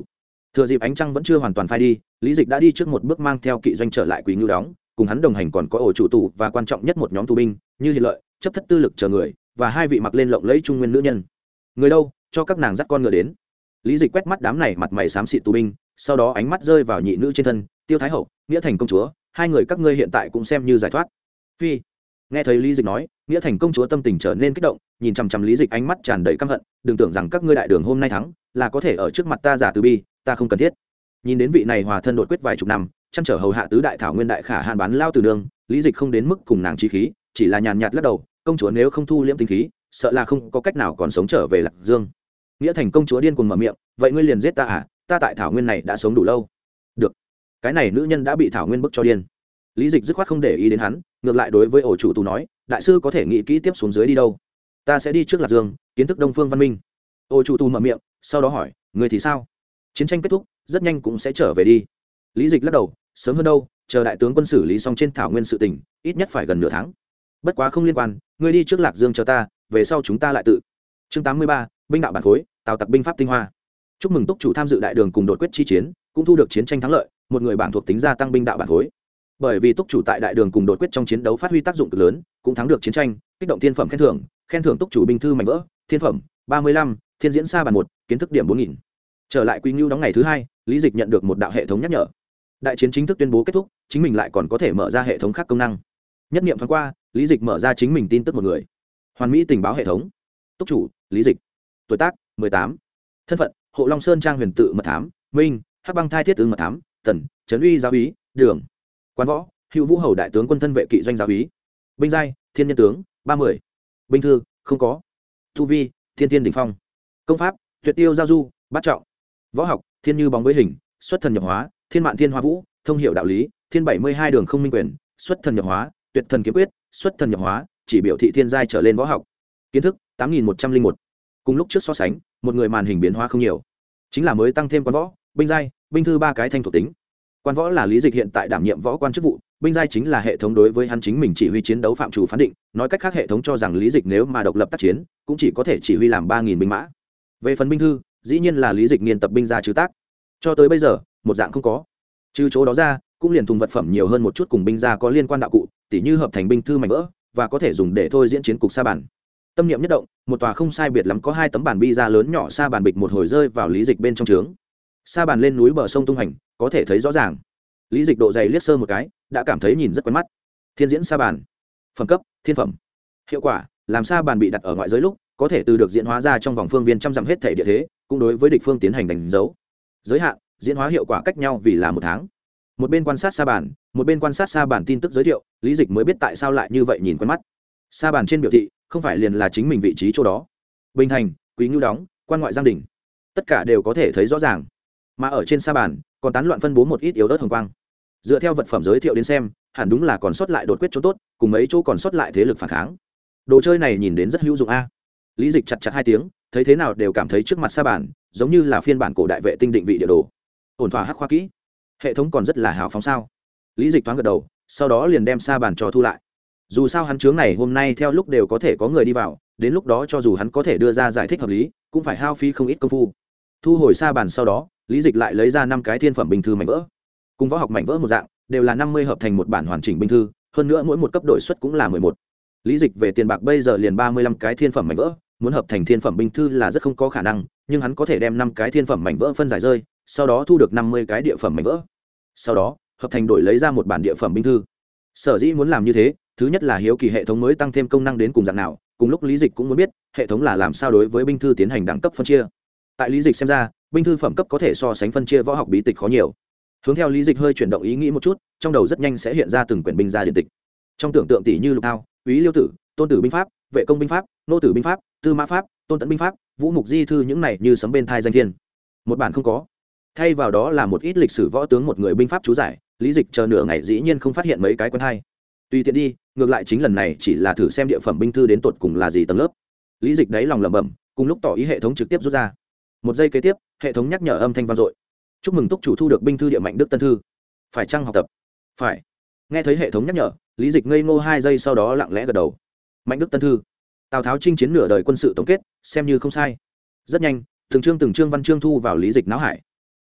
Thừa dịp ánh trăng vẫn chưa hoàn toàn phai đi, lý dịch đã đi trước một bước mang theo kỵ doanh trở lại Quý Ngưu đóng, cùng hắn đồng hành còn có ổ chủ tù và quan trọng nhất một nhóm tù binh như Hiền Lợi, chấp thất tư lực chờ người và hai vị mặc lên lộng lẫy trung nguyên nữ nhân. Người đâu, cho các nàng dắt con ngựa đến. Lý dịch quét mắt đám này mặt mày xám xịt tù binh, sau đó ánh mắt rơi vào nhị nữ trên thân, Tiêu Thái hậu, Nghĩa Thành công chúa, hai người các ngươi hiện tại cũng xem như giải thoát. Phi. Nghe thấy Lý dịch nói, Nghĩa Thành công chúa tâm tình trở nên kích động, nhìn chằm chằm Lý dịch ánh mắt tràn đầy căm hận, đừng tưởng rằng các ngươi đại đường hôm nay thắng là có thể ở trước mặt ta giả từ bi, ta không cần thiết. Nhìn đến vị này hòa thân đột quyết vài chục năm, chăn trở hầu hạ tứ đại thảo nguyên đại khả hàn bán lao từ đường, Lý dịch không đến mức cùng nàng chi khí, chỉ là nhàn nhạt lắc đầu, công chúa nếu không thu liễm tính khí, sợ là không có cách nào còn sống trở về Lạc Dương. Nghĩa Thành công chúa điên cuồng mở miệng, vậy ngươi liền giết ta à, ta tại thảo nguyên này đã sống đủ lâu. Được. Cái này nữ nhân đã bị thảo nguyên bức cho điên. Lý dịch dứt khoát không để ý đến hắn, ngược lại đối với ổ chủ tù nói, đại sư có thể nghĩ kỹ tiếp xuống dưới đi đâu. Ta sẽ đi trước Lạc Dương, kiến thức Đông Phương văn minh. Ổ chủ tù mở miệng, sau đó hỏi, ngươi thì sao? Chiến tranh kết thúc, rất nhanh cũng sẽ trở về đi. Lý dịch lắc đầu, sớm hơn đâu, chờ đại tướng quân xử lý xong trên thảo nguyên sự tình, ít nhất phải gần nửa tháng. Bất quá không liên quan, ngươi đi trước Lạc Dương chờ ta, về sau chúng ta lại tự. Chương tám mươi ba, binh đạo bản khối, tào tặc binh pháp tinh hoa. Chúc mừng túc chủ tham dự đại đường cùng đột quyết chi chiến, cũng thu được chiến tranh thắng lợi, một người bảng thuộc tính gia tăng binh đạo bản khối. Bởi vì túc chủ tại đại đường cùng đột quyết trong chiến đấu phát huy tác dụng cực lớn, cũng thắng được chiến tranh, kích động thiên phẩm khen thưởng, khen thưởng túc chủ binh thư mảnh vỡ, thiên phẩm ba mươi lăm, thiên diễn sa bàn một, kiến thức điểm bốn nghìn. Trở lại Quý Ngưu đóng ngày thứ hai, Lý dịch nhận được một đạo hệ thống nhắc nhở. Đại chiến chính thức tuyên bố kết thúc, chính mình lại còn có thể mở ra hệ thống khác công năng. Nhất niệm thoáng qua, Lý dịch mở ra chính mình tin tức một người. Hoàn mỹ tình báo hệ thống. Túc chủ, Lý dịch. Tuổi tác, mười tám. Thân phận, Hộ Long Sơn trang huyền tự mật thám, Minh, Hắc băng thai thiết ứng mật thám, Tần, Trấn uy giáo úy, Đường. Quan võ, Hữu Vũ hầu đại tướng quân thân vệ kỵ doanh giáo úy. Binh giai, thiên nhân tướng, ba mươi. Binh thư, không có. Tu vi, thiên thiên đỉnh phong. Công pháp, tuyệt tiêu giao du, bát trọng. Võ học, thiên như bóng với hình, xuất thần nhập hóa, thiên mạn thiên hoa vũ, thông hiểu đạo lý, thiên bảy mươi hai đường không minh quyền, xuất thần nhập hóa, tuyệt thần kiếm quyết, xuất thần nhập hóa, chỉ biểu thị thiên giai trở lên võ học. Kiến thức, tám nghìn một trăm linh một. Cùng lúc trước so sánh, một người màn hình biến hóa không nhiều, chính là mới tăng thêm quan võ, binh giai, binh thư ba cái thanh thuộc tính. Quan võ là Lý dịch hiện tại đảm nhiệm võ quan chức vụ, binh giai chính là hệ thống đối với hắn chính mình chỉ huy chiến đấu phạm chủ phán định, nói cách khác hệ thống cho rằng Lý dịch nếu mà độc lập tác chiến, cũng chỉ có thể chỉ huy làm ba nghìn binh mã. Về phần binh thư, dĩ nhiên là Lý dịch nghiên tập binh ra trừ tác. Cho tới bây giờ, một dạng không có. Trừ chỗ đó ra, cũng liền thùng vật phẩm nhiều hơn một chút cùng binh gia có liên quan đạo cụ, tỉ như hợp thành binh thư mảnh vỡ và có thể dùng để thôi diễn chiến cục sa bàn. Tâm niệm nhất động, một tòa không sai biệt lắm có hai tấm bản bi ra lớn nhỏ sa bàn bịch một hồi rơi vào Lý dịch bên trong trướng. Sa bàn lên núi bờ sông tung hành, có thể thấy rõ ràng. Lý dịch độ dày liếc sơ một cái, đã cảm thấy nhìn rất quen mắt. Thiên diễn sa bàn, phẩm cấp thiên phẩm. Hiệu quả, làm sa bàn bị đặt ở ngoại giới lúc, có thể từ được diễn hóa ra trong vòng phương viên trăm dặm hết thể địa thế, cũng đối với địch phương tiến hành đánh dấu. Giới hạn, diễn hóa hiệu quả cách nhau vì là một tháng. Một bên quan sát sa bàn, một bên quan sát sa bàn tin tức giới thiệu, Lý dịch mới biết tại sao lại như vậy nhìn quen mắt. Sa bàn trên biểu thị, không phải liền là chính mình vị trí chỗ đó. Bình thành, Quý Ngưu đóng, quan ngoại giang đỉnh, tất cả đều có thể thấy rõ ràng. Mà ở trên sa bàn, còn tán loạn phân bố một ít yếu ớt hồng quang. Dựa theo vật phẩm giới thiệu đến xem, hẳn đúng là còn sót lại đột quyết chỗ tốt, cùng mấy chỗ còn sót lại thế lực phản kháng. Đồ chơi này nhìn đến rất hữu dụng a. Lý dịch chặt chặt hai tiếng, thấy thế nào đều cảm thấy trước mặt sa bàn giống như là phiên bản cổ đại vệ tinh định vị địa đồ. Ổn thỏa hắc khoa kỹ, hệ thống còn rất là hào phóng sao. Lý dịch thoáng gật đầu, sau đó liền đem sa bàn cho thu lại. Dù sao hắn chướng này hôm nay theo lúc đều có thể có người đi vào, đến lúc đó cho dù hắn có thể đưa ra giải thích hợp lý, cũng phải hao phí không ít công phu. Thu hồi sa bàn sau đó, Lý dịch lại lấy ra năm cái thiên phẩm binh thư mảnh vỡ, cùng võ học mảnh vỡ một dạng, đều là năm mươi hợp thành một bản hoàn chỉnh binh thư, hơn nữa mỗi một cấp đổi suất cũng là mười một. Lý dịch về tiền bạc bây giờ liền ba mươi lăm cái thiên phẩm mảnh vỡ, muốn hợp thành thiên phẩm binh thư là rất không có khả năng, nhưng hắn có thể đem năm cái thiên phẩm mảnh vỡ phân giải rơi, sau đó thu được năm mươi cái địa phẩm mảnh vỡ, sau đó hợp thành đổi lấy ra một bản địa phẩm binh thư. Sở dĩ muốn làm như thế, thứ nhất là hiếu kỳ hệ thống mới tăng thêm công năng đến cùng dạng nào, cùng lúc Lý dịch cũng muốn biết hệ thống là làm sao đối với binh thư tiến hành đẳng cấp phân chia. Tại Lý dịch xem ra, binh thư phẩm cấp có thể so sánh phân chia võ học bí tịch khó nhiều. Hướng theo Lý dịch hơi chuyển động ý nghĩ một chút, trong đầu rất nhanh sẽ hiện ra từng quyển binh gia điện tịch. Trong tưởng tượng tỷ như Lục Thao, Úy Liêu Tử, Tôn Tử binh pháp, Vệ công binh pháp, Nô Tử binh pháp, Tư mã pháp, Tôn Tẫn binh pháp, Vũ Mục di thư, những này như sấm bên thai danh thiên. Một bản không có. Thay vào đó là một ít lịch sử võ tướng một người binh pháp chú giải, Lý dịch chờ nửa ngày dĩ nhiên không phát hiện mấy cái quen hay. Tùy tiện đi, ngược lại chính lần này chỉ là thử xem địa phẩm binh thư đến tột cùng là gì tầng lớp. Lý dịch đấy lòng lẩm bẩm, cùng lúc tỏ ý hệ thống trực tiếp rút ra. Một giây kế tiếp, hệ thống nhắc nhở âm thanh vang dội. Chúc mừng túc chủ thu được binh thư địa mạnh đức tân thư. Phải chăng học tập? Phải. Nghe thấy hệ thống nhắc nhở, Lý dịch ngây ngô hai giây sau đó lặng lẽ gật đầu. Mạnh đức tân thư, Tào Tháo chinh chiến nửa đời quân sự tổng kết, xem như không sai. Rất nhanh, từng chương từng chương văn chương thu vào Lý dịch não hải.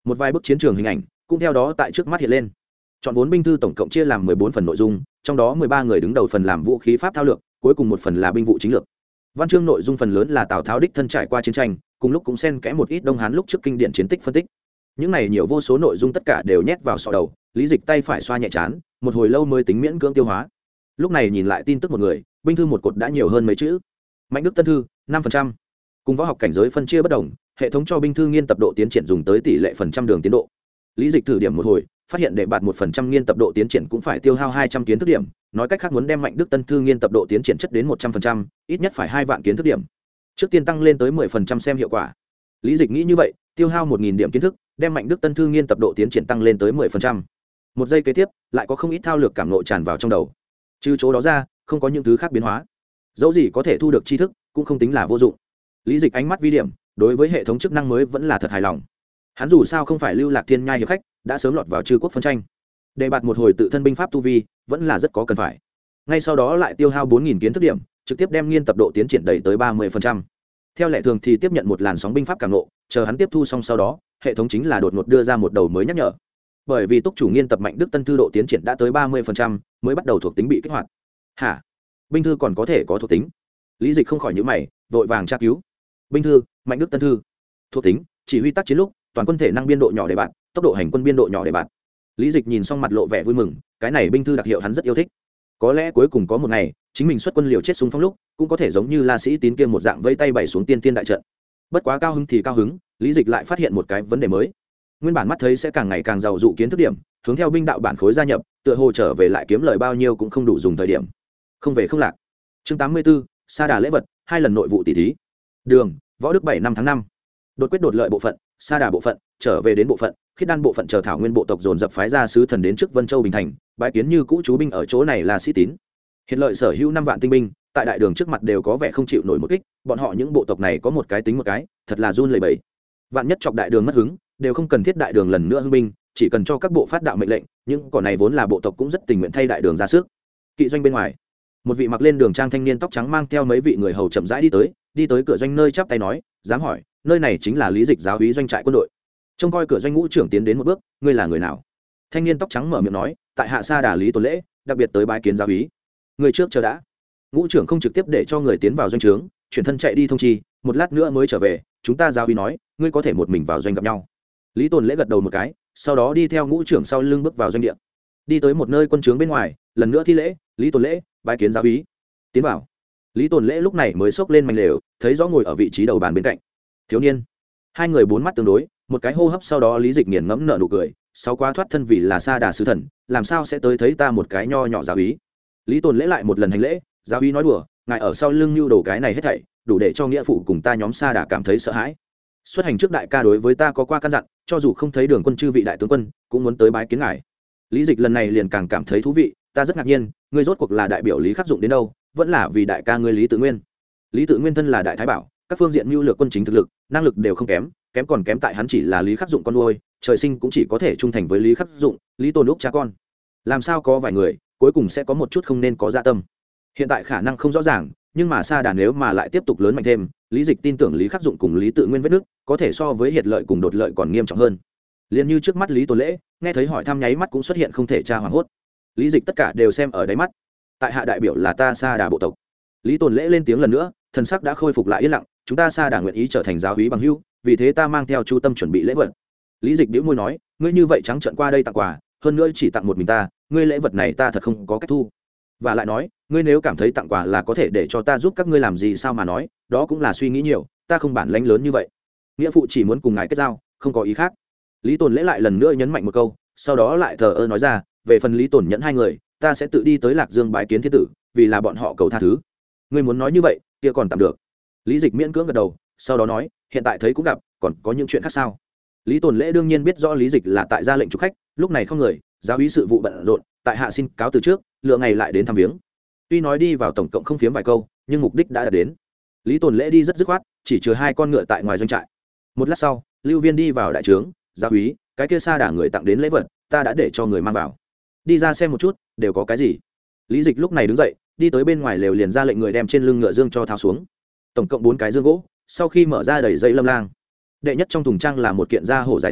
một vài bức chiến trường hình ảnh cũng theo đó tại trước mắt hiện lên. Chọn vốn binh thư tổng cộng chia làm mười bốn phần nội dung, trong đó mười ba người đứng đầu phần làm vũ khí pháp thao lược, cuối cùng một phần là binh vụ chính lược. Văn chương nội dung phần lớn là Tào Tháo đích thân trải qua chiến tranh, cùng lúc cũng xen kẽ một ít Đông Hán lúc trước kinh điển chiến tích phân tích. Những này nhiều vô số nội dung tất cả đều nhét vào sọ đầu, Lý Dịch tay phải xoa nhẹ chán, một hồi lâu mới tính miễn cưỡng tiêu hóa. Lúc này nhìn lại tin tức một người, binh thư một cột đã nhiều hơn mấy chữ. Mạnh Đức Tân thư năm phần trăm. Cùng võ học cảnh giới phân chia bất đồng, hệ thống cho binh thư nghiên tập độ tiến triển dùng tới tỷ lệ phần trăm đường tiến độ. Lý Dịch thử điểm một hồi, phát hiện để bạt một phần trăm nghiên tập độ tiến triển cũng phải tiêu hao hai trăm kiến thức điểm, nói cách khác muốn đem Mạnh Đức Tân thư nghiên tập độ tiến triển chất đến một trăm phần trăm, ít nhất phải hai vạn kiến thức điểm. Trước tiên tăng lên tới mười phần trăm xem hiệu quả. Lý Dịch nghĩ như vậy, tiêu hao một nghìn điểm kiến thức, đem Mạnh Đức Tân thư nghiên tập độ tiến triển tăng lên tới mười phần trăm. Một giây kế tiếp, lại có không ít thao lược cảm ngộ tràn vào trong đầu. Trừ chỗ đó ra, không có những thứ khác biến hóa. Dẫu gì có thể thu được tri thức, cũng không tính là vô dụng. Lý Dịch ánh mắt vi điểm, đối với hệ thống chức năng mới vẫn là thật hài lòng. Hắn dù sao không phải Lưu Lạc Thiên Nhai hiệp khách, đã sớm lọt vào Trư quốc phân tranh. Đề bạt một hồi tự thân binh pháp tu vi, vẫn là rất có cần phải. Ngay sau đó lại tiêu hao bốn nghìn kiến thức điểm, trực tiếp đem nghiên tập độ tiến triển đẩy tới ba mươi phần trăm. Theo lệ thường thì tiếp nhận một làn sóng binh pháp cảm ngộ, chờ hắn tiếp thu xong sau đó, hệ thống chính là đột ngột đưa ra một đầu mới nhắc nhở. Bởi vì túc chủ nghiên tập Mạnh Đức Tân thư độ tiến triển đã tới ba mươi phần trăm, mới bắt đầu thuộc tính bị kích hoạt. Hả? Binh thư còn có thể có thuộc tính? Lý Dịch không khỏi nhíu mày, vội vàng tra cứu. Binh thư, Mạnh Đức Tân thư. Thuộc tính: chỉ huy tác chiến lúc, toàn quân thể năng biên độ nhỏ để bạn, tốc độ hành quân biên độ nhỏ để bạn. Lý Dịch nhìn xong mặt lộ vẻ vui mừng, cái này binh thư đặc hiệu hắn rất yêu thích. Có lẽ cuối cùng có một ngày, chính mình xuất quân liều chết xung phong lúc, cũng có thể giống như La Sĩ Tín kia một dạng vây tay bày xuống tiên tiên đại trận. Bất quá cao hứng thì cao hứng, Lý Dịch lại phát hiện một cái vấn đề mới. Nguyên bản mắt thấy sẽ càng ngày càng giàu dụ kiến thức điểm, hướng theo binh đạo bản khối gia nhập, tựa hồ trở về lại kiếm lời bao nhiêu cũng không đủ dùng thời điểm. Không về không lạc. Chương tám mươi 84, Sa Đà lễ vật, hai lần nội vụ tỷ thí. Đường, Võ Đức bảy năm tháng năm. Đột quyết đột lợi bộ phận, Sa Đà bộ phận, trở về đến bộ phận, Khiết Đan bộ phận chờ thảo nguyên bộ tộc dồn dập phái ra sứ thần đến trước Vân Châu Bình Thành, bái kiến như cũ chú binh ở chỗ này là Sĩ Tín. Hiện lợi sở hữu năm vạn tinh binh, tại đại đường trước mặt đều có vẻ không chịu nổi một kích, bọn họ những bộ tộc này có một cái tính một cái, thật là run lẩy bẩy. Vạn nhất chọc đại đường mất hứng, đều không cần thiết đại đường lần nữa hưng binh, chỉ cần cho các bộ phát đạo mệnh lệnh, những cỏ này vốn là bộ tộc cũng rất tình nguyện thay đại đường ra sức. Kỵ doanh bên ngoài, một vị mặc lên đường trang thanh niên tóc trắng mang theo mấy vị người hầu chậm rãi đi tới, đi tới cửa doanh nơi chắp tay nói, dám hỏi, nơi này chính là Lý Dịch giáo úy doanh trại quân đội. Trông coi cửa doanh ngũ trưởng tiến đến một bước, ngươi là người nào? Thanh niên tóc trắng mở miệng nói, tại hạ Sa Đà Lý Tuần Lễ, đặc biệt tới bái kiến giáo úy. Người trước chờ đã. Ngũ trưởng không trực tiếp để cho người tiến vào doanh trướng, chuyển thân chạy đi thông chi, một lát nữa mới trở về, chúng ta giáo úy nói, ngươi có thể một mình vào doanh gặp nhau. Lý Tuần Lễ gật đầu một cái, sau đó đi theo ngũ trưởng sau lưng bước vào doanh địa. Đi tới một nơi quân trướng bên ngoài, lần nữa thi lễ, Lý Tuần Lễ, bái kiến giáo úy. Tiến vào. Lý Tuần Lễ lúc này mới xốc lên mảnh lều, thấy rõ ngồi ở vị trí đầu bàn bên cạnh thiếu niên. Hai người bốn mắt tương đối, một cái hô hấp sau đó Lý Dịch nghiền ngẫm nở nụ cười, sau quá thoát thân vì là Sa Đà sứ thần, làm sao sẽ tới thấy ta một cái nho nhỏ giáo úy. Lý Tuần Lễ lại một lần hành lễ, giáo úy nói đùa, ngài ở sau lưng nhu đồ cái này hết thảy, đủ để cho nghĩa phụ cùng ta nhóm Sa Đà cảm thấy sợ hãi. Xuất hành trước đại ca đối với ta có qua căn dặn, cho dù không thấy đường quân chư vị đại tướng quân, cũng muốn tới bái kiến ngài. Lý Dịch lần này liền càng cảm thấy thú vị, ta rất ngạc nhiên, ngươi rốt cuộc là đại biểu Lý Khắc Dụng đến đâu, vẫn là vì đại ca ngươi Lý Tự Nguyên. Lý Tự Nguyên thân là đại thái bảo, các phương diện mưu lược quân chính thực lực, năng lực đều không kém, kém còn kém tại hắn chỉ là Lý Khắc Dụng con nuôi, trời sinh cũng chỉ có thể trung thành với Lý Khắc Dụng, Lý Tôn lúc cha con. Làm sao có vài người, cuối cùng sẽ có một chút không nên có dạ tâm. Hiện tại khả năng không rõ ràng, nhưng mà Sa Đà nếu mà lại tiếp tục lớn mạnh thêm, Lý Dịch tin tưởng Lý Khắc Dụng cùng Lý Tự Nguyên vết nước, có thể so với hiệt lợi cùng đột lợi còn nghiêm trọng hơn. Liên như trước mắt Lý Tôn Lễ, nghe thấy hỏi thăm nháy mắt cũng xuất hiện không thể tra hoảng hốt. Lý Dịch tất cả đều xem ở đáy mắt. Tại hạ đại biểu là ta Sa Đà bộ tộc. Lý Tôn Lễ lên tiếng lần nữa, thần sắc đã khôi phục lại yên lặng, chúng ta Sa Đà nguyện ý trở thành giáo úy bằng hữu, vì thế ta mang theo chu tâm chuẩn bị lễ vật. Lý Dịch bĩu môi nói, ngươi như vậy trắng trợn qua đây tặng quà, hơn nữa chỉ tặng một mình ta, ngươi lễ vật này ta thật không có cách thu. Và lại nói, ngươi nếu cảm thấy tặng quà là có thể để cho ta giúp các ngươi làm gì sao mà nói, đó cũng là suy nghĩ nhiều, ta không bản lãnh lớn như vậy. Nghĩa phụ chỉ muốn cùng ngài kết giao, không có ý khác. Lý Tồn Lễ lại lần nữa nhấn mạnh một câu, sau đó lại thờ ơ nói ra, về phần Lý Tồn Nhẫn hai người, ta sẽ tự đi tới Lạc Dương bái kiến thiên tử, vì là bọn họ cầu tha thứ. Ngươi muốn nói như vậy, kia còn tạm được. Lý Dịch miễn cưỡng gật đầu, sau đó nói, hiện tại thấy cũng gặp, còn có những chuyện khác sao? Lý Tồn Lễ đương nhiên biết rõ Lý Dịch là tại ra lệnh chụp khách, lúc này không người, giáo úy sự vụ bận rộn, tại hạ xin cáo từ trước, lựa ngày lại đến thăm viếng. Tuy nói đi vào tổng cộng không phiếm vài câu, nhưng mục đích đã đạt đến. Lý Tồn Lễ đi rất dứt khoát, chỉ chứa hai con ngựa tại ngoài doanh trại. Một lát sau, Lưu Viên đi vào đại trướng, giáo úy, cái kia Sa Đà người tặng đến lễ vật, ta đã để cho người mang vào. Đi ra xem một chút, đều có cái gì. Lý Dịch lúc này đứng dậy, đi tới bên ngoài lều liền ra lệnh người đem trên lưng ngựa dương cho tháo xuống. Tổng cộng bốn cái dương gỗ, sau khi mở ra đầy dây lâm lang. Đệ nhất trong thùng trang là một kiện da hổ dài thảm,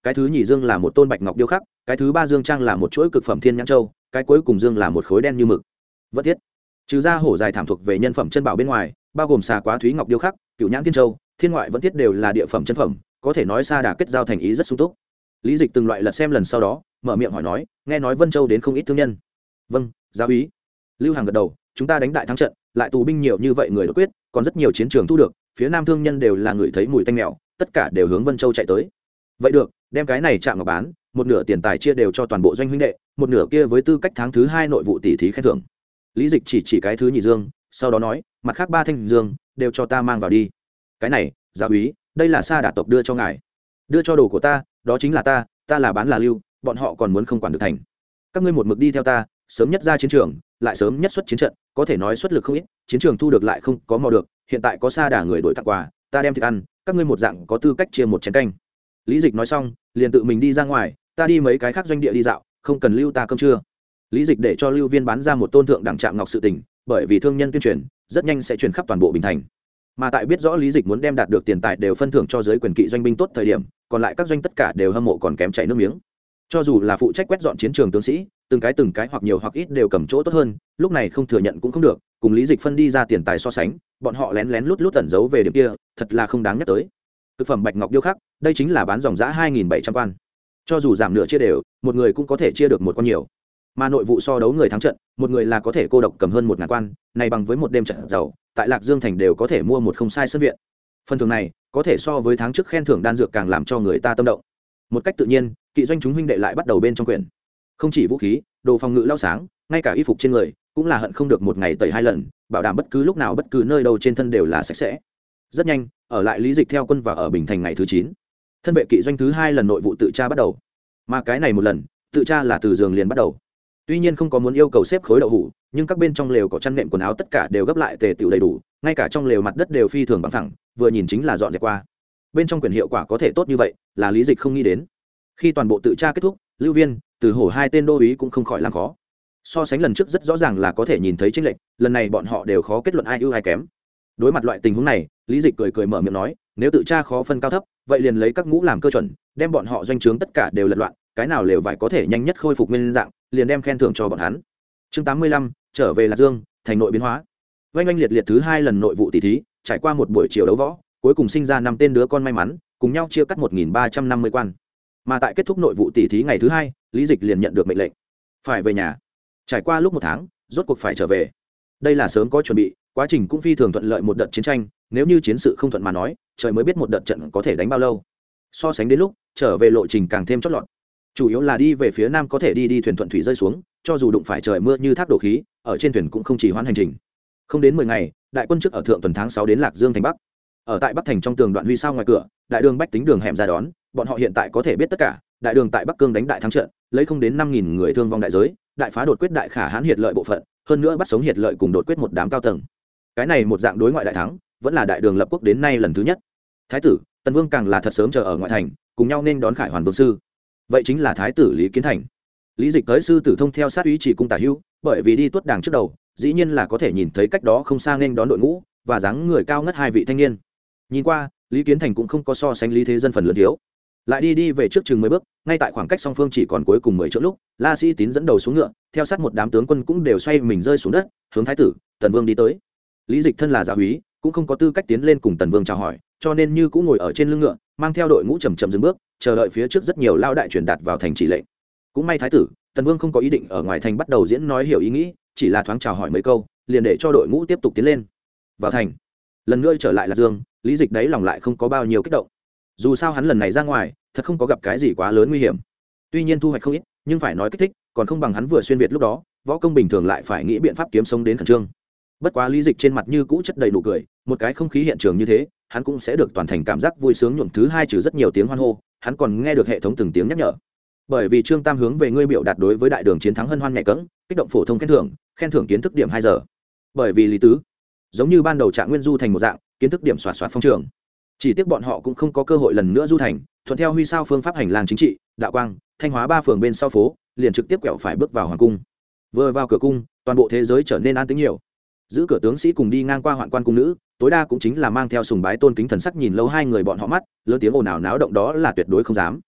cái thứ nhì dương là một tôn bạch ngọc điêu khắc, cái thứ ba dương trang là một chuỗi cực phẩm thiên nhãn châu, cái cuối cùng dương là một khối đen như mực. Vẫn thiết. Trừ ra hổ dài thảm thuộc về nhân phẩm chân bảo bên ngoài, bao gồm xà quá thúy ngọc điêu khắc, cựu nhãn thiên châu, thiên ngoại vẫn thiết đều là địa phẩm chân phẩm, có thể nói Sa Đà kết giao thành ý rất sung túc. Lý Dịch từng loại lật xem lần sau đó, mở miệng hỏi nói, nghe nói Vân Châu đến không ít thương nhân. Vâng, giáo úy. Lưu Hàng gật đầu, chúng ta đánh đại thắng trận, lại tù binh nhiều như vậy người đột quyết, còn rất nhiều chiến trường thu được, phía nam thương nhân đều là người thấy mùi tanh mèo, tất cả đều hướng Vân Châu chạy tới. Vậy được, đem cái này chạm ngọc bán, một nửa tiền tài chia đều cho toàn bộ doanh huynh đệ, một nửa kia với tư cách tháng thứ hai nội vụ tỷ thí khen thưởng. Lý Dịch chỉ chỉ cái thứ nhì dương, sau đó nói, mặt khác ba thanh dương đều cho ta mang vào đi. Cái này, giáo úy, đây là Sa Đà tộc đưa cho ngài. Đưa cho đồ của ta, đó chính là ta, ta là bán là lưu, bọn họ còn muốn không quản được thành. Các ngươi một mực đi theo ta, sớm nhất ra chiến trường, lại sớm nhất xuất chiến trận, có thể nói xuất lực không ít, chiến trường thu được lại không có mò được, hiện tại có Sa Đà người đổi tặng quà, ta đem thịt ăn, các ngươi một dạng có tư cách chia một chén canh. Lý Dịch nói xong, liền tự mình đi ra ngoài, ta đi mấy cái khác doanh địa đi dạo, không cần lưu ta cơm trưa. Lý Dịch để cho lưu viên bán ra một tôn thượng đẳng trạm ngọc sự tình, bởi vì thương nhân tuyên truyền, rất nhanh sẽ truyền khắp toàn bộ Bình Thành. Mà tại biết rõ Lý Dịch muốn đem đạt được tiền tài đều phân thưởng cho giới quyền kỵ doanh binh tốt thời điểm, còn lại các doanh tất cả đều hâm mộ còn kém chảy nước miếng. Cho dù là phụ trách quét dọn chiến trường tướng sĩ, từng cái từng cái hoặc nhiều hoặc ít đều cầm chỗ tốt hơn, lúc này không thừa nhận cũng không được, cùng Lý Dịch phân đi ra tiền tài so sánh, bọn họ lén lén lút lút tẩn giấu về điểm kia, thật là không đáng nhắc tới. Thực phẩm bạch ngọc điêu khắc, đây chính là bán dòng giá hai nghìn bảy trăm quan. Cho dù giảm nửa chia đều, một người cũng có thể chia được một quan nhiều. Mà nội vụ so đấu người thắng trận, một người là có thể cô độc cầm hơn một ngàn quan, này bằng với một đêm trận giàu, tại Lạc Dương thành đều có thể mua một không sai sân viện. Phần thưởng này, có thể so với tháng trước khen thưởng đan dược càng làm cho người ta tâm động. Một cách tự nhiên, kỵ doanh chúng huynh đệ lại bắt đầu bên trong quyển. Không chỉ vũ khí, đồ phòng ngự lao sáng, ngay cả y phục trên người cũng là hận không được một ngày tẩy hai lần, bảo đảm bất cứ lúc nào bất cứ nơi đâu trên thân đều là sạch sẽ. Rất nhanh, ở lại Lý Dịch theo quân và ở Bình Thành ngày thứ chín, thân vệ kỵ doanh thứ hai lần nội vụ tự tra bắt đầu. Mà cái này một lần, tự tra là từ giường liền bắt đầu. Tuy nhiên không có muốn yêu cầu xếp khối đậu hũ, nhưng các bên trong lều có chăn nệm quần áo tất cả đều gấp lại tề tựu đầy đủ, ngay cả trong lều mặt đất đều phi thường bằng thẳng, vừa nhìn chính là dọn dẹp qua. Bên trong quyển hiệu quả có thể tốt như vậy, là Lý Dịch không nghĩ đến. Khi toàn bộ tự tra kết thúc, Lưu Viên, Từ Hổ hai tên đô úy cũng không khỏi làm khó. So sánh lần trước rất rõ ràng là có thể nhìn thấy chênh lệch, lần này bọn họ đều khó kết luận ai ưu ai kém. Đối mặt loại tình huống này, Lý Dịch cười cười mở miệng nói, nếu tự tra khó phân cao thấp, vậy liền lấy các ngũ làm cơ chuẩn, đem bọn họ doanh trướng tất cả đều lật loạn, cái nào lều vải có thể nhanh nhất khôi phục nguyên dạng, liền đem khen thưởng cho bọn hắn. Chương tám mươi lăm, trở về Lạc Dương, thành nội biến hóa. Oanh oanh liệt liệt thứ hai lần nội vụ tỷ thí, trải qua một buổi chiều đấu võ, cuối cùng sinh ra năm tên đứa con may mắn, cùng nhau chia cắt một nghìn ba trăm năm mươi quan. Mà tại kết thúc nội vụ tỷ thí ngày thứ hai, Lý Dịch liền nhận được mệnh lệnh, phải về nhà. Trải qua lúc một tháng, rốt cuộc phải trở về. Đây là sớm có chuẩn bị, quá trình cũng phi thường thuận lợi một đợt chiến tranh, nếu như chiến sự không thuận mà nói, trời mới biết một đợt trận có thể đánh bao lâu. So sánh đến lúc trở về lộ trình càng thêm chót lọt. Chủ yếu là đi về phía nam có thể đi đi thuyền thuận thủy rơi xuống, cho dù đụng phải trời mưa như thác đổ khí, ở trên thuyền cũng không chỉ hoãn hành trình. Không đến mười ngày, đại quân trước ở thượng tuần tháng sáu đến Lạc Dương thành Bắc. Ở tại Bắc thành trong tường đoạn huy sao ngoài cửa, đại đường bách tính đường hẻm ra đón, bọn họ hiện tại có thể biết tất cả, đại đường tại Bắc Cương đánh đại thắng trận, lấy không đến năm nghìn người thương vong đại giới, đại phá đột quyết đại khả hãn hiệt lợi bộ phận, hơn nữa bắt sống hiệt lợi cùng đột quyết một đám cao tầng. Cái này một dạng đối ngoại đại thắng, vẫn là đại đường lập quốc đến nay lần thứ nhất. Thái tử Tần Vương càng là thật sớm chờ ở ngoại thành, cùng nhau nên đón Khải Hoàn vương sư. Vậy chính là thái tử Lý Kiến Thành. Lý Dịch tới sư tử thông theo sát úy chỉ cung tả hữu, bởi vì đi tuốt đàng trước đầu, dĩ nhiên là có thể nhìn thấy cách đó không xa nên đón đội ngũ và dáng người cao ngất hai vị thanh niên. Nhìn qua, Lý Kiến Thành cũng không có so sánh Lý Thế Dân phần lớn thiếu. Lại đi đi về trước chừng mười bước, ngay tại khoảng cách song phương chỉ còn cuối cùng mười chỗ lúc, La Sĩ Tín dẫn đầu xuống ngựa, theo sát một đám tướng quân cũng đều xoay mình rơi xuống đất, hướng thái tử Tần Vương đi tới. Lý Dịch thân là giáo úy, cũng không có tư cách tiến lên cùng Tần Vương chào hỏi, cho nên như cũng ngồi ở trên lưng ngựa, mang theo đội ngũ chậm chậm dừng bước, chờ đợi phía trước rất nhiều lao đại truyền đạt vào thành chỉ lệnh. Cũng may thái tử Tần Vương không có ý định ở ngoài thành bắt đầu diễn nói hiểu ý nghĩ, chỉ là thoáng chào hỏi mấy câu, liền để cho đội ngũ tiếp tục tiến lên. Vào thành, lần nữa trở lại Lạc Dương, Lý Dịch đấy lòng lại không có bao nhiêu kích động. Dù sao hắn lần này ra ngoài, thật không có gặp cái gì quá lớn nguy hiểm. Tuy nhiên thu hoạch không ít, nhưng phải nói kích thích, còn không bằng hắn vừa xuyên việt lúc đó, võ công bình thường lại phải nghĩ biện pháp kiếm sống đến khẩn trương. Bất quá Lý Dịch trên mặt như cũ chất đầy nụ cười, một cái không khí hiện trường như thế, hắn cũng sẽ được toàn thành cảm giác vui sướng nhuộm. Thứ hai trừ rất nhiều tiếng hoan hô, hắn còn nghe được hệ thống từng tiếng nhắc nhở. Bởi vì Trương Tam hướng về ngươi biểu đạt đối với đại đường chiến thắng hân hoan nhẹ cẫng, kích động phổ thông khen thưởng, khen thưởng kiến thức điểm hai giờ. Bởi vì Lý Tứ, giống như ban đầu Trạng Nguyên du thành một dạng, kiến thức điểm xoạt xoạt phong trường. Chỉ tiếc bọn họ cũng không có cơ hội lần nữa du thành, thuận theo huy sao phương pháp hành lang chính trị, đạo quang, Thanh Hóa ba phường bên sau phố, liền trực tiếp quẹo phải bước vào hoàng cung. Vừa vào cửa cung, toàn bộ thế giới trở nên an tĩnh nhiều. Giữ cửa tướng sĩ cùng đi ngang qua hoạn quan cung nữ, tối đa cũng chính là mang theo sùng bái tôn kính thần sắc nhìn lâu hai người bọn họ mắt, lớn tiếng ồn ào náo động đó là tuyệt đối không dám.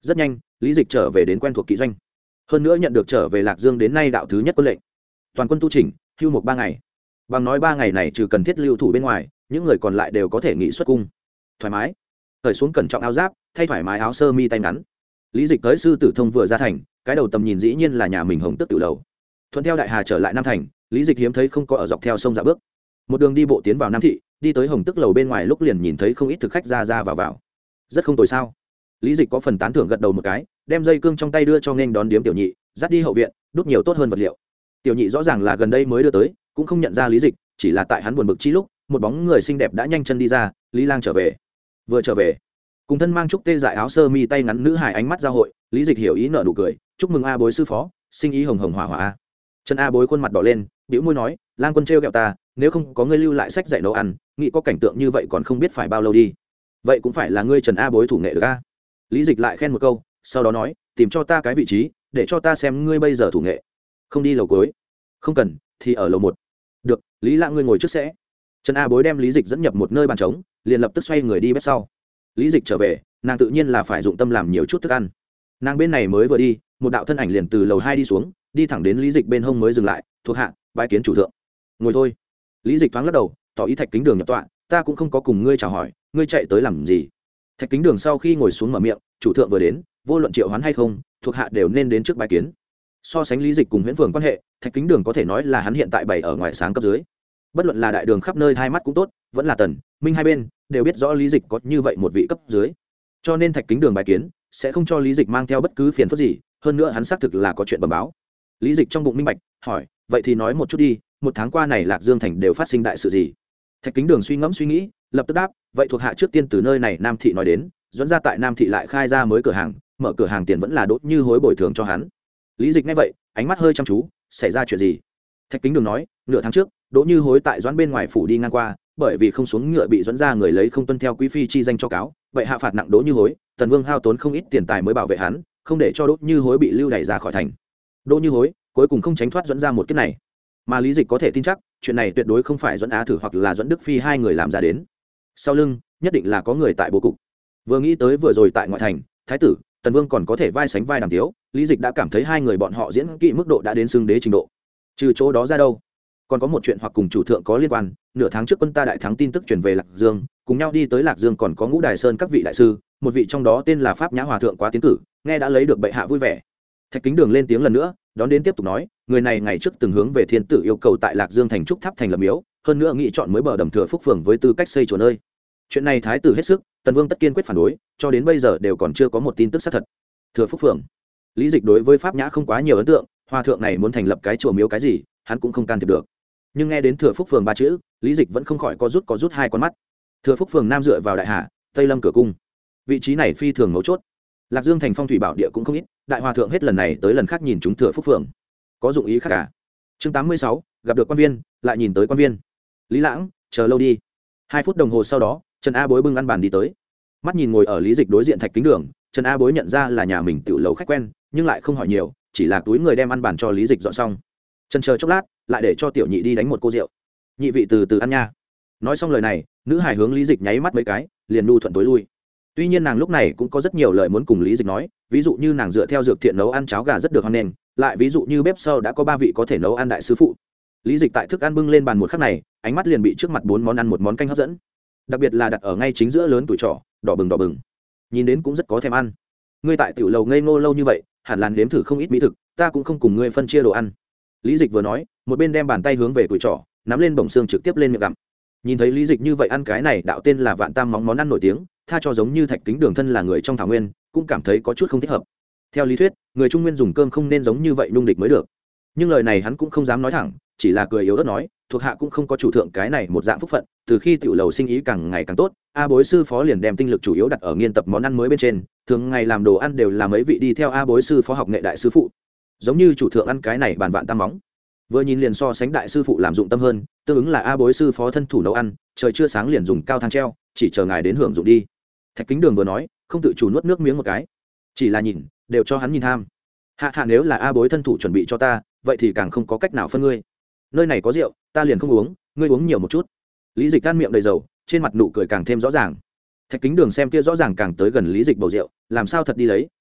rất nhanh lý dịch trở về đến quen thuộc kỵ doanh, hơn nữa nhận được trở về Lạc Dương đến nay đạo thứ nhất quân lệnh, toàn quân tu chỉnh, hưu một ba ngày. Bằng nói ba ngày này trừ cần thiết lưu thủ bên ngoài, những người còn lại đều có thể nghỉ xuất cung thoải mái. Cởi xuống cẩn trọng áo giáp, thay thoải mái áo sơ mi tay ngắn, lý dịch tới sư tử thông vừa ra thành, cái đầu tầm nhìn dĩ nhiên là nhà mình Hồng Tước Tiểu Lầu. Thuận theo đại hà trở lại Nam thành, lý dịch hiếm thấy không có ở dọc theo sông dạ bước, một đường đi bộ tiến vào Nam thị, đi tới Hồng Tước Lầu bên ngoài lúc liền nhìn thấy không ít thực khách ra ra vào vào, rất không tồi sao. Lý dịch có phần tán thưởng gật đầu một cái, đem dây cương trong tay đưa cho nghênh đón điếm tiểu nhị, dắt đi hậu viện đút nhiều tốt hơn vật liệu. Tiểu nhị rõ ràng là gần đây mới đưa tới, cũng không nhận ra lý dịch, chỉ là tại hắn buồn bực chi lúc, một bóng người xinh đẹp đã nhanh chân đi ra. Lý Lang trở về. Vừa trở về, cùng thân mang trúc tê dại áo sơ mi tay ngắn nữ hài ánh mắt giao hội, lý dịch hiểu ý nở nụ cười, chúc mừng A Bối sư phó, sinh ý hồng hồng hỏa hỏa. Trần A Bối khuôn mặt đỏ lên, bĩu môi nói, Lang quân trêu ghẹo ta, nếu không có ngươi lưu lại sách dạy nấu ăn, nghĩ có cảnh tượng như vậy còn không biết phải bao lâu đi. Vậy cũng phải là ngươi Trần A Bối thủ nghệ được a. Lý dịch lại khen một câu, sau đó nói, tìm cho ta cái vị trí, để cho ta xem ngươi bây giờ thủ nghệ. Không đi lầu cuối. Không cần, thì ở lầu một. Được, Lý Lãng ngươi ngồi trước sẽ. Trần A Bối đem lý dịch dẫn nhập một nơi bàn trống, liền lập tức xoay người đi bếp sau. Lý dịch trở về, nàng tự nhiên là phải dụng tâm làm nhiều chút thức ăn. Nàng bên này mới vừa đi, một đạo thân ảnh liền từ lầu hai đi xuống, đi thẳng đến lý dịch bên hông mới dừng lại, thuộc hạ bái kiến chủ thượng. Ngồi thôi. Lý dịch thoáng lắc đầu, tỏ ý Thạch Kính Đường nhập tọa, ta cũng không có cùng ngươi chào hỏi, ngươi chạy tới làm gì? Thạch Kính Đường sau khi ngồi xuống mở miệng, chủ thượng vừa đến, vô luận triệu hoán hay không, thuộc hạ đều nên đến trước bái kiến. So sánh lý dịch cùng Huyễn Phường quan hệ, Thạch Kính Đường có thể nói là hắn hiện tại bày ở ngoài sáng cấp dưới. Bất luận là đại đường khắp nơi hai mắt cũng tốt, vẫn là tần minh hai bên đều biết rõ lý dịch có như vậy một vị cấp dưới, cho nên Thạch Kính Đường bài kiến sẽ không cho lý dịch mang theo bất cứ phiền phức gì. Hơn nữa hắn xác thực là có chuyện bẩm báo. Lý dịch trong bụng minh bạch, hỏi, vậy thì nói một chút đi, một tháng qua này Lạc Dương thành đều phát sinh đại sự gì? Thạch Kính Đường suy ngẫm suy nghĩ, lập tức đáp, vậy thuộc hạ trước tiên từ nơi này Nam thị nói đến, dẫn ra tại Nam thị lại khai ra mới cửa hàng, mở cửa hàng tiền vẫn là Đỗ Như Hối bồi thường cho hắn. Lý dịch nghe vậy, ánh mắt hơi chăm chú, xảy ra chuyện gì? Thạch Kính Đường nói, nửa tháng trước Đỗ Như Hối tại Doãn bên ngoài phủ đi ngang qua, bởi vì không xuống ngựa bị dẫn ra người lấy không tuân theo quý phi chi danh cho cáo, vậy hạ phạt nặng Đỗ Như Hối, Tần Vương hao tốn không ít tiền tài mới bảo vệ hắn, không để cho Đỗ Như Hối bị lưu đày ra khỏi thành. Đỗ Như Hối cuối cùng không tránh thoát dẫn ra một kiếp này, mà lý dịch có thể tin chắc chuyện này tuyệt đối không phải Doãn Á Thử hoặc là Doãn Đức Phi hai người làm ra đến, sau lưng nhất định là có người tại bố cục. Vừa nghĩ tới vừa rồi tại ngoại thành, thái tử Tần Vương còn có thể vai sánh vai đàm tiếu, lý dịch đã cảm thấy hai người bọn họ diễn kỹ mức độ đã đến xưng đế trình độ. Trừ chỗ đó ra đâu, còn có một chuyện hoặc cùng chủ thượng có liên quan. Nửa tháng trước quân ta đại thắng tin tức truyền về Lạc Dương, cùng nhau đi tới Lạc Dương còn có Ngũ Đài Sơn các vị đại sư, một vị trong đó tên là Pháp Nhã Hòa thượng quá tiến cử, nghe đã lấy được bệ hạ vui vẻ. Thạch Kính Đường lên tiếng lần nữa, đón đến tiếp tục nói, người này ngày trước từng hướng về thiên tử yêu cầu tại Lạc Dương thành trúc tháp thành lập miếu, hơn nữa nghị chọn mới bờ đầm Thừa Phúc phường với tư cách xây chùa nơi. Chuyện này thái tử hết sức, Tần Vương tất kiên quyết phản đối, cho đến bây giờ đều còn chưa có một tin tức xác thật. Thừa Phúc phường. Lý dịch đối với Pháp Nhã không quá nhiều ấn tượng, hòa thượng này muốn thành lập cái chùa miếu cái gì, hắn cũng không can thiệp được. Nhưng nghe đến Thừa Phúc phường ba chữ, lý dịch vẫn không khỏi có rút có rút hai con mắt. Thừa Phúc phường nam dựa vào đại hà, tây lâm cửa cung, vị trí này phi thường mấu chốt. Lạc Dương thành phong thủy bảo địa cũng không ít, đại hòa thượng hết lần này tới lần khác nhìn chúng Thừa Phúc phường, có dụng ý khác cả. Chương tám mươi sáu, gặp được quan viên, lại nhìn tới quan viên. Lý Lãng, chờ lâu đi. Hai phút đồng hồ sau đó, Trần A Bối bưng ăn bàn đi tới, mắt nhìn ngồi ở lý dịch đối diện Thạch Kính Đường, Trần A Bối nhận ra là nhà mình tiểu lầu khách quen, nhưng lại không hỏi nhiều, chỉ là túi người đem ăn bàn cho lý dịch dọn xong. Trần chờ chốc lát, lại để cho tiểu nhị đi đánh một cô rượu. Nhị vị từ từ ăn nha. Nói xong lời này, nữ hài hướng lý dịch nháy mắt mấy cái, liền nu thuận tối lui. Tuy nhiên nàng lúc này cũng có rất nhiều lời muốn cùng lý dịch nói, ví dụ như nàng dựa theo dược thiện nấu ăn cháo gà rất được hoan nghênh, lại ví dụ như bếp sau đã có ba vị có thể nấu ăn đại sư phụ. Lý dịch tại thức ăn bưng lên bàn một khắc này, ánh mắt liền bị trước mặt bốn món ăn một món canh hấp dẫn, đặc biệt là đặt ở ngay chính giữa lớn tuổi trọ, đỏ bừng đỏ bừng, nhìn đến cũng rất có thèm ăn. Ngươi tại tiểu lầu ngây ngô lâu như vậy, hẳn là nếm thử không ít mỹ thực, ta cũng không cùng ngươi phân chia đồ ăn. Lý dịch vừa nói, một bên đem bàn tay hướng về tuổi trọ, nắm lên bổng xương trực tiếp lên miệng gặm. Nhìn thấy lý dịch như vậy ăn cái này đạo tên là Vạn Tam móng món ăn nổi tiếng, tha cho giống như Thạch Kính Đường thân là người trong thảo nguyên, cũng cảm thấy có chút không thích hợp. Theo lý thuyết, người Trung Nguyên dùng cơm không nên giống như vậy nung địch mới được, nhưng lời này hắn cũng không dám nói thẳng, chỉ là cười yếu ớt nói, thuộc hạ cũng không có chủ thượng cái này một dạng phúc phận, từ khi tiểu lầu sinh ý càng ngày càng tốt, A Bối sư phó liền đem tinh lực chủ yếu đặt ở nghiên tập món ăn mới bên trên, thường ngày làm đồ ăn đều là mấy vị đi theo A Bối sư phó học nghệ đại sư phụ, giống như chủ thượng ăn cái này bàn Vạn Tam móng, vừa nhìn liền so sánh đại sư phụ làm dụng tâm hơn, tương ứng là A Bối sư phó thân thủ nấu ăn, trời chưa sáng liền dùng cao thang treo, chỉ chờ ngài đến hưởng dụng đi. Thạch Kính Đường vừa nói, không tự chủ nuốt nước miếng một cái, chỉ là nhìn đều cho hắn nhìn tham. Hạ hạ nếu là A Bối thân thủ chuẩn bị cho ta, vậy thì càng không có cách nào phân ngươi. Nơi này có rượu, ta liền không uống, ngươi uống nhiều một chút. Lý dịch gan miệng đầy dầu, trên mặt nụ cười càng thêm rõ ràng. Thạch Kính Đường xem kia rõ ràng càng tới gần lý dịch bầu rượu, làm sao thật đi lấy,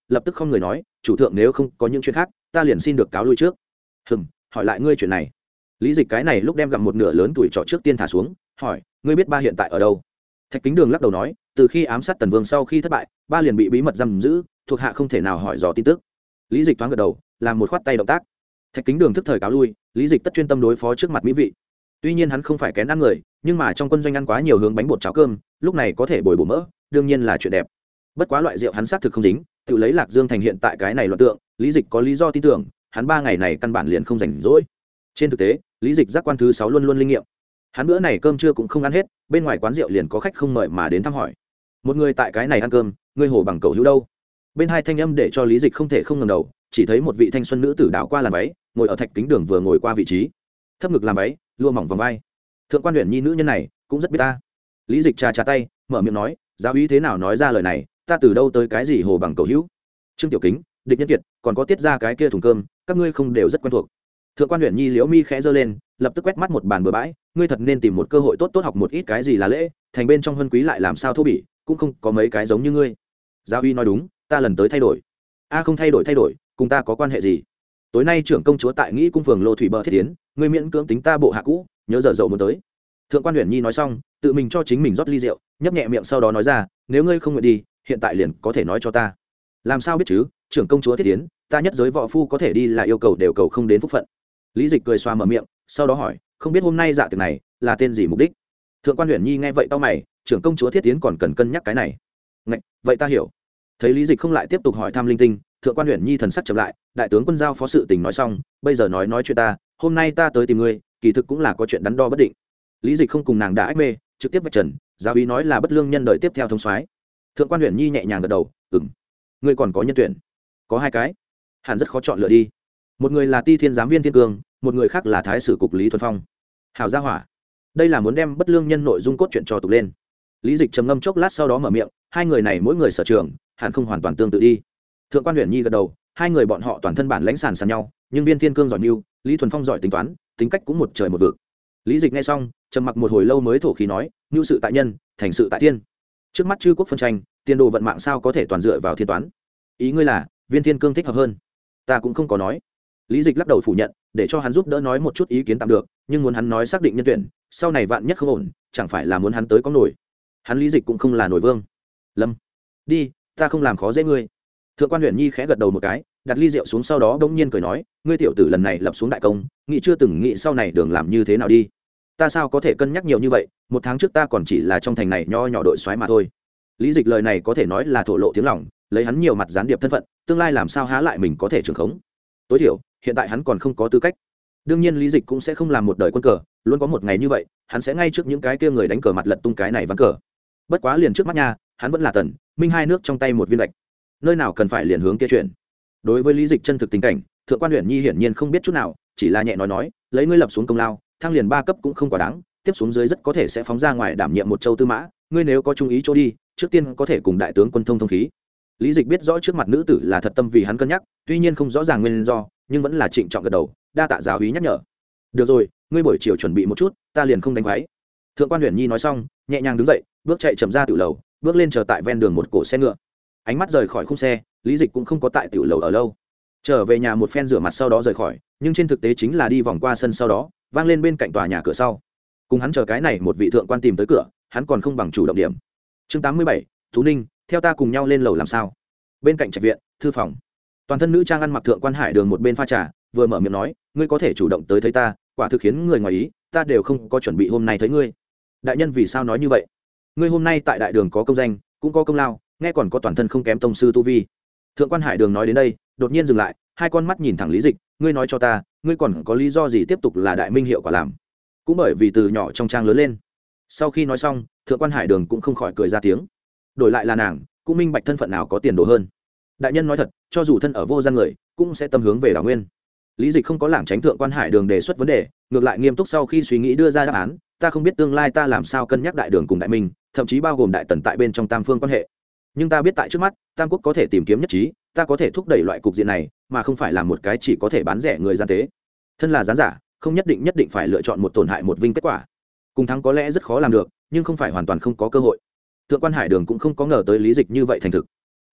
lập tức không người nói chủ thượng nếu không có những chuyện khác ta liền xin được cáo lui trước. Hừm, hỏi lại ngươi chuyện này. Lý Dịch cái này lúc đem gặm một nửa lớn tuổi trọ trước tiên thả xuống, hỏi ngươi biết ba hiện tại ở đâu? Thạch Kính Đường lắc đầu nói từ khi ám sát Tần Vương sau khi thất bại, ba liền bị bí mật giam giữ, thuộc hạ không thể nào hỏi dò tin tức. Lý Dịch thoáng gật đầu làm một khoát tay động tác. Thạch Kính Đường thức thời cáo lui, Lý Dịch tất chuyên tâm đối phó trước mặt mỹ vị. Tuy nhiên hắn không phải kén ăn người, nhưng mà trong quân doanh ăn quá nhiều hướng bánh bột cháo cơm, lúc này có thể bồi bổ mỡ, đương nhiên là chuyện đẹp. Bất quá loại rượu hắn xác thực không dính, tự lấy Lạc Dương thành hiện tại cái này loạn tượng, Lý Dịch có lý do tin tưởng, hắn ba ngày này căn bản liền không rảnh rỗi. Trên thực tế, Lý Dịch giác quan thứ sáu luôn luôn linh nghiệm. Hắn bữa này cơm trưa cũng không ăn hết, bên ngoài quán rượu liền có khách không mời mà đến thăm hỏi. Một người tại cái này ăn cơm, ngươi hồ bằng cầu hữu đâu? Bên hai thanh âm để cho Lý Dịch không thể không ngẩng đầu, chỉ thấy một vị thanh xuân nữ tử đảo qua làn váy, ngồi ở Thạch Kính Đường vừa ngồi qua vị trí, thấp ngực làm váy, lụa mỏng vòng vai. Thượng quan Uyển Nhi nữ nhân này cũng rất biết ta. Lý Dịch trà trà tay, mở miệng nói, giáo úy thế nào nói ra lời này, ta từ đâu tới cái gì hồ bằng cầu hữu? Trương Tiểu Kính, Địch Nhân Kiệt, còn có tiết ra cái kia thùng cơm, các ngươi không đều rất quen thuộc. Thượng quan Uyển Nhi liễu mi khẽ giơ lên, lập tức quét mắt một bàn bừa bãi, ngươi thật nên tìm một cơ hội tốt tốt học một ít cái gì là lễ, thành bên trong huân quý lại làm sao thô bỉ, cũng không có mấy cái giống như ngươi. Giáo uy nói đúng, ta lần tới thay đổi. A không thay đổi thay đổi, cùng ta có quan hệ gì? Tối nay trưởng công chúa tại nghĩ cung phường Lô Thủy bờ thiết tiến, ngươi miễn cưỡng tính ta bộ hạ cũ, nhớ giờ dậu muốn tới. Thượng quan Uyển Nhi nói xong, tự mình cho chính mình rót ly rượu, nhấp nhẹ miệng sau đó nói ra, nếu ngươi không nguyện đi, hiện tại liền có thể nói cho ta. Làm sao biết chứ, trưởng công chúa thiết tiến, ta nhất giới võ phu có thể đi là yêu cầu đều cầu không đến phúc phận. Lý Dịch cười xoa mở miệng, sau đó hỏi, không biết hôm nay dạ tiệc này là tên gì mục đích? Thượng quan Uyển Nhi nghe vậy tao mày, trưởng công chúa thiết tiến còn cần cân nhắc cái này. Ngạch, vậy ta hiểu. Thấy Lý Dịch không lại tiếp tục hỏi thăm linh tinh, Thượng quan Uyển Nhi thần sắc chậm lại, đại tướng quân giao phó sự tình nói xong, bây giờ nói nói chuyện ta, hôm nay ta tới tìm ngươi, kỳ thực cũng là có chuyện đắn đo bất định. Lý Dịch không cùng nàng đã ách mê, trực tiếp vạch trần, giáo ý nói là bất lương nhân đời tiếp theo thông soái. Thượng quan Uyển Nhi nhẹ nhàng gật đầu, ừm, ngươi còn có nhân tuyển? Có hai cái, hẳn rất khó chọn lựa đi. Một người là Ti Thiên giám viên Thiên Cương, một người khác là thái sử cục Lý Thuần Phong. Hảo gia hỏa, đây là muốn đem bất lương nhân nội dung cốt truyện cho tục lên. Lý Dịch trầm ngâm chốc lát sau đó mở miệng, hai người này mỗi người sở trường, hẳn không hoàn toàn tương tự đi. Thượng quan Uyển Nhi gật đầu, hai người bọn họ toàn thân bản lãnh sàn sàn nhau, nhưng viên Thiên Cương giỏi mưu, Lý Thuần Phong giỏi tính toán, tính cách cũng một trời một vực. Lý Dịch nghe xong, trầm mặc một hồi lâu mới thổ khí nói, mưu sự tại nhân, thành sự tại thiên. Trước mắt chư quốc phân tranh, tiền đồ vận mạng sao có thể toàn dựa vào thiên toán? Ý ngươi là viên Thiên Cương thích hợp hơn? Ta cũng không có nói. Lý Dịch lắc đầu phủ nhận, để cho hắn giúp đỡ nói một chút ý kiến tạm được, nhưng muốn hắn nói xác định nhân tuyển, sau này vạn nhất không ổn, chẳng phải là muốn hắn tới có nổi. Hắn Lý Dịch cũng không là nổi vương. Lâm, đi, ta không làm khó dễ ngươi. Thượng quan Uyển Nhi khẽ gật đầu một cái, đặt ly rượu xuống sau đó bỗng nhiên cười nói, ngươi tiểu tử lần này lập xuống đại công, nghĩ chưa từng nghĩ sau này đường làm như thế nào đi. Ta sao có thể cân nhắc nhiều như vậy, một tháng trước ta còn chỉ là trong thành này nho nhỏ đội soái mà thôi. Lý Dịch lời này có thể nói là thổ lộ tiếng lòng, lấy hắn nhiều mặt gián điệp thân phận, tương lai làm sao há lại mình có thể trưởng khống. Tối thiểu hiện tại hắn còn không có tư cách. Đương nhiên Lý Dịch cũng sẽ không làm một đời quân cờ, luôn có một ngày như vậy, hắn sẽ ngay trước những cái kia người đánh cờ mặt lật tung cái này ván cờ. Bất quá liền trước mắt nha, hắn vẫn là Tần Minh hai nước trong tay một viên lệch, nơi nào cần phải liền hướng kia chuyện. Đối với Lý Dịch chân thực tình cảnh, Thượng quan Uyển Nhi hiển nhiên không biết chút nào, chỉ là nhẹ nói nói, lấy ngươi lập xuống công lao, thăng liền ba cấp cũng không quá đáng, tiếp xuống dưới rất có thể sẽ phóng ra ngoài đảm nhiệm một châu tư mã, ngươi nếu có trung ý chỗ đi, trước tiên có thể cùng đại tướng quân thông thông khí. Lý Dịch biết rõ trước mặt nữ tử là thật tâm vì hắn cân nhắc, tuy nhiên không rõ ràng nguyên do, nhưng vẫn là trịnh trọng gật đầu, đa tạ giáo úy nhắc nhở. Được rồi, ngươi buổi chiều chuẩn bị một chút, ta liền không đánh váy. Thượng quan Uyển Nhi nói xong, nhẹ nhàng đứng dậy, bước chạy chậm ra tiểu lầu, bước lên chờ tại ven đường một cổ xe ngựa. Ánh mắt rời khỏi khung xe, Lý Dịch cũng không có tại tiểu lầu ở lâu. Trở về nhà một phen rửa mặt sau đó rời khỏi, nhưng trên thực tế chính là đi vòng qua sân sau đó, vang lên bên cạnh tòa nhà cửa sau. Cùng hắn chờ cái này một vị thượng quan tìm tới cửa, hắn còn không bằng chủ động điểm. Chương tám mươi bảy, Tú Ninh, theo ta cùng nhau lên lầu làm sao? Bên cạnh trạch viện, thư phòng. Toàn thân nữ trang ăn mặc Thượng quan Hải Đường một bên pha trà, vừa mở miệng nói, ngươi có thể chủ động tới thấy ta, quả thực khiến người ngoài ý, ta đều không có chuẩn bị hôm nay thấy ngươi. Đại nhân vì sao nói như vậy? Ngươi hôm nay tại đại đường có công danh, cũng có công lao, nghe còn có toàn thân không kém tông sư tu vi. Thượng quan Hải Đường nói đến đây, đột nhiên dừng lại, hai con mắt nhìn thẳng Lý Dịch, ngươi nói cho ta, ngươi còn có lý do gì tiếp tục là đại minh hiệu quả làm? Cũng bởi vì từ nhỏ trong trang lớn lên. Sau khi nói xong, Thượng quan Hải Đường cũng không khỏi cười ra tiếng. Đổi lại là nàng, cũng minh bạch thân phận nào có tiền đồ hơn. Đại nhân nói thật, cho dù thân ở vô gian người, cũng sẽ tâm hướng về đảo nguyên. Lý Dịch không có lảng tránh Thượng quan Hải Đường đề xuất vấn đề, ngược lại nghiêm túc sau khi suy nghĩ đưa ra đáp án, ta không biết tương lai ta làm sao cân nhắc đại đường cùng đại minh, thậm chí bao gồm đại tần tại bên trong tam phương quan hệ. Nhưng ta biết tại trước mắt, tam quốc có thể tìm kiếm nhất trí, ta có thể thúc đẩy loại cục diện này, mà không phải là một cái chỉ có thể bán rẻ người gian tế. Thân là gián giả, không nhất định nhất định phải lựa chọn một tổn hại một vinh kết quả. Cùng thắng có lẽ rất khó làm được, nhưng không phải hoàn toàn không có cơ hội. Thượng quan Hải Đường cũng không có ngờ tới Lý Dịch như vậy thành thực.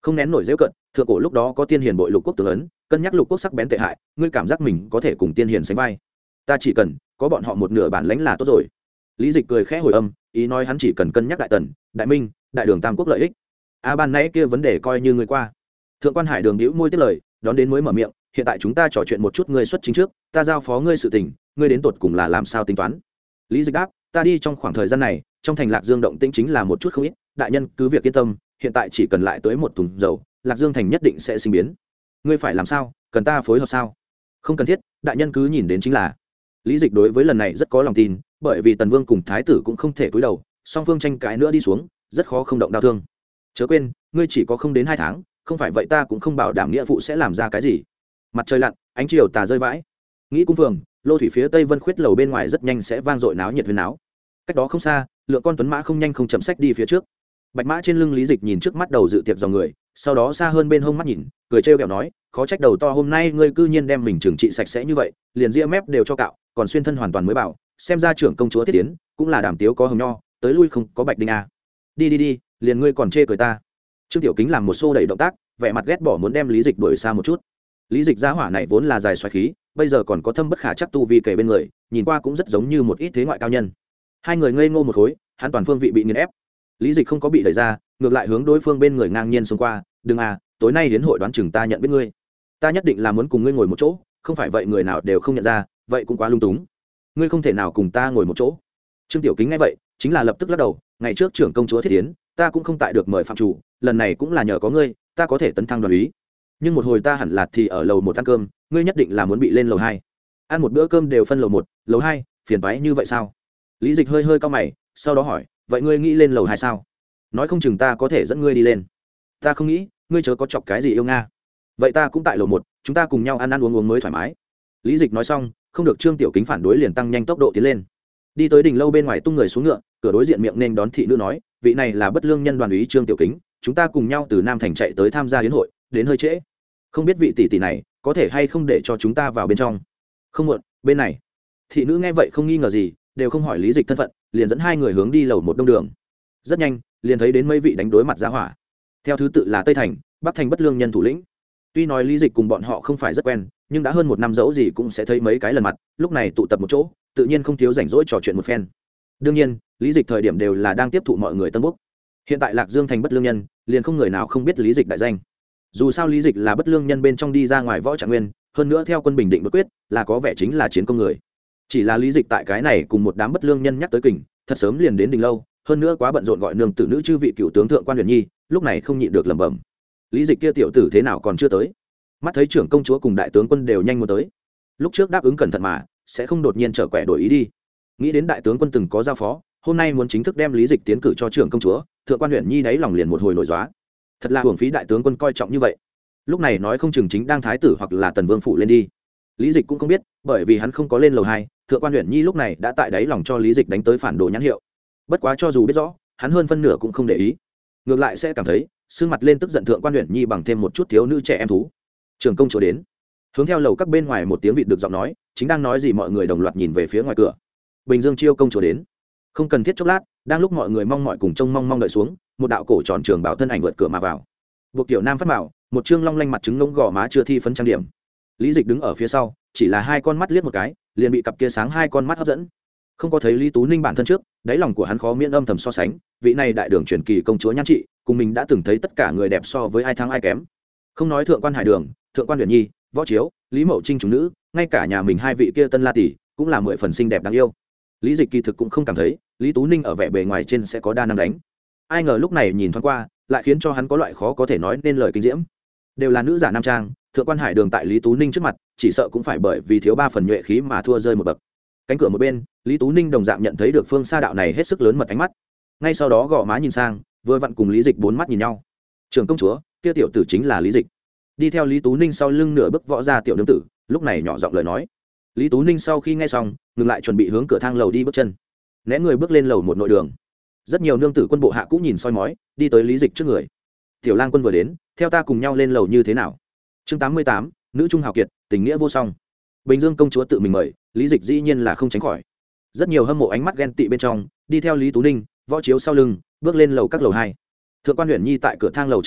không nén nổi dễ cận, thượng cổ lúc đó có tiên hiền bội lục quốc tướng ấn, cân nhắc lục quốc sắc bén tệ hại, ngươi cảm giác mình có thể cùng tiên hiền sánh vai. Ta chỉ cần có bọn họ một nửa bản lãnh là tốt rồi. Lý Dịch cười khẽ hồi âm, ý nói hắn chỉ cần cân nhắc đại tần, đại minh, đại đường tam quốc lợi ích. A ban nãy kia vấn đề coi như người qua. Thượng quan Hải Đường nhíu môi tiếp lời, đón đến mới mở miệng, hiện tại chúng ta trò chuyện một chút ngươi xuất chính trước, ta giao phó ngươi sự tình, ngươi đến tột cùng là làm sao tính toán. Lý Dịch đáp, ta đi trong khoảng thời gian này, trong thành Lạc Dương động tĩnh chính là một chút không ít, đại nhân cứ việc yên tâm, hiện tại chỉ cần lại tới một thùng dầu, Lạc Dương thành nhất định sẽ sinh biến. Ngươi phải làm sao, cần ta phối hợp sao? Không cần thiết, đại nhân cứ nhìn đến chính là. Lý Dịch đối với lần này rất có lòng tin, bởi vì Tần Vương cùng thái tử cũng không thể cúi đầu, song phương tranh cãi nữa đi xuống, rất khó không động đau thương. Chớ quên, ngươi chỉ có không đến hai tháng, không phải vậy ta cũng không bảo đảm nghĩa vụ sẽ làm ra cái gì. Mặt trời lặn, ánh chiều tà rơi vãi. Nghĩ cung phường, lô thủy phía tây Vân Khuyết lầu bên ngoài rất nhanh sẽ vang dội náo nhiệt huyên náo. Cách đó không xa, lượng con tuấn mã không nhanh không chậm sách đi phía trước. Bạch mã trên lưng Lý Dịch nhìn trước mắt đầu dự tiệc dòng người, sau đó xa hơn bên hông mắt nhìn, cười trêu ghẹo nói, khó trách đầu to hôm nay ngươi cư nhiên đem mình trừng trị sạch sẽ như vậy, liền ria mép đều cho cạo, còn xuyên thân hoàn toàn mới bảo, xem ra trưởng công chúa thiết tiến cũng là đàm tiếu có hồng nho, tới lui không có bạch đinh à. Đi đi đi, liền ngươi còn chê cười ta. Trương Tiểu Kính làm một xô đẩy động tác, vẻ mặt ghét bỏ muốn đem Lý Dịch đuổi xa một chút. Lý Dịch giá hỏa này vốn là dài xoáy khí, bây giờ còn có thâm bất khả chắc tu vi kề bên người, nhìn qua cũng rất giống như một ít thế ngoại cao nhân. Hai người ngây ngô một khối, hắn toàn phương vị bị nghiền ép. Lý Dịch không có bị đẩy ra, ngược lại hướng đối phương bên người ngang nhiên xông qua, "Đừng à, tối nay đến hội đoán chừng ta nhận biết ngươi. Ta nhất định là muốn cùng ngươi ngồi một chỗ, không phải vậy người nào đều không nhận ra, vậy cũng quá lung túng. Ngươi không thể nào cùng ta ngồi một chỗ." Trương Tiểu Kính nghe vậy, chính là lập tức lắc đầu, "Ngày trước trưởng công chúa thiết tiến, ta cũng không tại được mời phạm chủ, lần này cũng là nhờ có ngươi, ta có thể tấn thăng đoàn úy. Nhưng một hồi ta hẳn là thì ở lầu một ăn cơm, ngươi nhất định là muốn bị lên lầu hai. Ăn một bữa cơm đều phân lầu một, lầu hai, phiền toái như vậy sao?" Lý Dịch hơi hơi cau mày, sau đó hỏi, "Vậy ngươi nghĩ lên lầu hai sao? Nói không chừng ta có thể dẫn ngươi đi lên." "Ta không nghĩ, ngươi chớ có chọc cái gì yêu nga." "Vậy ta cũng tại lầu một, chúng ta cùng nhau ăn ăn uống uống mới thoải mái." Lý Dịch nói xong, không được Trương Tiểu Kính phản đối liền tăng nhanh tốc độ tiến lên. Đi tới đỉnh lâu bên ngoài tung người xuống ngựa, cửa đối diện miệng nên đón thị nữ nói, "Vị này là Bất Lương nhân đoàn úy Trương Tiểu Kính, chúng ta cùng nhau từ Nam thành chạy tới tham gia yến hội, đến hơi trễ. Không biết vị tỷ tỷ này có thể hay không để cho chúng ta vào bên trong?" "Không muộn, bên này." Thị nữ nghe vậy không nghi ngờ gì, đều không hỏi Lý Dịch thân phận, liền dẫn hai người hướng đi lầu một đông đường. Rất nhanh, liền thấy đến mấy vị đánh đối mặt giá hỏa. Theo thứ tự là Tây thành, Bắc thành Bất Lương nhân thủ lĩnh. Tuy nói Lý Dịch cùng bọn họ không phải rất quen, nhưng đã hơn một năm dẫu gì cũng sẽ thấy mấy cái lần mặt, lúc này tụ tập một chỗ, tự nhiên không thiếu rảnh rỗi trò chuyện một phen. Đương nhiên, Lý Dịch thời điểm đều là đang tiếp thụ mọi người tân bốc. Hiện tại Lạc Dương thành Bất Lương nhân, liền không người nào không biết Lý Dịch đại danh. Dù sao Lý Dịch là Bất Lương nhân bên trong đi ra ngoài võ trạng nguyên, hơn nữa theo quân bình định bất quyết, là có vẻ chính là chiến công người. Chỉ là Lý Dịch tại cái này cùng một đám bất lương nhân nhắc tới kình, thật sớm liền đến đình lâu, hơn nữa quá bận rộn gọi nương tử nữ chư vị cựu tướng thượng quan Huyền Nhi, lúc này không nhịn được lẩm bẩm. Lý Dịch kia tiểu tử thế nào còn chưa tới? Mắt thấy trưởng công chúa cùng đại tướng quân đều nhanh muốn tới. Lúc trước đáp ứng cẩn thận mà, sẽ không đột nhiên trở quẻ đổi ý đi. Nghĩ đến đại tướng quân từng có giao phó, hôm nay muốn chính thức đem Lý Dịch tiến cử cho trưởng công chúa, thượng quan Huyền Nhi đáy lòng liền một hồi nổi gióa. Thật là hưởng phí đại tướng quân coi trọng như vậy. Lúc này nói không chừng chính đang thái tử hoặc là tần vương phụ lên đi. Lý Dịch cũng không biết, bởi vì hắn không có lên lầu hai, thượng quan Huyền Nhi lúc này đã tại đáy lòng cho Lý Dịch đánh tới phản đồ nhãn hiệu. Bất quá cho dù biết rõ, hắn hơn phân nửa cũng không để ý, ngược lại sẽ cảm thấy sưng mặt lên tức giận thượng quan Huyền Nhi bằng thêm một chút thiếu nữ trẻ em thú. Trưởng công chúa đến. Hướng theo lầu các bên ngoài một tiếng vịt được giọng nói, chính đang nói gì mọi người đồng loạt nhìn về phía ngoài cửa. Bình Dương chiêu công chúa đến. Không cần thiết chốc lát, đang lúc mọi người mong mọi cùng trông mong mong đợi xuống, một đạo cổ tròn trường bảo thân ảnh vượt cửa mà vào. Buộc tiểu nam phát bảo, một trương long lanh mặt trứng ngỗng gò má chưa thi phấn trang điểm. Lý Dịch đứng ở phía sau, chỉ là hai con mắt liếc một cái, liền bị cặp kia sáng hai con mắt hấp dẫn. Không có thấy Lý Tú Ninh bản thân trước, đáy lòng của hắn khó miễn âm thầm so sánh, vị này đại đường truyền kỳ công chúa nhan trị, cùng mình đã từng thấy tất cả người đẹp so với ai thắng ai kém. Không nói thượng quan Hải Đường, thượng quan Huyền Nhi, Võ Chiếu, Lý Mậu Trinh chúng nữ, ngay cả nhà mình hai vị kia tân la tỷ, cũng là mười phần xinh đẹp đáng yêu. Lý Dịch kỳ thực cũng không cảm thấy, Lý Tú Ninh ở vẻ bề ngoài trên sẽ có đa năng đánh. Ai ngờ lúc này nhìn thoáng qua, lại khiến cho hắn có loại khó có thể nói nên lời kinh diễm. Đều là nữ giả nam trang, thượng quan Hải Đường tại Lý Tú Ninh trước mặt, chỉ sợ cũng phải bởi vì thiếu ba phần nhuệ khí mà thua rơi một bậc. Cánh cửa một bên, Lý Tú Ninh đồng dạng nhận thấy được phương xa đạo này hết sức lớn mật ánh mắt. Ngay sau đó gõ má nhìn sang, vừa vặn cùng Lý Dịch bốn mắt nhìn nhau. Trưởng công chúa, kia tiểu tử chính là Lý Dịch. Đi theo Lý Tú Ninh sau lưng nửa bước võ ra tiểu nương tử, lúc này nhỏ giọng lời nói. Lý Tú Ninh sau khi nghe xong, ngừng lại chuẩn bị hướng cửa thang lầu đi bước chân. Né người bước lên lầu một nội đường. Rất nhiều nương tử quân bộ hạ cũng nhìn soi mói, đi tới Lý Dịch trước người. Tiểu lang quân vừa đến, theo ta cùng nhau lên lầu như thế nào? Chương tám mươi tám, nữ trung hào kiệt, tình nghĩa vô song. Bình Dương công chúa tự mình mời, Lý Dịch dĩ nhiên là không tránh khỏi. Rất nhiều hâm mộ ánh mắt ghen tị bên trong, đi theo Lý Tú Ninh, Võ Chiếu sau lưng, bước lên lầu các lầu hai. Thượng quan Huyền Nhi tại cửa thang lầu chờ đợi,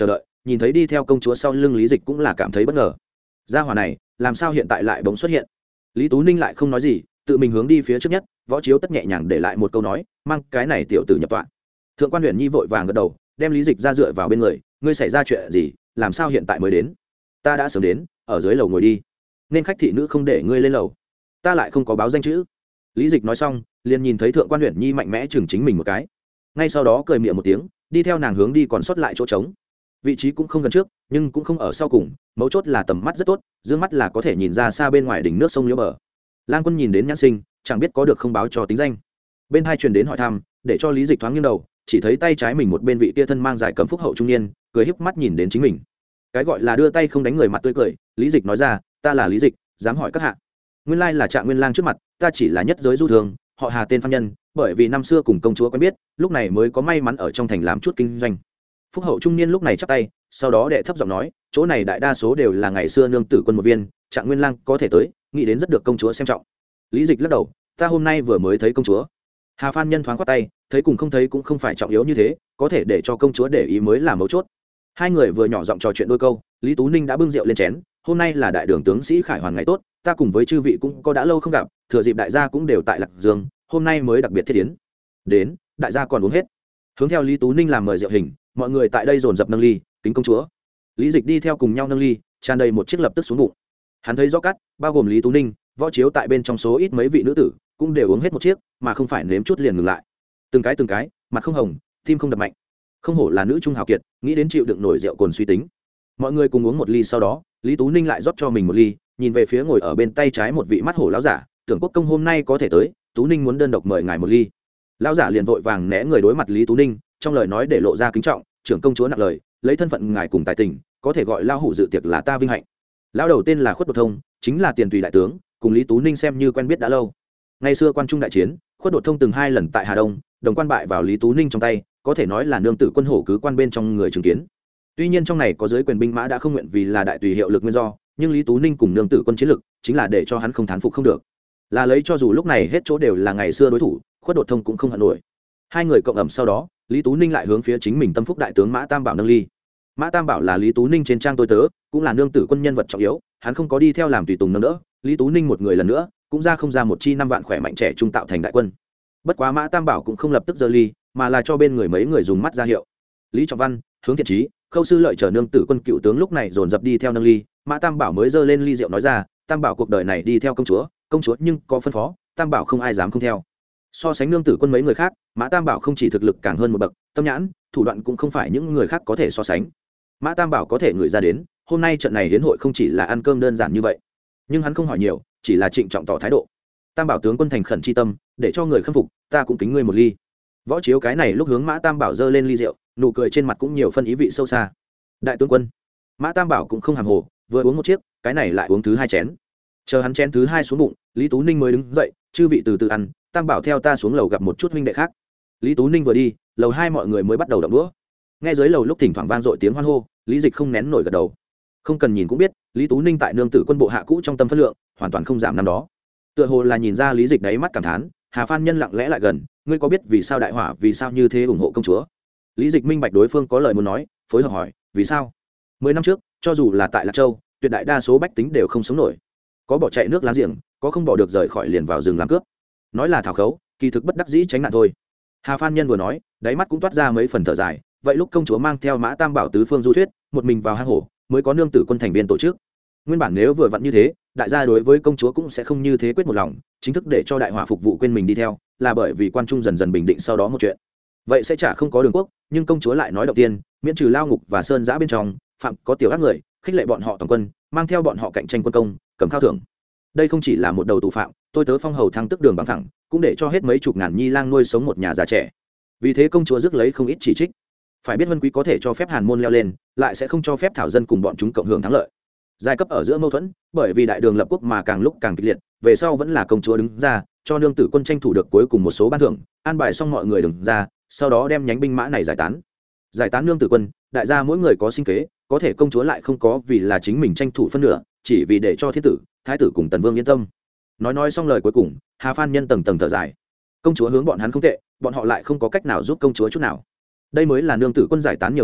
nhìn thấy đi theo công chúa sau lưng lý dịch cũng là cảm thấy bất ngờ. Gia hỏa này làm sao hiện tại lại bỗng xuất hiện? Lý Tú Ninh lại không nói gì, tự mình hướng đi phía trước nhất. Võ Chiếu Tất nhẹ nhàng để lại một câu nói, mang cái này tiểu tử nhập tọa. Thượng quan Huyền Nhi vội vàng gật đầu, đem Lý Dịch ra dựa vào bên người. Ngươi xảy ra chuyện gì, làm sao hiện tại mới đến? Ta đã sớm đến, ở dưới lầu ngồi đi. Nên khách thị nữ không để ngươi lên lầu, ta lại không có báo danh chữ. Lý Dịch nói xong, liền nhìn thấy Thượng quan Huyền Nhi mạnh mẽ chừng chính mình một cái. Ngay sau đó cười miệng một tiếng, đi theo nàng hướng đi còn sót lại chỗ trống. Vị trí cũng không gần trước, nhưng cũng không ở sau cùng, mấu chốt là tầm mắt rất tốt, dương mắt là có thể nhìn ra xa bên ngoài đỉnh nước sông Liễu bờ. Lang Quân nhìn đến nhãn sinh, chẳng biết có được không báo cho tính danh. Bên hai truyền đến hỏi thăm, để cho Lý Dịch thoáng nghiêng đầu, chỉ thấy tay trái mình một bên vị kia thân mang dài cấm phúc hậu trung niên, cười híp mắt nhìn đến chính mình. Cái gọi là đưa tay không đánh người mặt tươi cười, Lý Dịch nói ra, ta là Lý Dịch, dám hỏi các hạ. Nguyên lai là Trạng Nguyên Lang trước mặt, ta chỉ là nhất giới du thường, họ Hà tên phàm nhân, bởi vì năm xưa cùng công chúa quen biết, lúc này mới có may mắn ở trong thành làm chút kinh doanh. Phúc hậu trung niên lúc này chắp tay, sau đó đệ thấp giọng nói, chỗ này đại đa số đều là ngày xưa nương tử quân một viên, Trạng Nguyên Lang có thể tới, nghĩ đến rất được công chúa xem trọng. Lý Dịch lắc đầu, ta hôm nay vừa mới thấy công chúa. Hà Phan Nhân thoáng quát tay, thấy cùng không thấy cũng không phải trọng yếu như thế, có thể để cho công chúa để ý mới là mấu chốt. Hai người vừa nhỏ giọng trò chuyện đôi câu, Lý Tú Ninh đã bưng rượu lên chén, hôm nay là đại đường tướng sĩ khải hoàn ngày tốt, ta cùng với chư vị cũng có đã lâu không gặp, thừa dịp đại gia cũng đều tại Lạc Dương, hôm nay mới đặc biệt thiết yến. Đến, đại gia còn uống hết. Hướng theo Lý Tú Ninh làm mời rượu hình, mọi người tại đây dồn dập nâng ly, kính công chúa. Lý Dịch đi theo cùng nhau nâng ly, tràn đầy một chiếc lập tức xuống bụng. Hắn thấy rõ cắt, bao gồm Lý Tú Ninh, Võ Chiếu tại bên trong số ít mấy vị nữ tử, cũng đều uống hết một chiếc, mà không phải nếm chút liền ngừng lại. Từng cái từng cái, mặt không hồng, tim không đập mạnh. Không hổ là nữ trung hào kiệt, nghĩ đến chịu đựng nổi rượu cồn suy tính. Mọi người cùng uống một ly sau đó, Lý Tú Ninh lại rót cho mình một ly, nhìn về phía ngồi ở bên tay trái một vị mắt hổ lão giả, tưởng quốc công hôm nay có thể tới, Tú Ninh muốn đơn độc mời ngài một ly. Lão giả liền vội vàng né người đối mặt Lý Tú Ninh, trong lời nói để lộ ra kính trọng, trưởng công chúa nặng lời, lấy thân phận ngài cùng tài tình, có thể gọi lão hủ dự tiệc là ta vinh hạnh. Lão đầu tên là Khuất Đột Thông, chính là tiền tùy đại tướng, cùng Lý Tú Ninh xem như quen biết đã lâu. Ngày xưa quan trung đại chiến, Khuất Đột Thông từng hai lần tại Hà Đông, đồng quan bại vào Lý Tú Ninh trong tay, có thể nói là nương tử quân hổ cứ quan bên trong người chứng kiến. Tuy nhiên trong này có giới quyền binh mã đã không nguyện vì là đại tùy hiệu lực nguyên do, nhưng Lý Tú Ninh cùng nương tử quân chiến lực, chính là để cho hắn không thán phục không được. Là lấy cho dù lúc này hết chỗ đều là ngày xưa đối thủ, Khuất Đột Thông cũng không hận nổi. Hai người cộng ẩm sau đó, Lý Tú Ninh lại hướng phía chính mình tâm phúc đại tướng Mã Tam Bảo nâng ly. Mã Tam Bảo là Lý Tú Ninh trên trang tôi tớ, cũng là nương tử quân nhân vật trọng yếu, hắn không có đi theo làm tùy tùng nâng đỡ, Lý Tú Ninh một người lần nữa, cũng ra không ra một chi năm vạn khỏe mạnh trẻ trung tạo thành đại quân. Bất quá Mã Tam Bảo cũng không lập tức giơ ly, mà là cho bên người mấy người dùng mắt ra hiệu. Lý Trọng Văn, Hướng Thiện Chí, Khâu Sư Lợi chờ nương tử quân cựu tướng lúc này dồn dập đi theo nâng ly, Mã Tam Bảo mới giơ lên ly rượu nói ra, Tam Bảo cuộc đời này đi theo công chúa, công chúa nhưng có phân phó, Tam Bảo không ai dám không theo. So sánh nương tử quân mấy người khác, Mã Tam Bảo không chỉ thực lực càng hơn một bậc, tâm nhãn, thủ đoạn cũng không phải những người khác có thể so sánh. Mã Tam Bảo có thể ngửi ra đến, hôm nay trận này hiến hội không chỉ là ăn cơm đơn giản như vậy. Nhưng hắn không hỏi nhiều, chỉ là trịnh trọng tỏ thái độ. Tam Bảo tướng quân thành khẩn chi tâm, để cho người khâm phục, ta cũng kính ngươi một ly. Võ Chiếu cái này lúc hướng Mã Tam Bảo giơ lên ly rượu, nụ cười trên mặt cũng nhiều phân ý vị sâu xa. Đại tướng quân, Mã Tam Bảo cũng không hàm hồ, vừa uống một chiếc, cái này lại uống thứ hai chén. Chờ hắn chén thứ hai xuống bụng, Lý Tú Ninh mới đứng dậy, chư vị từ từ ăn, Tam Bảo theo ta xuống lầu gặp một chút huynh đệ khác. Lý Tú Ninh vừa đi, lầu hai mọi người mới bắt đầu động đũa. Nghe dưới lầu lúc thỉnh thoảng vang dội tiếng hoan hô, Lý Dịch không nén nổi gật đầu. Không cần nhìn cũng biết, Lý Tú Ninh tại nương tử quân bộ hạ cũ trong tâm phân lượng, hoàn toàn không giảm năm đó. Tựa hồ là nhìn ra Lý Dịch đáy mắt cảm thán, Hà Phan Nhân lặng lẽ lại gần, ngươi có biết vì sao đại hỏa vì sao như thế ủng hộ công chúa? Lý Dịch minh bạch đối phương có lời muốn nói, phối hợp hỏi, vì sao? Mười năm trước, cho dù là tại Lạc Châu, tuyệt đại đa số bách tính đều không sống nổi, có bỏ chạy nước láng giềng, có không bỏ được rời khỏi liền vào rừng làm cướp. Nói là thảo khấu, kỳ thực bất đắc dĩ tránh nạn thôi. Hà Phan Nhân vừa nói, đáy mắt cũng toát ra mấy phần thở dài, vậy lúc công chúa mang theo Mã Tam Bảo tứ phương du thuyết, một mình vào hang hổ, mới có nương tử quân thành viên tổ chức. Nguyên bản nếu vừa vặn như thế, đại gia đối với công chúa cũng sẽ không như thế quyết một lòng, chính thức để cho đại hỏa phục vụ quên mình đi theo, là bởi vì quan trung dần dần bình định sau đó một chuyện. Vậy sẽ chả không có đường quốc, nhưng công chúa lại nói đầu tiên, miễn trừ lao ngục và sơn giã bên trong, phạm có tiểu ác người, khích lệ bọn họ toàn quân, mang theo bọn họ cạnh tranh quân công, cầm khao thưởng. Đây không chỉ là một đầu tù phạm, tôi tớ phong hầu thăng tức đường bằng thẳng, cũng để cho hết mấy chục ngàn nhi lang nuôi sống một nhà già trẻ. Vì thế công chúa rước lấy không ít chỉ trích. Phải biết Vân Quý có thể cho phép Hàn môn leo lên, lại sẽ không cho phép thảo dân cùng bọn chúng cộng hưởng thắng lợi. Giai cấp ở giữa mâu thuẫn, bởi vì đại đường lập quốc mà càng lúc càng kịch liệt, về sau vẫn là công chúa đứng ra, cho nương tử quân tranh thủ được cuối cùng một số ban thưởng, an bài xong mọi người đứng ra, sau đó đem nhánh binh mã này giải tán. Giải tán nương tử quân, đại gia mỗi người có sinh kế, có thể công chúa lại không có, vì là chính mình tranh thủ phân nửa, chỉ vì để cho thiên tử, thái tử cùng tần vương yên tâm. Nói nói xong lời cuối cùng, Hà Phan Nhân tầng tầng thở dài. Công chúa hướng bọn hắn không tệ, bọn họ lại không có cách nào giúp công chúa chút nào. Đây mới là nương tử quân giải tán nhiều năm,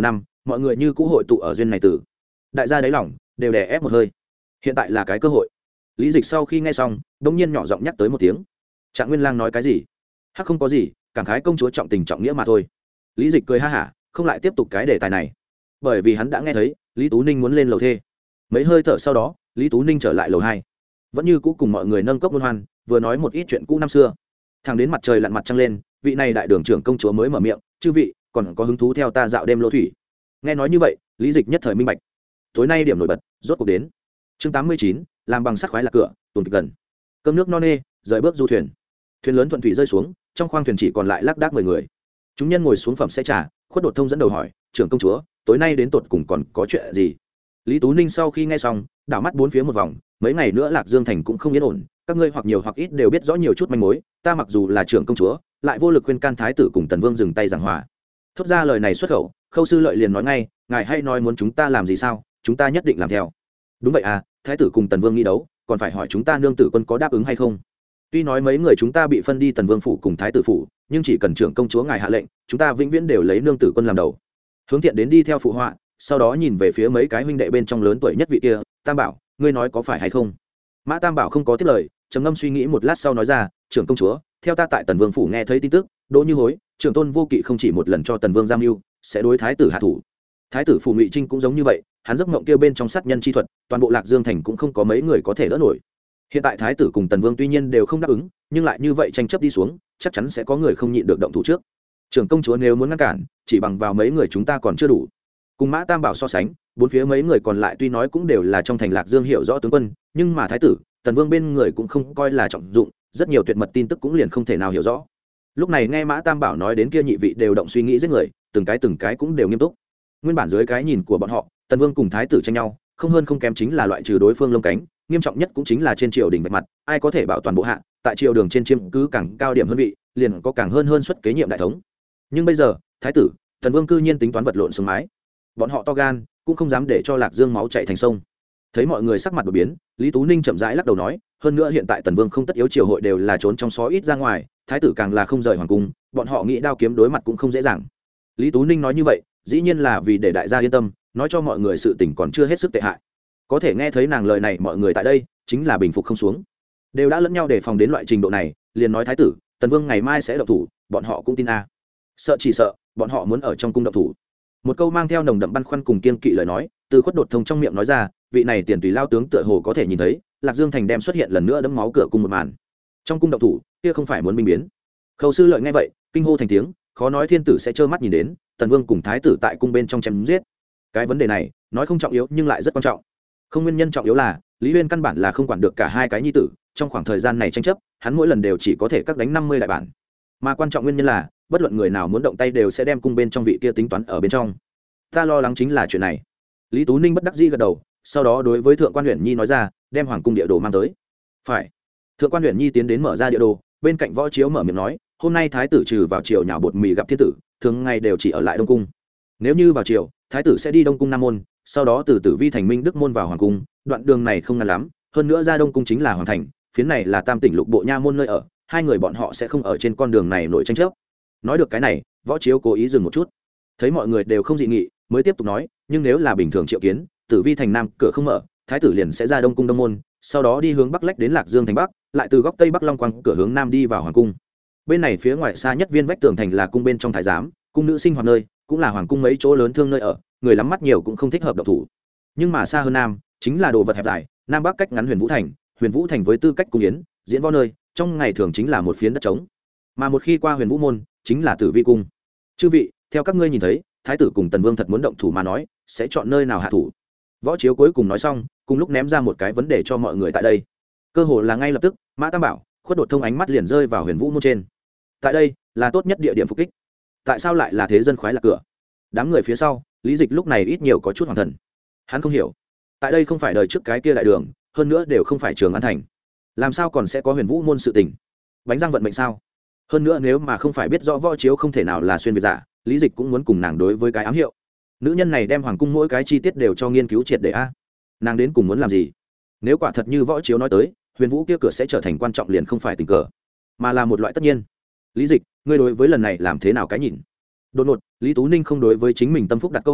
mọi người như cũ hội tụ ở duyên này tử, đại gia đáy lòng đều đè ép một hơi. Hiện tại là cái cơ hội. Lý Dịch sau khi nghe xong đống nhiên nhỏ giọng nhắc tới một tiếng. Trạng Nguyên Lang nói cái gì? Hắc không có gì, cảm khái công chúa trọng tình trọng nghĩa mà thôi. Lý Dịch cười ha hả, không lại tiếp tục cái đề tài này, bởi vì hắn đã nghe thấy Lý Tú Ninh muốn lên lầu thê. Mấy hơi thở sau đó, Lý Tú Ninh trở lại lầu hai, vẫn như cũ cùng mọi người nâng cốc luân hoan, vừa nói một ít chuyện cũ năm xưa. Thẳng đến mặt trời lặn mặt trăng lên, vị này đại đường trưởng công chúa mới mở miệng, chư vị còn có hứng thú theo ta dạo đêm lô thủy? Nghe nói như vậy, Lý Dịch nhất thời minh bạch, tối nay điểm nổi bật rốt cuộc đến. Chương tám mươi chín, làm bằng sắt khoái là cửa, tuần kịch gần. Cơm nước no nê, rời bước du thuyền. Thuyền lớn thuận thủy rơi xuống, trong khoang thuyền chỉ còn lại lác đác mười người. Chúng nhân ngồi xuống phẩm xe trà, Khuất Đột Thông dẫn đầu hỏi, trưởng công chúa, tối nay đến tột cùng còn có chuyện gì? Lý Tú Ninh sau khi nghe xong, đảo mắt bốn phía một vòng, mấy ngày nữa Lạc Dương thành cũng không yên ổn, các ngươi hoặc nhiều hoặc ít đều biết rõ nhiều chút manh mối, ta mặc dù là trưởng công chúa, lại vô lực khuyên can thái tử cùng Tần Vương dừng tay giảng hòa. Thốt ra lời này xuất khẩu, Khâu sư lợi liền nói ngay, ngài hay nói muốn chúng ta làm gì sao, chúng ta nhất định làm theo. Đúng vậy à, thái tử cùng Tần Vương nghi đấu, còn phải hỏi chúng ta nương tử quân có đáp ứng hay không. Tuy nói mấy người chúng ta bị phân đi Tần Vương phủ cùng thái tử phủ, nhưng chỉ cần trưởng công chúa ngài hạ lệnh, chúng ta vĩnh viễn đều lấy nương tử quân làm đầu. Hướng Thiện đến đi theo phụ họa, sau đó nhìn về phía mấy cái huynh đệ bên trong lớn tuổi nhất vị kia, Tam Bảo, ngươi nói có phải hay không? Mã Tam Bảo không có tiếp lời, trầm ngâm suy nghĩ một lát sau nói ra, trưởng công chúa, theo ta tại Tần Vương phủ nghe thấy tin tức, Đỗ Như Hối, trưởng tôn vô kỵ không chỉ một lần cho Tần Vương giam mưu, sẽ đối thái tử hạ thủ. Thái tử phủ Ngụy Trinh cũng giống như vậy, hắn giấc mộng kia bên trong sát nhân chi thuật, toàn bộ Lạc Dương thành cũng không có mấy người có thể đỡ nổi. Hiện tại thái tử cùng Tần Vương tuy nhiên đều không đáp ứng, nhưng lại như vậy tranh chấp đi xuống, chắc chắn sẽ có người không nhịn được động thủ trước. Trưởng công chúa nếu muốn ngăn cản, chỉ bằng vào mấy người chúng ta còn chưa đủ. Cùng Mã Tam Bảo so sánh, bốn phía mấy người còn lại tuy nói cũng đều là trong thành Lạc Dương hiểu rõ tướng quân, nhưng mà thái tử, Tần Vương bên người cũng không coi là trọng dụng, rất nhiều tuyệt mật tin tức cũng liền không thể nào hiểu rõ. Lúc này nghe Mã Tam Bảo nói đến kia nhị vị đều động suy nghĩ giết người, từng cái từng cái cũng đều nghiêm túc. Nguyên bản dưới cái nhìn của bọn họ, Tần Vương cùng thái tử tranh nhau, không hơn không kém chính là loại trừ đối phương lông cánh, nghiêm trọng nhất cũng chính là trên triều đình bạch mặt, ai có thể bảo toàn bộ hạ, tại triều đường trên chiêm cứ càng cao điểm hơn vị, liền có càng hơn hơn suất kế nhiệm đại thống. Nhưng bây giờ, thái tử, Tần Vương cư nhiên tính toán vật lộn xuống mái, bọn họ to gan, cũng không dám để cho Lạc Dương máu chảy thành sông. Thấy mọi người sắc mặt đổi biến, Lý Tú Ninh chậm rãi lắc đầu nói, hơn nữa hiện tại Tần Vương không tất yếu triều hội đều là trốn trong xó ít ra ngoài, thái tử càng là không rời hoàng cung, bọn họ nghĩ đao kiếm đối mặt cũng không dễ dàng. Lý Tú Ninh nói như vậy, dĩ nhiên là vì để đại gia yên tâm, nói cho mọi người sự tình còn chưa hết sức tệ hại. Có thể nghe thấy nàng lời này, mọi người tại đây chính là bình phục không xuống, đều đã lẫn nhau đề phòng đến loại trình độ này, liền nói thái tử, Tần Vương ngày mai sẽ động thủ, bọn họ cũng tin a. Sợ chỉ sợ, bọn họ muốn ở trong cung động thủ. Một câu mang theo nồng đậm băn khoăn cùng kiên kỵ lời nói, từ Khuất Đột Thông trong miệng nói ra, vị này tiền tùy lao tướng tựa hồ có thể nhìn thấy, Lạc Dương thành đem xuất hiện lần nữa đẫm máu cửa cung một màn. Trong cung động thủ, kia không phải muốn binh biến. Khâu sư lợi nghe vậy, kinh hô thành tiếng, khó nói thiên tử sẽ trơ mắt nhìn đến Tần Vương cùng thái tử tại cung bên trong chém giết. Cái vấn đề này, nói không trọng yếu nhưng lại rất quan trọng. Không, nguyên nhân trọng yếu là Lý Uyên căn bản là không quản được cả hai cái nhi tử, trong khoảng thời gian này tranh chấp, hắn mỗi lần đều chỉ có thể cắt đánh năm mươi đại bản. Mà quan trọng nguyên nhân là, bất luận người nào muốn động tay đều sẽ đem cung bên trong vị kia tính toán ở bên trong. Ta lo lắng chính là chuyện này. Lý Tú Ninh bất đắc dĩ gật đầu, sau đó đối với thượng quan Uyển Nhi nói ra, đem hoàng cung địa đồ mang tới. Phải. Thượng quan Uyển Nhi tiến đến mở ra địa đồ, bên cạnh Võ Chiếu mở miệng nói, hôm nay thái tử trừ vào triều nhào bột mì gặp thiên tử, thường ngày đều chỉ ở lại đông cung. Nếu như vào triều, thái tử sẽ đi đông cung nam môn, sau đó từ Tử Vi thành Minh Đức môn vào hoàng cung, đoạn đường này không ngắn lắm, hơn nữa ra đông cung chính là hoàng thành, phiến này là tam tỉnh lục bộ nha môn nơi ở, hai người bọn họ sẽ không ở trên con đường này nổi tranh chấp. Nói được cái này, Võ Chiếu cố ý dừng một chút, thấy mọi người đều không dị nghị, mới tiếp tục nói, nhưng nếu là bình thường triệu kiến, Tử Vi thành nam cửa không mở, thái tử liền sẽ ra đông cung đông môn, sau đó đi hướng bắc lách đến Lạc Dương thành bắc, lại từ góc tây bắc long quang cửa hướng nam đi vào hoàng cung. Bên này phía ngoài xa nhất viên vách tường thành là cung bên trong thái giám, cung nữ sinh hoạt nơi, cũng là hoàng cung mấy chỗ lớn thương nơi ở, người lắm mắt nhiều cũng không thích hợp động thủ. Nhưng mà xa hơn nam, chính là đồ vật hẹp dài, nam bắc cách ngắn Huyền Vũ thành, Huyền Vũ thành với tư cách cung yến, diễn võ nơi, trong ngày thường chính là một phiến đất trống. Mà một khi qua Huyền Vũ môn, chính là Tử Vi cung. Chư vị, theo các ngươi nhìn thấy, thái tử cùng Tần Vương thật muốn động thủ mà nói, sẽ chọn nơi nào hạ thủ? Võ Chiếu cuối cùng nói xong, cùng lúc ném ra một cái vấn đề cho mọi người tại đây. Cơ hồ là ngay lập tức, Mã Tam Bảo, Khuất Đột Thông ánh mắt liền rơi vào Huyền Vũ môn trên. Tại đây là tốt nhất địa điểm phục kích. Tại sao lại là thế dân khoái lạc cửa? Đám người phía sau, Lý Dịch lúc này ít nhiều có chút hoàng thần. Hắn không hiểu, tại đây không phải đời trước cái kia đại đường, hơn nữa đều không phải Trường An thành, làm sao còn sẽ có Huyền Vũ môn sự tình? Bánh răng vận mệnh sao? Hơn nữa nếu mà không phải biết rõ Võ Chiếu không thể nào là xuyên việt giả, Lý Dịch cũng muốn cùng nàng đối với cái ám hiệu. Nữ nhân này đem hoàng cung mỗi cái chi tiết đều cho nghiên cứu triệt để a. Nàng đến cùng muốn làm gì? Nếu quả thật như Võ Chiếu nói tới, Huyền Vũ kia cửa sẽ trở thành quan trọng liền không phải tình cờ, mà là một loại tất nhiên. Lý Dịch, ngươi đối với lần này làm thế nào cái nhìn? Đột ngột, Lý Tú Ninh không đối với chính mình tâm phúc đặt câu hỏi,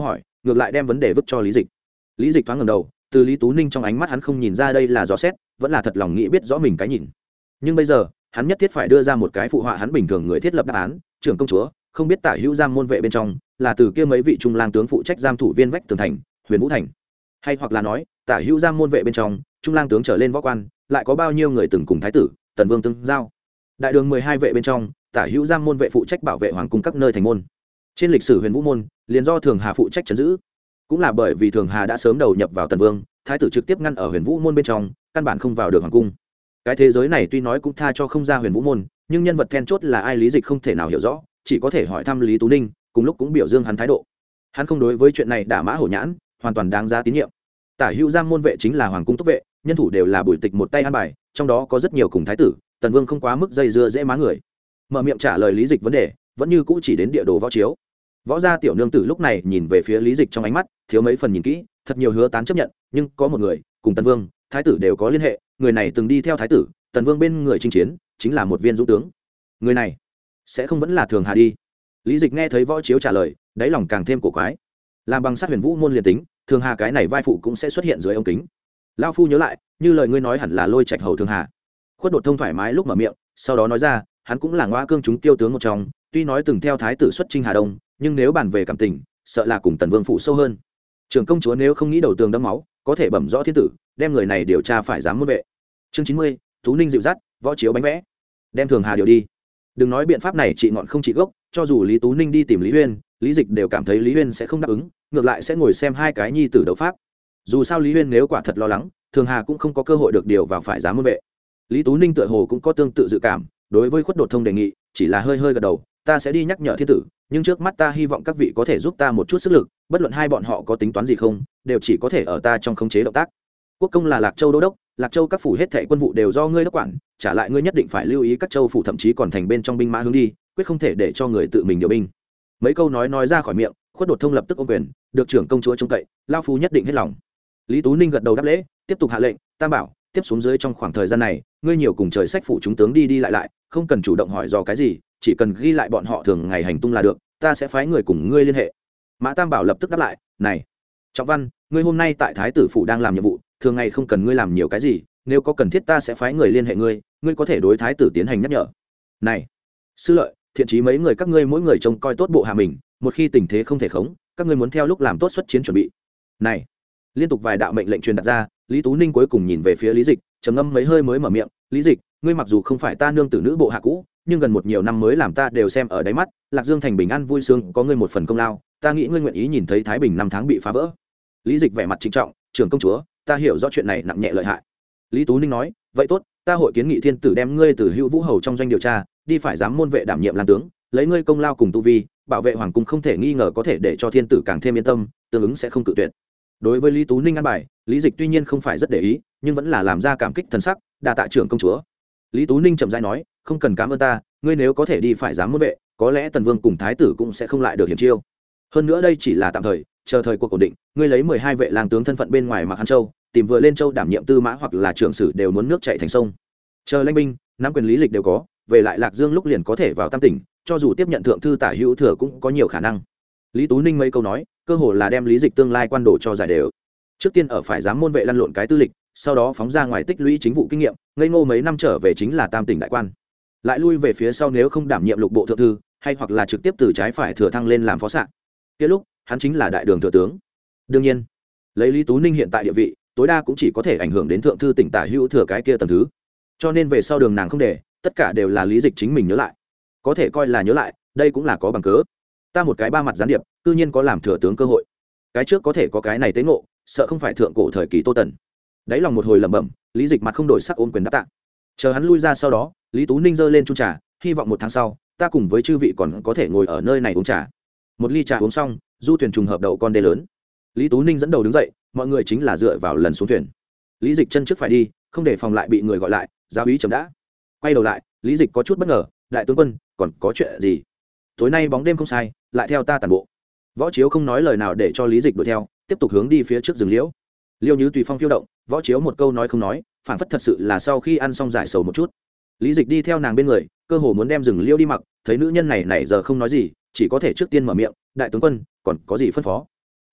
ngược lại đem vấn đề vứt cho lý dịch. Lý dịch thoáng ngẩng đầu, từ Lý Tú Ninh trong ánh mắt hắn không nhìn ra đây là dò xét, vẫn là thật lòng nghĩ biết rõ mình cái nhìn. Nhưng bây giờ hắn nhất thiết phải đưa ra một cái phụ họa hắn bình thường người thiết lập đáp án. Trưởng công chúa, không biết tả hữu giam môn vệ bên trong là từ kia mấy vị trung lang tướng phụ trách giam thủ viên vách tường thành Huyền Vũ thành, hay hoặc là nói tả hữu giam môn vệ bên trong trung lang tướng trở lên võ quan lại có bao nhiêu người từng cùng thái tử Tần Vương tương giao. Đại đường mười hai vệ bên trong tả hữu giam môn vệ phụ trách bảo vệ hoàng cung các nơi thành môn. Trên lịch sử Huyền Vũ môn liền do Thường Hà phụ trách trấn giữ, cũng là bởi vì Thường Hà đã sớm đầu nhập vào Tần Vương, thái tử trực tiếp ngăn ở Huyền Vũ môn bên trong, căn bản không vào được hoàng cung. Cái thế giới này tuy nói cũng tha cho không ra Huyền Vũ môn, nhưng nhân vật then chốt là ai lý dịch không thể nào hiểu rõ, chỉ có thể hỏi thăm Lý Tú Ninh, cùng lúc cũng biểu dương hắn thái độ. Hắn không đối với chuyện này đả mã hổ nhãn, hoàn toàn đáng giá tín nhiệm. Tả hữu giam môn vệ chính là hoàng cung túc vệ, nhân thủ đều là Bùi Tịch một tay an bài, trong đó có rất nhiều cùng thái tử Tần Vương không quá mức dây dưa dễ má người. Mở miệng trả lời lý dịch vấn đề, vẫn như cũ chỉ đến địa đồ võ chiếu. Võ gia tiểu nương tử lúc này nhìn về phía lý dịch trong ánh mắt thiếu mấy phần nhìn kỹ, thật nhiều hứa tán chấp nhận, nhưng có một người cùng Tần Vương thái tử đều có liên hệ, người này từng đi theo thái tử Tần Vương bên người chinh chiến, chính là một viên dũng tướng. Người này sẽ không vẫn là Thường Hà đi. Lý dịch nghe thấy võ chiếu trả lời, đáy lòng càng thêm cổ quái. Làm bằng sát Huyền Vũ môn liền tính, Thường Hà cái này vai phụ cũng sẽ xuất hiện dưới ống kính. Lão phu nhớ lại, như lời ngươi nói hẳn là Lôi Trạch hầu Thường Hà. Khuất Đột Thông thoải mái lúc mở miệng, sau đó nói ra, hắn cũng là ngõa cương chúng tiêu tướng một trong, tuy nói từng theo thái tử xuất chinh Hà Đông, nhưng nếu bàn về cảm tình, sợ là cùng Tần Vương phụ sâu hơn. Trưởng công chúa nếu không nghĩ đầu tường đẫm máu, có thể bẩm rõ thiên tử, đem người này điều tra phải dám môn vệ. Chương chín mươi, Tú Ninh dịu dắt, võ chiếu bánh vẽ. Đem Thường Hà điều đi. Đừng nói biện pháp này trị ngọn không trị gốc, cho dù Lý Tú Ninh đi tìm Lý Huyên, Lý Dịch đều cảm thấy Lý Huyên sẽ không đáp ứng, ngược lại sẽ ngồi xem hai cái nhi tử đấu pháp. Dù sao Lý Huyên nếu quả thật lo lắng, Thường Hà cũng không có cơ hội được điều vào phải dám môn vệ. Lý Tú Ninh tựa hồ cũng có tương tự dự cảm, đối với Khuất Đột Thông đề nghị, chỉ là hơi hơi gật đầu, ta sẽ đi nhắc nhở thiên tử, nhưng trước mắt ta hy vọng các vị có thể giúp ta một chút sức lực, bất luận hai bọn họ có tính toán gì không, đều chỉ có thể ở ta trong khống chế động tác. Quốc công là Lạc Châu đô đốc, Lạc Châu các phủ hết thảy quân vụ đều do ngươi đốc quản, trả lại ngươi nhất định phải lưu ý các châu phủ thậm chí còn thành bên trong binh mã hướng đi, quyết không thể để cho người tự mình điều binh. Mấy câu nói nói ra khỏi miệng, Khuất Đột Thông lập tức ôm quyền, được trưởng công chúa trông cậy, lao phu nhất định hết lòng. Lý Tú Ninh gật đầu đáp lễ, tiếp tục hạ lệnh, tam bảo, tiếp xuống dưới trong khoảng thời gian này, ngươi nhiều cùng trời sách phủ chúng tướng đi đi lại lại, không cần chủ động hỏi dò cái gì, chỉ cần ghi lại bọn họ thường ngày hành tung là được, ta sẽ phái người cùng ngươi liên hệ. Mã Tam Bảo lập tức đáp lại, này, Trọng Văn, ngươi hôm nay tại thái tử phủ đang làm nhiệm vụ, thường ngày không cần ngươi làm nhiều cái gì, nếu có cần thiết ta sẽ phái người liên hệ ngươi, ngươi có thể đối thái tử tiến hành nhắc nhở. Này, Sư Lợi, Thiện Chí mấy người các ngươi mỗi người trông coi tốt bộ hạ mình, một khi tình thế không thể khống, các ngươi muốn theo lúc làm tốt xuất chiến chuẩn bị. Này, liên tục vài đạo mệnh lệnh truyền đặt ra, Lý Tú Ninh cuối cùng nhìn về phía Lý Dịch, trầm ngâm mấy hơi mới mở miệng, Lý Dịch, ngươi mặc dù không phải ta nương tử nữ bộ hạ cũ, nhưng gần một nhiều năm mới làm ta đều xem ở đáy mắt, Lạc Dương thành bình an vui sướng có ngươi một phần công lao, ta nghĩ ngươi nguyện ý nhìn thấy thái bình năm tháng bị phá vỡ. Lý Dịch vẻ mặt trịnh trọng, trưởng công chúa, ta hiểu rõ chuyện này nặng nhẹ lợi hại. Lý Tú Ninh nói, vậy tốt, ta hội kiến nghị thiên tử đem ngươi từ Hữu Vũ hầu trong doanh điều tra, đi phải dám môn vệ đảm nhiệm làm tướng, lấy ngươi công lao cùng tu vi, bảo vệ hoàng cung không thể nghi ngờ có thể để cho thiên tử càng thêm yên tâm, tương ứng sẽ không cự tuyệt. Đối với Lý Tú Ninh an bài, Lý Dịch tuy nhiên không phải rất để ý, nhưng vẫn là làm ra cảm kích thần sắc, đa tạ trưởng công chúa. Lý Tú Ninh chậm rãi nói, không cần cảm ơn ta, ngươi nếu có thể đi phải dám môn vệ, có lẽ Tần Vương cùng thái tử cũng sẽ không lại được hiểm chiêu. Hơn nữa đây chỉ là tạm thời, chờ thời cuộc ổn định, ngươi lấy mười hai vệ lang tướng thân phận bên ngoài Mạc Hán Châu, tìm vừa lên châu đảm nhiệm tư mã hoặc là trưởng sử đều muốn nước chảy thành sông. Chờ lãnh binh, nắm quyền lý lịch đều có, về lại Lạc Dương lúc liền có thể vào Tam tỉnh, cho dù tiếp nhận thượng thư tả hữu thừa cũng có nhiều khả năng. Lý Tú Ninh mấy câu nói, cơ hồ là đem Lý Dịch tương lai quan đồ cho giải đều. Trước tiên ở phải dám môn vệ lăn lộn cái tư lịch, sau đó phóng ra ngoài tích lũy chính vụ kinh nghiệm, ngây ngô mấy năm trở về chính là Tam tỉnh đại quan. Lại lui về phía sau nếu không đảm nhiệm lục bộ thượng thư, hay hoặc là trực tiếp từ trái phải thừa thăng lên làm phó sạ. Kia lúc, hắn chính là đại đường thừa tướng. Đương nhiên, lấy Lý Tú Ninh hiện tại địa vị, tối đa cũng chỉ có thể ảnh hưởng đến thượng thư tỉnh tả hữu thừa cái kia tầng thứ. Cho nên về sau đường nàng không để, tất cả đều là Lý Dịch chính mình nhớ lại. Có thể coi là nhớ lại, đây cũng là có bằng cớ. Ta một cái ba mặt gián điệp, tự nhiên có làm thừa tướng cơ hội. Cái trước có thể có cái này tế ngộ, sợ không phải thượng cổ thời kỳ Tô Tần. Đấy lòng một hồi lẩm bẩm, Lý Dịch mặt không đổi sắc ôm quyền đáp tạ. Chờ hắn lui ra sau đó, Lý Tú Ninh giơ lên chung trà, hy vọng một tháng sau, ta cùng với chư vị còn có thể ngồi ở nơi này uống trà. Một ly trà uống xong, du thuyền trùng hợp đậu con đê lớn. Lý Tú Ninh dẫn đầu đứng dậy, mọi người chính là dựa vào lần xuống thuyền. Lý Dịch chân trước phải đi, không để phòng lại bị người gọi lại, giáo úy chấm đã. Quay đầu lại, Lý Dịch có chút bất ngờ, đại tướng quân, còn có chuyện gì? Tối nay bóng đêm không sai, lại theo ta tàn bộ. Võ Chiếu không nói lời nào để cho Lý Dịch đuổi theo, tiếp tục hướng đi phía trước rừng liễu. Liêu Như tùy phong phiêu động, Võ Chiếu một câu nói không nói, phản phất thật sự là sau khi ăn xong giải sầu một chút. Lý Dịch đi theo nàng bên người, cơ hồ muốn đem rừng liễu đi mặc, thấy nữ nhân này nãy giờ không nói gì, chỉ có thể trước tiên mở miệng, đại tướng quân, còn có gì phân phó?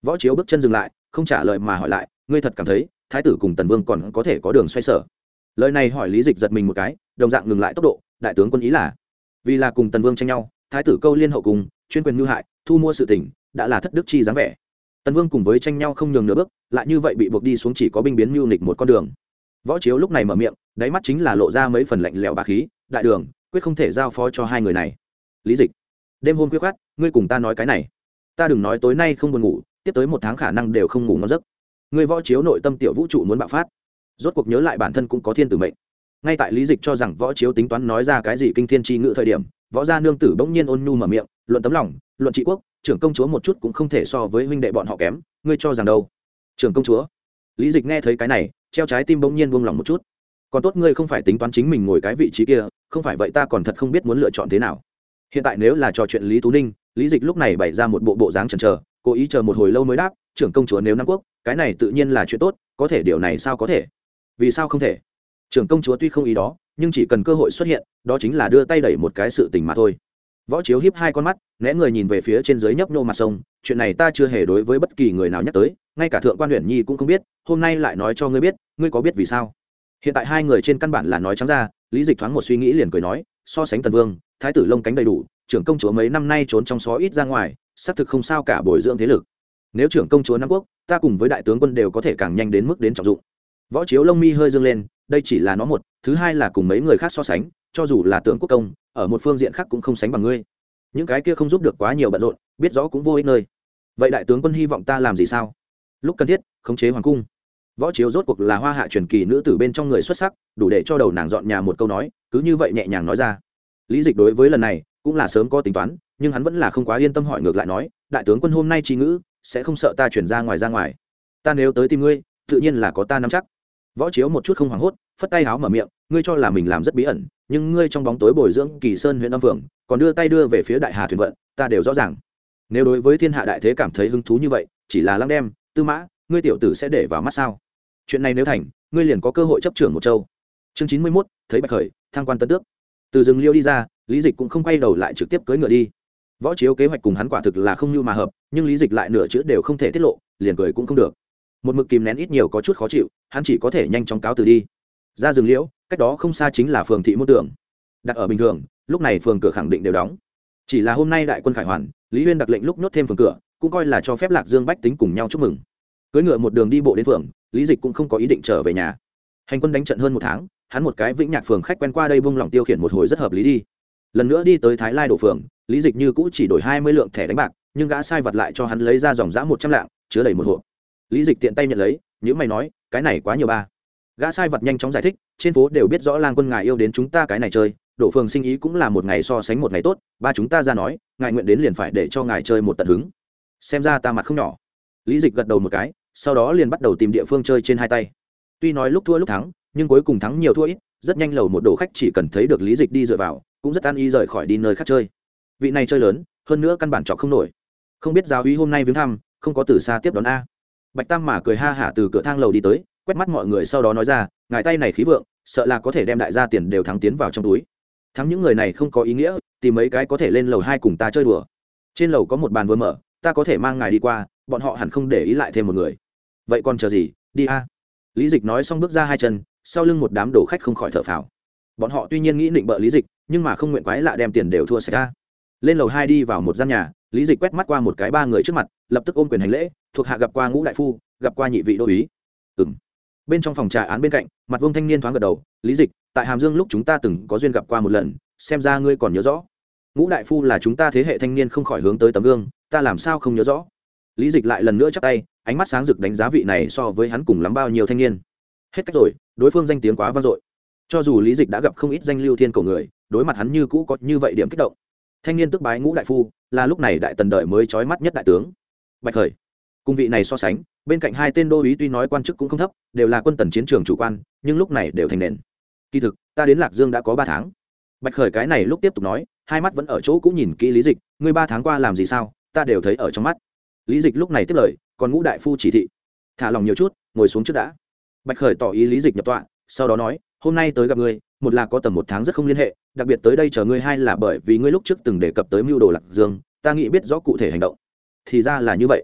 Võ Chiếu bước chân dừng lại, không trả lời mà hỏi lại, ngươi thật cảm thấy thái tử cùng tần vương còn có thể có đường xoay sở? Lời này hỏi Lý Dịch giật mình một cái, đồng dạng ngừng lại tốc độ. Đại tướng quân ý là vì là cùng tần vương tranh nhau, thái tử câu liên hậu cùng, chuyên quyền mưu hại, thu mua sự tình, đã là thất đức chi dáng vẻ. Tần vương cùng với tranh nhau không nhường nửa bước, lại như vậy bị buộc đi xuống chỉ có binh biến mưu nghịch một con đường. Võ Chiếu lúc này mở miệng, đáy mắt chính là lộ ra mấy phần lạnh lẽo bá khí. Đại đường quyết không thể giao phó cho hai người này. Lý Dịch, đêm hôm khuya khoắt, ngươi cùng ta nói cái này, ta đừng nói tối nay không buồn ngủ, tiếp tới một tháng khả năng đều không ngủ ngon giấc. Ngươi Võ Chiếu nội tâm tiểu vũ trụ muốn bạo phát, rốt cuộc nhớ lại bản thân cũng có thiên tử mệnh. Ngay tại Lý Dịch cho rằng Võ Chiếu tính toán nói ra cái gì kinh thiên chi ngữ thời điểm, Võ gia nương tử bỗng nhiên ôn nhu mở miệng, luận tấm lòng, luận trị quốc, trưởng công chúa một chút cũng không thể so với huynh đệ bọn họ kém, ngươi cho rằng đâu? Trưởng công chúa. Lý Dịch nghe thấy cái này, treo trái tim bỗng nhiên buông lòng một chút. Còn tốt ngươi không phải tính toán chính mình ngồi cái vị trí kia, không phải vậy ta còn thật không biết muốn lựa chọn thế nào. Hiện tại nếu là trò chuyện Lý Tú Ninh, Lý Dịch lúc này bày ra một bộ bộ dáng chần chờ, cố ý chờ một hồi lâu mới đáp, trưởng công chúa nếu Nam quốc, cái này tự nhiên là chuyện tốt, có thể điều này sao có thể? Vì sao không thể? Trưởng công chúa tuy không ý đó, nhưng chỉ cần cơ hội xuất hiện, đó chính là đưa tay đẩy một cái sự tình mà thôi. Võ Chiếu híp hai con mắt, né người nhìn về phía trên dưới nhấp nhô mặt sông, chuyện này ta chưa hề đối với bất kỳ người nào nhắc tới, ngay cả thượng quan Uyển Nhi cũng không biết, hôm nay lại nói cho ngươi biết, ngươi có biết vì sao? Hiện tại hai người trên căn bản là nói trắng ra, Lý Dịch thoáng một suy nghĩ liền cười nói, so sánh Tần Vương, thái tử lông cánh đầy đủ, trưởng công chúa mấy năm nay trốn trong xó ít ra ngoài, xác thực không sao cả bồi dưỡng thế lực. Nếu trưởng công chúa Nam quốc, ta cùng với đại tướng quân đều có thể càng nhanh đến mức đến trọng dụng. Võ Chiếu lông mi hơi dương lên, đây chỉ là nó một, thứ hai là cùng mấy người khác so sánh, cho dù là tướng quốc công, ở một phương diện khác cũng không sánh bằng ngươi. Những cái kia không giúp được quá nhiều bận rộn, biết rõ cũng vô ích nơi. Vậy đại tướng quân hy vọng ta làm gì sao? Lúc cần thiết, khống chế hoàng cung. Võ Chiếu rốt cuộc là hoa hạ truyền kỳ nữ tử bên trong người xuất sắc, đủ để cho đầu nàng dọn nhà một câu nói, cứ như vậy nhẹ nhàng nói ra. Lý Dịch đối với lần này cũng là sớm có tính toán, nhưng hắn vẫn là không quá yên tâm hỏi ngược lại nói, đại tướng quân hôm nay chi ngữ, sẽ không sợ ta chuyển ra ngoài ra ngoài. Ta nếu tới tìm ngươi, tự nhiên là có ta nắm chắc. Võ Chiếu một chút không hoảng hốt, phất tay háo mở miệng, ngươi cho là mình làm rất bí ẩn, nhưng ngươi trong bóng tối bồi dưỡng Kỳ Sơn huyện Âm Phượng, còn đưa tay đưa về phía Đại Hà thuyền vận, ta đều rõ ràng. Nếu đối với thiên hạ đại thế cảm thấy hứng thú như vậy, chỉ là lăng đem, Tư Mã, ngươi tiểu tử sẽ để vào mắt sao? Chuyện này nếu thành, ngươi liền có cơ hội chấp trưởng một châu. Chương chín mươi mốt, thấy Bạch Khởi, thăng quan tân tước. Từ rừng liêu đi ra, Lý Dịch cũng không quay đầu lại trực tiếp cưỡi ngựa đi. Võ Chiếu kế hoạch cùng hắn quả thực là không như mà hợp, nhưng Lý Dịch lại nửa chữ đều không thể tiết lộ, liền cười cũng không được. Một mực kìm nén ít nhiều có chút khó chịu, hắn chỉ có thể nhanh chóng cáo từ đi. Ra rừng liễu, cách đó không xa chính là phường thị môn tưởng. Đặt ở bình thường, lúc này phường cửa khẳng định đều đóng. Chỉ là hôm nay đại quân khải hoàn, Lý Huyên đặc lệnh lúc nhốt thêm phường cửa, cũng coi là cho phép Lạc Dương bách tính cùng nhau chúc mừng. Cưỡi ngựa một đường đi bộ đến phường, Lý Dịch cũng không có ý định trở về nhà. Hành quân đánh trận hơn một tháng, hắn một cái Vĩnh Nhạc phường khách quen qua đây buông lòng tiêu khiển một hồi rất hợp lý đi. Lần nữa đi tới Thái Lai đổ phường, Lý Dịch như cũ chỉ đổi hai mươi lượng thẻ đánh bạc, nhưng gã sai vật lại cho hắn lấy ra dòng giá một trăm lạng, chứa đầy một hộp. Lý Dịch tiện tay nhận lấy, những mày nói, cái này quá nhiều ba. Gã sai vật nhanh chóng giải thích, trên phố đều biết rõ Lang quân ngài yêu đến chúng ta cái này chơi, đổ phường sinh ý cũng là một ngày so sánh một ngày tốt, ba chúng ta ra nói, ngài nguyện đến liền phải để cho ngài chơi một tận hứng. Xem ra ta mặt không nhỏ. Lý Dịch gật đầu một cái, sau đó liền bắt đầu tìm địa phương chơi trên hai tay. Tuy nói lúc thua lúc thắng, nhưng cuối cùng thắng nhiều thua ít, rất nhanh lầu một đồ khách chỉ cần thấy được Lý Dịch đi dựa vào, cũng rất an ý rời khỏi đi nơi khác chơi. Vị này chơi lớn, hơn nữa căn bản chọc không nổi. Không biết giáo úy hôm nay viếng thăm, không có từ xa tiếp đón a. Bạch Tam mà cười ha hả từ cửa thang lầu đi tới, quét mắt mọi người sau đó nói ra, ngài tay này khí vượng, sợ là có thể đem đại gia tiền đều thắng tiến vào trong túi. Thắng những người này không có ý nghĩa, tìm mấy cái có thể lên lầu hai cùng ta chơi đùa. Trên lầu có một bàn vừa mở, ta có thể mang ngài đi qua, bọn họ hẳn không để ý lại thêm một người. Vậy còn chờ gì, đi a. Lý Dịch nói xong bước ra hai chân, sau lưng một đám đồ khách không khỏi thở phào. Bọn họ tuy nhiên nghĩ định bợ Lý Dịch, nhưng mà không nguyện quái lạ đem tiền đều thua sạch ra. Lên lầu hai đi vào một gian nhà, Lý Dịch quét mắt qua một cái ba người trước mặt, lập tức ôm quyền hành lễ, thuộc hạ gặp qua Ngũ đại phu, gặp qua nhị vị đô úy. Ừm. Bên trong phòng trà án bên cạnh, mặt Vương thanh niên thoáng gật đầu, Lý Dịch, tại Hàm Dương lúc chúng ta từng có duyên gặp qua một lần, xem ra ngươi còn nhớ rõ. Ngũ đại phu là chúng ta thế hệ thanh niên không khỏi hướng tới tấm gương, ta làm sao không nhớ rõ. Lý Dịch lại lần nữa chắp tay, ánh mắt sáng rực đánh giá vị này so với hắn cùng lắm bao nhiêu thanh niên. Hết cách rồi, đối phương danh tiếng quá vang dội. Cho dù Lý Dịch đã gặp không ít danh lưu thiên cổ người, đối mặt hắn như cũ có như vậy điểm kích động. Thanh niên tức bái Ngũ đại phu, là lúc này đại tần đời mới chói mắt nhất đại tướng. Bạch Khởi. Cùng vị này so sánh, bên cạnh hai tên đô úy tuy nói quan chức cũng không thấp, đều là quân tần chiến trường chủ quan, nhưng lúc này đều thành nền. Kỳ thực, ta đến Lạc Dương đã có ba tháng. Bạch Khởi cái này lúc tiếp tục nói, hai mắt vẫn ở chỗ cũ nhìn kỹ Lý Dịch, ngươi ba tháng qua làm gì sao, ta đều thấy ở trong mắt. Lý Dịch lúc này tiếp lời, còn Ngũ đại phu chỉ thị, thả lòng nhiều chút, ngồi xuống trước đã. Bạch Khởi tỏ ý Lý Dịch nhập tọa, sau đó nói, hôm nay tới gặp ngươi, một là có tầm một tháng rất không liên hệ, đặc biệt tới đây chờ ngươi, hai là bởi vì ngươi lúc trước từng đề cập tới mưu đồ Lạc Dương, ta nghĩ biết rõ cụ thể hành động. Thì ra là như vậy.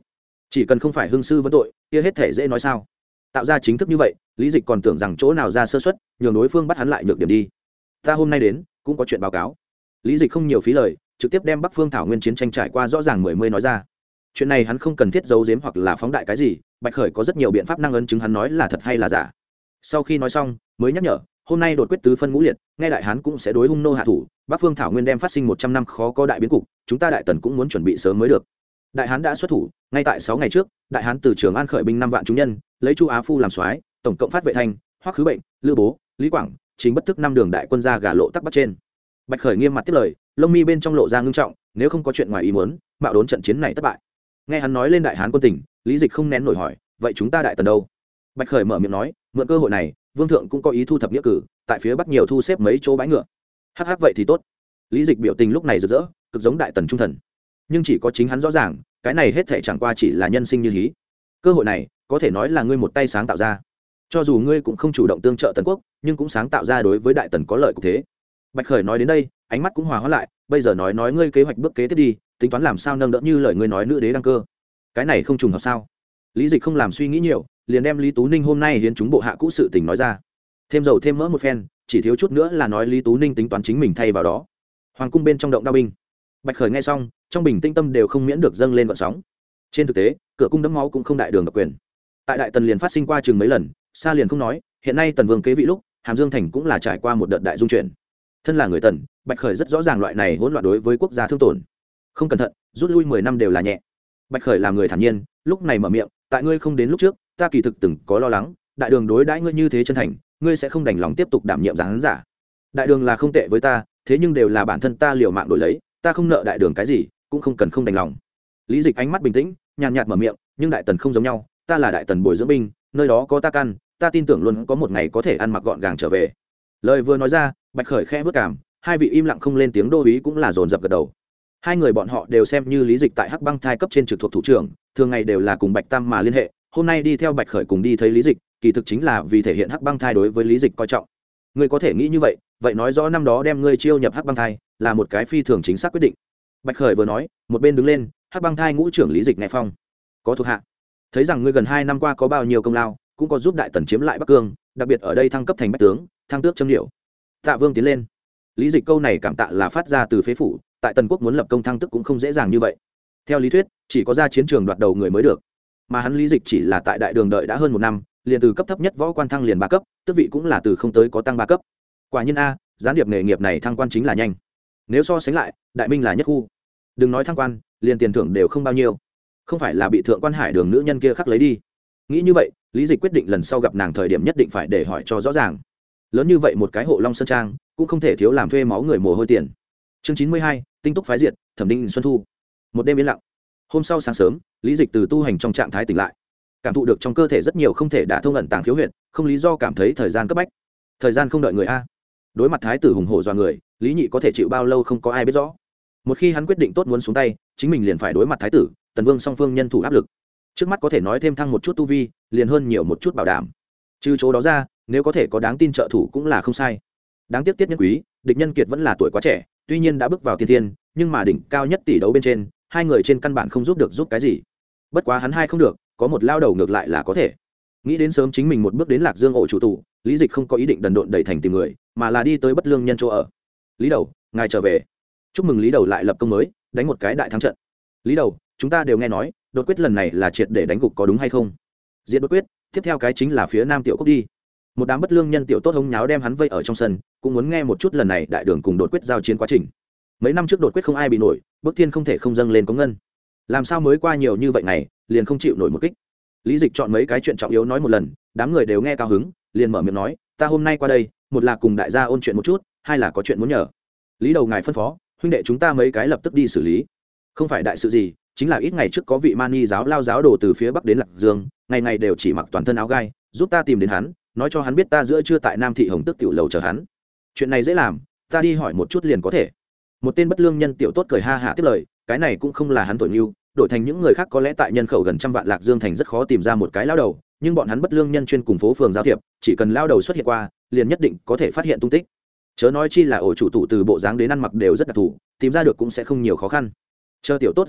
chỉ cần không phải hương sư vấn tội kia hết thể dễ nói sao. Tạo ra chính thức như vậy, Lý Dịch còn tưởng rằng chỗ nào ra sơ suất, nhường đối phương bắt hắn lại nhược điểm đi. Ta hôm nay đến cũng có chuyện báo cáo. Lý Dịch không nhiều phí lời, trực tiếp đem Bắc Phương Thảo Nguyên chiến tranh trải qua rõ ràng mười mươi nói ra. Chuyện này hắn không cần thiết giấu giếm hoặc là phóng đại cái gì, Bạch Khởi có rất nhiều biện pháp năng ấn chứng hắn nói là thật hay là giả. Sau khi nói xong, mới nhắc nhở, hôm nay đột quyết tứ phân ngũ liệt, nghe đại hán cũng sẽ đối hung nô hạ thủ, Bắc Phương Thảo Nguyên đem phát sinh một trăm năm khó có đại biến cục, chúng ta đại tần cũng muốn chuẩn bị sớm mới được. Đại hán đã xuất thủ, ngay tại sáu ngày trước, đại hán từ Trường An khởi binh năm vạn chúng nhân, lấy Chu Á Phu làm soái, tổng cộng phát vệ thanh, Hoắc Khứ Bệnh, Lữ Bố, Lý Quảng, chính bất thức năm đường đại quân ra gả lộ tắc bắc trên. Bạch Khởi nghiêm mặt tiếp lời, lông mi bên trong lộ ra ngưng trọng, nếu không có chuyện ngoài ý muốn, bạo đốn trận chiến này thất bại. Nghe hắn nói lên đại hán quân tình, Lý Dịch không nén nổi hỏi, vậy chúng ta đại tần đâu? Bạch Khởi mở miệng nói, mượn cơ hội này, vương thượng cũng có ý thu thập nghĩa cử, tại phía bắc nhiều thu xếp mấy chỗ bãi ngựa. Hắc hắc vậy thì tốt. Lý Dịch biểu tình lúc này rực rỡ, cực giống đại tần trung thần. Nhưng chỉ có chính hắn rõ ràng, cái này hết thảy chẳng qua chỉ là nhân sinh như hí. Cơ hội này, có thể nói là ngươi một tay sáng tạo ra. Cho dù ngươi cũng không chủ động tương trợ tần quốc, nhưng cũng sáng tạo ra đối với đại tần có lợi cục thế. Bạch Khởi nói đến đây, ánh mắt cũng hòa hóa lại, bây giờ nói nói ngươi kế hoạch bước kế tiếp đi, tính toán làm sao nâng đỡ như lời ngươi nói nữ đế đăng cơ. Cái này không trùng hợp sao? Lý Dịch không làm suy nghĩ nhiều, liền đem Lý Tú Ninh hôm nay hiến chúng bộ hạ cũ sự tình nói ra. Thêm dầu thêm mỡ một phen, chỉ thiếu chút nữa là nói Lý Tú Ninh tính toán chính mình thay vào đó. Hoàng cung bên trong động đao binh. Bạch Khởi nghe xong, trong bình tinh tâm đều không miễn được dâng lên gợn sóng. Trên thực tế, cửa cung đẫm máu cũng không đại đường độc quyền. Tại đại tần liền phát sinh qua chừng mấy lần, xa liền không nói, hiện nay tần vương kế vị lúc, Hàm Dương thành cũng là trải qua một đợt đại dung chuyển. Thân là người tần, Bạch Khởi rất rõ ràng loại này hỗn loạn đối với quốc gia thương tổn. Không cẩn thận, rút lui mười năm đều là nhẹ. Bạch Khởi làm người thản nhiên, lúc này mở miệng, tại ngươi không đến lúc trước, ta kỳ thực từng có lo lắng, đại đường đối đãi ngươi như thế chân thành, ngươi sẽ không đành lòng tiếp tục đảm nhiệm giáng giả. Đại đường là không tệ với ta, thế nhưng đều là bản thân ta liều mạng đổi lấy, ta không nợ đại đường cái gì, cũng không cần không đành lòng. Lý Dịch ánh mắt bình tĩnh, nhàn nhạt mở miệng, nhưng đại tần không giống nhau, ta là đại tần bồi dưỡng binh, nơi đó có ta căn, ta tin tưởng luôn có một ngày có thể ăn mặc gọn gàng trở về. Lời vừa nói ra, Bạch Khởi khẽ vất cảm, hai vị im lặng không lên tiếng đô úy cũng là dồn dập gật đầu. Hai người bọn họ đều xem như Lý Dịch tại Hắc Băng Thai cấp trên trực thuộc thủ trưởng, thường ngày đều là cùng Bạch Tam mà liên hệ, hôm nay đi theo Bạch Khởi cùng đi thấy Lý Dịch, kỳ thực chính là vì thể hiện Hắc Băng Thai đối với Lý Dịch coi trọng. Ngươi có thể nghĩ như vậy, vậy nói rõ năm đó đem ngươi chiêu nhập Hắc Băng Thai là một cái phi thường chính xác quyết định. Bạch Khởi vừa nói, một bên đứng lên, Hắc Băng Thai ngũ trưởng Lý Dịch nghe phong, có thuộc hạ, thấy rằng ngươi gần hai năm qua có bao nhiêu công lao, cũng có giúp đại tần chiếm lại Bắc Cương, đặc biệt ở đây thăng cấp thành bách tướng, thăng tước châm điệu. Tạ Vương tiến lên. Lý Dịch câu này cảm tạ là phát ra từ phế phủ, tại tần quốc muốn lập công thăng tước cũng không dễ dàng như vậy. Theo lý thuyết, chỉ có ra chiến trường đoạt đầu người mới được, mà hắn Lý Dịch chỉ là tại đại đường đợi đã hơn một năm, liền từ cấp thấp nhất võ quan thăng liền ba cấp, tước vị cũng là từ không tới có tăng ba cấp. Quả nhiên a, gián điệp nghề nghiệp này thăng quan chính là nhanh. Nếu so sánh lại, đại minh là nhất khu. Đừng nói thăng quan, liền tiền thưởng đều không bao nhiêu. Không phải là bị thượng quan hải đường nữ nhân kia khắc lấy đi. Nghĩ như vậy, Lý Dịch quyết định lần sau gặp nàng thời điểm nhất định phải để hỏi cho rõ ràng. Lớn như vậy một cái hộ Long Sơn Trang, cũng không thể thiếu làm thuê máu người mồ hôi tiền. Chương chín mươi hai, tinh túc phái diệt, Thẩm Định Xuân Thu. Một đêm yên lặng. Hôm sau sáng sớm, Lý Dịch từ tu hành trong trạng thái tỉnh lại, cảm thụ được trong cơ thể rất nhiều không thể đả thông ẩn tàng khiếu huyệt, không lý do cảm thấy thời gian cấp bách. Thời gian không đợi người a. Đối mặt thái tử hùng hổ dọa người, Lý Nhị có thể chịu bao lâu không có ai biết rõ. Một khi hắn quyết định tốt muốn xuống tay, chính mình liền phải đối mặt thái tử, Tần Vương song phương nhân thủ áp lực. Trước mắt có thể nói thêm thăng một chút tu vi, liền hơn nhiều một chút bảo đảm. Trừ chỗ đó ra, nếu có thể có đáng tin trợ thủ cũng là không sai. Đáng tiếc Tiết Nhân Quý, địch nhân kiệt vẫn là tuổi quá trẻ, tuy nhiên đã bước vào tiên thiên, nhưng mà đỉnh cao nhất tỷ đấu bên trên, hai người trên căn bản không giúp được giúp cái gì. Bất quá hắn hai không được, có một lao đầu ngược lại là có thể. Nghĩ đến sớm chính mình một bước đến Lạc Dương ổ chủ tụ, Lý Dịch không có ý định đần độn đẩy thành tìm người, mà là đi tới Bất Lương nhân chỗ ở. Lý Đầu, ngài trở về. Chúc mừng Lý Đầu lại lập công mới, đánh một cái đại thắng trận. Lý Đầu, chúng ta đều nghe nói, đột quyết lần này là triệt để đánh gục có đúng hay không? Diệt đột quyết, tiếp theo cái chính là phía Nam Tiểu Quốc đi. Một đám bất lương nhân tiểu tốt hống nháo đem hắn vây ở trong sân, cũng muốn nghe một chút lần này đại đường cùng đột quyết giao chiến quá trình. Mấy năm trước đột quyết không ai bị nổi, Bước Thiên không thể không dâng lên có ngân. Làm sao mới qua nhiều như vậy ngày, liền không chịu nổi một kích. Lý Dịch chọn mấy cái chuyện trọng yếu nói một lần, đám người đều nghe cao hứng, liền mở miệng nói, ta hôm nay qua đây, một là cùng đại gia ôn chuyện một chút, hai là có chuyện muốn nhờ. Lý Đầu ngài phân phó, huynh đệ chúng ta mấy cái lập tức đi xử lý. Không phải đại sự gì, chính là ít ngày trước có vị mani giáo lao giáo đồ từ phía bắc đến Lạc Dương, ngày ngày đều chỉ mặc toàn thân áo gai, giúp ta tìm đến hắn, nói cho hắn biết ta giữa trưa tại Nam thị Hồng Tức tiểu lầu chờ hắn. Chuyện này dễ làm, ta đi hỏi một chút liền có thể. Một tên bất lương nhân tiểu tốt cười ha hả tiếp lời, cái này cũng không là hắn tội nhu, đổi thành những người khác có lẽ tại nhân khẩu gần trăm vạn Lạc Dương thành rất khó tìm ra một cái lao đầu, nhưng bọn hắn bất lương nhân chuyên cùng phố phường giao thiệp, chỉ cần lao đầu xuất hiện qua, liền nhất định có thể phát hiện tung tích. Chớ nói chi là ổ chủ tụ từ bộ dáng đến ăn mặc đều rất đặc thù, tìm ra được cũng sẽ không nhiều khó khăn. Chờ tiểu tốt rời khỏi,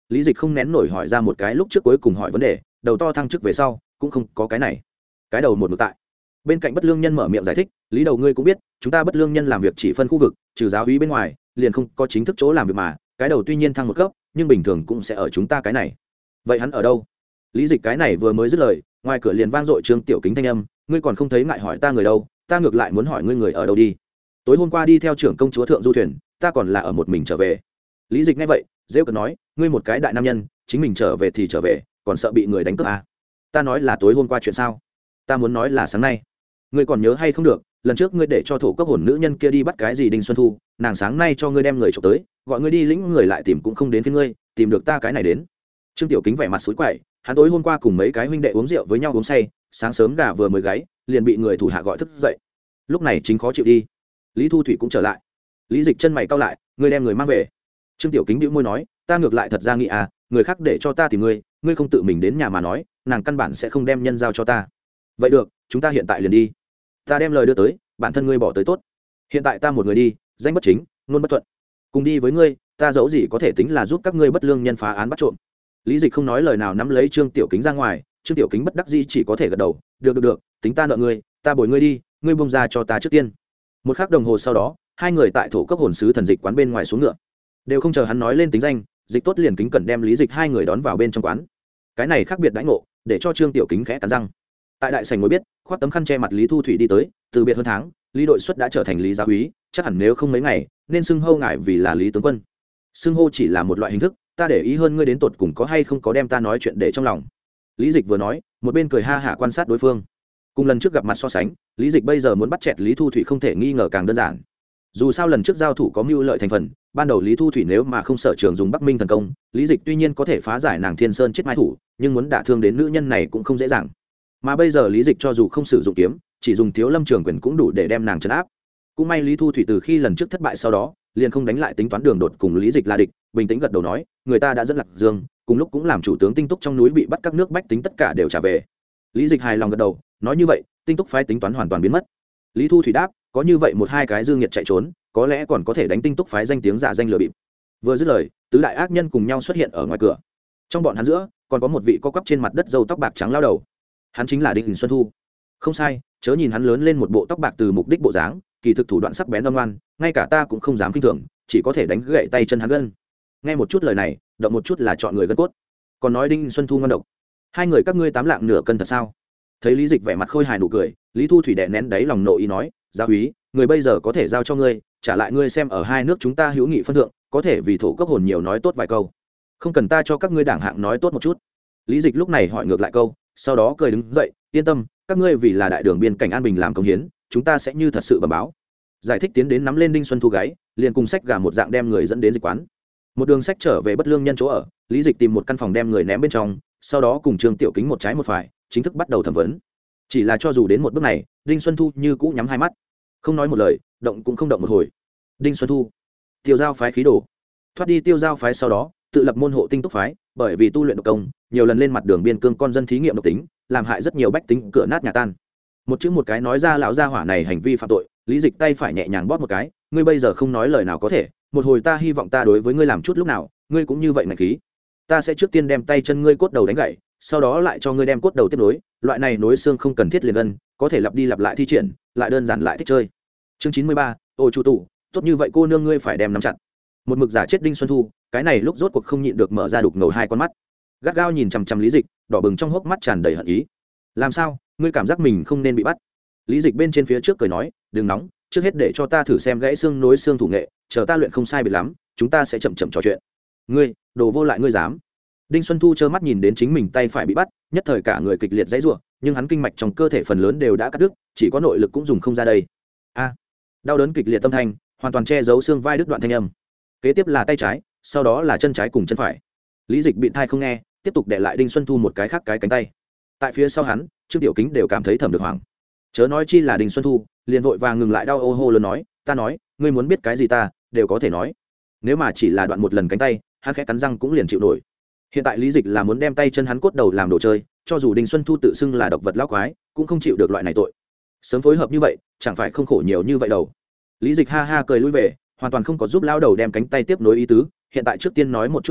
lý dịch không nén nổi hỏi ra một cái lúc trước cuối cùng hỏi vấn đề, đầu to thăng chức về sau cũng không có cái này cái đầu một ngược tại. Bên cạnh bất lương nhân mở miệng giải thích, lý đầu ngươi cũng biết chúng ta bất lương nhân làm việc chỉ phân khu vực, trừ giáo úy bên ngoài liền không có chính thức chỗ làm việc mà, cái đầu tuy nhiên thăng một cấp nhưng bình thường cũng sẽ ở chúng ta cái này. Vậy hắn ở đâu? Lý dịch cái này vừa mới dứt lời, ngoài cửa liền vang dội Trương Tiểu Kính thanh âm, ngươi còn không thấy ngại hỏi ta người đâu, ta ngược lại muốn hỏi ngươi người ở đâu đi. Tối hôm qua đi theo trưởng công chúa thượng du thuyền, ta còn là ở một mình trở về. Lý dịch nghe vậy rêu cợt nói, ngươi một cái đại nam nhân chính mình trở về thì trở về, còn sợ bị người đánh cướp à? Ta nói là tối hôm qua chuyện sao? Ta muốn nói là sáng nay. Ngươi còn nhớ hay không được, lần trước ngươi để cho thổ cấp hồn nữ nhân kia đi bắt cái gì Đinh Xuân Thu, nàng sáng nay cho ngươi đem người trộm tới, gọi ngươi đi lĩnh người lại tìm cũng không đến phía ngươi, tìm được ta cái này đến. Trương Tiểu Kính vẻ mặt sủi quậy, hắn tối hôm qua cùng mấy cái huynh đệ uống rượu với nhau uống say, sáng sớm gà vừa mới gáy liền bị người thủ hạ gọi thức dậy, lúc này chính khó chịu đi. Lý Thu Thủy cũng trở lại. Lý dịch chân mày cau lại, ngươi đem người mang về. Trương Tiểu Kính bĩu môi nói, ta ngược lại thật ra nghĩ à, người khác để cho ta tìm ngươi, ngươi không tự mình đến nhà mà nói, nàng căn bản sẽ không đem nhân giao cho ta. Vậy được, chúng ta hiện tại liền đi. Ta đem lời đưa tới, bản thân ngươi bỏ tới tốt. Hiện tại ta một người đi, danh bất chính ngôn bất thuận, cùng đi với ngươi, ta dẫu gì có thể tính là giúp các ngươi bất lương nhân phá án bắt trộm. Lý dịch không nói lời nào nắm lấy Trương Tiểu Kính ra ngoài. Trương Tiểu Kính bất đắc dĩ chỉ có thể gật đầu, được được được, tính ta nợ ngươi, ta bồi ngươi đi, ngươi buông ra cho ta trước tiên. Một khắc đồng hồ sau đó, hai người tại thổ cấp hồn sứ thần dịch quán bên ngoài xuống ngựa, đều không chờ hắn nói lên tính danh, dịch tốt liền kính cẩn đem Lý dịch hai người đón vào bên trong quán. Cái này khác biệt đãi ngộ, để cho Trương Tiểu Kính khẽ cắn răng. Tại đại sảnh ngồi biết, khoác tấm khăn che mặt Lý Thu Thủy đi tới, từ biệt hơn tháng, Lý đội xuất đã trở thành Lý giáo úy, chắc hẳn nếu không mấy ngày nên xưng hô ngài vì là Lý tướng quân. Xưng hô chỉ là một loại hình thức, ta để ý hơn ngươi đến tột cùng có hay không có đem ta nói chuyện để trong lòng. Lý dịch vừa nói, một bên cười ha hả quan sát đối phương. Cùng lần trước gặp mặt so sánh, Lý dịch bây giờ muốn bắt chẹt Lý Thu Thủy không thể nghi ngờ càng đơn giản. Dù sao lần trước giao thủ có mưu lợi thành phần, ban đầu Lý Thu Thủy nếu mà không sở trường dùng Bắc Minh thần công, Lý dịch tuy nhiên có thể phá giải nàng Thiên Sơn chết mai thủ, nhưng muốn đả thương đến nữ nhân này cũng không dễ dàng. Mà bây giờ Lý dịch cho dù không sử dụng kiếm, chỉ dùng thiếu lâm trường quyền cũng đủ để đem nàng trấn áp. Cũng may Lý Thu Thủy từ khi lần trước thất bại sau đó, liền không đánh lại tính toán đường đột cùng Lý dịch là địch, bình tĩnh gật đầu nói, người ta đã dẫn Lạc Dương, cùng lúc cũng làm chủ tướng Tinh Túc trong núi bị bắt các nước bách tính tất cả đều trả về. Lý dịch hài lòng gật đầu, nói như vậy, Tinh Túc phái tính toán hoàn toàn biến mất. Lý Thu Thủy đáp, có như vậy một hai cái dương nhiệt chạy trốn, có lẽ còn có thể đánh Tinh Túc phái danh tiếng giả danh lừa bịp. Vừa dứt lời, tứ đại ác nhân cùng nhau xuất hiện ở ngoài cửa. Trong bọn hắn giữa, còn có một vị co quắp trên mặt đất râu tóc bạc trắng lao đầu. Hắn chính là Đinh Xuân Thu. Không sai, chớ nhìn hắn lớn lên một bộ tóc bạc từ mục đích bộ dáng, kỳ thực thủ đoạn sắc bén âm ngoan, ngay cả ta cũng không dám khinh thường, chỉ có thể đánh gãy tay chân hắn gân. Nghe một chút lời này, động một chút là chọn người gân cốt. Còn nói Đinh Xuân Thu ngon độc, hai người các ngươi tám lạng nửa cân thật sao? Thấy Lý dịch vẻ mặt khôi hài nụ cười, Lý Thu Thủy đè nén đáy lòng nội ý nói, giáo úy, người bây giờ có thể giao cho ngươi, trả lại ngươi xem ở hai nước chúng ta hữu nghị phân thượng, có thể vì thổ cấp hồn nhiều nói tốt vài câu, không cần ta cho các ngươi đảng hạng nói tốt một chút. Lý dịch lúc này hỏi ngược lại câu, sau đó cười đứng dậy, yên tâm, các ngươi vì là đại đường biên cảnh an bình làm công hiến, chúng ta sẽ như thật sự bẩm báo. Giải thích tiến đến nắm lên Đinh Xuân Thu gáy, liền cùng sách gà một dạng đem người dẫn đến dịch quán. Một đường sách trở về bất lương nhân chỗ ở, Lý dịch tìm một căn phòng đem người ném bên trong, sau đó cùng Trương Tiểu Kính một trái một phải, chính thức bắt đầu thẩm vấn. Chỉ là cho dù đến một bước này, Đinh Xuân Thu như cũ nhắm hai mắt, không nói một lời, động cũng không động một hồi. Đinh Xuân Thu, tiêu giao phái khí đồ, thoát đi tiêu giao phái sau đó, tự lập môn hộ Tinh Túc phái, bởi vì tu luyện độc công, nhiều lần lên mặt đường biên cương con dân thí nghiệm độc tính, làm hại rất nhiều bách tính cửa nát nhà tan. Một chữ một cái nói ra lão gia hỏa này hành vi phạm tội. Lý dịch tay phải nhẹ nhàng bóp một cái, ngươi bây giờ không nói lời nào có thể, một hồi ta hy vọng ta đối với ngươi làm chút lúc nào, ngươi cũng như vậy ngạch khí. Ta sẽ trước tiên đem tay chân ngươi cốt đầu đánh gãy, sau đó lại cho ngươi đem cốt đầu tiếp nối, loại này nối xương không cần thiết liền gân, có thể lặp đi lặp lại thi triển, lại đơn giản lại thích chơi. Chương chín mươi ba, ôi chủ tủ, tốt như vậy cô nương ngươi phải đem nắm chặt. Một mực giả chết Đinh Xuân Thu, cái này lúc rốt cuộc không nhịn được mở ra đục ngầu hai con mắt, gắt gao nhìn chằm chằm Lý dịch, đỏ bừng trong hốc mắt tràn đầy hận ý. Làm sao, ngươi cảm giác mình không nên bị bắt? Lý dịch bên trên phía trước cười nói, đừng nóng, trước hết để cho ta thử xem gãy xương nối xương thủ nghệ, chờ ta luyện không sai biệt lắm, chúng ta sẽ chậm chậm trò chuyện. Ngươi, đồ vô lại ngươi dám? Đinh Xuân Thu trơ mắt nhìn đến chính mình tay phải bị bắt, nhất thời cả người kịch liệt dãy rủa, nhưng hắn kinh mạch trong cơ thể phần lớn đều đã cắt đứt, chỉ có nội lực cũng dùng không ra đây. A, đau đớn kịch liệt tâm thanh, hoàn toàn che giấu xương vai đứt đoạn thanh âm. Kế tiếp là tay trái, sau đó là chân trái cùng chân phải. Lý dịch bị thai không nghe, tiếp tục để lại Đinh Xuân Thu một cái khác cái cánh tay. Tại phía sau hắn, Trương Tiểu Kính đều cảm thấy thầm được hoảng, chớ nói chi là Đinh Xuân Thu, liền vội vàng ngừng lại đau ô hô lớn nói, ta nói, ngươi muốn biết cái gì ta đều có thể nói. Nếu mà chỉ là đoạn một lần cánh tay, hắn khẽ cắn răng cũng liền chịu nổi. Hiện tại Lý dịch là muốn đem tay chân hắn cốt đầu làm đồ chơi, cho dù Đinh Xuân Thu tự xưng là độc vật lão quái, cũng không chịu được loại này tội. Sớm phối hợp như vậy, chẳng phải không khổ nhiều như vậy đâu. Lý dịch ha ha cười lui về, hoàn toàn không có giúp lão đầu đem cánh tay tiếp nối ý tứ. Hiện tại trước tiên nói một chút về,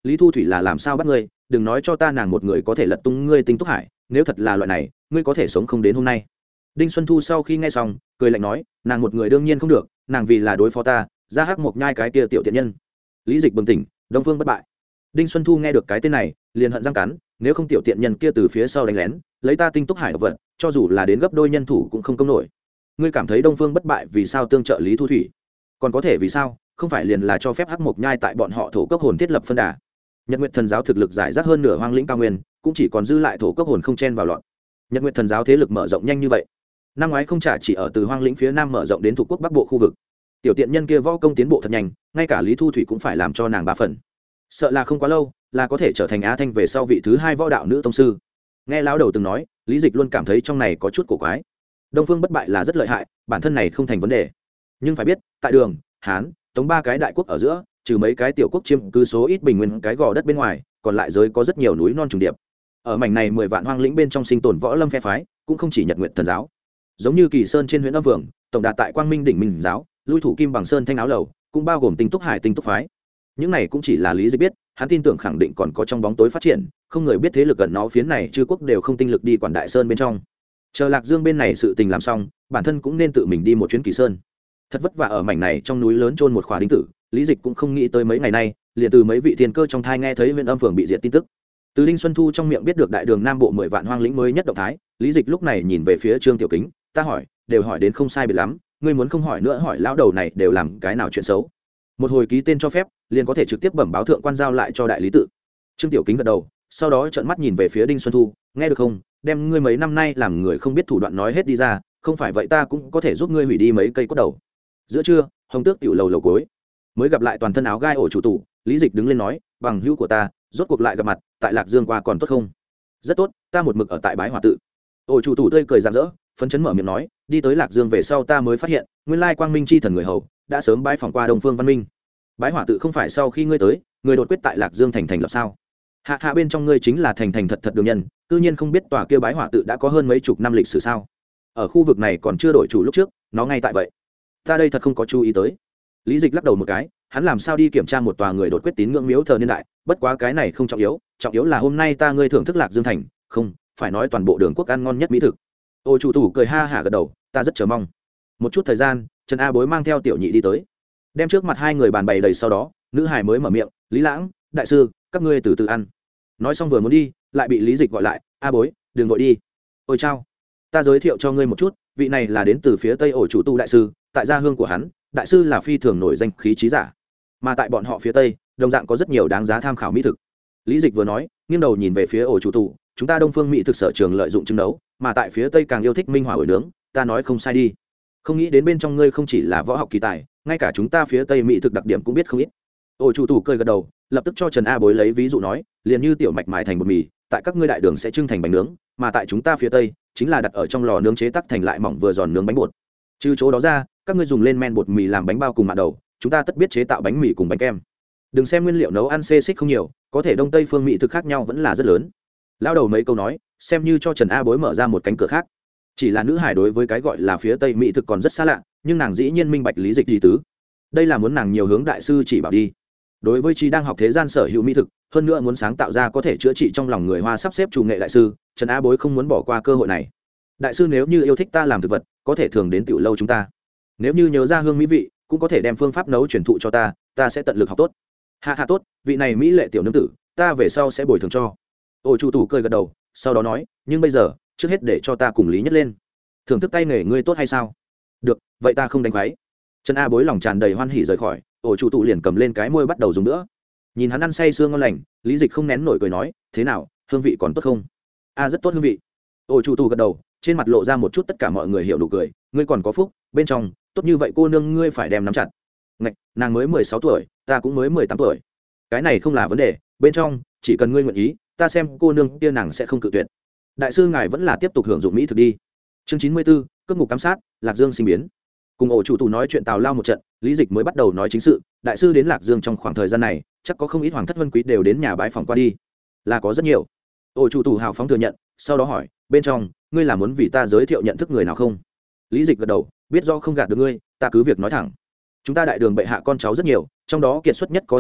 lý thu thủy là làm sao bắt ngươi, đừng nói cho ta nàng một người có thể lật tung ngươi tinh túc hải, nếu thật là loại này ngươi có thể sống không đến hôm nay. Đinh Xuân Thu sau khi nghe xong cười lạnh nói, nàng một người đương nhiên không được, nàng vì là đối phó ta ra hắc mộc nhai cái kia tiểu tiện nhân. Lý Dịch bừng tỉnh, Đông Phương bất bại. Đinh Xuân Thu nghe được cái tên này liền hận răng cắn, nếu không tiểu tiện nhân kia từ phía sau đánh lén lấy ta tinh túc hải độc vật, cho dù là đến gấp đôi nhân thủ cũng không công nổi. Ngươi cảm thấy Đông Phương bất bại vì sao tương trợ Lý Thu Thủy? Còn có thể vì sao không phải liền là cho phép hắc mộc nhai tại bọn họ thổ cốc hồn thiết lập phân đà. Nhật Nguyệt Thần giáo thực lực giải rác hơn nửa hoang lĩnh cao nguyên, cũng chỉ còn dư lại thổ cốc hồn không chen vào loạn. Nhật Nguyệt Thần giáo thế lực mở rộng nhanh như vậy, năm ngoái không trả chỉ ở từ hoang lĩnh phía nam mở rộng đến thuộc quốc bắc bộ khu vực. Tiểu tiện nhân kia võ công tiến bộ thật nhanh, ngay cả Lý Thu Thủy cũng phải làm cho nàng ba phần. Sợ là không quá lâu là có thể trở thành Á Thanh về sau vị thứ hai võ đạo nữ tông sư. Nghe lão đầu từng nói, Lý Dịch luôn cảm thấy trong này có chút cổ quái. Đông Phương bất bại là rất lợi hại, bản thân này không thành vấn đề, nhưng phải biết tại Đường, Hán, Tống ba cái đại quốc ở giữa, trừ mấy cái tiểu quốc chiếm cứ số ít bình nguyên cái gò đất bên ngoài, còn lại giới có rất nhiều núi non trùng điệp. Ở mảnh này mười vạn hoang lĩnh bên trong sinh tồn võ lâm phe phái, cũng không chỉ Nhật Nguyệt Thần giáo. Giống như Kỳ Sơn trên huyện Âm Vượng, tổng đạt tại Quang Minh đỉnh Minh giáo, lui thủ Kim Bằng Sơn Thanh Áo Lầu, cũng bao gồm Tinh Túc Hải Tinh Túc phái. Những này cũng chỉ là Lý Dịch biết, hắn tin tưởng khẳng định còn có trong bóng tối phát triển, không người biết thế lực gần nó phiến này chư quốc đều không tinh lực đi quản Đại Sơn bên trong. Chờ Lạc Dương bên này sự tình làm xong, bản thân cũng nên tự mình đi một chuyến Kỳ Sơn. Thật vất vả ở mảnh này trong núi lớn chôn một khỏa đinh tử, Lý Dịch cũng không nghĩ tới mấy ngày nay, liền từ mấy vị thiên cơ trong thai nghe thấy huyện Âm Phường bị diệt tin tức. Từ Đinh Xuân Thu trong miệng biết được đại đường Nam Bộ mười vạn hoang lĩnh mới nhất động thái, Lý Dịch lúc này nhìn về phía Trương Tiểu Kính, ta hỏi, đều hỏi đến không sai biệt lắm, ngươi muốn không hỏi nữa hỏi lão đầu này đều làm cái nào chuyện xấu. Một hồi ký tên cho phép, liền có thể trực tiếp bẩm báo thượng quan giao lại cho đại lý tự. Trương Tiểu Kính gật đầu, sau đó trợn mắt nhìn về phía Đinh Xuân Thu, nghe được không, đem ngươi mấy năm nay làm người không biết thủ đoạn nói hết đi ra, không phải vậy ta cũng có thể giúp ngươi hủy đi mấy cây cốt đầu. Giữa trưa, Hồng Tước tiểu lầu lầu cuối, mới gặp lại toàn thân áo gai ổ chủ tủ, Lý Dịch đứng lên nói, bằng hữu của ta, rốt cuộc lại gặp mặt, tại Lạc Dương qua còn tốt không? Rất tốt, ta một mực ở tại Bái Hỏa tự. Ổ chủ tủ tươi cười rạng rỡ, phấn chấn mở miệng nói, đi tới Lạc Dương về sau ta mới phát hiện, nguyên lai Quang Minh chi thần người hầu đã sớm bái phỏng qua Đông Phương Văn Minh. Bái Hỏa tự không phải sau khi ngươi tới, người đột quyết tại Lạc Dương thành thành lập sao? Hạ hạ bên trong ngươi chính là thành thành thật thật đường nhân, tự nhiên không biết tòa kia Bái Hỏa tự đã có hơn mấy chục năm lịch sử sao? Ở khu vực này còn chưa đổi chủ lúc trước, nó ngay tại vậy. Ta đây thật không có chú ý tới. Lý Dịch lắc đầu một cái, hắn làm sao đi kiểm tra một tòa người đột quyết tín ngưỡng miếu thờ niên đại, bất quá cái này không trọng yếu, trọng yếu là hôm nay ta ngươi thưởng thức Lạc Dương thành, không, phải nói toàn bộ đường quốc ăn ngon nhất mỹ thực. Ôi chủ thủ cười ha hả gật đầu, ta rất chờ mong. Một chút thời gian, Trần A Bối mang theo tiểu nhị đi tới, đem trước mặt hai người bàn bày đầy, sau đó nữ hài mới mở miệng, Lý Lãng, đại sư, các ngươi từ từ ăn. Nói xong vừa muốn đi, lại bị Lý Dịch gọi lại, A Bối, đừng vội đi. Ôi chao, ta giới thiệu cho ngươi một chút, vị này là đến từ phía tây ổ chủ tu đại sư, tại gia hương của hắn, đại sư là phi thường nổi danh khí trí giả, mà tại bọn họ phía tây đồng dạng có rất nhiều đáng giá tham khảo mỹ thực. Lý Dịch vừa nói, nghiêng đầu nhìn về phía ổ chủ tụ, chúng ta Đông Phương mỹ thực sở trường lợi dụng trưng nấu, mà tại phía tây càng yêu thích minh hỏa ổi nướng, ta nói không sai đi. Không nghĩ đến bên trong ngươi không chỉ là võ học kỳ tài, ngay cả chúng ta phía tây mỹ thực đặc điểm cũng biết không ít. Ổ chủ tụ cười gật đầu, lập tức cho Trần A Bối lấy ví dụ nói, liền như tiểu mạch mài thành bột mì, tại các ngươi đại đường sẽ trưng thành bánh nướng, mà tại chúng ta phía tây chính là đặt ở trong lò nướng chế tác thành lại mỏng vừa giòn nướng bánh bột. Trừ chỗ đó ra, các ngươi dùng lên men bột mì làm bánh bao cùng mạ đầu, chúng ta tất biết chế tạo bánh mì cùng bánh kem. Đừng xem nguyên liệu nấu ăn xê xích không nhiều, có thể đông tây phương mỹ thực khác nhau vẫn là rất lớn. Lao đầu mấy câu nói, xem như cho Trần A Bối mở ra một cánh cửa khác. Chỉ là nữ hải đối với cái gọi là phía tây mỹ thực còn rất xa lạ, nhưng nàng dĩ nhiên minh bạch lý dịch gì tứ. Đây là muốn nàng nhiều hướng đại sư chỉ bảo đi. Đối với chi đang học thế gian sở hữu mỹ thực, hơn nữa muốn sáng tạo ra có thể chữa trị trong lòng người Hoa sắp xếp chủ nghệ đại sư, Trần A Bối không muốn bỏ qua cơ hội này. Đại sư nếu như yêu thích ta làm thực vật, có thể thường đến tiểu lâu chúng ta. Nếu như nhớ ra hương mỹ vị, cũng có thể đem phương pháp nấu truyền thụ cho ta, ta sẽ tận lực học tốt. Hạ hạ tốt, vị này mỹ lệ tiểu nương tử, ta về sau sẽ bồi thường cho. Ôi chủ tủ cười gật đầu, sau đó nói, nhưng bây giờ trước hết để cho ta cùng Lý Nhất lên thưởng thức tay nghề ngươi tốt hay sao? Được, vậy ta không đánh khoái. Trần A Bối lòng tràn đầy hoan hỉ rời khỏi, ôi chủ tủ liền cầm lên cái môi bắt đầu dùng nữa. Nhìn hắn ăn say sưa ngon lành, Lý Dịch không nén nổi cười nói, thế nào, hương vị còn tốt không? A rất tốt hương vị. Ôi chủ tủ gật đầu, trên mặt lộ ra một chút tất cả mọi người hiểu nụ cười, ngươi còn có phúc, bên trong tốt như vậy cô nương ngươi phải đem nắm chặt. Ngạch, nàng mới mười sáu tuổi, ta cũng mới mười tám tuổi. Cái này không là vấn đề, bên trong chỉ cần ngươi nguyện ý, ta xem cô nương kia nàng sẽ không cự tuyệt. Đại sư ngài vẫn là tiếp tục hưởng dụng mỹ thực đi. Chương chín mươi 94, cấp ngục giám sát, Lạc Dương sinh biến. Cùng ổ chủ tù nói chuyện tào lao một trận, Lý Dịch mới bắt đầu nói chính sự. Đại sư đến Lạc Dương trong khoảng thời gian này, chắc có không ít hoàng thất vân quý đều đến nhà bái phòng qua đi. Là có rất nhiều. Ổ chủ tù hào phóng thừa nhận, sau đó hỏi, bên trong ngươi là muốn vì ta giới thiệu nhận thức người nào không? Lý Dịch gật đầu, biết do không gạt được ngươi, ta cứ việc nói thẳng. Chúng ta đại đường bệ hạ con cháu rất nhiều, trong đó kiệt xuất nhất có thái tử,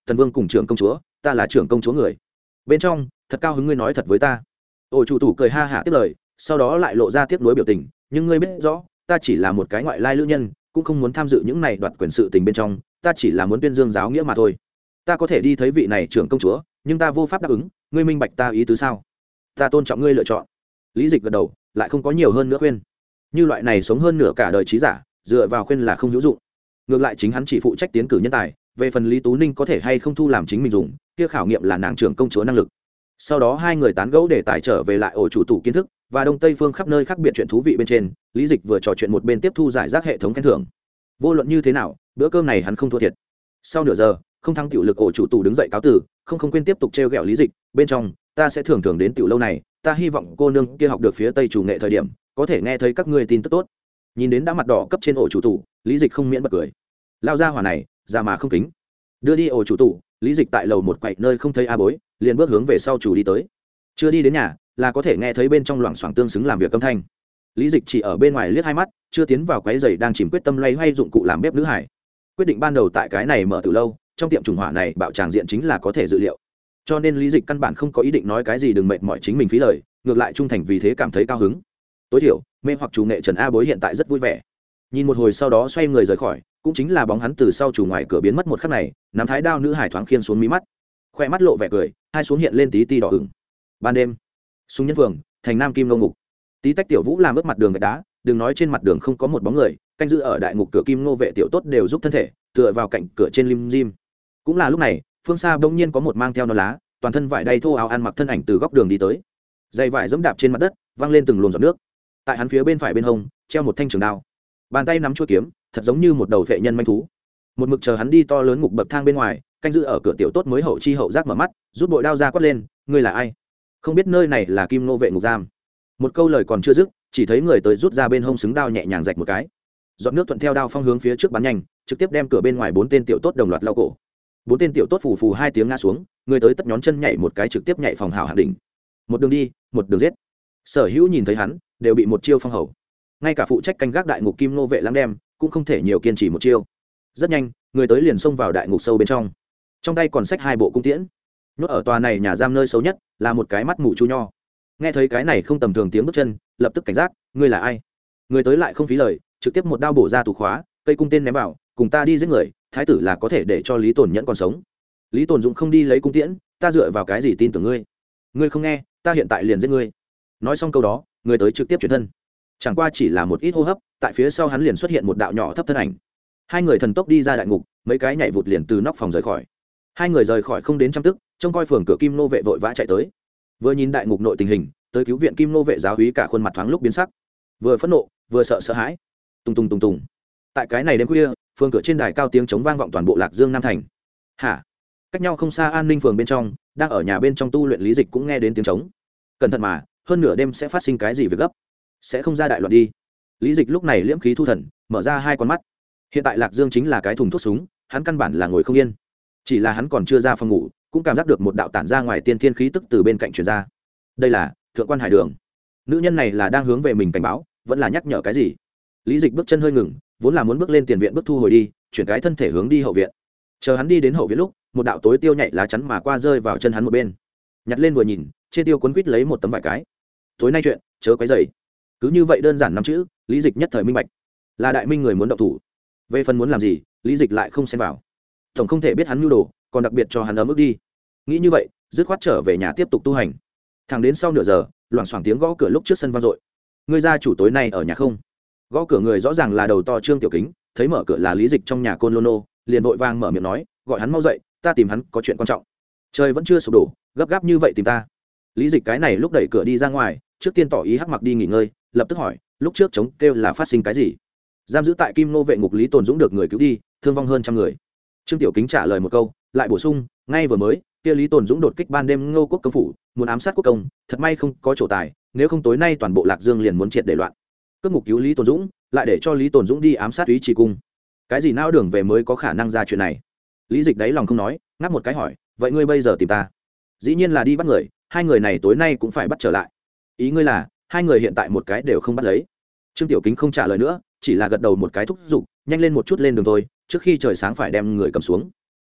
tần vương cùng trưởng công chúa, ta là trưởng công chúa người. Bên trong thật cao hứng ngươi nói thật với ta. Ổ chủ tủ cười ha hả tiếp lời, sau đó lại lộ ra tiếc nuối biểu tình, nhưng ngươi biết rõ ta chỉ là một cái ngoại lai lữ nhân, cũng không muốn tham dự những này đoạt quyền sự tình bên trong, ta chỉ là muốn tuyên dương giáo nghĩa mà thôi. Ta có thể đi thấy vị này trưởng công chúa, nhưng ta vô pháp đáp ứng, ngươi minh bạch ta ý tứ sao? Ta tôn trọng ngươi lựa chọn. Lý Dịch gật đầu, lại không có nhiều hơn nữa khuyên. Như loại này sống hơn nửa cả đời trí giả, dựa vào khuyên là không hữu dụng. Ngược lại chính hắn chỉ phụ trách tiến cử nhân tài, về phần Lý Tú Ninh có thể hay không thu làm chính mình dùng, kia khảo nghiệm là nàng trưởng công chúa năng lực. Sau đó hai người tán gẫu để tài trở về lại ổ chủ tủ kiến thức và đông tây phương khắp nơi khác biệt chuyện thú vị bên trên. Lý Dịch vừa trò chuyện một bên tiếp thu giải rác hệ thống khen thưởng. Vô luận như thế nào, bữa cơm này hắn không thua thiệt. Sau nửa giờ, không thắng tiểu lực ổ chủ tủ đứng dậy cáo từ, không không quên tiếp tục trêu ghẹo Lý Dịch, bên trong ta sẽ thường thường đến tiểu lâu này, ta hy vọng cô nương kia học được phía tây chủ nghệ thời điểm có thể nghe thấy các ngươi tin tức tốt. Nhìn đến đã mặt đỏ cấp trên ổ chủ tủ, Lý Dịch không miễn bật cười. Lao ra hỏa này ra mà không kính. Đưa đi ổ chủ tủ, Lý Dịch tại lầu một quậy nơi không thấy a bối, liền bước hướng về sau chủ đi tới. Chưa đi đến nhà là có thể nghe thấy bên trong loảng xoảng tương xứng làm việc âm thanh. Lý Dịch chỉ ở bên ngoài liếc hai mắt, chưa tiến vào quấy giày đang chìm quyết tâm loay hoay dụng cụ làm bếp nữ hải. Quyết định ban đầu tại cái này mở từ lâu, trong tiệm trùng hỏa này bạo tràng diện chính là có thể dự liệu, cho nên Lý Dịch căn bản không có ý định nói cái gì đừng mệt mỏi chính mình phí lời, ngược lại trung thành vì thế cảm thấy cao hứng. Tối thiểu mê hoặc chủ nghệ Trần A Bối hiện tại rất vui vẻ. Nhìn một hồi sau đó xoay người rời khỏi, cũng chính là bóng hắn từ sau chủ ngoài cửa biến mất một khắc này, nắm thái đao nữ hải thoáng khiên xuống mí mắt, khoe mắt lộ vẻ cười, hai xuống hiện lên tí ti đỏ ửng. Ban đêm, Súng Nhân Phường, thành Nam Kim Ngô ngục. Tí tách tiểu Vũ làm ướt mặt đường gạch đá, đừng nói trên mặt đường không có một bóng người, canh giữ ở đại ngục cửa Kim Ngô vệ tiểu tốt đều giúp thân thể, tựa vào cạnh cửa trên lim dim. Cũng là lúc này, phương xa bỗng nhiên có một mang theo nón lá, toàn thân vải đay thô áo ăn mặc thân ảnh từ góc đường đi tới. Giày vải dẫm đạp trên mặt đất, văng lên từng luồng giọt nước. Tại hắn phía bên phải bên hông, treo một thanh trường đao. Bàn tay nắm chuôi kiếm, thật giống như một đầu vệ nhân manh thú. Một mực chờ hắn đi to lớn ngục bậc thang bên ngoài, canh giữ ở cửa tiểu tốt mới hậu chi hậu giác mở mắt, rút bội đao ra quát lên, ngươi là ai? Không biết nơi này là Kim Nô vệ ngục giam. Một câu lời còn chưa dứt, chỉ thấy người tới rút ra bên hông xứng đao nhẹ nhàng rạch một cái. Giọt nước thuận theo đao phong hướng phía trước bắn nhanh, trực tiếp đem cửa bên ngoài bốn tên tiểu tốt đồng loạt lao cổ. Bốn tên tiểu tốt phù phù hai tiếng ngã xuống, người tới tất nhón chân nhảy một cái trực tiếp nhảy phòng hảo hạng đỉnh. Một đường đi, một đường giết. Sở hữu nhìn thấy hắn, đều bị một chiêu phong hầu. Ngay cả phụ trách canh gác đại ngục Kim Nô vệ lãng đem, cũng không thể nhiều kiên trì một chiêu. Rất nhanh, người tới liền xông vào đại ngục sâu bên trong. Trong tay còn xách hai bộ cung tiễn. Nhốt ở tòa này nhà giam nơi xấu nhất, là một cái mắt mù chu nho. Nghe thấy cái này không tầm thường tiếng bước chân, lập tức cảnh giác, ngươi là ai? Người tới lại không phí lời, trực tiếp một đao bổ ra tủ khóa, cây cung tên ném vào, cùng ta đi giết người, thái tử là có thể để cho Lý Tồn Nhẫn còn sống. Lý Tồn Dũng không đi lấy cung tiễn, ta dựa vào cái gì tin tưởng ngươi? Ngươi không nghe, ta hiện tại liền giết ngươi. Nói xong câu đó, người tới trực tiếp chuyển thân. Chẳng qua chỉ là một ít hô hấp, tại phía sau hắn liền xuất hiện một đạo nhỏ thấp thân ảnh. Hai người thần tốc đi ra đại ngục, mấy cái nhảy vụt liền từ nóc phòng rời khỏi. Hai người rời khỏi không đến trăm tức, trông coi phường cửa Kim Nô vệ vội vã chạy tới. Vừa nhìn đại ngục nội tình hình, tới cứu viện Kim Nô vệ giáo úy cả khuôn mặt thoáng lúc biến sắc, vừa phẫn nộ, vừa sợ sợ hãi. Tùng tùng tùng tùng. Tại cái này đêm khuya, phường cửa trên đài cao tiếng chống vang vọng toàn bộ Lạc Dương Nam thành. Hả? Cách nhau không xa an ninh phường bên trong, đang ở nhà bên trong tu luyện Lý Dịch cũng nghe đến tiếng trống. Cẩn thận mà, hơn nửa đêm sẽ phát sinh cái gì việc gấp? Sẽ không ra đại loạn đi. Lý Dịch lúc này liễm khí thu thần, mở ra hai con mắt. Hiện tại Lạc Dương chính là cái thùng thuốc súng, hắn căn bản là ngồi không yên. Chỉ là hắn còn chưa ra phòng ngủ, cũng cảm giác được một đạo tản ra ngoài tiên thiên khí tức từ bên cạnh truyền ra. Đây là Thượng quan Hải Đường. Nữ nhân này là đang hướng về mình cảnh báo, vẫn là nhắc nhở cái gì? Lý Dịch bước chân hơi ngừng, vốn là muốn bước lên tiền viện bước thu hồi đi, chuyển cái thân thể hướng đi hậu viện. Chờ hắn đi đến hậu viện lúc, một đạo tối tiêu nhạy lá chắn mà qua rơi vào chân hắn một bên. Nhặt lên vừa nhìn, trên tiêu cuốn quýt lấy một tấm vải cái. Tối nay chuyện, chớ quấy rầy. Cứ như vậy đơn giản năm chữ, Lý Dịch nhất thời minh bạch, là đại minh người muốn động thủ. Về phần muốn làm gì, Lý Dịch lại không xen vào. Tổng không thể biết hắn mưu đồ, còn đặc biệt cho hắn ấm ức đi. Nghĩ như vậy, dứt khoát trở về nhà tiếp tục tu hành. Thẳng đến sau nửa giờ, loảng xoảng tiếng gõ cửa lúc trước sân vang dội. Ngươi gia chủ tối nay ở nhà không? Gõ cửa người rõ ràng là đầu to Trương Tiểu Kính, thấy mở cửa là Lý Dịch trong nhà Côn Lô Nô, liền vội vàng mở miệng nói, gọi hắn mau dậy, ta tìm hắn có chuyện quan trọng. Trời vẫn chưa sụp đổ, gấp gáp như vậy tìm ta. Lý Dịch cái này lúc đẩy cửa đi ra ngoài, trước tiên tỏ ý hắc mặc đi nghỉ ngơi, lập tức hỏi, lúc trước chống kêu là phát sinh cái gì? Giam giữ tại Kim Nô vệ ngục Lý Tồn Dũng được người cứu đi, thương vong hơn trăm người. Trương Tiểu Kính trả lời một câu, lại bổ sung, ngay vừa mới, kia Lý Tồn Dũng đột kích ban đêm Ngô Quốc công phủ, muốn ám sát quốc công, thật may không có chỗ tài, nếu không tối nay toàn bộ Lạc Dương liền muốn triệt để loạn. Cướp ngục cứu Lý Tồn Dũng, lại để cho Lý Tồn Dũng đi ám sát Úy Trì Cung. Cái gì não đường về mới có khả năng ra chuyện này? Lý Dịch đáy lòng không nói, ngáp một cái hỏi, vậy ngươi bây giờ tìm ta? Dĩ nhiên là đi bắt người, hai người này tối nay cũng phải bắt trở lại. Ý ngươi là, hai người hiện tại một cái đều không bắt lấy? Trương Tiểu Kính không trả lời nữa, chỉ là gật đầu một cái thúc giục, nhanh lên một chút lên đường thôi, trước khi trời sáng phải đem người cầm xuống.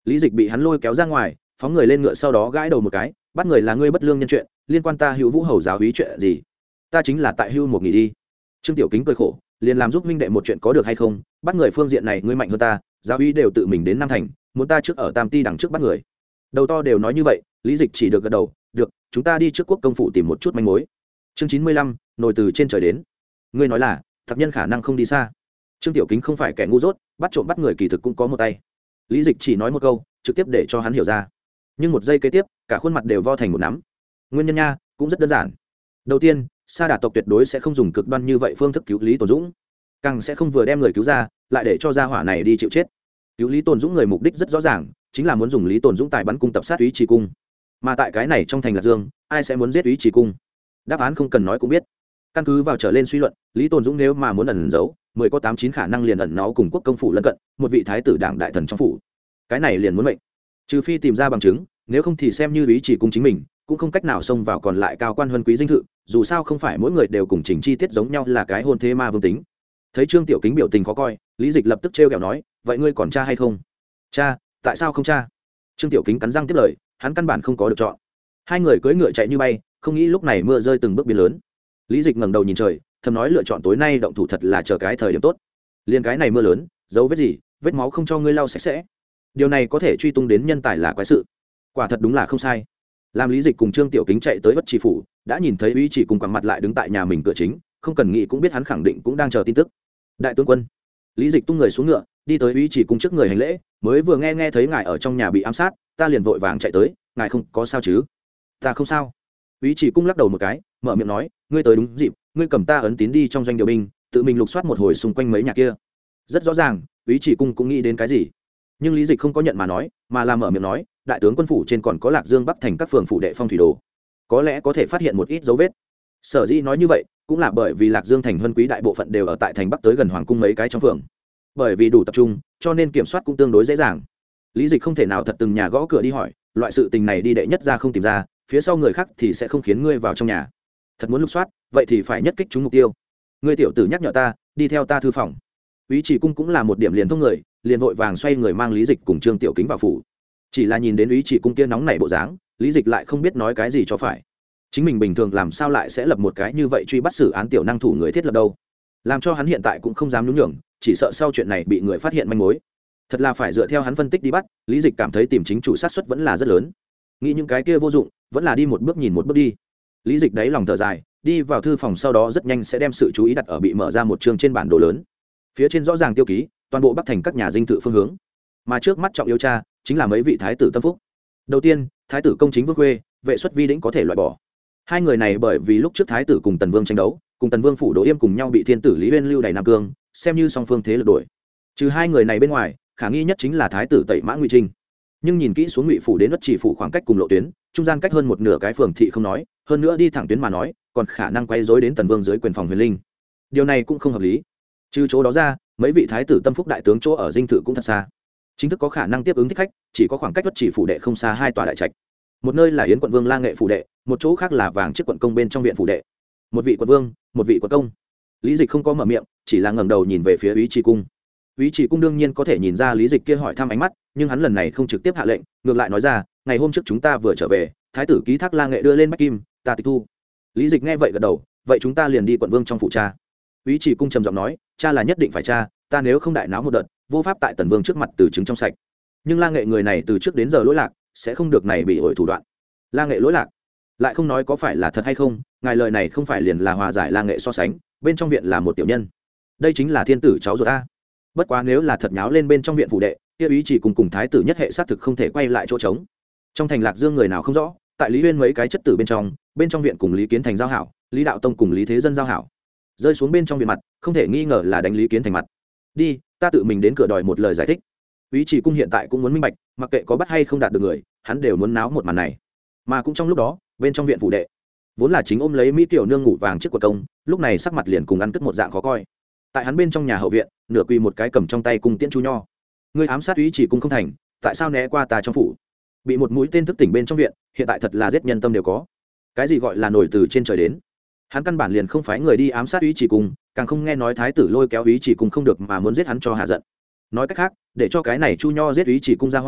Lý Dịch bị hắn lôi kéo ra ngoài, phóng người lên ngựa sau đó gãi đầu một cái, bắt người là ngươi bất lương nhân chuyện, liên quan ta Hữu Vũ hầu giáo úy chuyện gì? Ta chính là tại Hưu một nghỉ đi. Trương Tiểu Kính cười khổ, liền làm giúp huynh đệ một chuyện có được hay không? Bắt người phương diện này ngươi mạnh hơn ta, giáo úy đều tự mình đến Nam Thành, muốn ta trước ở Tam Ti đằng trước bắt người. Đầu to đều nói như vậy, Lý Dịch chỉ được gật đầu, được, chúng ta đi trước quốc công phủ tìm một chút manh mối. Chương chín mươi lăm, nổi từ trên trời đến. Ngươi nói là, thật nhân khả năng không đi xa. Trương Tiểu Kính không phải kẻ ngu dốt, bắt trộm bắt người kỳ thực cũng có một tay. Lý Dịch chỉ nói một câu, trực tiếp để cho hắn hiểu ra. Nhưng một giây kế tiếp, cả khuôn mặt đều vo thành một nắm. Nguyên nhân nha, cũng rất đơn giản. Đầu tiên, Sa Đà tộc tuyệt đối sẽ không dùng cực đoan như vậy phương thức cứu Lý Tồn Dũng, càng sẽ không vừa đem người cứu ra, lại để cho gia hỏa này đi chịu chết. Cứu Lý Tồn Dũng người mục đích rất rõ ràng, chính là muốn dùng Lý Tồn Dũng tài bắn cung tập sát úy Trì Cung. Mà tại cái này trong thành Lạc Dương, ai sẽ muốn giết úy Trì Cung? Đáp án không cần nói cũng biết. Căn cứ vào trở lên suy luận, Lý Tồn Dũng nếu mà muốn ẩn giấu, mười có tám chín khả năng liền ẩn náu cùng quốc công phủ lân cận, một vị thái tử đảng đại thần trong phủ. Cái này liền muốn mệnh. Trừ phi tìm ra bằng chứng, nếu không thì xem như úy Trì Cung chính mình, cũng không cách nào xông vào còn lại cao quan huân quý dinh thự, dù sao không phải mỗi người đều cùng trình chi tiết giống nhau là cái hôn thế ma vương tính. Thấy Trương Tiểu Kính biểu tình khó coi, Lý Dịch lập tức trêu ghẹo nói, vậy ngươi còn cha hay không? Cha, tại sao không cha? Trương Tiểu Kính cắn răng tiếp lời, hắn căn bản không có được chọn. Hai người cưỡi ngựa chạy như bay, không nghĩ lúc này mưa rơi từng bước biến lớn. Lý Dịch ngẩng đầu nhìn trời, thầm nói lựa chọn tối nay động thủ thật là chờ cái thời điểm tốt. Liên cái này mưa lớn, dấu vết gì, vết máu không cho ngươi lau sạch sẽ. Điều này có thể truy tung đến nhân tài là quái sự. Quả thật đúng là không sai. Làm Lý Dịch cùng Trương Tiểu Kính chạy tới Bất Trì phủ, đã nhìn thấy úy Trì cùng quẳng mặt lại đứng tại nhà mình cửa chính, không cần nghĩ cũng biết hắn khẳng định cũng đang chờ tin tức. Đại tướng quân. Lý Dịch tung người xuống ngựa, đi tới úy Trì cùng trước người hành lễ, mới vừa nghe nghe thấy ngài ở trong nhà bị ám sát, ta liền vội vàng chạy tới, ngài không có sao chứ? Ta không sao. Úy Trì cung lắc đầu một cái, mở miệng nói, ngươi tới đúng dịp, ngươi cầm ta ấn tín đi trong doanh điều binh, tự mình lục soát một hồi xung quanh mấy nhà kia. Rất rõ ràng, úy Trì cung cũng nghĩ đến cái gì. Nhưng Lý Dịch không có nhận mà nói, mà là mở miệng nói, đại tướng quân phủ trên còn có Lạc Dương Bắc thành các phường phủ đệ phong thủy đồ, có lẽ có thể phát hiện một ít dấu vết. Sở dĩ nói như vậy, cũng là bởi vì Lạc Dương thành huân quý đại bộ phận đều ở tại thành Bắc tới gần hoàng cung mấy cái trong phường. Bởi vì đủ tập trung, cho nên kiểm soát cũng tương đối dễ dàng. Lý Dịch không thể nào thật từng nhà gõ cửa đi hỏi, loại sự tình này đi đệ nhất ra không tìm ra, phía sau người khác thì sẽ không khiến ngươi vào trong nhà. Thật muốn lục soát, vậy thì phải nhất kích trúng mục tiêu. Ngươi tiểu tử nhắc nhở ta, đi theo ta thư phòng. Úy Trì cung cũng là một điểm liền thông người, liền vội vàng xoay người mang Lý Dịch cùng Trương Tiểu Kính vào phủ. Chỉ là nhìn đến úy Trì cung kia nóng nảy bộ dáng, Lý Dịch lại không biết nói cái gì cho phải. Chính mình bình thường làm sao lại sẽ lập một cái như vậy truy bắt xử án tiểu năng thủ người thiết lập đâu? Làm cho hắn hiện tại cũng không dám nhún nhường, chỉ sợ sau chuyện này bị người phát hiện manh mối. Thật là phải dựa theo hắn phân tích đi bắt, Lý Dịch cảm thấy tìm chính chủ sát suất vẫn là rất lớn. Nghĩ những cái kia vô dụng, vẫn là đi một bước nhìn một bước đi. Lý Dịch đáy lòng thở dài, đi vào thư phòng sau đó rất nhanh sẽ đem sự chú ý đặt ở bị mở ra một chương trên bản đồ lớn. Phía trên rõ ràng tiêu ký toàn bộ Bắc thành các nhà dinh thự phương hướng, mà trước mắt trọng yếu cha chính là mấy vị thái tử tâm phúc. Đầu tiên, thái tử công chính Vương Khuê, vệ xuất vi đĩnh có thể loại bỏ. Hai người này bởi vì lúc trước thái tử cùng Tần Vương tranh đấu, cùng Tần Vương phủ Đỗ Yêm cùng nhau bị thiên tử Lý Uyên lưu đày Nam Cương, xem như song phương thế lực đổi. Trừ hai người này bên ngoài, khả nghi nhất chính là thái tử Tẩy Mã Ngụy Trinh. Nhưng nhìn kỹ xuống Ngụy phủ đến Đất Chỉ phủ khoảng cách cùng lộ tuyến, trung gian cách hơn một nửa cái phường thị không nói, hơn nữa đi thẳng tuyến mà nói, còn khả năng quay rối đến Tần Vương dưới quyền phòng Huyền Linh. Điều này cũng không hợp lý. Trừ chỗ đó ra, mấy vị thái tử tâm phúc đại tướng chỗ ở dinh thự cũng thật xa. Chính thức có khả năng tiếp ứng thích khách, chỉ có khoảng cách Đất Chỉ phủ đệ không xa hai tòa đại trạch. Một nơi là Yến quận vương La Nghệ phủ đệ, một chỗ khác là Vàng Chiếc quận công bên trong viện phủ đệ. Một vị quận vương, một vị quận công. Lý Dịch không có mở miệng, chỉ là ngẩng đầu nhìn về phía Úy Trì cung. Úy Trì cung đương nhiên có thể nhìn ra Lý Dịch kia hỏi thăm ánh mắt, nhưng hắn lần này không trực tiếp hạ lệnh, ngược lại nói ra, ngày hôm trước chúng ta vừa trở về, thái tử ký thác La Nghệ đưa lên Bách Kim, ta tịch thu. Lý Dịch nghe vậy gật đầu, vậy chúng ta liền đi quận vương trong phủ cha. Úy Trì cung trầm giọng nói, cha là nhất định phải cha, ta nếu không đại náo một đợt, vô pháp tại Tần Vương trước mặt từ chứng trong sạch. Nhưng La Nghệ người này từ trước đến giờ lỗi lạc, sẽ không được này bị ổi thủ đoạn. La Nghệ lỗi lạc, lại không nói có phải là thật hay không, ngài lời này không phải liền là hòa giải La Nghệ so sánh, bên trong viện là một tiểu nhân, đây chính là thiên tử cháu ruột ta. Bất quá nếu là thật nháo lên bên trong viện phủ đệ, kia Úy Trì cùng cùng thái tử nhất hệ xác thực không thể quay lại chỗ trống. Trong thành Lạc Dương người nào không rõ, tại Lý Uyên mấy cái chất tử bên trong, bên trong viện cùng Lý Kiến Thành giao hảo, Lý Đạo Tông cùng Lý Thế Dân giao hảo, rơi xuống bên trong viện mặt, không thể nghi ngờ là đánh Lý Kiến Thành mặt. Đi, ta tự mình đến cửa đòi một lời giải thích. Úy Trì cung hiện tại cũng muốn minh bạch, mặc kệ có bắt hay không đạt được người, hắn đều muốn náo một màn này. Mà cũng trong lúc đó, bên trong viện phủ đệ, vốn là chính ôm lấy Mỹ tiểu nương ngủ vàng trước của công, lúc này sắc mặt liền cùng ăn cất một dạng khó coi. Tại hắn bên trong nhà hậu viện, nửa quỳ một cái cầm trong tay cung tiễn chu nho. Ngươi ám sát Úy Trì cung không thành, tại sao né qua ta trong phủ? Bị một mũi tên thức tỉnh bên trong viện, hiện tại thật là giết nhân tâm đều có. Cái gì gọi là nổi từ trên trời đến? Hắn căn bản liền không phải người đi ám sát Úy Trì cung, càng không nghe nói thái tử lôi kéo Úy Trì cung không được mà muốn giết hắn cho hạ giận. Nói cách khác, để cho cái này chu nho giết Úy Trì cung ra hỏa,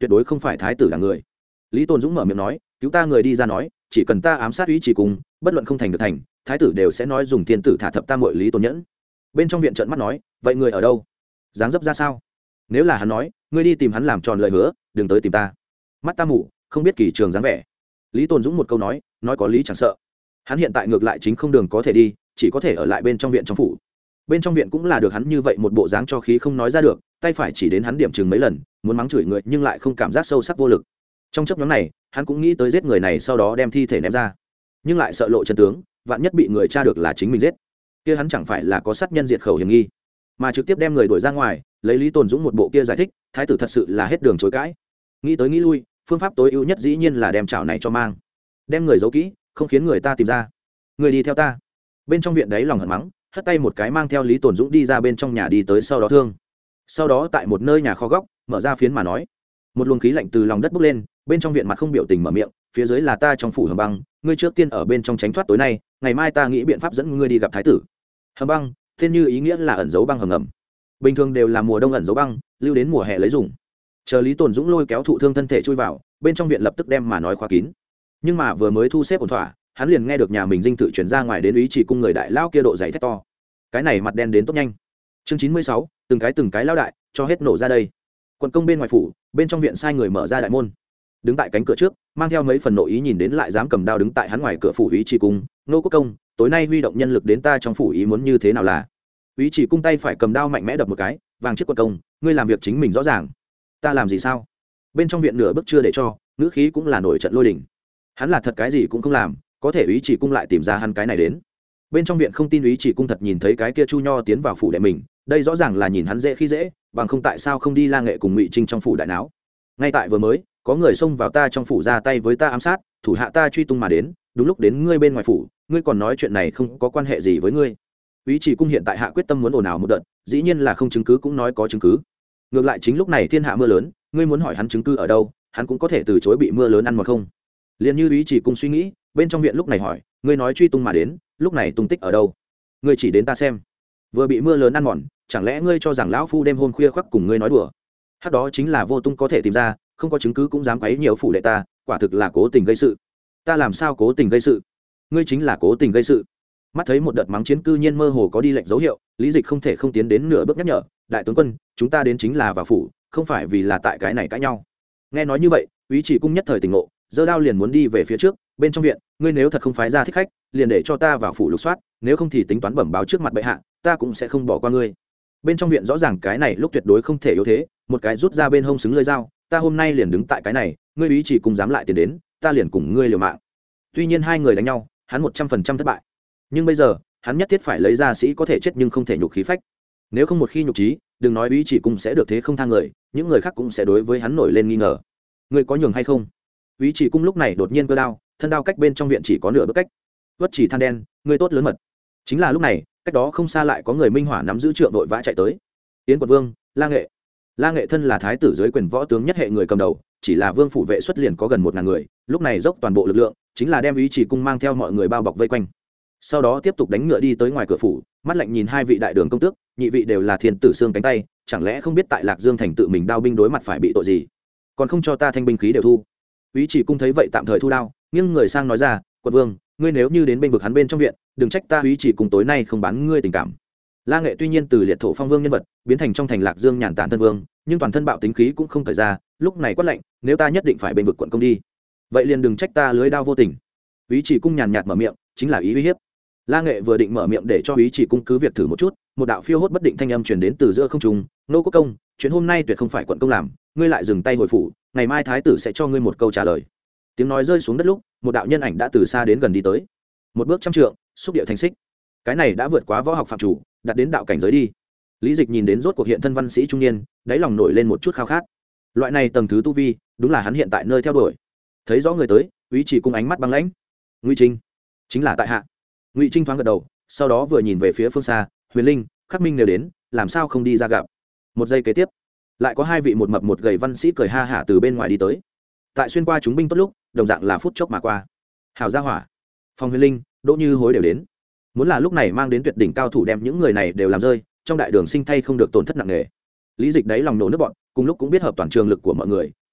tuyệt đối không phải thái tử là người. Lý Tôn Dũng mở miệng nói, cứu ta người đi ra nói, chỉ cần ta ám sát Úy Chỉ Cung, bất luận không thành được thành, thái tử đều sẽ nói dùng tiên tử thả thập tam muội Lý Tôn Nhẫn. Bên trong viện trợn mắt nói, vậy người ở đâu, dáng dấp ra sao? Nếu là hắn nói, ngươi đi tìm hắn làm tròn lời hứa, đừng tới tìm ta. Mắt ta mù, không biết kỳ trường dáng vẻ. Lý Tôn Dũng một câu nói, nói có lý chẳng sợ. Hắn hiện tại ngược lại chính không đường có thể đi, chỉ có thể ở lại bên trong viện trong phủ. Bên trong viện cũng là được hắn như vậy một bộ dáng cho khí không nói ra được, tay phải chỉ đến hắn điểm chừng mấy lần, muốn mắng chửi người nhưng lại không cảm giác sâu sắc vô lực. Trong chấp nhóm này, hắn cũng nghĩ tới giết người này sau đó đem thi thể ném ra, nhưng lại sợ lộ chân tướng, vạn nhất bị người tra được là chính mình giết, kia hắn chẳng phải là có sát nhân diệt khẩu hiểm nghi, mà trực tiếp đem người đuổi ra ngoài. Lấy Lý Tôn Dũng một bộ kia giải thích, thái tử thật sự là hết đường chối cãi. Nghĩ tới nghĩ lui, phương pháp tối ưu nhất dĩ nhiên là đem chảo này cho mang, đem người giấu kỹ, không khiến người ta tìm ra. Người đi theo ta. Bên trong viện đấy lòng hận mắng, hất tay một cái mang theo Lý Tôn Dũng đi ra bên trong nhà đi tới sau đó thương. Sau đó tại một nơi nhà kho góc, mở ra phiến mà nói. Một luồng khí lạnh từ lòng đất bốc lên, bên trong viện mặt không biểu tình mở miệng, phía dưới là ta trong phủ Hầm Băng, ngươi trước tiên ở bên trong tránh thoát tối nay, ngày mai ta nghĩ biện pháp dẫn ngươi đi gặp thái tử. Hầm Băng, tên như ý nghĩa là ẩn giấu băng hầm ngầm. Bình thường đều là mùa đông ẩn giấu băng, lưu đến mùa hè lấy dùng. Chờ Lý Tôn Dũng lôi kéo thụ thương thân thể chui vào, bên trong viện lập tức đem mà nói khóa kín. Nhưng mà vừa mới thu xếp ổn thỏa, hắn liền nghe được nhà mình dinh thự chuyển ra ngoài đến Úy Chỉ Cung người đại lao kia độ dày thét to. Cái này mặt đen đến tốt nhanh. Chương chín mươi sáu, từng cái từng cái lao đại, cho hết nổ ra đây. Quận công bên ngoài phủ, bên trong viện sai người mở ra đại môn. Đứng tại cánh cửa trước, mang theo mấy phần nội ý nhìn đến lại dám cầm đao đứng tại hắn ngoài cửa phủ Úy Chỉ Cung, nô quốc công, tối nay huy động nhân lực đến ta trong phủ ý muốn như thế nào là? Úy Chỉ Cung tay phải cầm đao mạnh mẽ đập một cái, vàng chiếc quận công, ngươi làm việc chính mình rõ ràng. Ta làm gì sao? Bên trong viện nửa bước chưa để cho, ngữ khí cũng là nổi trận lôi đình. Hắn là thật cái gì cũng không làm, có thể Úy Chỉ Cung lại tìm ra hắn cái này đến. Bên trong viện không tin Úy Chỉ Cung thật nhìn thấy cái kia Chu Nho tiến vào phủ đệ mình, đây rõ ràng là nhìn hắn dễ khi dễ, bằng không tại sao không đi La Nghệ cùng Ngụy Trinh trong phủ đại náo. Ngay tại vừa mới, có người xông vào ta trong phủ ra tay với ta ám sát, thủ hạ ta truy tung mà đến, đúng lúc đến ngươi bên ngoài phủ, ngươi còn nói chuyện này không có quan hệ gì với ngươi. Úy Chỉ Cung hiện tại hạ quyết tâm muốn ồn ào một đợt, dĩ nhiên là không chứng cứ cũng nói có chứng cứ. Ngược lại chính lúc này thiên hạ mưa lớn, ngươi muốn hỏi hắn chứng cứ ở đâu, hắn cũng có thể từ chối bị mưa lớn ăn mòn không. Liên như Úy Chỉ Cung suy nghĩ, bên trong viện lúc này hỏi, ngươi nói truy tung mà đến, lúc này tung tích ở đâu? Ngươi chỉ đến ta xem. Vừa bị mưa lớn ăn mòn, chẳng lẽ ngươi cho rằng lão phu đêm hôm khuya khoắt cùng ngươi nói đùa? Hắc đó chính là vô tung có thể tìm ra, không có chứng cứ cũng dám quấy nhiều phủ đệ ta, quả thực là cố tình gây sự. Ta làm sao cố tình gây sự? Ngươi chính là cố tình gây sự. Mắt thấy một đợt mắng chiến cư nhiên mơ hồ có đi lệnh dấu hiệu, Lý Dịch không thể không tiến đến nửa bước nhắc nhở, đại tướng quân, chúng ta đến chính là vào phủ, không phải vì là tại cái này cãi nhau. Nghe nói như vậy, Úy Chỉ Cung nhất thời tỉnh ngộ, giơ đao liền muốn đi về phía trước. Bên trong viện, ngươi nếu thật không phái ra thích khách, liền để cho ta vào phủ lục soát, nếu không thì tính toán bẩm báo trước mặt bệ hạ, ta cũng sẽ không bỏ qua ngươi. Bên trong viện rõ ràng cái này lúc tuyệt đối không thể yếu thế, một cái rút ra bên hông xứng lưỡi dao, ta hôm nay liền đứng tại cái này, ngươi Úy Chỉ Cung dám lại tiền đến, ta liền cùng ngươi liều mạng. Tuy nhiên hai người đánh nhau, hắn một trăm phần trăm thất bại, nhưng bây giờ hắn nhất thiết phải lấy ra sĩ có thể chết nhưng không thể nhục khí phách. Nếu không một khi nhục trí, đừng nói Úy Chỉ Cung sẽ được thế không thang người, những người khác cũng sẽ đối với hắn nổi lên nghi ngờ. Ngươi có nhường hay không? Úy Chỉ Cung lúc này đột nhiên cơ đao, thân đao cách bên trong viện chỉ có nửa bước cách. Vất chỉ than đen, ngươi tốt lớn mật. Chính là lúc này, cách đó không xa lại có người minh hỏa nắm giữ trượng đội vã chạy tới. Yến Quận Vương, La Nghệ. La Nghệ thân là thái tử dưới quyền võ tướng nhất hệ người cầm đầu, chỉ là vương phủ vệ xuất liền có gần một ngàn người, lúc này dốc toàn bộ lực lượng, chính là đem Úy Chỉ Cung mang theo mọi người bao bọc vây quanh. Sau đó tiếp tục đánh ngựa đi tới ngoài cửa phủ, mắt lạnh nhìn hai vị đại đường công tước, nhị vị đều là thiên tử xương cánh tay, chẳng lẽ không biết tại Lạc Dương thành tự mình đao binh đối mặt phải bị tội gì, còn không cho ta thanh binh khí đều thu. Úy Chỉ Cung thấy vậy tạm thời thu đao, nhưng người sang nói ra, quận vương, ngươi nếu như đến bên vực hắn bên trong viện, đừng trách ta Úy Chỉ Cung tối nay không bán ngươi tình cảm. La Nghệ tuy nhiên từ liệt thổ phong vương nhân vật biến thành trong thành Lạc Dương nhàn tản thân vương, nhưng toàn thân bạo tính khí cũng không thời ra, lúc này quát lạnh, nếu ta nhất định phải bên vực quận công đi, vậy liền đừng trách ta lưới đao vô tình. Úy Chỉ Cung nhàn nhạt mở miệng, chính là ý uy hiếp. La Nghệ vừa định mở miệng để cho Úy Chỉ Cung cứ việc thử một chút, một đạo phiêu hốt bất định thanh âm truyền đến từ giữa không trung, nô quốc công, chuyện hôm nay tuyệt không phải quận công làm, ngươi lại dừng tay hồi phủ, ngày mai thái tử sẽ cho ngươi một câu trả lời. Tiếng nói rơi xuống đất lúc, một đạo nhân ảnh đã từ xa đến gần đi tới, một bước trăm trượng, xúc điệu thành xích. Cái này đã vượt quá võ học phạm chủ, đặt đến đạo cảnh giới đi. Lý Dịch nhìn đến rốt cuộc hiện thân văn sĩ trung niên, đáy lòng nổi lên một chút khao khát. Loại này tầng thứ tu vi, đúng là hắn hiện tại nơi theo đuổi. Thấy rõ người tới, Úy Chỉ Cung ánh mắt băng lãnh. Ngụy Trinh, chính là tại hạ. Ngụy Trinh thoáng gật đầu, sau đó vừa nhìn về phía phương xa, Huyền Linh, Khắc Minh đều đến, làm sao không đi ra gặp. Một giây kế tiếp, lại có hai vị một mập một gầy văn sĩ cười ha hả từ bên ngoài đi tới. Tại xuyên qua chúng binh tốt lúc, đồng dạng là phút chốc mà qua. Hào gia hỏa, Phong Huyền Linh, Đỗ Như Hối đều đến. Muốn là lúc này mang đến tuyệt đỉnh cao thủ đem những người này đều làm rơi, trong đại đường sinh thay không được tổn thất nặng nề. Lý Dịch đấy lòng nổ nước bọn, cùng lúc cũng biết hợp toàn trường lực của mọi người,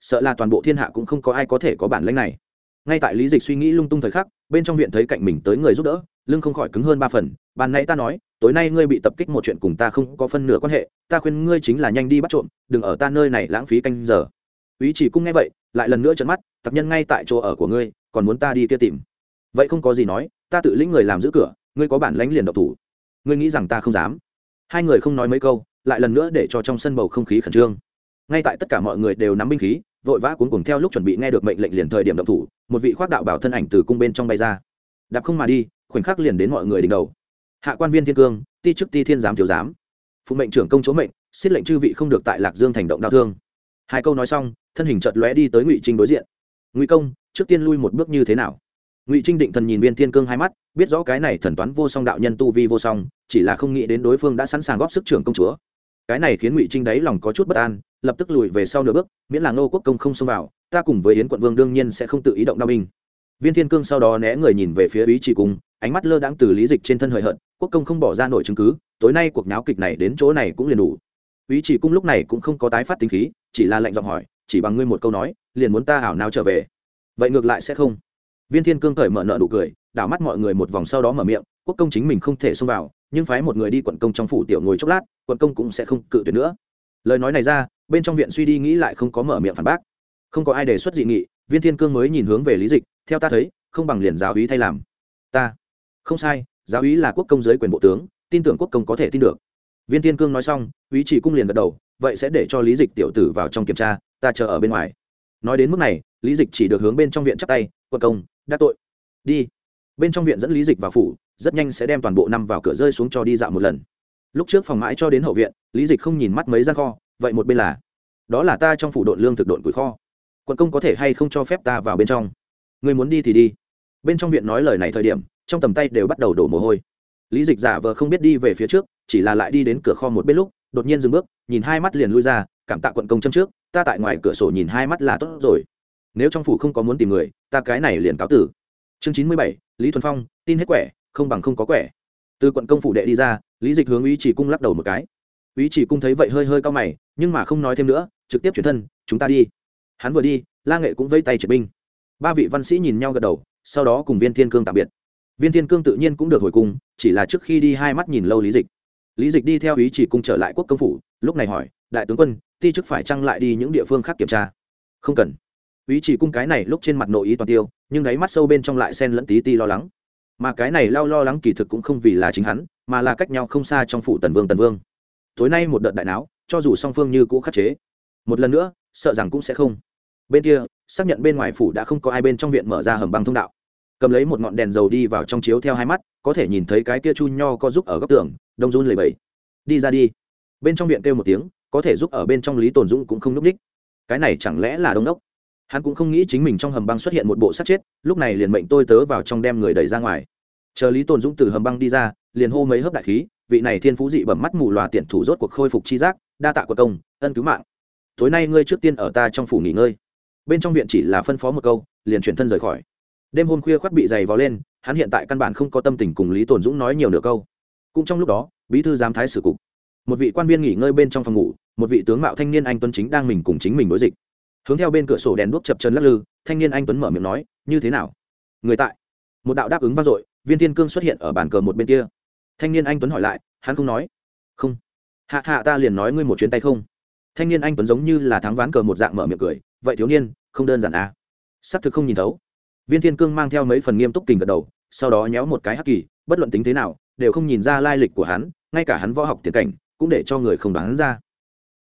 sợ là toàn bộ thiên hạ cũng không có ai có thể có bản lĩnh này. Ngay tại Lý Dịch suy nghĩ lung tung thời khắc, bên trong viện thấy cạnh mình tới người giúp đỡ, lưng không khỏi cứng hơn ba phần. Ban nãy ta nói, tối nay ngươi bị tập kích một chuyện cùng ta không có phân nửa quan hệ, ta khuyên ngươi chính là nhanh đi bắt trộm, đừng ở ta nơi này lãng phí canh giờ. Úy Chỉ Cung nghe vậy, lại lần nữa trợn mắt, tập nhân ngay tại chỗ ở của ngươi, còn muốn ta đi kia tìm. Vậy không có gì nói, ta tự lĩnh người làm giữ cửa, ngươi có bản lãnh liền động thủ. Ngươi nghĩ rằng ta không dám? Hai người không nói mấy câu, lại lần nữa để cho trong sân bầu không khí khẩn trương. Ngay tại tất cả mọi người đều nắm binh khí, vội vã cuống cuồng theo lúc chuẩn bị nghe được mệnh lệnh liền thời điểm động thủ, một vị khoác đạo bảo thân ảnh từ cung bên trong bay ra, đạp không mà đi, khoảnh khắc liền đến mọi người đỉnh đầu. Hạ quan Viên Thiên Cương, ti chức ti thiên giám thiếu giám, phụ mệnh trưởng công chỗ mệnh, xiết lệnh chư vị không được tại Lạc Dương thành động đao thương. Hai câu nói xong, thân hình chợt lóe đi tới Ngụy Trinh đối diện. Ngụy công, trước tiên lui một bước như thế nào? Ngụy Trinh định thần nhìn Viên Thiên Cương hai mắt, biết rõ cái này thần toán vô song đạo nhân tu vi vô song, chỉ là không nghĩ đến đối phương đã sẵn sàng góp sức trưởng công chúa. Cái này khiến Ngụy Trinh đáy lòng có chút bất an, lập tức lùi về sau nửa bước, miễn là Ngô Quốc công không xông vào, ta cùng với Yến quận vương đương nhiên sẽ không tự ý động đao binh. Viên Thiên Cương sau đó né người nhìn về phía Úy Chỉ Cung, ánh mắt lơ đãng từ Lý Dịch trên thân hời hợt, quốc công không bỏ ra nổi chứng cứ, tối nay cuộc náo kịch này đến chỗ này cũng liền đủ. Úy Chỉ Cung lúc này cũng không có tái phát tính khí, chỉ là lạnh giọng hỏi, chỉ bằng ngươi một câu nói, liền muốn ta ảo nào trở về? Vậy ngược lại sẽ không. Viên Thiên Cương cởi mở nợ nụ cười, đảo mắt mọi người một vòng sau đó mở miệng, quốc công chính mình không thể xông vào, nhưng phái một người đi quận công trong phủ tiểu ngồi chốc lát, quận công cũng sẽ không cự tuyệt nữa. Lời nói này ra, bên trong viện suy đi nghĩ lại không có mở miệng phản bác. Không có ai đề xuất dị nghị, Viên Thiên Cương mới nhìn hướng về Lý Dịch, theo ta thấy, không bằng liền giáo úy thay làm. Ta không sai, giáo úy là quốc công dưới quyền bộ tướng, tin tưởng quốc công có thể tin được. Viên Thiên Cương nói xong, Úy Chỉ Cung liền gật đầu, vậy sẽ để cho Lý Dịch tiểu tử vào trong kiểm tra, ta chờ ở bên ngoài. Nói đến mức này, Lý Dịch chỉ được hướng bên trong viện chắp tay, quận công đắc tội, đi. Bên trong viện dẫn Lý Dịch vào phủ, rất nhanh sẽ đem toàn bộ năm vào cửa rơi xuống cho đi dạo một lần. Lúc trước phòng mãi cho đến hậu viện, Lý Dịch không nhìn mắt mấy gian kho, vậy một bên là, đó là ta trong phủ độn lương thực độn củi kho, quận công có thể hay không cho phép ta vào bên trong? Người muốn đi thì đi. Bên trong viện nói lời này thời điểm, trong tầm tay đều bắt đầu đổ mồ hôi. Lý Dịch giả vờ không biết đi về phía trước, chỉ là lại đi đến cửa kho một bên lúc, đột nhiên dừng bước, nhìn hai mắt liền lui ra, cảm tạ quận công châm trước, ta tại ngoài cửa sổ nhìn hai mắt là tốt rồi. Nếu trong phủ không có muốn tìm người, ta cái này liền cáo tử. Chương chín mươi bảy, Lý Thuần Phong, tin hết quẻ, không bằng không có quẻ. Từ quận công phủ đệ đi ra, Lý Dịch hướng Úy Chỉ Cung lắc đầu một cái. Úy Chỉ Cung thấy vậy hơi hơi cau mày, nhưng mà không nói thêm nữa, trực tiếp chuyển thân, chúng ta đi. Hắn vừa đi, La Nghệ cũng vẫy tay triệt binh. Ba vị văn sĩ nhìn nhau gật đầu, sau đó cùng Viên Thiên Cương tạm biệt. Viên Thiên Cương tự nhiên cũng được hồi cung, chỉ là trước khi đi hai mắt nhìn lâu Lý Dịch. Lý Dịch đi theo Úy Chỉ Cung trở lại quốc công phủ, lúc này hỏi, đại tướng quân, ti chức phải chăng lại đi những địa phương khác kiểm tra? Không cần. Úy Chỉ Cung cái này lúc trên mặt nội ý toàn tiêu, nhưng đáy mắt sâu bên trong lại xen lẫn tí ti lo lắng. Mà cái này lao lo lắng kỳ thực cũng không vì là chính hắn, mà là cách nhau không xa trong phủ Tần Vương Tần Vương. Tối nay một đợt đại náo, cho dù song phương như cũ khắc chế, một lần nữa, sợ rằng cũng sẽ không. Bên kia, xác nhận bên ngoài phủ đã không có ai bên trong viện mở ra hầm băng thông đạo. Cầm lấy một ngọn đèn dầu đi vào trong chiếu theo hai mắt, có thể nhìn thấy cái kia chu nho có giúp ở góc tường, đông run lầy bẫy. Đi ra đi. Bên trong viện kêu một tiếng, có thể giúp ở bên trong Lý Tồn Dũng cũng không núp đích. Cái này chẳng lẽ là đông đốc? Hắn cũng không nghĩ chính mình trong hầm băng xuất hiện một bộ xác chết, lúc này liền mệnh tôi tớ vào trong đem người đẩy ra ngoài. Chờ Lý Tồn Dũng từ hầm băng đi ra, liền hô mấy hớp đại khí, vị này thiên phú dị bẩm mắt mù lòa tiện thủ rốt cuộc khôi phục chi giác, đa tạ của công, ân cứu mạng. Tối nay ngươi trước tiên ở ta trong phủ nghỉ ngơi. Bên trong viện chỉ là phân phó một câu, liền chuyển thân rời khỏi. Đêm hôm khuya khoắt bị giày vò lên, hắn hiện tại căn bản không có tâm tình cùng Lý Tồn Dũng nói nhiều nửa câu. Cũng trong lúc đó, bí thư giám thái sử cục, một vị quan viên nghỉ ngơi bên trong phòng ngủ, một vị tướng mạo thanh niên anh tuấn chính đang mình cùng chính mình đối dịch. Hướng theo bên cửa sổ đèn đuốc chập chờn lắc lư, thanh niên anh tuấn mở miệng nói, như thế nào? Người tại. Một đạo đáp ứng vang dội, Viên Thiên Cương xuất hiện ở bàn cờ một bên kia. Thanh niên anh tuấn hỏi lại, hắn không nói. Không. Hạ hạ ta liền nói ngươi một chuyến tay không. Thanh niên anh tuấn giống như là thắng ván cờ một dạng mở miệng cười, vậy thiếu niên, không đơn giản à? Sắp thực không nhìn thấu. Viên Thiên Cương mang theo mấy phần nghiêm túc kình gật đầu, sau đó nhéo một cái hắc kỳ, bất luận tính thế nào, đều không nhìn ra lai lịch của hắn, ngay cả hắn võ học tiền cảnh, cũng để cho người không đoán ra.